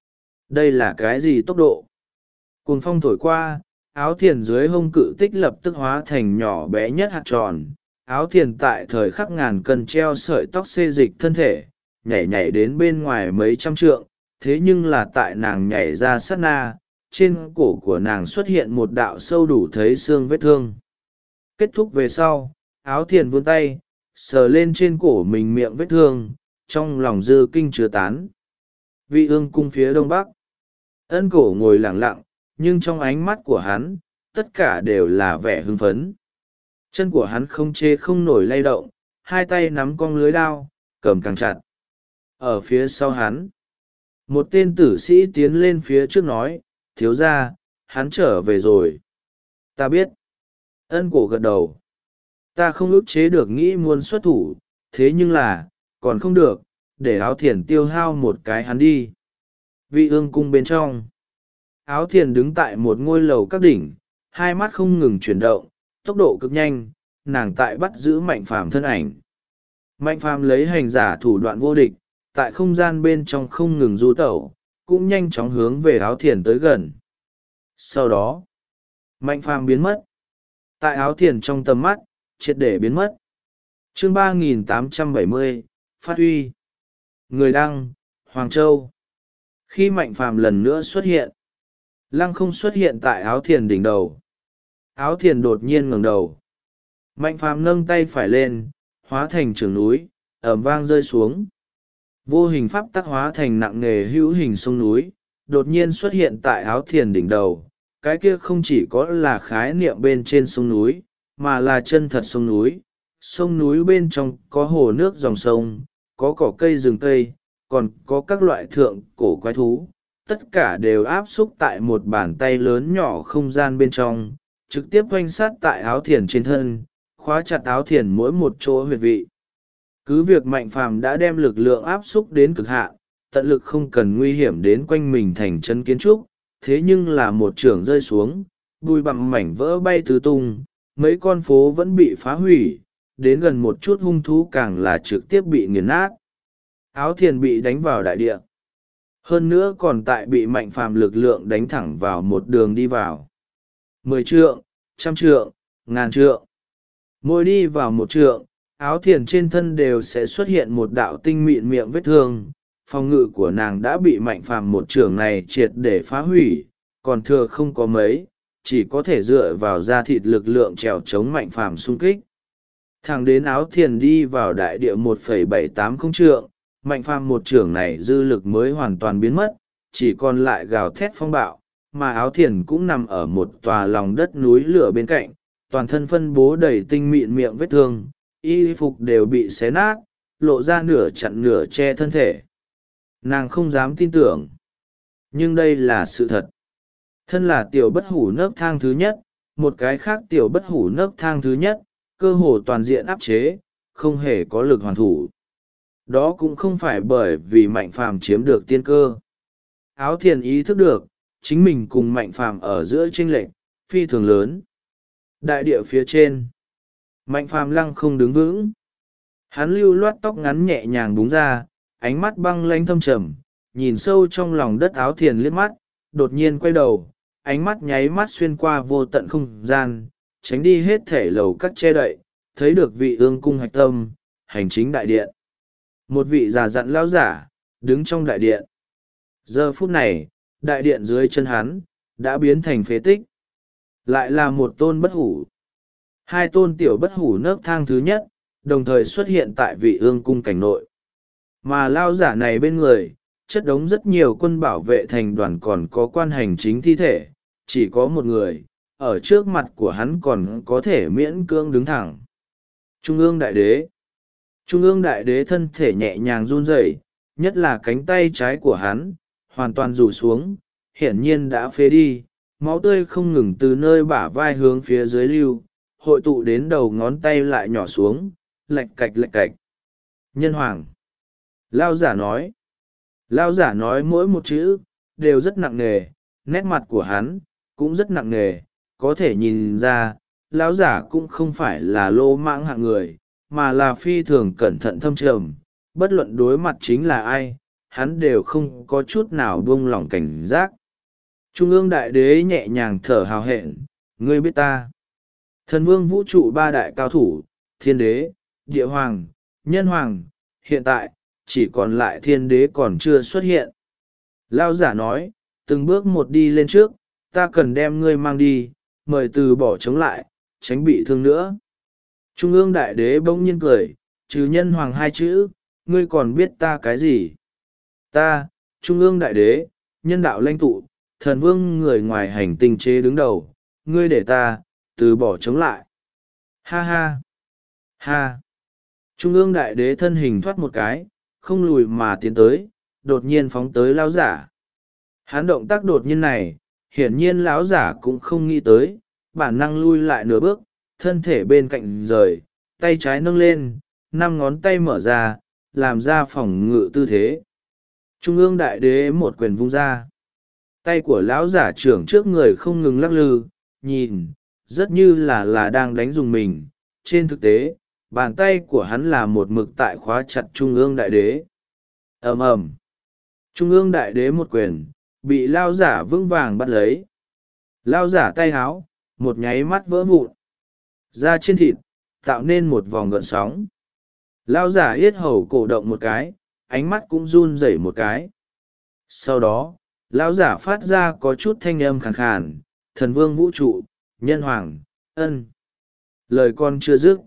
Đây là cái gì tốc độ? Cuồng phong thổi qua, Áo Thiền dưới hông cự tích lập tức hóa thành nhỏ bé nhất hạt tròn. Áo Thiền tại thời khắc ngàn cân treo sợi tóc xê dịch thân thể, nhảy nhảy đến bên ngoài mấy trăm trượng, thế nhưng là tại nàng nhảy ra sát na, trên cổ của nàng xuất hiện một đạo sâu đủ thấy xương vết thương. Kết thúc về sau, Áo Thiền vươn tay, sờ lên trên cổ mình miệng vết thương, trong lòng dư kinh chứa tán. Vị ương cung phía đông bắc. Ân cổ ngồi lặng lặng, nhưng trong ánh mắt của hắn, tất cả đều là vẻ hưng phấn. Chân của hắn không chê không nổi lay động, hai tay nắm cong lưới đao, cầm càng chặt. Ở phía sau hắn, một tên tử sĩ tiến lên phía trước nói, thiếu gia, hắn trở về rồi. Ta biết. Ân cổ gật đầu. Ta không ức chế được nghĩ muốn xuất thủ, thế nhưng là, còn không được, để Áo Thiền tiêu hao một cái hắn đi. Vị ương cung bên trong. Áo Thiền đứng tại một ngôi lầu các đỉnh, hai mắt không ngừng chuyển động, tốc độ cực nhanh, nàng tại bắt giữ Mạnh Phàm thân ảnh. Mạnh Phàm lấy hành giả thủ đoạn vô địch, tại không gian bên trong không ngừng du tẩu, cũng nhanh chóng hướng về Áo Thiền tới gần. Sau đó, Mạnh Phàm biến mất. Tại Áo Thiền trong tầm mắt, triệt để biến mất. Chương 3870, Phát huy. Người đăng, Hoàng Châu. Khi Mạnh Phàm lần nữa xuất hiện, lăng không xuất hiện tại Áo Thiền đỉnh đầu. Áo Thiền đột nhiên ngẩng đầu. Mạnh Phàm nâng tay phải lên, hóa thành trường núi, ầm vang rơi xuống. Vô hình pháp tắc hóa thành nặng nề hữu hình sông núi, đột nhiên xuất hiện tại Áo Thiền đỉnh đầu. Cái kia không chỉ có là khái niệm bên trên sông núi, mà là chân thật sông núi. Sông núi bên trong có hồ nước dòng sông, có cỏ cây rừng cây, còn có các loại thượng cổ quái thú. Tất cả đều áp xúc tại một bàn tay lớn nhỏ không gian bên trong, trực tiếp oanh sát tại áo thiền trên thân, khóa chặt áo thiền mỗi một chỗ huyệt vị. Cứ việc Mạnh Phàm đã đem lực lượng áp xúc đến cực hạn, tận lực không cần nguy hiểm đến quanh mình thành chân kiến trúc, thế nhưng là một chưởng rơi xuống, bụi bặm mảnh vỡ bay tứ tung, mấy con phố vẫn bị phá hủy, đến gần một chút hung thú càng là trực tiếp bị nghiền nát. Áo thiền bị đánh vào đại địa. Hơn nữa còn tại bị Mạnh Phàm lực lượng đánh thẳng vào một đường đi vào. 10 trượng, 100 trượng, 1000 trượng. Mỗi đi vào một trượng, áo thiền trên thân đều sẽ xuất hiện một đạo tinh mịn miệng vết thương. Phòng ngự của nàng đã bị Mạnh Phàm một chưởng này triệt để phá hủy, còn thừa không có mấy, chỉ có thể dựa vào da thịt lực lượng trèo chống Mạnh Phàm xung kích. Thẳng đến áo thiền đi vào đại địa 1,780 trượng, Mạnh Phàm một chưởng này dư lực mới hoàn toàn biến mất, chỉ còn lại gào thét phong bạo, mà áo thiền cũng nằm ở một tòa lòng đất núi lửa bên cạnh, toàn thân phân bố đầy tinh mịn miệng vết thương, y phục đều bị xé nát, lộ ra nửa chặn nửa che thân thể. Nàng không dám tin tưởng, nhưng đây là sự thật. Thân là tiểu bất hủ nấc thang thứ nhất, một cái khác tiểu bất hủ nấc thang thứ nhất, cơ hồ toàn diện áp chế, không hề có lực hoàn thủ. Đó cũng không phải bởi vì Mạnh Phàm chiếm được tiên cơ. Áo thiền ý thức được, chính mình cùng Mạnh Phàm ở giữa chênh lệch phi thường lớn. Đại địa phía trên, Mạnh Phàm lăng không đứng vững. Hắn lưu loát tóc ngắn nhẹ nhàng búng ra, ánh mắt băng lãnh thâm trầm, nhìn sâu trong lòng đất áo thiền liếc mắt, đột nhiên quay đầu, ánh mắt nháy mắt xuyên qua vô tận không gian, tránh đi hết thể lầu các che đậy, thấy được vị ương cung hạch tâm, hành chính đại điện. Một vị già dặn lão giả, đứng trong đại điện. Giờ phút này, đại điện dưới chân hắn, đã biến thành phế tích. Lại là một tôn bất hủ. Hai tôn tiểu bất hủ nấc thang thứ nhất, đồng thời xuất hiện tại vị ương cung cảnh nội. Mà lão giả này bên người, chất đống rất nhiều quân bảo vệ thành đoàn còn có quan hành chính thi thể, chỉ có một người, ở trước mặt của hắn còn có thể miễn cưỡng đứng thẳng. Trung ương đại đế. Trung ương đại đế thân thể nhẹ nhàng run rẩy, nhất là cánh tay trái của hắn, hoàn toàn rủ xuống, hiển nhiên đã phế đi, máu tươi không ngừng từ nơi bả vai hướng phía dưới lưu, hội tụ đến đầu ngón tay lại nhỏ xuống, lạch cạch lạch cạch. Nhân hoàng. Lao giả nói. Lao giả nói mỗi một chữ, đều rất nặng nề, nét mặt của hắn, cũng rất nặng nề, có thể nhìn ra, lão giả cũng không phải là lô mãng hạng người, mà là phi thường cẩn thận thâm trầm, bất luận đối mặt chính là ai, hắn đều không có chút nào buông lỏng cảnh giác. Trung ương đại đế nhẹ nhàng thở hào hẹn, ngươi biết ta. Thần vương vũ trụ ba đại cao thủ, thiên đế, địa hoàng, nhân hoàng, hiện tại, chỉ còn lại thiên đế còn chưa xuất hiện. Lao giả nói, từng bước một đi lên trước, ta cần đem ngươi mang đi, mời từ bỏ chống lại, tránh bị thương nữa. Trung ương đại đế bỗng nhiên cười, trừ nhân hoàng hai chữ, ngươi còn biết ta cái gì? Ta, Trung ương đại đế, nhân đạo lãnh tụ, thần vương người ngoài hành tinh chế đứng đầu, ngươi để ta, từ bỏ chống lại. Ha ha, ha. Trung ương đại đế thân hình thoát một cái, không lùi mà tiến tới, đột nhiên phóng tới lão giả. Hắn động tác đột nhiên này, hiển nhiên lão giả cũng không nghĩ tới, bản năng lui lại nửa bước, thân thể bên cạnh rời, tay trái nâng lên, 5 ngón tay mở ra, làm ra phòng ngự tư thế. Trung ương đại đế một quyền vung ra. Tay của lão giả trưởng trước người không ngừng lắc lư, nhìn, rất như là đang đánh dùng mình. Trên thực tế, bàn tay của hắn là một mực tại khóa chặt Trung ương đại đế. Ầm ầm. Trung ương đại đế một quyền, bị lão giả vững vàng bắt lấy. Lão giả tay háo, một nháy mắt vỡ vụn. Da trên thịt, tạo nên một vòng gợn sóng. Lão giả yết hầu cổ động một cái, ánh mắt cũng run rẩy một cái. Sau đó, lão giả phát ra có chút thanh âm khàn khàn, thần vương vũ trụ, nhân hoàng, ân. Lời con chưa dứt.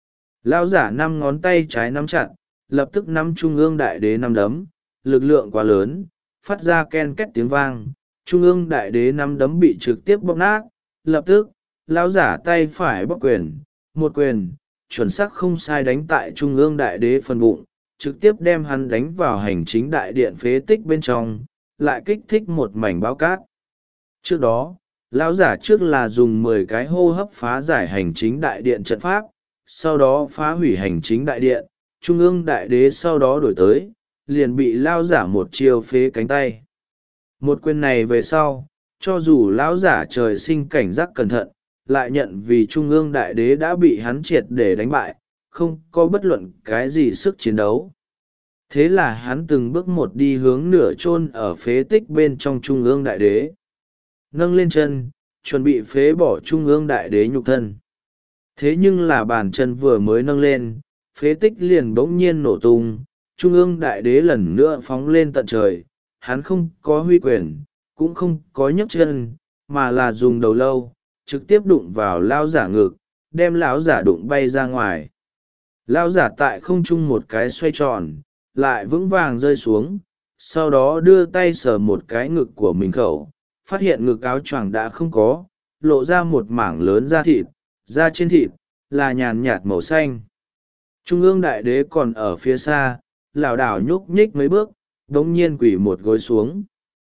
Lão giả 5 ngón tay trái nắm chặt, lập tức nắm trung ương đại đế nắm đấm, lực lượng quá lớn, phát ra ken két tiếng vang, trung ương đại đế nắm đấm bị trực tiếp bóp nát, lập tức, lão giả tay phải bóp quyền, một quyền, chuẩn xác không sai đánh tại trung ương đại đế phần bụng, trực tiếp đem hắn đánh vào hành chính đại điện phế tích bên trong, lại kích thích một mảnh báo cát. Trước đó, lão giả trước là dùng 10 cái hô hấp phá giải hành chính đại điện trận pháp, sau đó phá hủy hành chính đại điện, trung ương đại đế sau đó đổi tới, liền bị lão giả một chiêu phế cánh tay. Một quyền này về sau, cho dù lão giả trời sinh cảnh giác cẩn thận, lại nhận vì trung ương đại đế đã bị hắn triệt để đánh bại, không có bất luận cái gì sức chiến đấu. Thế là hắn từng bước một đi hướng nửa chôn ở phế tích bên trong trung ương đại đế. Nâng lên chân, chuẩn bị phế bỏ trung ương đại đế nhục thân. Thế nhưng là bàn chân vừa mới nâng lên, phế tích liền bỗng nhiên nổ tung, trung ương đại đế lần nữa phóng lên tận trời. Hắn không có huy quyền, cũng không có nhấc chân, mà là dùng đầu lâu, trực tiếp đụng vào lão giả ngực, đem lão giả đụng bay ra ngoài. Lão giả tại không trung một cái xoay tròn, lại vững vàng rơi xuống, sau đó đưa tay sờ một cái ngực của mình khẩu, phát hiện ngực áo choàng đã không có, lộ ra một mảng lớn da thịt, da trên thịt là nhàn nhạt màu xanh. Trung ương đại đế còn ở phía xa, lảo đảo nhúc nhích mấy bước, đống nhiên quỳ một gối xuống.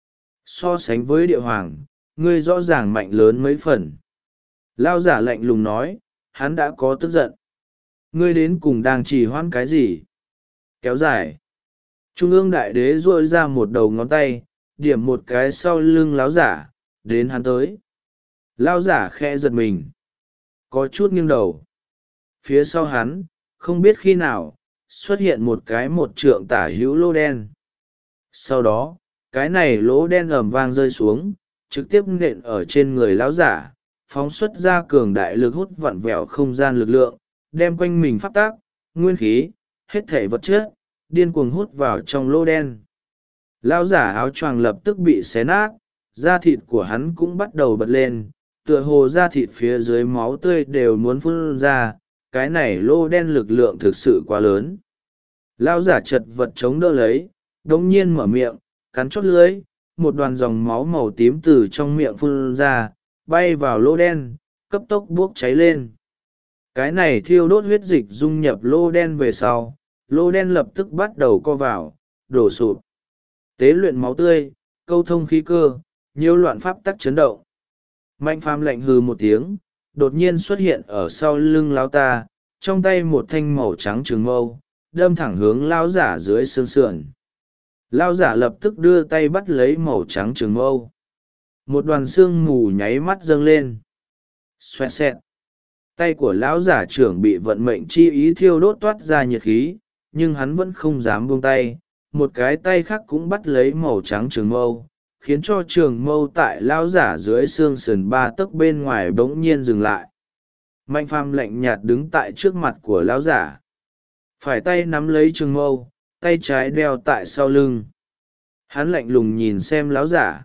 So sánh với địa hoàng, ngươi rõ ràng mạnh lớn mấy phần. Lao giả lạnh lùng nói, hắn đã có tức giận. Ngươi đến cùng đang trì hoãn cái gì? Kéo dài. Trung ương đại đế duỗi ra một đầu ngón tay, điểm một cái sau lưng láo giả, đến hắn tới. Lao giả khẽ giật mình. Có chút nghiêng đầu. Phía sau hắn, không biết khi nào, xuất hiện một cái 1 trượng tả hữu lỗ đen. Sau đó, cái này lỗ đen ầm vang rơi xuống, trực tiếp nện ở trên người lão giả, phóng xuất ra cường đại lực hút vặn vẹo không gian lực lượng, đem quanh mình pháp tác, nguyên khí, hết thể vật chất, điên cuồng hút vào trong lỗ đen. Lão giả áo choàng lập tức bị xé nát, da thịt của hắn cũng bắt đầu bật lên, tựa hồ da thịt phía dưới máu tươi đều muốn phun ra, cái này lỗ đen lực lượng thực sự quá lớn. Lão giả chật vật chống đỡ lấy, đống nhiên mở miệng, cắn chót lưỡi, một đoàn dòng máu màu tím từ trong miệng phun ra, bay vào lỗ đen, cấp tốc bốc cháy lên. Cái này thiêu đốt huyết dịch dung nhập lỗ đen về sau, lỗ đen lập tức bắt đầu co vào, đổ sụp. Tế luyện máu tươi, câu thông khí cơ, nhiều loạn pháp tắc chấn động. Mạnh Phàm lạnh hừ một tiếng, đột nhiên xuất hiện ở sau lưng lão ta, trong tay một thanh màu trắng trường mâu, đâm thẳng hướng lão giả dưới xương sườn. Lão giả lập tức đưa tay bắt lấy màu trắng trường mâu. Một đoàn xương mù nháy mắt dâng lên. Xoẹt xẹt. Tay của lão giả trưởng bị vận mệnh chi ý thiêu đốt toát ra nhiệt khí, nhưng hắn vẫn không dám buông tay. Một cái tay khác cũng bắt lấy màu trắng trường mâu, khiến cho trường mâu tại lão giả dưới xương sườn 3 tấc bên ngoài bỗng nhiên dừng lại. Mạnh Phàm lạnh nhạt đứng tại trước mặt của lão giả. Phải tay nắm lấy trường mâu, tay trái đeo tại sau lưng. Hắn lạnh lùng nhìn xem lão giả.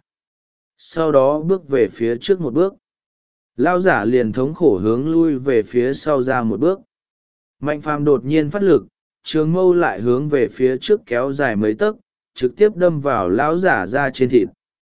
Sau đó bước về phía trước một bước. Lão giả liền thống khổ hướng lui về phía sau ra một bước. Mạnh Phàm đột nhiên phát lực, trường mâu lại hướng về phía trước kéo dài mấy tấc, trực tiếp đâm vào lão giả ra trên thịt.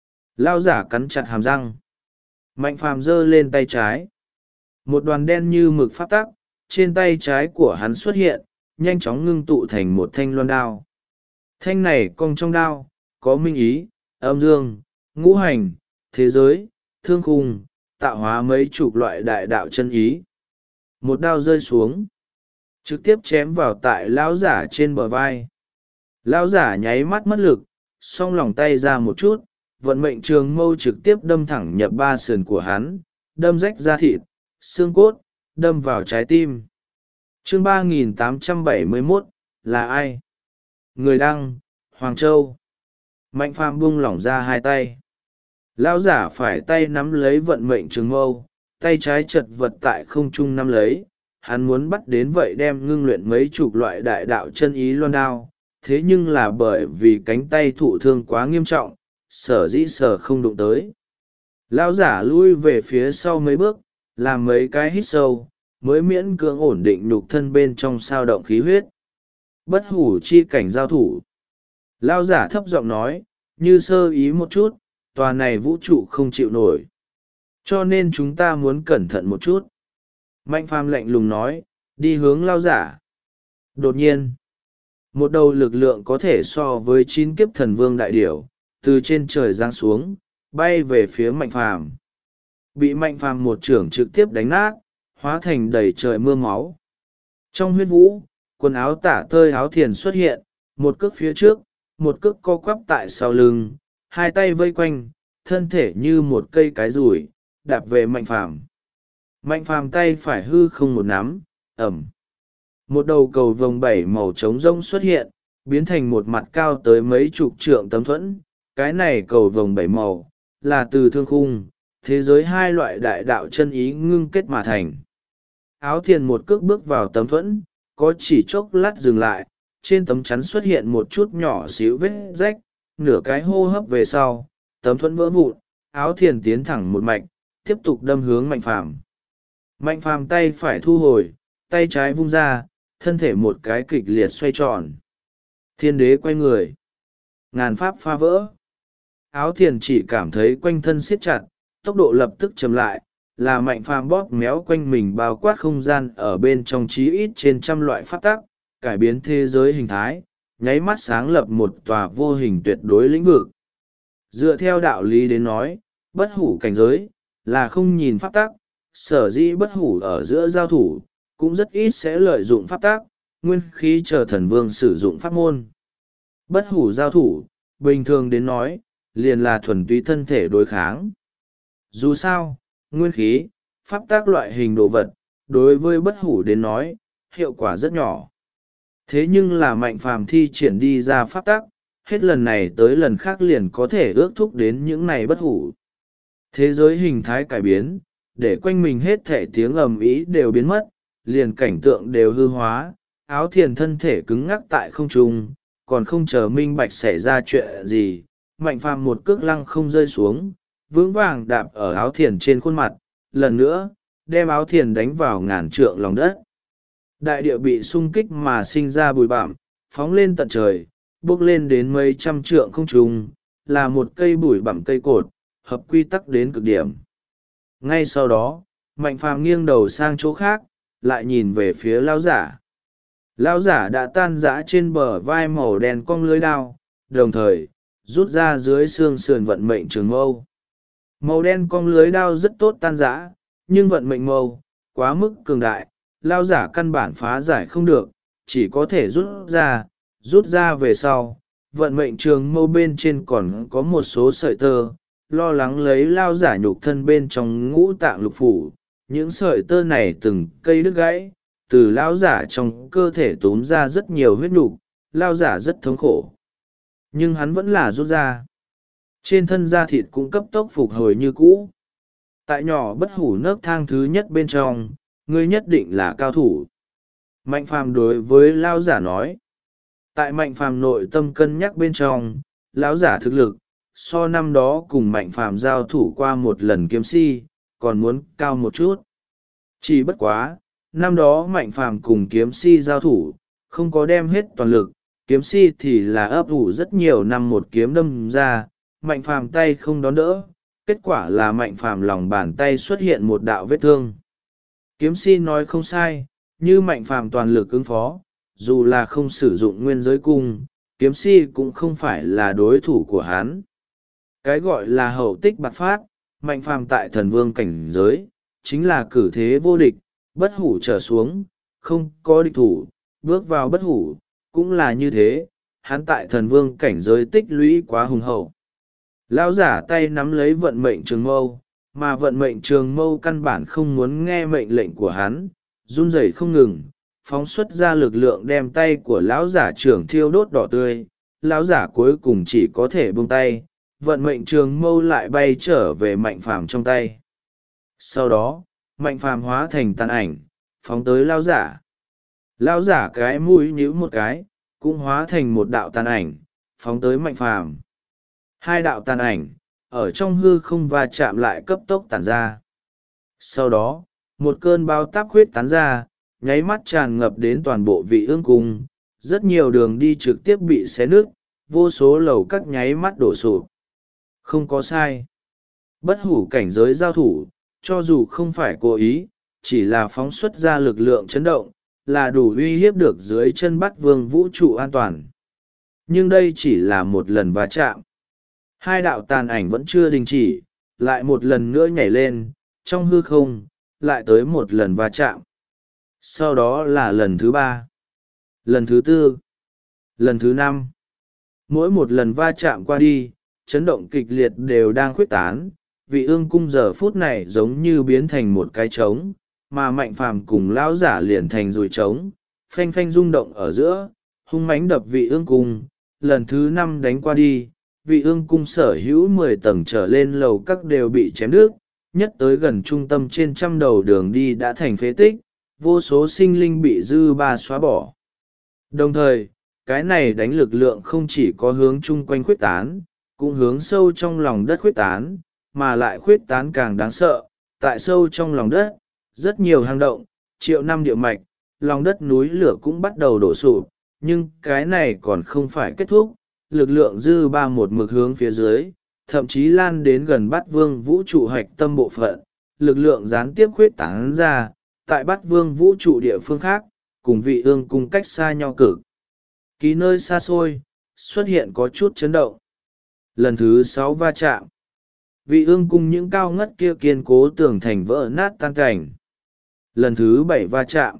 Lão giả cắn chặt hàm răng. Mạnh Phàm giơ lên tay trái. Một đoàn đen như mực pháp tắc, trên tay trái của hắn xuất hiện, nhanh chóng ngưng tụ thành một thanh loan đao. Thanh này cong trong đao, có minh ý, âm dương, ngũ hành, thế giới, thương khung, tạo hóa mấy chục loại đại đạo chân ý. Một đao rơi xuống, trực tiếp chém vào tại lão giả trên bờ vai. Lão giả nháy mắt mất lực, song lòng tay ra một chút, vận mệnh trường mâu trực tiếp đâm thẳng nhập 3 sườn của hắn, đâm rách da thịt, xương cốt, đâm vào trái tim. Chương 3871, là ai? Người đăng, Hoàng Châu. Mạnh Phàm buông lỏng ra 2 tay. Lão giả phải tay nắm lấy vận mệnh trường mâu, tay trái chật vật tại không trung nắm lấy. Hắn muốn bắt đến vậy đem ngưng luyện mấy chục loại đại đạo chân ý loan đao, thế nhưng là bởi vì cánh tay thụ thương quá nghiêm trọng, sở dĩ sở không đụng tới. Lão giả lui về phía sau mấy bước, làm mấy cái hít sâu, mới miễn cưỡng ổn định nhục thân bên trong sao động khí huyết. Bất hủ chi cảnh giao thủ. Lão giả thấp giọng nói, như sơ ý một chút, tòa này vũ trụ không chịu nổi. Cho nên chúng ta muốn cẩn thận một chút. Mạnh Phàm lạnh lùng nói, đi hướng lão giả. Đột nhiên, một đầu lực lượng có thể so với 9 kiếp thần vương đại điểu, từ trên trời giáng xuống, bay về phía Mạnh Phàm. bị Mạnh Phàm một chưởng trực tiếp đánh nát, hóa thành đầy trời mưa máu. Trong huyết vũ, quần áo tả tơi Áo Thiền xuất hiện, một cước phía trước, một cước co quắp tại sau lưng, hai tay vây quanh, thân thể như một cây cái rủi, đạp về Mạnh Phàm. Mạnh Phàm tay phải hư không một nắm, ẩm. Một đầu cầu vồng bảy màu trống rông xuất hiện, biến thành một mặt cao tới mấy chục trượng tấm thuẫn. Cái này cầu vồng bảy màu, là từ thương khung, thế giới hai loại đại đạo chân ý ngưng kết mà thành. Áo Thiền một cước bước vào tấm thuẫn, có chỉ chốc lát dừng lại, trên tấm chắn xuất hiện một chút nhỏ xíu vết rách, nửa cái hô hấp về sau, tấm thuẫn vỡ vụn, Áo Thiền tiến thẳng một mạch, tiếp tục đâm hướng Mạnh Phàm. Mạnh Phàm tay phải thu hồi, tay trái vung ra, thân thể một cái kịch liệt xoay tròn. Thiên đế quay người, ngàn pháp phá vỡ. Áo Thiền chỉ cảm thấy quanh thân siết chặt, tốc độ lập tức chậm lại, là Mạnh Phàm bóp méo quanh mình bao quát không gian ở bên trong chí ít trên trăm loại pháp tắc, cải biến thế giới hình thái, nháy mắt sáng lập một tòa vô hình tuyệt đối lĩnh vực. Dựa theo đạo lý đến nói, bất hủ cảnh giới, là không nhìn pháp tắc, sở dĩ bất hủ ở giữa giao thủ, cũng rất ít sẽ lợi dụng pháp tắc, nguyên khí chờ thần vương sử dụng pháp môn. Bất hủ giao thủ, bình thường đến nói, liền là thuần túy thân thể đối kháng. Dù sao, nguyên khí, pháp tắc loại hình đồ vật, đối với bất hủ đến nói, hiệu quả rất nhỏ. Thế nhưng là Mạnh Phàm thi triển đi ra pháp tắc, hết lần này tới lần khác liền có thể ước thúc đến những này bất hủ. Thế giới hình thái cải biến, để quanh mình hết thể tiếng ầm ĩ đều biến mất, liền cảnh tượng đều hư hóa, Áo Thiền thân thể cứng ngắc tại không trung, còn không chờ minh bạch xảy ra chuyện gì, Mạnh Phàm một cước lăng không rơi xuống, vững vàng đạp ở Áo Thiền trên khuôn mặt, lần nữa, đem Áo Thiền đánh vào ngàn trượng lòng đất. Đại địa bị xung kích mà sinh ra bụi bặm, phóng lên tận trời, bước lên đến mấy trăm trượng không trung, là một cây bụi bặm cây cột, hợp quy tắc đến cực điểm. Ngay sau đó, Mạnh Phàm nghiêng đầu sang chỗ khác, lại nhìn về phía lão giả. Lão giả đã tan rã trên bờ vai màu đen cong lưới đao, đồng thời, rút ra dưới xương sườn vận mệnh trường mâu. Màu đen cong lưới đao rất tốt tan rã, nhưng vận mệnh mâu, quá mức cường đại, lão giả căn bản phá giải không được, chỉ có thể rút ra về sau. Vận mệnh trường mâu bên trên còn có một số sợi tơ, lo lắng lấy lão giả nhục thân bên trong ngũ tạng lục phủ, những sợi tơ này từng cây đứt gãy, từ lão giả trong cơ thể túm ra rất nhiều huyết nhục, lão giả rất thống khổ. Nhưng hắn vẫn là rút ra. Trên thân da thịt cũng cấp tốc phục hồi như cũ. Tại nhỏ bất hủ nấc thang thứ nhất bên trong, ngươi nhất định là cao thủ. Mạnh Phàm đối với lão giả nói. Tại Mạnh Phàm nội tâm cân nhắc bên trong, lão giả thực lực, so năm đó cùng Mạnh Phàm giao thủ qua một lần kiếm si, còn muốn cao một chút. Chỉ bất quá, năm đó Mạnh Phàm cùng kiếm si giao thủ, không có đem hết toàn lực, kiếm si thì là ấp ủ rất nhiều năm một kiếm đâm ra, Mạnh Phàm tay không đón đỡ, kết quả là Mạnh Phàm lòng bàn tay xuất hiện một đạo vết thương. Kiếm si nói không sai, như Mạnh Phàm toàn lực ứng phó, dù là không sử dụng nguyên giới cung, kiếm si cũng không phải là đối thủ của hắn. Cái gọi là hậu tích bạc phát, Mạnh Phàm tại thần vương cảnh giới, chính là cử thế vô địch, bất hủ trở xuống, không có địch thủ, bước vào bất hủ, cũng là như thế, hắn tại thần vương cảnh giới tích lũy quá hùng hậu. Lão giả tay nắm lấy vận mệnh trường mâu, mà vận mệnh trường mâu căn bản không muốn nghe mệnh lệnh của hắn, run rẩy không ngừng, phóng xuất ra lực lượng đem tay của lão giả trưởng thiêu đốt đỏ tươi. Lão giả cuối cùng chỉ có thể buông tay, vận mệnh trường mâu lại bay trở về Mạnh Phàm trong tay. Sau đó, Mạnh Phàm hóa thành tàn ảnh, phóng tới lão giả. Lão giả cái mũi nhíu một cái, cũng hóa thành một đạo tàn ảnh, phóng tới Mạnh Phàm. Hai đạo tàn ảnh, ở trong hư không va chạm lại cấp tốc tản ra. Sau đó, một cơn bão táp huyết tán ra, nháy mắt tràn ngập đến toàn bộ vị ương cung, rất nhiều đường đi trực tiếp bị xé nứt, vô số lầu các nháy mắt đổ sụp. Không có sai. Bất hủ cảnh giới giao thủ, cho dù không phải cố ý, chỉ là phóng xuất ra lực lượng chấn động, là đủ uy hiếp được dưới chân Bát Vương vũ trụ an toàn. Nhưng đây chỉ là một lần va chạm. Hai đạo tàn ảnh vẫn chưa đình chỉ, lại một lần nữa nhảy lên, trong hư không lại tới một lần va chạm. Sau đó là lần thứ 3, lần thứ 4, lần thứ 5. Mỗi một lần va chạm qua đi, chấn động kịch liệt đều đang khuếch tán. Vị ương cung giờ phút này giống như biến thành một cái trống, mà Mạnh Phàm cùng lão giả liền thành dùi trống, phanh phanh rung động ở giữa, hung mãnh đập vị ương cung. Lần thứ 5 đánh qua đi, vị ương cung sở hữu 10 tầng trở lên lầu các đều bị chém đứt, nhất tới gần trung tâm trên trăm đầu đường đi đã thành phế tích, vô số sinh linh bị dư ba xóa bỏ. Đồng thời, cái này đánh lực lượng không chỉ có hướng chung quanh khuếch tán, cũng hướng sâu trong lòng đất khuếch tán, mà lại khuếch tán càng đáng sợ. Tại sâu trong lòng đất, rất nhiều hang động, triệu năm địa mạch, lòng đất núi lửa cũng bắt đầu đổ sụp, nhưng cái này còn không phải kết thúc. Lực lượng dư ba một mực hướng phía dưới, thậm chí lan đến gần Bát Vương vũ trụ hạch tâm bộ phận, lực lượng gián tiếp khuếch tán ra, tại Bát Vương vũ trụ địa phương khác, cùng vị ương cung cách xa nhau cực kỳ nơi xa xôi, xuất hiện có chút chấn động. Lần thứ 6 va chạm, vị ương cung những cao ngất kia kiên cố tường thành vỡ nát tan cảnh. Lần thứ 7 va chạm,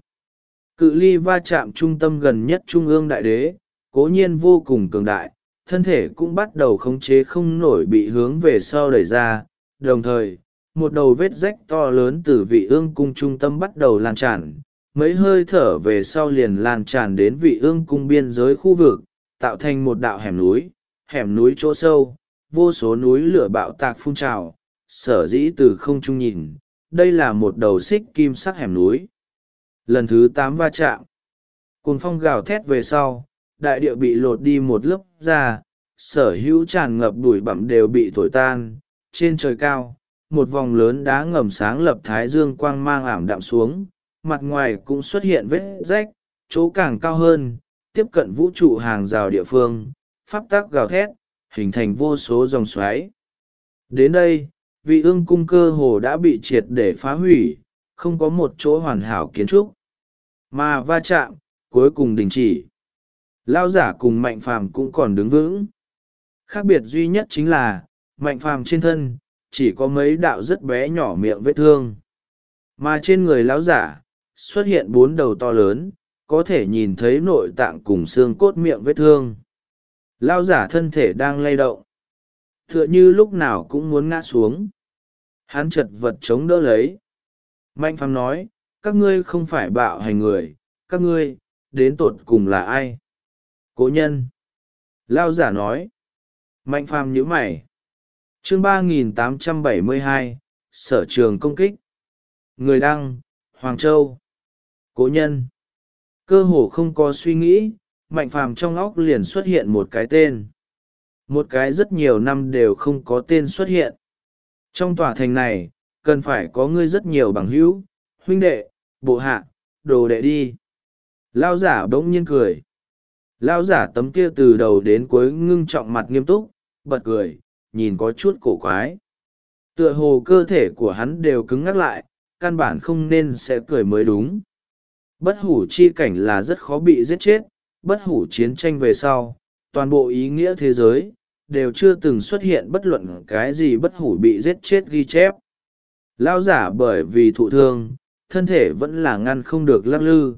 cự ly va chạm trung tâm gần nhất trung ương đại đế, cố nhiên vô cùng cường đại, thân thể cũng bắt đầu khống chế không nổi bị hướng về sau đẩy ra, đồng thời, một đầu vết rách to lớn từ vị ương cung trung tâm bắt đầu lan tràn, mấy hơi thở về sau liền lan tràn đến vị ương cung biên giới khu vực, tạo thành một đạo hẻm núi chỗ sâu, vô số núi lửa bạo tạc phun trào, sở dĩ từ không trung nhìn, đây là một đầu xích kim sắc hẻm núi. Lần thứ 8 va chạm, cuồng phong gào thét về sau, đại địa bị lột đi một lớp da, sở hữu tràn ngập bụi bặm đều bị thổi tan. Trên trời cao, một vòng lớn đá ngầm sáng lập thái dương quang mang ảm đạm xuống, mặt ngoài cũng xuất hiện vết rách, chỗ càng cao hơn, tiếp cận vũ trụ hàng rào địa phương, pháp tắc gào thét, hình thành vô số dòng xoáy. Đến đây, vị ương cung cơ hồ đã bị triệt để phá hủy, không có một chỗ hoàn hảo kiến trúc. Mà va chạm, cuối cùng đình chỉ. Lao giả cùng Mạnh Phàm cũng còn đứng vững. Khác biệt duy nhất chính là, Mạnh Phàm trên thân, chỉ có mấy đạo rất bé nhỏ miệng vết thương. Mà trên người lão giả, xuất hiện 4 đầu to lớn, có thể nhìn thấy nội tạng cùng xương cốt miệng vết thương. Lão giả thân thể đang lay động, tựa như lúc nào cũng muốn ngã xuống. Hắn chật vật chống đỡ lấy. Mạnh Phàm nói, các ngươi không phải bạo hành người, các ngươi, đến tột cùng là ai? Cố nhân. Lão giả nói. Mạnh Phàm nhíu mày. Chương 3872, Sở trường công kích. Người đăng, Hoàng Châu. Cố nhân. Cơ hồ không có suy nghĩ, Mạnh Phàm trong óc liền xuất hiện một cái tên. Một cái rất nhiều năm đều không có tên xuất hiện. Trong tòa thành này, cần phải có ngươi rất nhiều bằng hữu, huynh đệ, bộ hạ, đồ đệ đi. Lao giả bỗng nhiên cười. Lao giả tấm kia từ đầu đến cuối ngưng trọng mặt nghiêm túc, bật cười, nhìn có chút cổ quái. Tựa hồ cơ thể của hắn đều cứng ngắc lại, căn bản không nên sẽ cười mới đúng. Bất hủ chi cảnh là rất khó bị giết chết, bất hủ chiến tranh về sau, toàn bộ ý nghĩa thế giới, đều chưa từng xuất hiện bất luận cái gì bất hủ bị giết chết ghi chép. Lao giả bởi vì thụ thương, thân thể vẫn là ngăn không được lắc lư.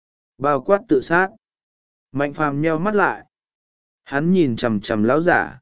Bao quát tự sát. Mạnh Phàm nheo mắt lại. Hắn nhìn chằm chằm lão giả.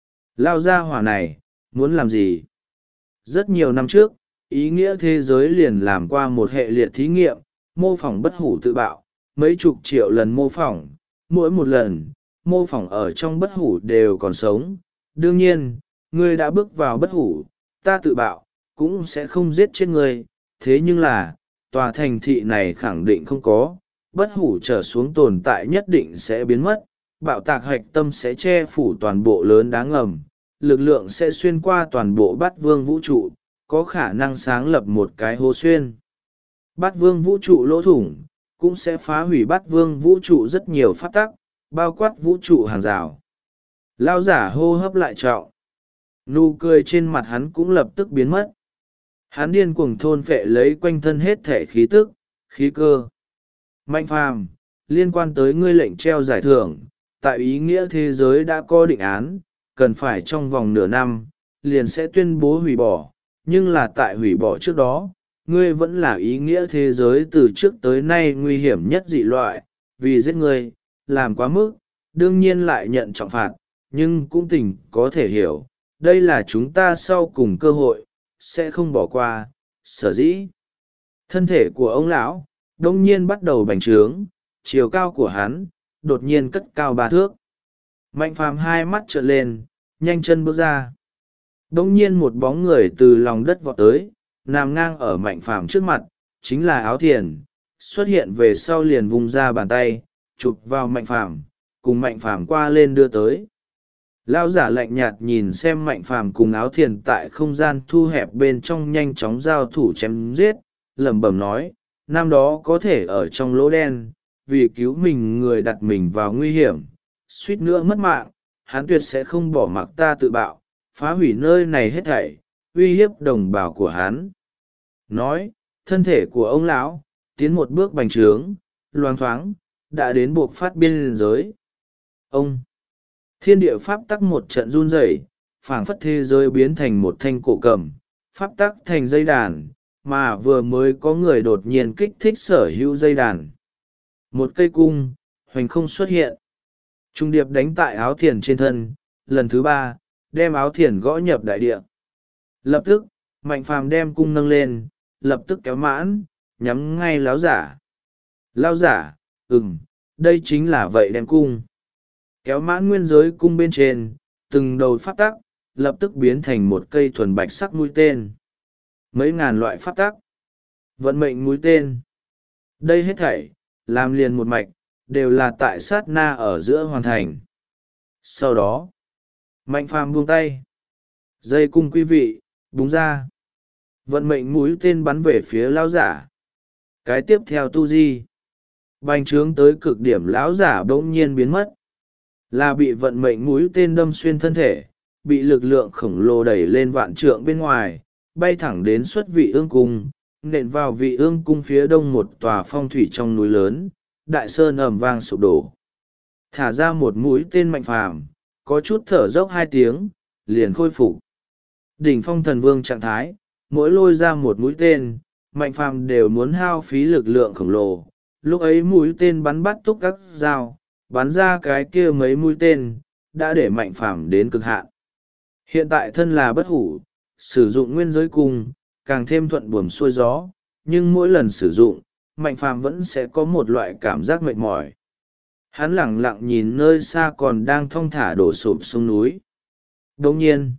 Lao gia hỏa này, muốn làm gì? Rất nhiều năm trước, ý nghĩa thế giới liền làm qua một hệ liệt thí nghiệm, mô phỏng bất hủ tự bạo, mấy chục triệu lần mô phỏng, mỗi một lần, mô phỏng ở trong bất hủ đều còn sống. Đương nhiên, ngươi đã bước vào bất hủ, ta tự bạo, cũng sẽ không giết chết ngươi, thế nhưng là, tòa thành thị này khẳng định không có, bất hủ trở xuống tồn tại nhất định sẽ biến mất, bạo tạc hạch tâm sẽ che phủ toàn bộ lớn đá ngầm, lực lượng sẽ xuyên qua toàn bộ bát vương vũ trụ, có khả năng sáng lập một cái hố xuyên. Bát vương vũ trụ lỗ thủng, cũng sẽ phá hủy bát vương vũ trụ rất nhiều pháp tắc, bao quát vũ trụ hàng rào. Lao giả hô hấp lại trọng. Nụ cười trên mặt hắn cũng lập tức biến mất. Hắn điên cuồng thôn phệ lấy quanh thân hết thể khí tức, khí cơ. Mạnh Phàm, liên quan tới ngươi lệnh treo giải thưởng, tại ý nghĩa thế giới đã có định án, cần phải trong vòng nửa năm, liền sẽ tuyên bố hủy bỏ, nhưng là tại hủy bỏ trước đó, ngươi vẫn là ý nghĩa thế giới từ trước tới nay nguy hiểm nhất dị loại, vì giết ngươi, làm quá mức, đương nhiên lại nhận trọng phạt, nhưng cũng tỉnh có thể hiểu, đây là chúng ta sau cùng cơ hội, sẽ không bỏ qua, sở dĩ. Thân thể của ông lão đông nhiên bắt đầu bành trướng, chiều cao của hắn đột nhiên cất cao 3 thước. Mạnh phàm hai mắt trợn lên, nhanh chân bước ra. Đông nhiên một bóng người từ lòng đất vọt tới, nằm ngang ở mạnh phàm trước mặt, chính là Áo Thiền, xuất hiện về sau liền vung ra bàn tay, chụp vào mạnh phàm, cùng mạnh phàm qua lên đưa tới. Lão giả lạnh nhạt nhìn xem mạnh phàm cùng Áo Thiền tại không gian thu hẹp bên trong nhanh chóng giao thủ chém giết, lẩm bẩm nói, năm đó có thể ở trong lỗ đen, vì cứu mình người đặt mình vào nguy hiểm, suýt nữa mất mạng, hắn tuyệt sẽ không bỏ mặc ta tự bạo, phá hủy nơi này hết thảy, uy hiếp đồng bào của hắn. Nói, thân thể của ông lão tiến một bước bành trướng, loang thoáng, đã đến buộc phát biên giới. Ông, thiên địa pháp tắc một trận run rẩy, phảng phất thế giới biến thành một thanh cổ cầm, pháp tắc thành dây đàn, mà vừa mới có người đột nhiên kích thích sở hữu dây đàn. Một cây cung, hoành không xuất hiện. Trung điệp đánh tại Áo Thiền trên thân, lần thứ 3, đem Áo Thiền gõ nhập đại địa. Lập tức, mạnh phàm đem cung nâng lên, lập tức kéo mãn, nhắm ngay láo giả. Lao giả, đây chính là vậy đem cung. Kéo mãn nguyên giới cung bên trên, từng đầu pháp tắc, lập tức biến thành một cây thuần bạch sắc mũi tên. Mấy ngàn loại pháp tắc, vận mệnh mũi tên. Đây hết thảy, làm liền một mạch, đều là tại sát na ở giữa hoàn thành. Sau đó, mạnh phàm buông tay, dây cung quý vị, búng ra. Vận mệnh mũi tên bắn về phía lão giả. Cái tiếp theo tu di, bành trướng tới cực điểm, lão giả bỗng nhiên biến mất. Là bị vận mệnh mũi tên đâm xuyên thân thể, bị lực lượng khổng lồ đẩy lên vạn trượng bên ngoài, bay thẳng đến xuất vị ương cung, nện vào vị ương cung phía đông một tòa phong thủy trong núi lớn, đại sơn ầm vang sụp đổ. Thả ra một mũi tên mạnh phàm, có chút thở dốc 2 tiếng, liền khôi phục. Đỉnh phong thần vương trạng thái, mỗi lôi ra một mũi tên, mạnh phàm đều muốn hao phí lực lượng khổng lồ. Lúc ấy mũi tên bắn bắt túc các dao, bắn ra cái kia mấy mũi tên, đã để mạnh phàm đến cực hạn. Hiện tại thân là bất hủ, sử dụng nguyên giới cung, càng thêm thuận buồm xuôi gió, nhưng mỗi lần sử dụng, mạnh phàm vẫn sẽ có một loại cảm giác mệt mỏi. Hắn lẳng lặng nhìn nơi xa còn đang thong thả đổ sụp sông núi. Đồng nhiên,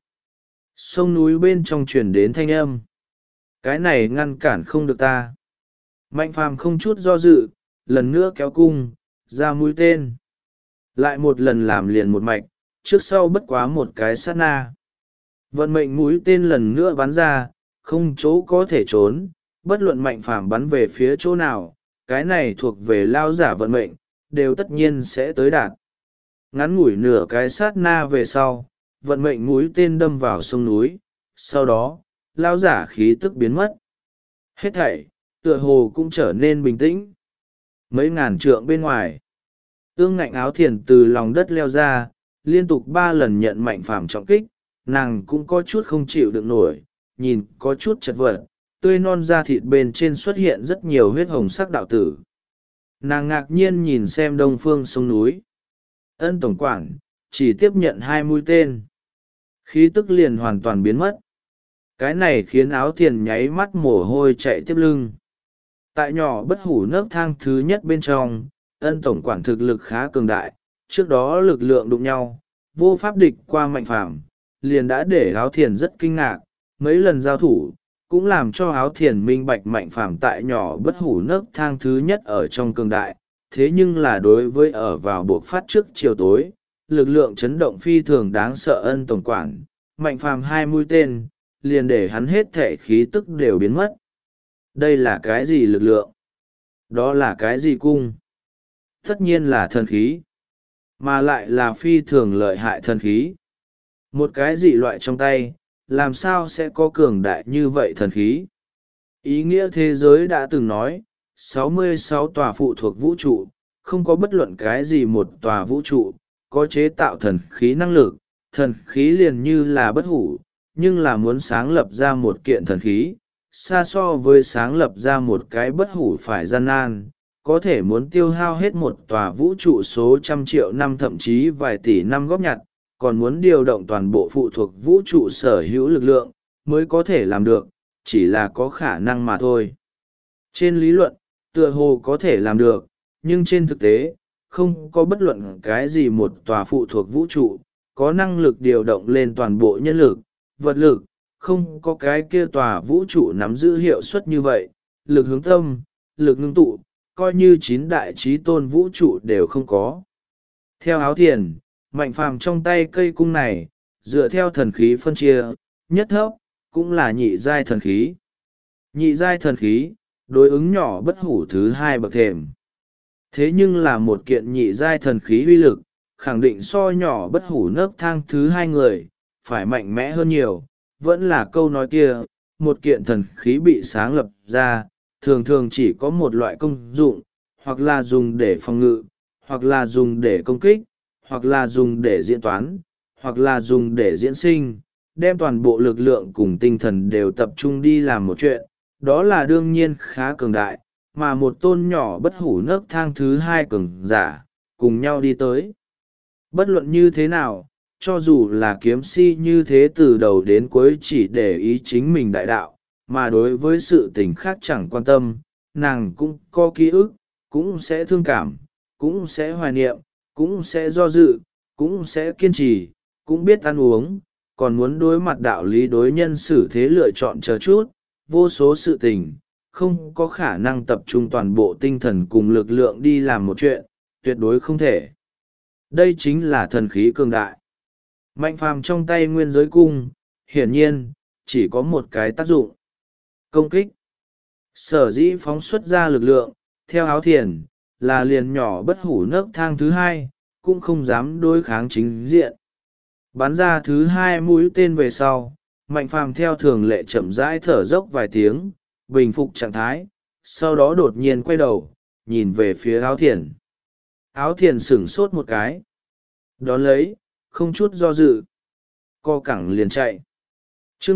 sông núi bên trong truyền đến thanh âm. Cái này ngăn cản không được ta. Mạnh phàm không chút do dự, lần nữa kéo cung, ra mũi tên. Lại một lần làm liền một mạch, trước sau bất quá một cái sát na. Vận mệnh mũi tên lần nữa bắn ra, không chỗ có thể trốn, bất luận mạnh phàm bắn về phía chỗ nào, cái này thuộc về lao giả vận mệnh, đều tất nhiên sẽ tới đạt. Ngắn ngủi nửa cái sát na về sau, vận mệnh mũi tên đâm vào sông núi, sau đó, lao giả khí tức biến mất. Hết thảy, tựa hồ cũng trở nên bình tĩnh. Mấy ngàn trượng bên ngoài, ương ngạnh Áo Thiền từ lòng đất leo ra, liên tục 3 lần nhận mạnh phàm trọng kích, nàng cũng có chút không chịu đựng nổi, nhìn có chút chật vật, tươi non da thịt bên trên xuất hiện rất nhiều huyết hồng sắc đạo tử. Nàng ngạc nhiên nhìn xem đông phương sông núi. Ân tổng quản, chỉ tiếp nhận 2 mũi tên. Khí tức liền hoàn toàn biến mất. Cái này khiến Áo Thiền nháy mắt mồ hôi chạy tiếp lưng. Tại nhỏ bất hủ nấc thang thứ nhất bên trong, Ân tổng quản thực lực khá cường đại, trước đó lực lượng đụng nhau, vô pháp địch qua mạnh phàm, liền đã để Áo Thiền rất kinh ngạc, mấy lần giao thủ, cũng làm cho Áo Thiền minh bạch mạnh phàm tại nhỏ bất hủ nấc thang thứ nhất ở trong cường đại, thế nhưng là đối với ở vào buộc phát trước chiều tối, lực lượng chấn động phi thường đáng sợ. Ân tổng quản, mạnh phàm 2 mũi tên, liền để hắn hết thể khí tức đều biến mất. Đây là cái gì lực lượng? Đó là cái gì cung? Tất nhiên là thần khí, mà lại là phi thường lợi hại thần khí. Một cái dị loại trong tay, làm sao sẽ có cường đại như vậy thần khí? Ý nghĩa thế giới đã từng nói, 66 tòa phụ thuộc vũ trụ, không có bất luận cái gì một tòa vũ trụ, có chế tạo thần khí năng lực, thần khí liền như là bất hủ, nhưng là muốn sáng lập ra một kiện thần khí, xa so với sáng lập ra một cái bất hủ phải gian nan, có thể muốn tiêu hao hết một tòa vũ trụ số trăm triệu năm thậm chí vài tỷ năm góp nhặt, còn muốn điều động toàn bộ phụ thuộc vũ trụ sở hữu lực lượng, mới có thể làm được, chỉ là có khả năng mà thôi. Trên lý luận, tựa hồ có thể làm được, nhưng trên thực tế, không có bất luận cái gì một tòa phụ thuộc vũ trụ, có năng lực điều động lên toàn bộ nhân lực, vật lực, không có cái kia tòa vũ trụ nắm giữ hiệu suất như vậy, lực hướng tâm, lực ngưng tụ, coi như chín đại trí tôn vũ trụ đều không có. Theo Áo Thiền, Mạnh Phàm trong tay cây cung này, dựa theo thần khí phân chia, nhất thấp, cũng là nhị giai thần khí. Nhị giai thần khí, đối ứng nhỏ bất hủ thứ hai bậc thềm. Thế nhưng là một kiện nhị giai thần khí uy lực, khẳng định so nhỏ bất hủ nấc thang thứ hai người, phải mạnh mẽ hơn nhiều. Vẫn là câu nói kia, một kiện thần khí bị sáng lập ra, thường thường chỉ có một loại công dụng, hoặc là dùng để phòng ngự, hoặc là dùng để công kích, hoặc là dùng để diễn toán, hoặc là dùng để diễn sinh, đem toàn bộ lực lượng cùng tinh thần đều tập trung đi làm một chuyện, đó là đương nhiên khá cường đại, mà một tôn nhỏ bất hủ nấc thang thứ hai cường giả, cùng nhau đi tới. Bất luận như thế nào, cho dù là kiếm si như thế từ đầu đến cuối chỉ để ý chính mình đại đạo, mà đối với sự tình khác chẳng quan tâm, nàng cũng có ký ức, cũng sẽ thương cảm, cũng sẽ hoài niệm, cũng sẽ do dự, cũng sẽ kiên trì, cũng biết ăn uống, còn muốn đối mặt đạo lý đối nhân xử thế lựa chọn chờ chút, vô số sự tình, không có khả năng tập trung toàn bộ tinh thần cùng lực lượng đi làm một chuyện, tuyệt đối không thể. Đây chính là thần khí cường đại. Mạnh Phàm trong tay nguyên giới cung, hiển nhiên, chỉ có một cái tác dụng. Công kích. Sở dĩ phóng xuất ra lực lượng, theo Áo Thiền, là liền nhỏ bất hủ nấc thang thứ hai, cũng không dám đối kháng chính diện. Bắn ra thứ hai mũi tên về sau, Mạnh Phàm theo thường lệ chậm rãi thở dốc vài tiếng, bình phục trạng thái, sau đó đột nhiên quay đầu, nhìn về phía Áo Thiền. Áo Thiền sửng sốt một cái. Đón lấy, không chút do dự. Co cẳng liền chạy. Chương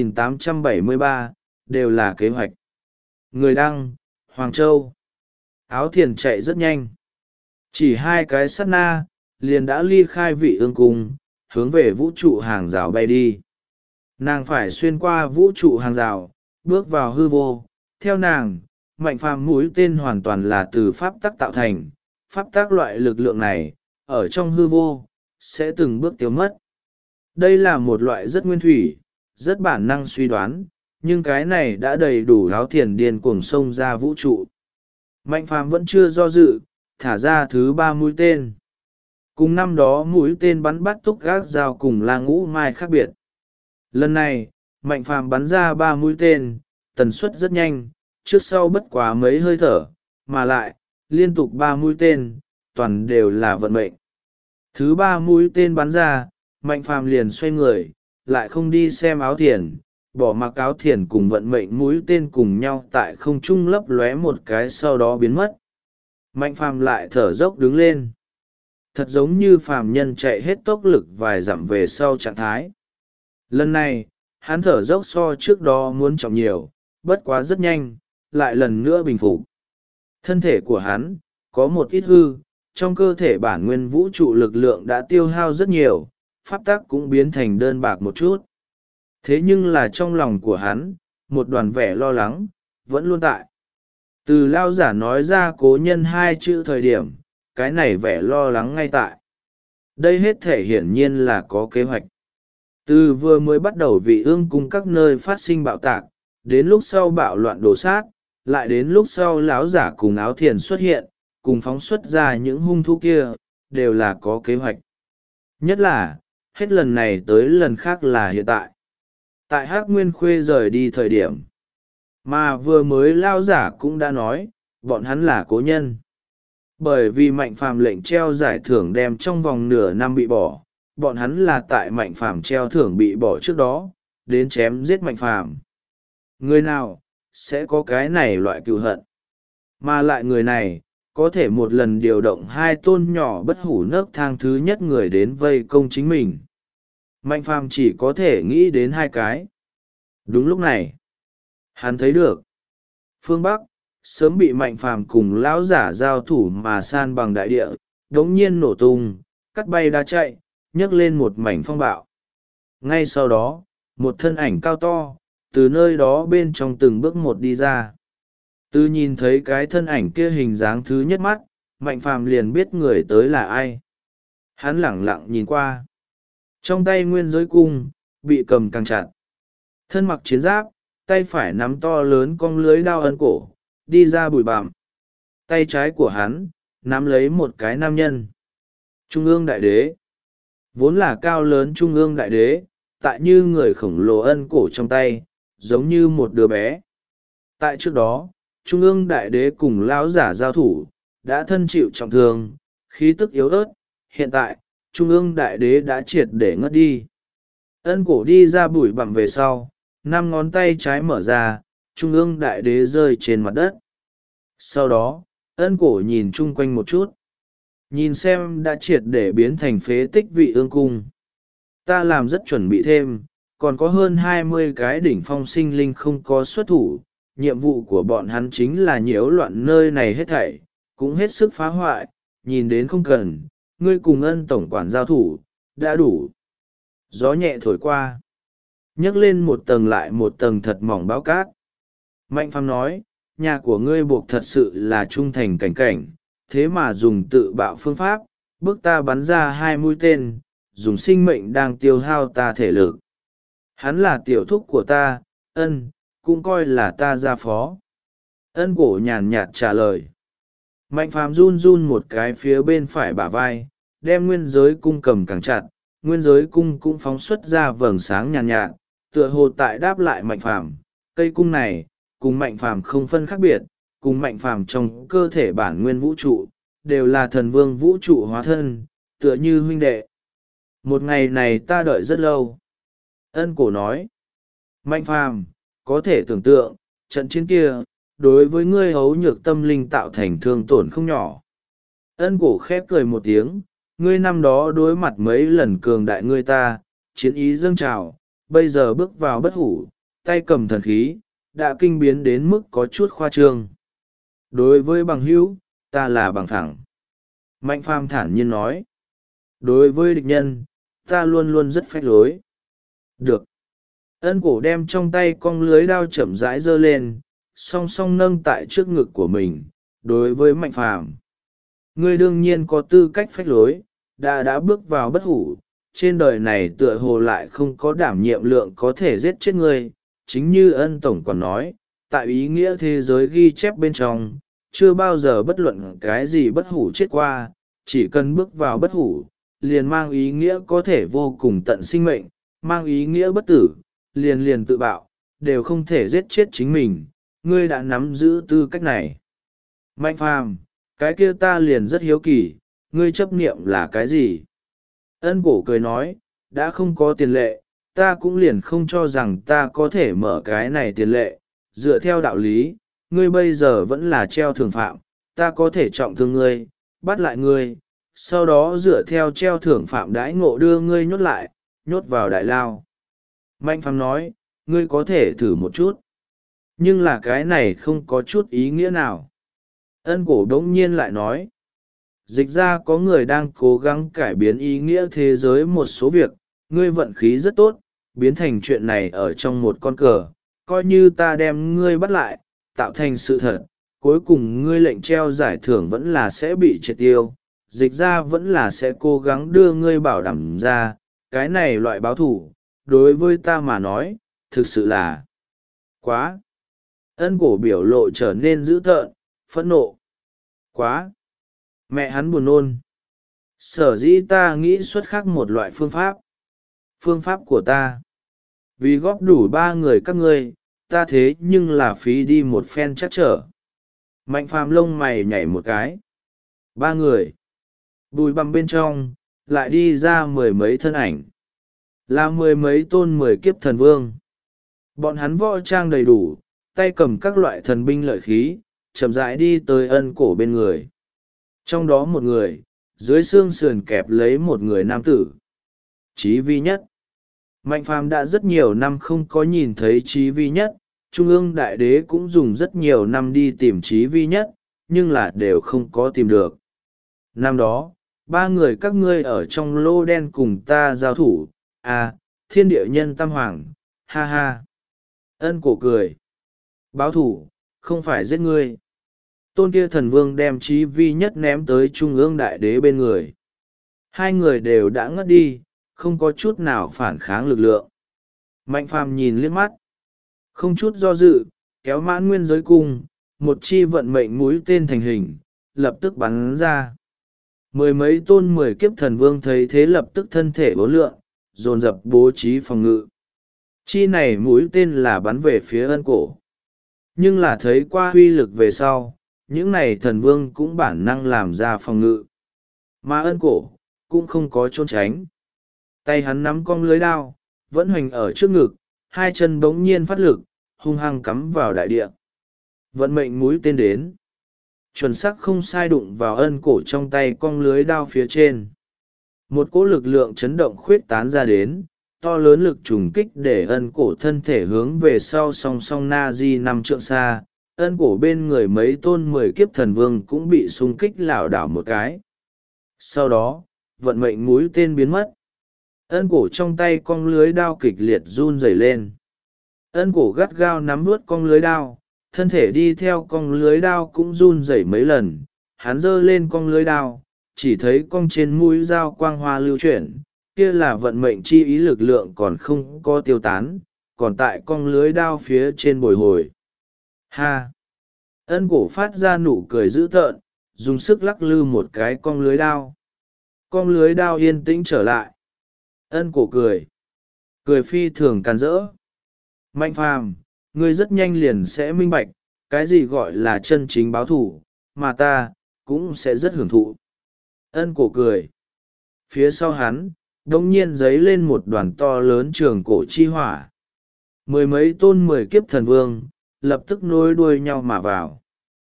3873, đều là kế hoạch. Người đăng, Hoàng Châu. Áo Thiền chạy rất nhanh. Chỉ hai cái sát na, liền đã ly khai vị ương cung, hướng về vũ trụ hàng rào bay đi. Nàng phải xuyên qua vũ trụ hàng rào, bước vào hư vô. Theo nàng, Mạnh Phàm mũi tên hoàn toàn là từ pháp tắc tạo thành. Pháp tắc loại lực lượng này, ở trong hư vô, sẽ từng bước tiêu mất. Đây là một loại rất nguyên thủy, rất bản năng suy đoán, nhưng cái này đã đầy đủ Áo Thiền điên cuồng xông ra vũ trụ. Mạnh Phàm vẫn chưa do dự, thả ra thứ ba mũi tên. Cùng năm đó mũi tên bắn bắt túc gác dao cùng là ngũ mai khác biệt. Lần này, Mạnh Phàm bắn ra ba mũi tên, tần suất rất nhanh, trước sau bất quá mấy hơi thở, mà lại, liên tục ba mũi tên, toàn đều là vận mệnh. Thứ ba mũi tên bắn ra, Mạnh Phàm liền xoay người, lại không đi xem Áo Thiền, bỏ mặc Áo Thiền cùng vận mệnh mũi tên cùng nhau tại không trung lấp lóe một cái sau đó biến mất. Mạnh Phàm lại thở dốc đứng lên. Thật giống như phàm nhân chạy hết tốc lực vài dặm về sau trạng thái. Lần này, hắn thở dốc so trước đó muốn trọng nhiều, bất quá rất nhanh, lại lần nữa bình phục. Thân thể của hắn, có một ít hư, trong cơ thể bản nguyên vũ trụ lực lượng đã tiêu hao rất nhiều, pháp tắc cũng biến thành đơn bạc một chút. Thế nhưng là trong lòng của hắn, một đoàn vẻ lo lắng, vẫn luôn tại. Từ lao giả nói ra cố nhân hai chữ thời điểm, cái này vẻ lo lắng ngay tại. Đây hết thể hiển nhiên là có kế hoạch. Từ vừa mới bắt đầu vị ương cung các nơi phát sinh bạo tạc, đến lúc sau bạo loạn đổ sát, lại đến lúc sau lão giả cùng Áo Thiền xuất hiện, cùng phóng xuất ra những hung thú kia, đều là có kế hoạch. Nhất là, hết lần này tới lần khác là hiện tại. Tại Hắc Nguyên Khuê rời đi thời điểm, mà vừa mới lao giả cũng đã nói, bọn hắn là cố nhân. Bởi vì Mạnh Phàm lệnh treo giải thưởng đem trong vòng nửa năm bị bỏ, bọn hắn là tại Mạnh Phàm treo thưởng bị bỏ trước đó, đến chém giết Mạnh Phàm. Người nào, sẽ có cái này loại cừu hận. Mà lại người này, có thể một lần điều động hai tôn nhỏ bất hủ nấc thang thứ nhất người đến vây công chính mình. Mạnh phàm chỉ có thể nghĩ đến hai cái. Đúng lúc này, hắn thấy được phương Bắc sớm bị Mạnh phàm cùng lão giả giao thủ mà san bằng đại địa, đống nhiên nổ tung, cắt bay đá chạy, nhấc lên một mảnh phong bạo. Ngay sau đó, một thân ảnh cao to từ nơi đó bên trong từng bước một đi ra. Từ nhìn thấy cái thân ảnh kia hình dáng thứ nhất mắt, Mạnh phàm liền biết người tới là ai. Hắn lẳng lặng nhìn qua. Trong tay nguyên giới cung bị cầm càng chặt, thân mặc chiến giáp, tay phải nắm to lớn cong lưới đao ân cổ, đi ra bụi bặm. Tay trái của hắn nắm lấy một cái nam nhân. Trung ương đại đế. Vốn là cao lớn trung ương đại đế, tại như người khổng lồ ân cổ trong tay, giống như một đứa bé. Tại trước đó, trung ương đại đế cùng lão giả giao thủ, đã thân chịu trọng thương, khí tức yếu ớt. Hiện tại, trung ương đại đế đã triệt để ngất đi. Ân cổ đi ra bụi bặm về sau, 5 ngón tay trái mở ra, trung ương đại đế rơi trên mặt đất. Sau đó, ân cổ nhìn chung quanh một chút, nhìn xem đã triệt để biến thành phế tích vị ương cung. Ta làm rất chuẩn bị thêm, còn có hơn 20 cái đỉnh phong sinh linh không có xuất thủ. Nhiệm vụ của bọn hắn chính là nhiễu loạn nơi này hết thảy, cũng hết sức phá hoại, nhìn đến không cần, ngươi cùng ân tổng quản giao thủ, đã đủ. Gió nhẹ thổi qua, nhấc lên một tầng lại một tầng thật mỏng bão cát. Mạnh phàm nói, nhà của ngươi buộc thật sự là trung thành cảnh cảnh, thế mà dùng tự bạo phương pháp, bước ta bắn ra 2 mũi tên, dùng sinh mệnh đang tiêu hao ta thể lực. Hắn là tiểu thúc của ta, ân, cũng coi là ta gia phó. Ân cổ nhàn nhạt trả lời. Mạnh phàm run run một cái phía bên phải bả vai, đem nguyên giới cung cầm càng chặt, nguyên giới cung cũng phóng xuất ra vầng sáng nhàn nhạt, tựa hồ tại đáp lại mạnh phàm. Cây cung này, cùng mạnh phàm không phân khác biệt, cùng mạnh phàm trong cơ thể bản nguyên vũ trụ, đều là thần vương vũ trụ hóa thân, tựa như huynh đệ. Một ngày này ta đợi rất lâu. Ân cổ nói. Mạnh phàm, có thể tưởng tượng, trận chiến kia, đối với ngươi hấu nhược tâm linh tạo thành thương tổn không nhỏ. Ân cổ khép cười một tiếng, ngươi năm đó đối mặt mấy lần cường đại ngươi ta, chiến ý dâng trào, bây giờ bước vào bất hủ, tay cầm thần khí, đã kinh biến đến mức có chút khoa trương. Đối với bằng hữu, ta là bằng thẳng. Mạnh phàm thản nhiên nói. Đối với địch nhân, ta luôn luôn rất phách lối. Được. Ân cổ đem trong tay cong lưới đao chậm rãi giơ lên, song song nâng tại trước ngực của mình. Đối với mạnh phàm, ngươi đương nhiên có tư cách phách lối, đã bước vào bất hủ, trên đời này tựa hồ lại không có đảm nhiệm lượng có thể giết chết ngươi. Chính như ân tổng còn nói, tại ý nghĩa thế giới ghi chép bên trong, chưa bao giờ bất luận cái gì bất hủ chết qua, chỉ cần bước vào bất hủ, liền mang ý nghĩa có thể vô cùng tận sinh mệnh, mang ý nghĩa bất tử, liền tự bạo, đều không thể giết chết chính mình, ngươi đã nắm giữ tư cách này. Mạnh phàm, cái kia ta liền rất hiếu kỳ, ngươi chấp niệm là cái gì? Ân cổ cười nói, đã không có tiền lệ, ta cũng liền không cho rằng ta có thể mở cái này tiền lệ, dựa theo đạo lý, ngươi bây giờ vẫn là treo thường phạm, ta có thể trọng thương ngươi, bắt lại ngươi, sau đó dựa theo treo thưởng phạm đãi ngộ đưa ngươi nhốt lại, nhốt vào đại lao. Mạnh phàm nói, ngươi có thể thử một chút, nhưng là cái này không có chút ý nghĩa nào. Ân cổ đống nhiên lại nói, dịch ra có người đang cố gắng cải biến ý nghĩa thế giới một số việc, ngươi vận khí rất tốt, biến thành chuyện này ở trong một con cờ, coi như ta đem ngươi bắt lại, tạo thành sự thật, cuối cùng ngươi lệnh treo giải thưởng vẫn là sẽ bị triệt tiêu, dịch ra vẫn là sẽ cố gắng đưa ngươi bảo đảm ra, cái này loại báo thủ, đối với ta mà nói, thực sự là quá. Ân cổ biểu lộ trở nên dữ tợn, phẫn nộ. Quá. Mẹ hắn buồn nôn. Sở dĩ ta nghĩ xuất khác một loại phương pháp. Phương pháp của ta. Vì góp đủ 3 người các ngươi, ta thế nhưng là phí đi một phen chắc trở. Mạnh phàm lông mày nhảy một cái. 3 người. Bùi bằm bên trong, lại đi ra 10 mấy thân ảnh. Là 10 mấy tôn 10 kiếp thần vương. Bọn hắn võ trang đầy đủ, tay cầm các loại thần binh lợi khí, chậm rãi đi tới ân cổ bên người. Trong đó một người, dưới xương sườn kẹp lấy một người nam tử. Chí vi nhất. Mạnh Phàm đã rất nhiều năm không có nhìn thấy Chí Vi Nhất, Trung ương Đại Đế cũng dùng rất nhiều năm đi tìm Chí Vi Nhất, nhưng là đều không có tìm được. Năm đó, ba người các ngươi ở trong lô đen cùng ta giao thủ, à, thiên địa nhân tam hoàng, ha ha. Ân Cổ cười. Báo thủ, không phải giết ngươi. Tôn kia thần vương đem Chí Vi Nhất ném tới Trung ương Đại Đế bên người. Hai người đều đã ngất đi, không có chút nào phản kháng lực lượng. Mạnh Phàm nhìn liếc mắt, không chút do dự, kéo mãn nguyên giới cung, một chi vận mệnh mũi tên thành hình, lập tức bắn ra. Mười mấy tôn 10 kiếp thần vương thấy thế lập tức thân thể bố lượng, dồn dập bố trí phòng ngự. Chi này mũi tên là bắn về phía Ân Cổ. Nhưng là thấy qua uy lực về sau, những này thần vương cũng bản năng làm ra phòng ngự. Mà Ân Cổ, cũng không có trốn tránh. Tay hắn nắm cong lưới đao, vẫn hoành ở trước ngực, hai chân bỗng nhiên phát lực, hung hăng cắm vào đại địa. Vận mệnh mũi tên đến. Chuẩn xác không sai đụng vào Ân Cổ trong tay cong lưới đao phía trên. Một cỗ lực lượng chấn động khuyết tán ra đến, to lớn lực trùng kích để Ân Cổ thân thể hướng về sau song song na di 5 trượng xa. Ân Cổ bên người mấy tôn 10 kiếp thần vương cũng bị xung kích lảo đảo một cái. Sau đó, vận mệnh mũi tên biến mất. Ân Cổ trong tay cong lưới đao kịch liệt run rẩy lên. Ân Cổ gắt gao nắm vớt cong lưới đao, thân thể đi theo cong lưới đao cũng run rẩy mấy lần. Hắn giơ lên cong lưới đao, chỉ thấy cong trên mũi dao quang hoa lưu chuyển, kia là vận mệnh chi ý lực lượng còn không có tiêu tán, còn tại cong lưới đao phía trên bồi hồi. Ha! Ân Cổ phát ra nụ cười dữ tợn, dùng sức lắc lư một cái cong lưới đao. Cong lưới đao yên tĩnh trở lại. Ân Cổ cười. Cười phi thường càn rỡ. Mạnh Phàm, ngươi rất nhanh liền sẽ minh bạch, cái gì gọi là chân chính báo thủ, mà ta, cũng sẽ rất hưởng thụ. Ân Cổ cười. Phía sau hắn, đống nhiên giấy lên một đoàn to lớn trường cổ chi hỏa. Mười mấy tôn 10 kiếp thần vương, lập tức nối đuôi nhau mà vào.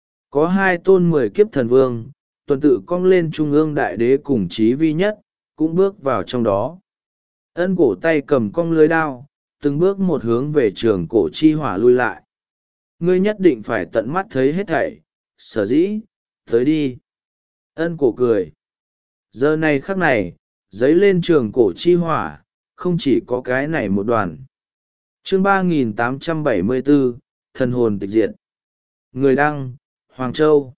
Có 2 tôn 10 kiếp thần vương, tuần tự cong lên Trung ương Đại Đế cùng Chí Vi Nhất, cũng bước vào trong đó. Ân Cổ tay cầm cong lưới đao, từng bước một hướng về trường cổ chi hỏa lui lại. Ngươi nhất định phải tận mắt thấy hết thảy, sở dĩ, tới đi. Ân Cổ cười. Giờ này khắc này, giấy lên trường cổ chi hỏa, không chỉ có cái này một đoàn. Chương 3874, thần hồn tịch diệt. Người đăng, Hoàng Châu.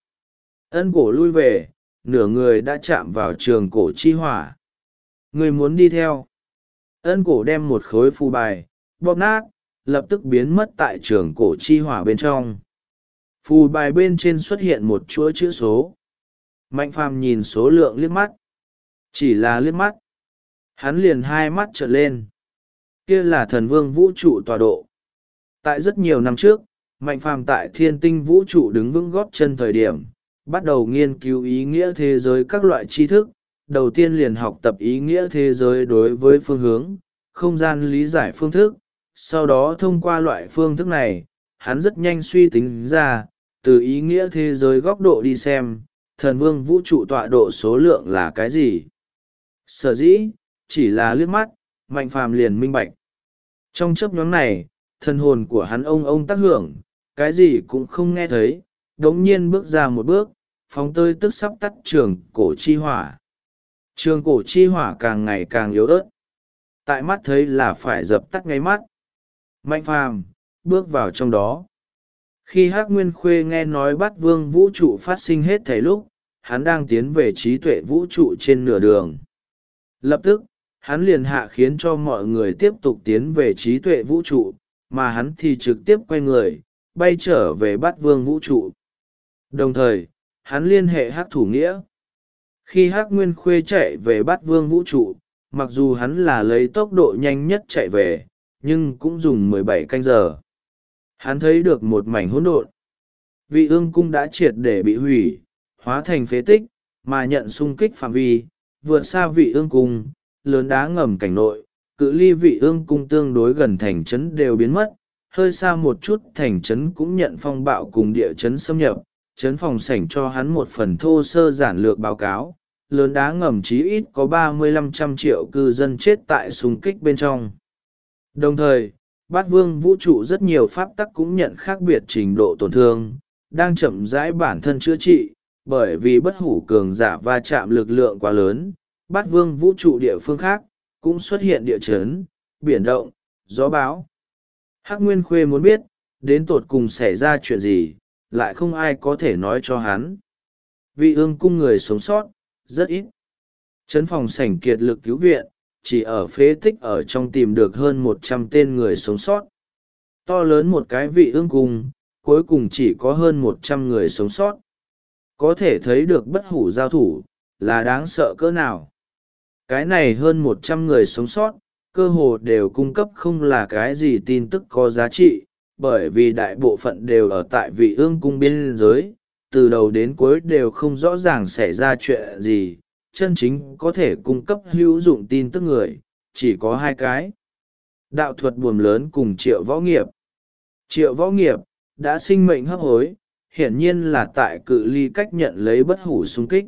Ân Cổ lui về, nửa người đã chạm vào trường cổ chi hỏa. Người muốn đi theo. Ân Cổ đem một khối phù bài, bóp nát, lập tức biến mất tại trường cổ chi hỏa bên trong. Phù bài bên trên xuất hiện một chuỗi chữ số. Mạnh Phàm nhìn số lượng liếc mắt. Chỉ là liếc mắt. Hắn liền hai mắt trợn lên. Kia là thần vương vũ trụ tọa độ. Tại rất nhiều năm trước, Mạnh Phàm tại thiên tinh vũ trụ đứng vững gót chân thời điểm, bắt đầu nghiên cứu ý nghĩa thế giới các loại tri thức. Đầu tiên liền học tập ý nghĩa thế giới đối với phương hướng, không gian lý giải phương thức. Sau đó thông qua loại phương thức này, hắn rất nhanh suy tính ra, từ ý nghĩa thế giới góc độ đi xem, thần vương vũ trụ tọa độ số lượng là cái gì. Sở dĩ, chỉ là liếc mắt, Mạnh Phàm liền minh bạch. Trong chớp nhoáng này, thần hồn của hắn ông tác hưởng, cái gì cũng không nghe thấy, đống nhiên bước ra một bước, phóng tơi tức sắp tắt trường cổ chi hỏa. Trường cổ chi hỏa càng ngày càng yếu ớt. Tại mắt thấy là phải dập tắt ngay mắt. Mạnh Phàm bước vào trong đó. Khi Hắc Nguyên Khuê nghe nói Bát Vương vũ trụ phát sinh hết thảy lúc, hắn đang tiến về trí tuệ vũ trụ trên nửa đường. Lập tức, hắn liền hạ khiến cho mọi người tiếp tục tiến về trí tuệ vũ trụ, mà hắn thì trực tiếp quay người, bay trở về Bát Vương vũ trụ. Đồng thời, hắn liên hệ Hắc Thủ Nghĩa. Khi Hắc Nguyên Khuê chạy về Bát Vương vũ trụ, mặc dù hắn là lấy tốc độ nhanh nhất chạy về, nhưng cũng dùng 17 canh giờ. Hắn thấy được một mảnh hỗn độn. Vị ương cung đã triệt để bị hủy, hóa thành phế tích, mà nhận xung kích phạm vi, vượt xa vị ương cung, lớn đá ngầm cảnh nội, cự ly vị ương cung tương đối gần thành trấn đều biến mất, hơi xa một chút thành trấn cũng nhận phong bạo cùng địa chấn xâm nhập, trấn phòng sảnh cho hắn một phần thô sơ giản lược báo cáo, lớn đá ngầm chí ít có 3500 triệu cư dân chết tại xung kích bên trong. Đồng thời, bát vương vũ trụ rất nhiều pháp tắc cũng nhận khác biệt trình độ tổn thương, đang chậm rãi bản thân chữa trị, bởi vì bất hủ cường giả va chạm lực lượng quá lớn. Bát vương vũ trụ địa phương khác cũng xuất hiện địa chấn, biển động, gió bão. Hắc Nguyên Khuê muốn biết, đến tột cùng xảy ra chuyện gì, lại không ai có thể nói cho hắn. Vị ương cung người sống sót, rất ít. Trấn phòng sảnh kiệt lực cứu viện, chỉ ở phế tích ở trong tìm được hơn 100 tên người sống sót. To lớn một cái vị ương cung, cuối cùng chỉ có hơn 100 người sống sót. Có thể thấy được bất hủ giao thủ, là đáng sợ cỡ nào. Cái này hơn 100 người sống sót, cơ hồ đều cung cấp không là cái gì tin tức có giá trị, bởi vì đại bộ phận đều ở tại vị ương cung biên giới, từ đầu đến cuối đều không rõ ràng xảy ra chuyện gì, chân chính có thể cung cấp hữu dụng tin tức người, chỉ có hai cái. Đạo thuật buồm lớn cùng Triệu Võ Nghiệp. Triệu Võ Nghiệp, đã sinh mệnh hấp hối, hiển nhiên là tại cự ly cách nhận lấy bất hủ xung kích.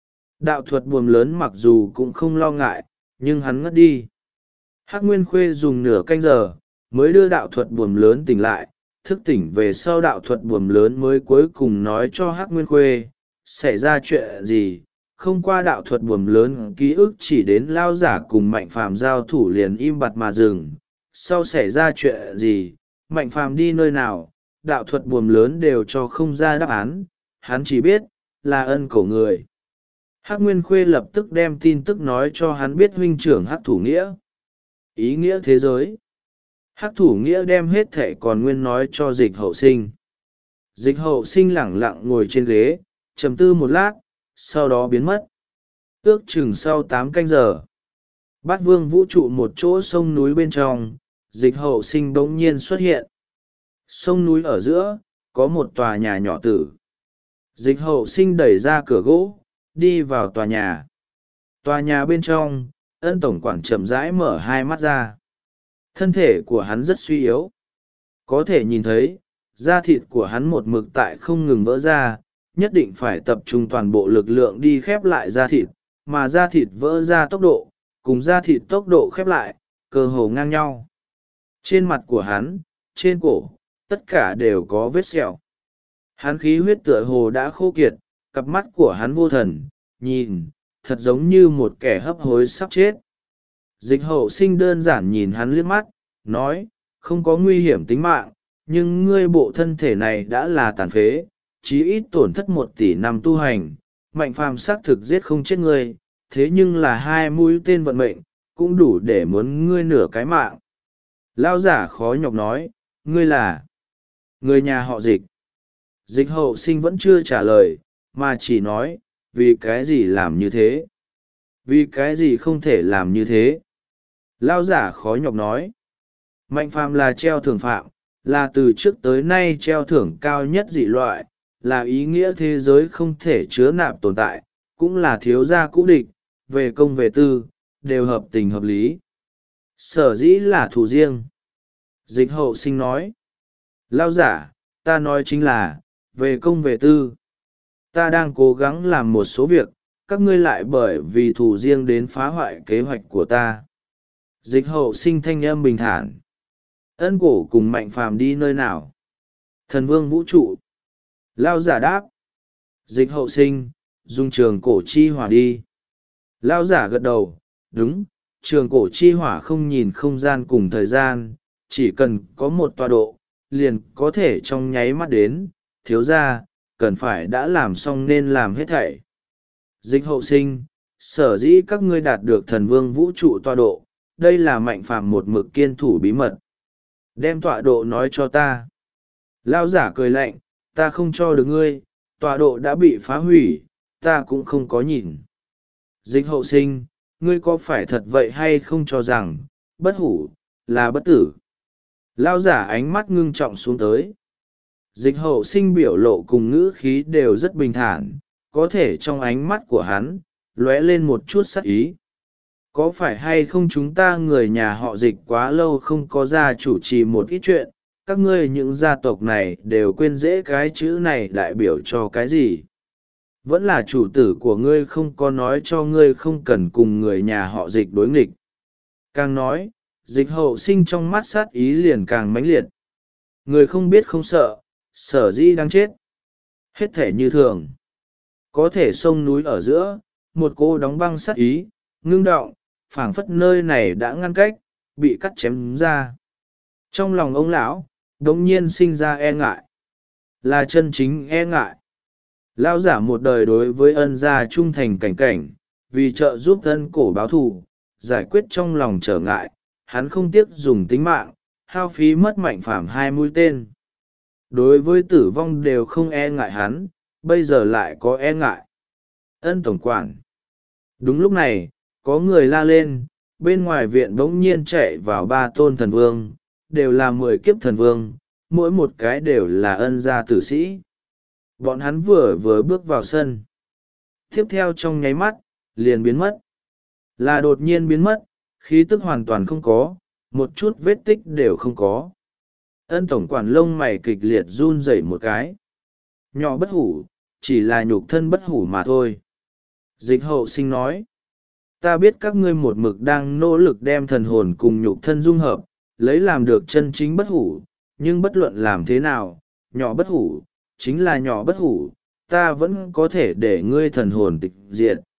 Đạo thuật buồm lớn mặc dù cũng không lo ngại, nhưng hắn ngất đi. Hắc Nguyên Khuê dùng nửa canh giờ, mới đưa đạo thuật buồm lớn tỉnh lại, thức tỉnh về sau đạo thuật buồm lớn mới cuối cùng nói cho Hắc Nguyên Khuê, xảy ra chuyện gì. Không qua đạo thuật buồm lớn ký ức chỉ đến lao giả cùng Mạnh Phàm giao thủ liền im bặt mà dừng. Sau xảy ra chuyện gì, Mạnh Phàm đi nơi nào, đạo thuật buồm lớn đều cho không ra đáp án, hắn chỉ biết, là ân cổ người. Hắc Nguyên Khuê lập tức đem tin tức nói cho hắn biết huynh trưởng Hắc Thủ Nghĩa. Ý nghĩa thế giới. Hắc Thủ Nghĩa đem hết thệ còn nguyên nói cho Dịch Hậu Sinh. Dịch Hậu Sinh lẳng lặng ngồi trên ghế, trầm tư một lát, sau đó biến mất. Ước chừng sau 8 canh giờ. Bát Vương vũ trụ một chỗ sông núi bên trong, Dịch Hậu Sinh bỗng nhiên xuất hiện. Sông núi ở giữa, có một tòa nhà nhỏ tử. Dịch Hậu Sinh đẩy ra cửa gỗ, đi vào tòa nhà. Tòa nhà bên trong, Ân tổng quản chậm rãi mở hai mắt ra. Thân thể của hắn rất suy yếu. Có thể nhìn thấy, da thịt của hắn một mực tại không ngừng vỡ ra, nhất định phải tập trung toàn bộ lực lượng đi khép lại da thịt, mà da thịt vỡ ra tốc độ, cùng da thịt tốc độ khép lại, cơ hồ ngang nhau. Trên mặt của hắn, trên cổ, tất cả đều có vết sẹo. Hắn khí huyết tựa hồ đã khô kiệt, cặp mắt của hắn vô thần, nhìn, thật giống như một kẻ hấp hối sắp chết. Dịch Hậu Sinh đơn giản nhìn hắn liếc mắt, nói, không có nguy hiểm tính mạng, nhưng ngươi bộ thân thể này đã là tàn phế, chí ít tổn thất 1 tỷ năm tu hành. Mạnh Phàm xác thực giết không chết ngươi, thế nhưng là 2 mũi tên vận mệnh, cũng đủ để muốn ngươi nửa cái mạng. Lao giả khó nhọc nói, ngươi là người nhà họ Dịch. Dịch Hậu Sinh vẫn chưa trả lời, mà chỉ nói, vì cái gì làm như thế? Vì cái gì không thể làm như thế? Lao giả khó nhọc nói, Mạnh Phàm là treo thưởng phạm, là từ trước tới nay treo thưởng cao nhất dị loại, là ý nghĩa thế giới không thể chứa nạp tồn tại, cũng là thiếu gia cũ địch, về công về tư, đều hợp tình hợp lý. Sở dĩ là thù riêng. Dịch Hậu Sinh nói, Lao giả, ta nói chính là, về công về tư. Ta đang cố gắng làm một số việc, các ngươi lại bởi vì thù riêng đến phá hoại kế hoạch của ta. Dịch Hậu Sinh thanh âm bình thản. Ân cổ cùng Mạnh Phàm đi nơi nào? Thần Vương vũ trụ. Lao giả đáp. Dịch Hậu Sinh, dùng trường cổ chi hỏa đi. Lao giả gật đầu, đúng, trường cổ chi hỏa không nhìn không gian cùng thời gian, chỉ cần có một tọa độ, liền có thể trong nháy mắt đến, thiếu ra, cần phải đã làm xong nên làm hết thảy. Dịch Hậu Sinh, sở dĩ các ngươi đạt được thần vương vũ trụ tọa độ, đây là Mạnh Phàm một mực kiên thủ bí mật. Đem tọa độ nói cho ta. Lao giả cười lạnh, ta không cho được ngươi, tọa độ đã bị phá hủy, ta cũng không có nhìn. Dịch Hậu Sinh, ngươi có phải thật vậy hay không cho rằng, bất hủ, là bất tử? Lao giả ánh mắt ngưng trọng xuống tới. Dịch Hậu Sinh biểu lộ cùng ngữ khí đều rất bình thản, có thể trong ánh mắt của hắn, lóe lên một chút sắc ý. Có phải hay không chúng ta người nhà họ Dịch quá lâu không có ra chủ trì một ít chuyện, các ngươi những gia tộc này đều quên dễ cái chữ này đại biểu cho cái gì? Vẫn là chủ tử của ngươi không có nói cho ngươi không cần cùng người nhà họ Dịch đối nghịch. Càng nói, Dịch hậu sinh trong mắt sát ý liền càng mãnh liệt. Người không biết không sợ, sở dĩ đang chết. Hết thể như thường. Có thể sông núi ở giữa, một cô đóng băng sát ý, ngưng đọng, phảng phất nơi này đã ngăn cách, bị cắt chém ra. Trong lòng ông lão đống nhiên sinh ra e ngại. Là chân chính e ngại. Lão giả một đời đối với ân gia trung thành cảnh cảnh, vì trợ giúp ân cổ báo thù, giải quyết trong lòng trở ngại, hắn không tiếc dùng tính mạng, hao phí mất mạnh phảm 2 mũi tên. Đối với tử vong đều không e ngại hắn, bây giờ lại có e ngại. Ân tổng quản. Đúng lúc này, có người la lên, bên ngoài viện bỗng nhiên chạy vào 3 tôn thần vương, đều là 10 kiếp thần vương, mỗi một cái đều là ân gia tử sĩ. Bọn hắn vừa bước vào sân. Tiếp theo trong nháy mắt, liền biến mất. Là đột nhiên biến mất, khí tức hoàn toàn không có, một chút vết tích đều không có. Ân tổng quản lông mày kịch liệt run rẩy một cái. Nhỏ bất hủ, chỉ là nhục thân bất hủ mà thôi. Dịch hậu sinh nói. Ta biết các ngươi một mực đang nỗ lực đem thần hồn cùng nhục thân dung hợp, lấy làm được chân chính bất hủ, nhưng bất luận làm thế nào, nhỏ bất hủ, chính là nhỏ bất hủ, ta vẫn có thể để ngươi thần hồn tịch diệt.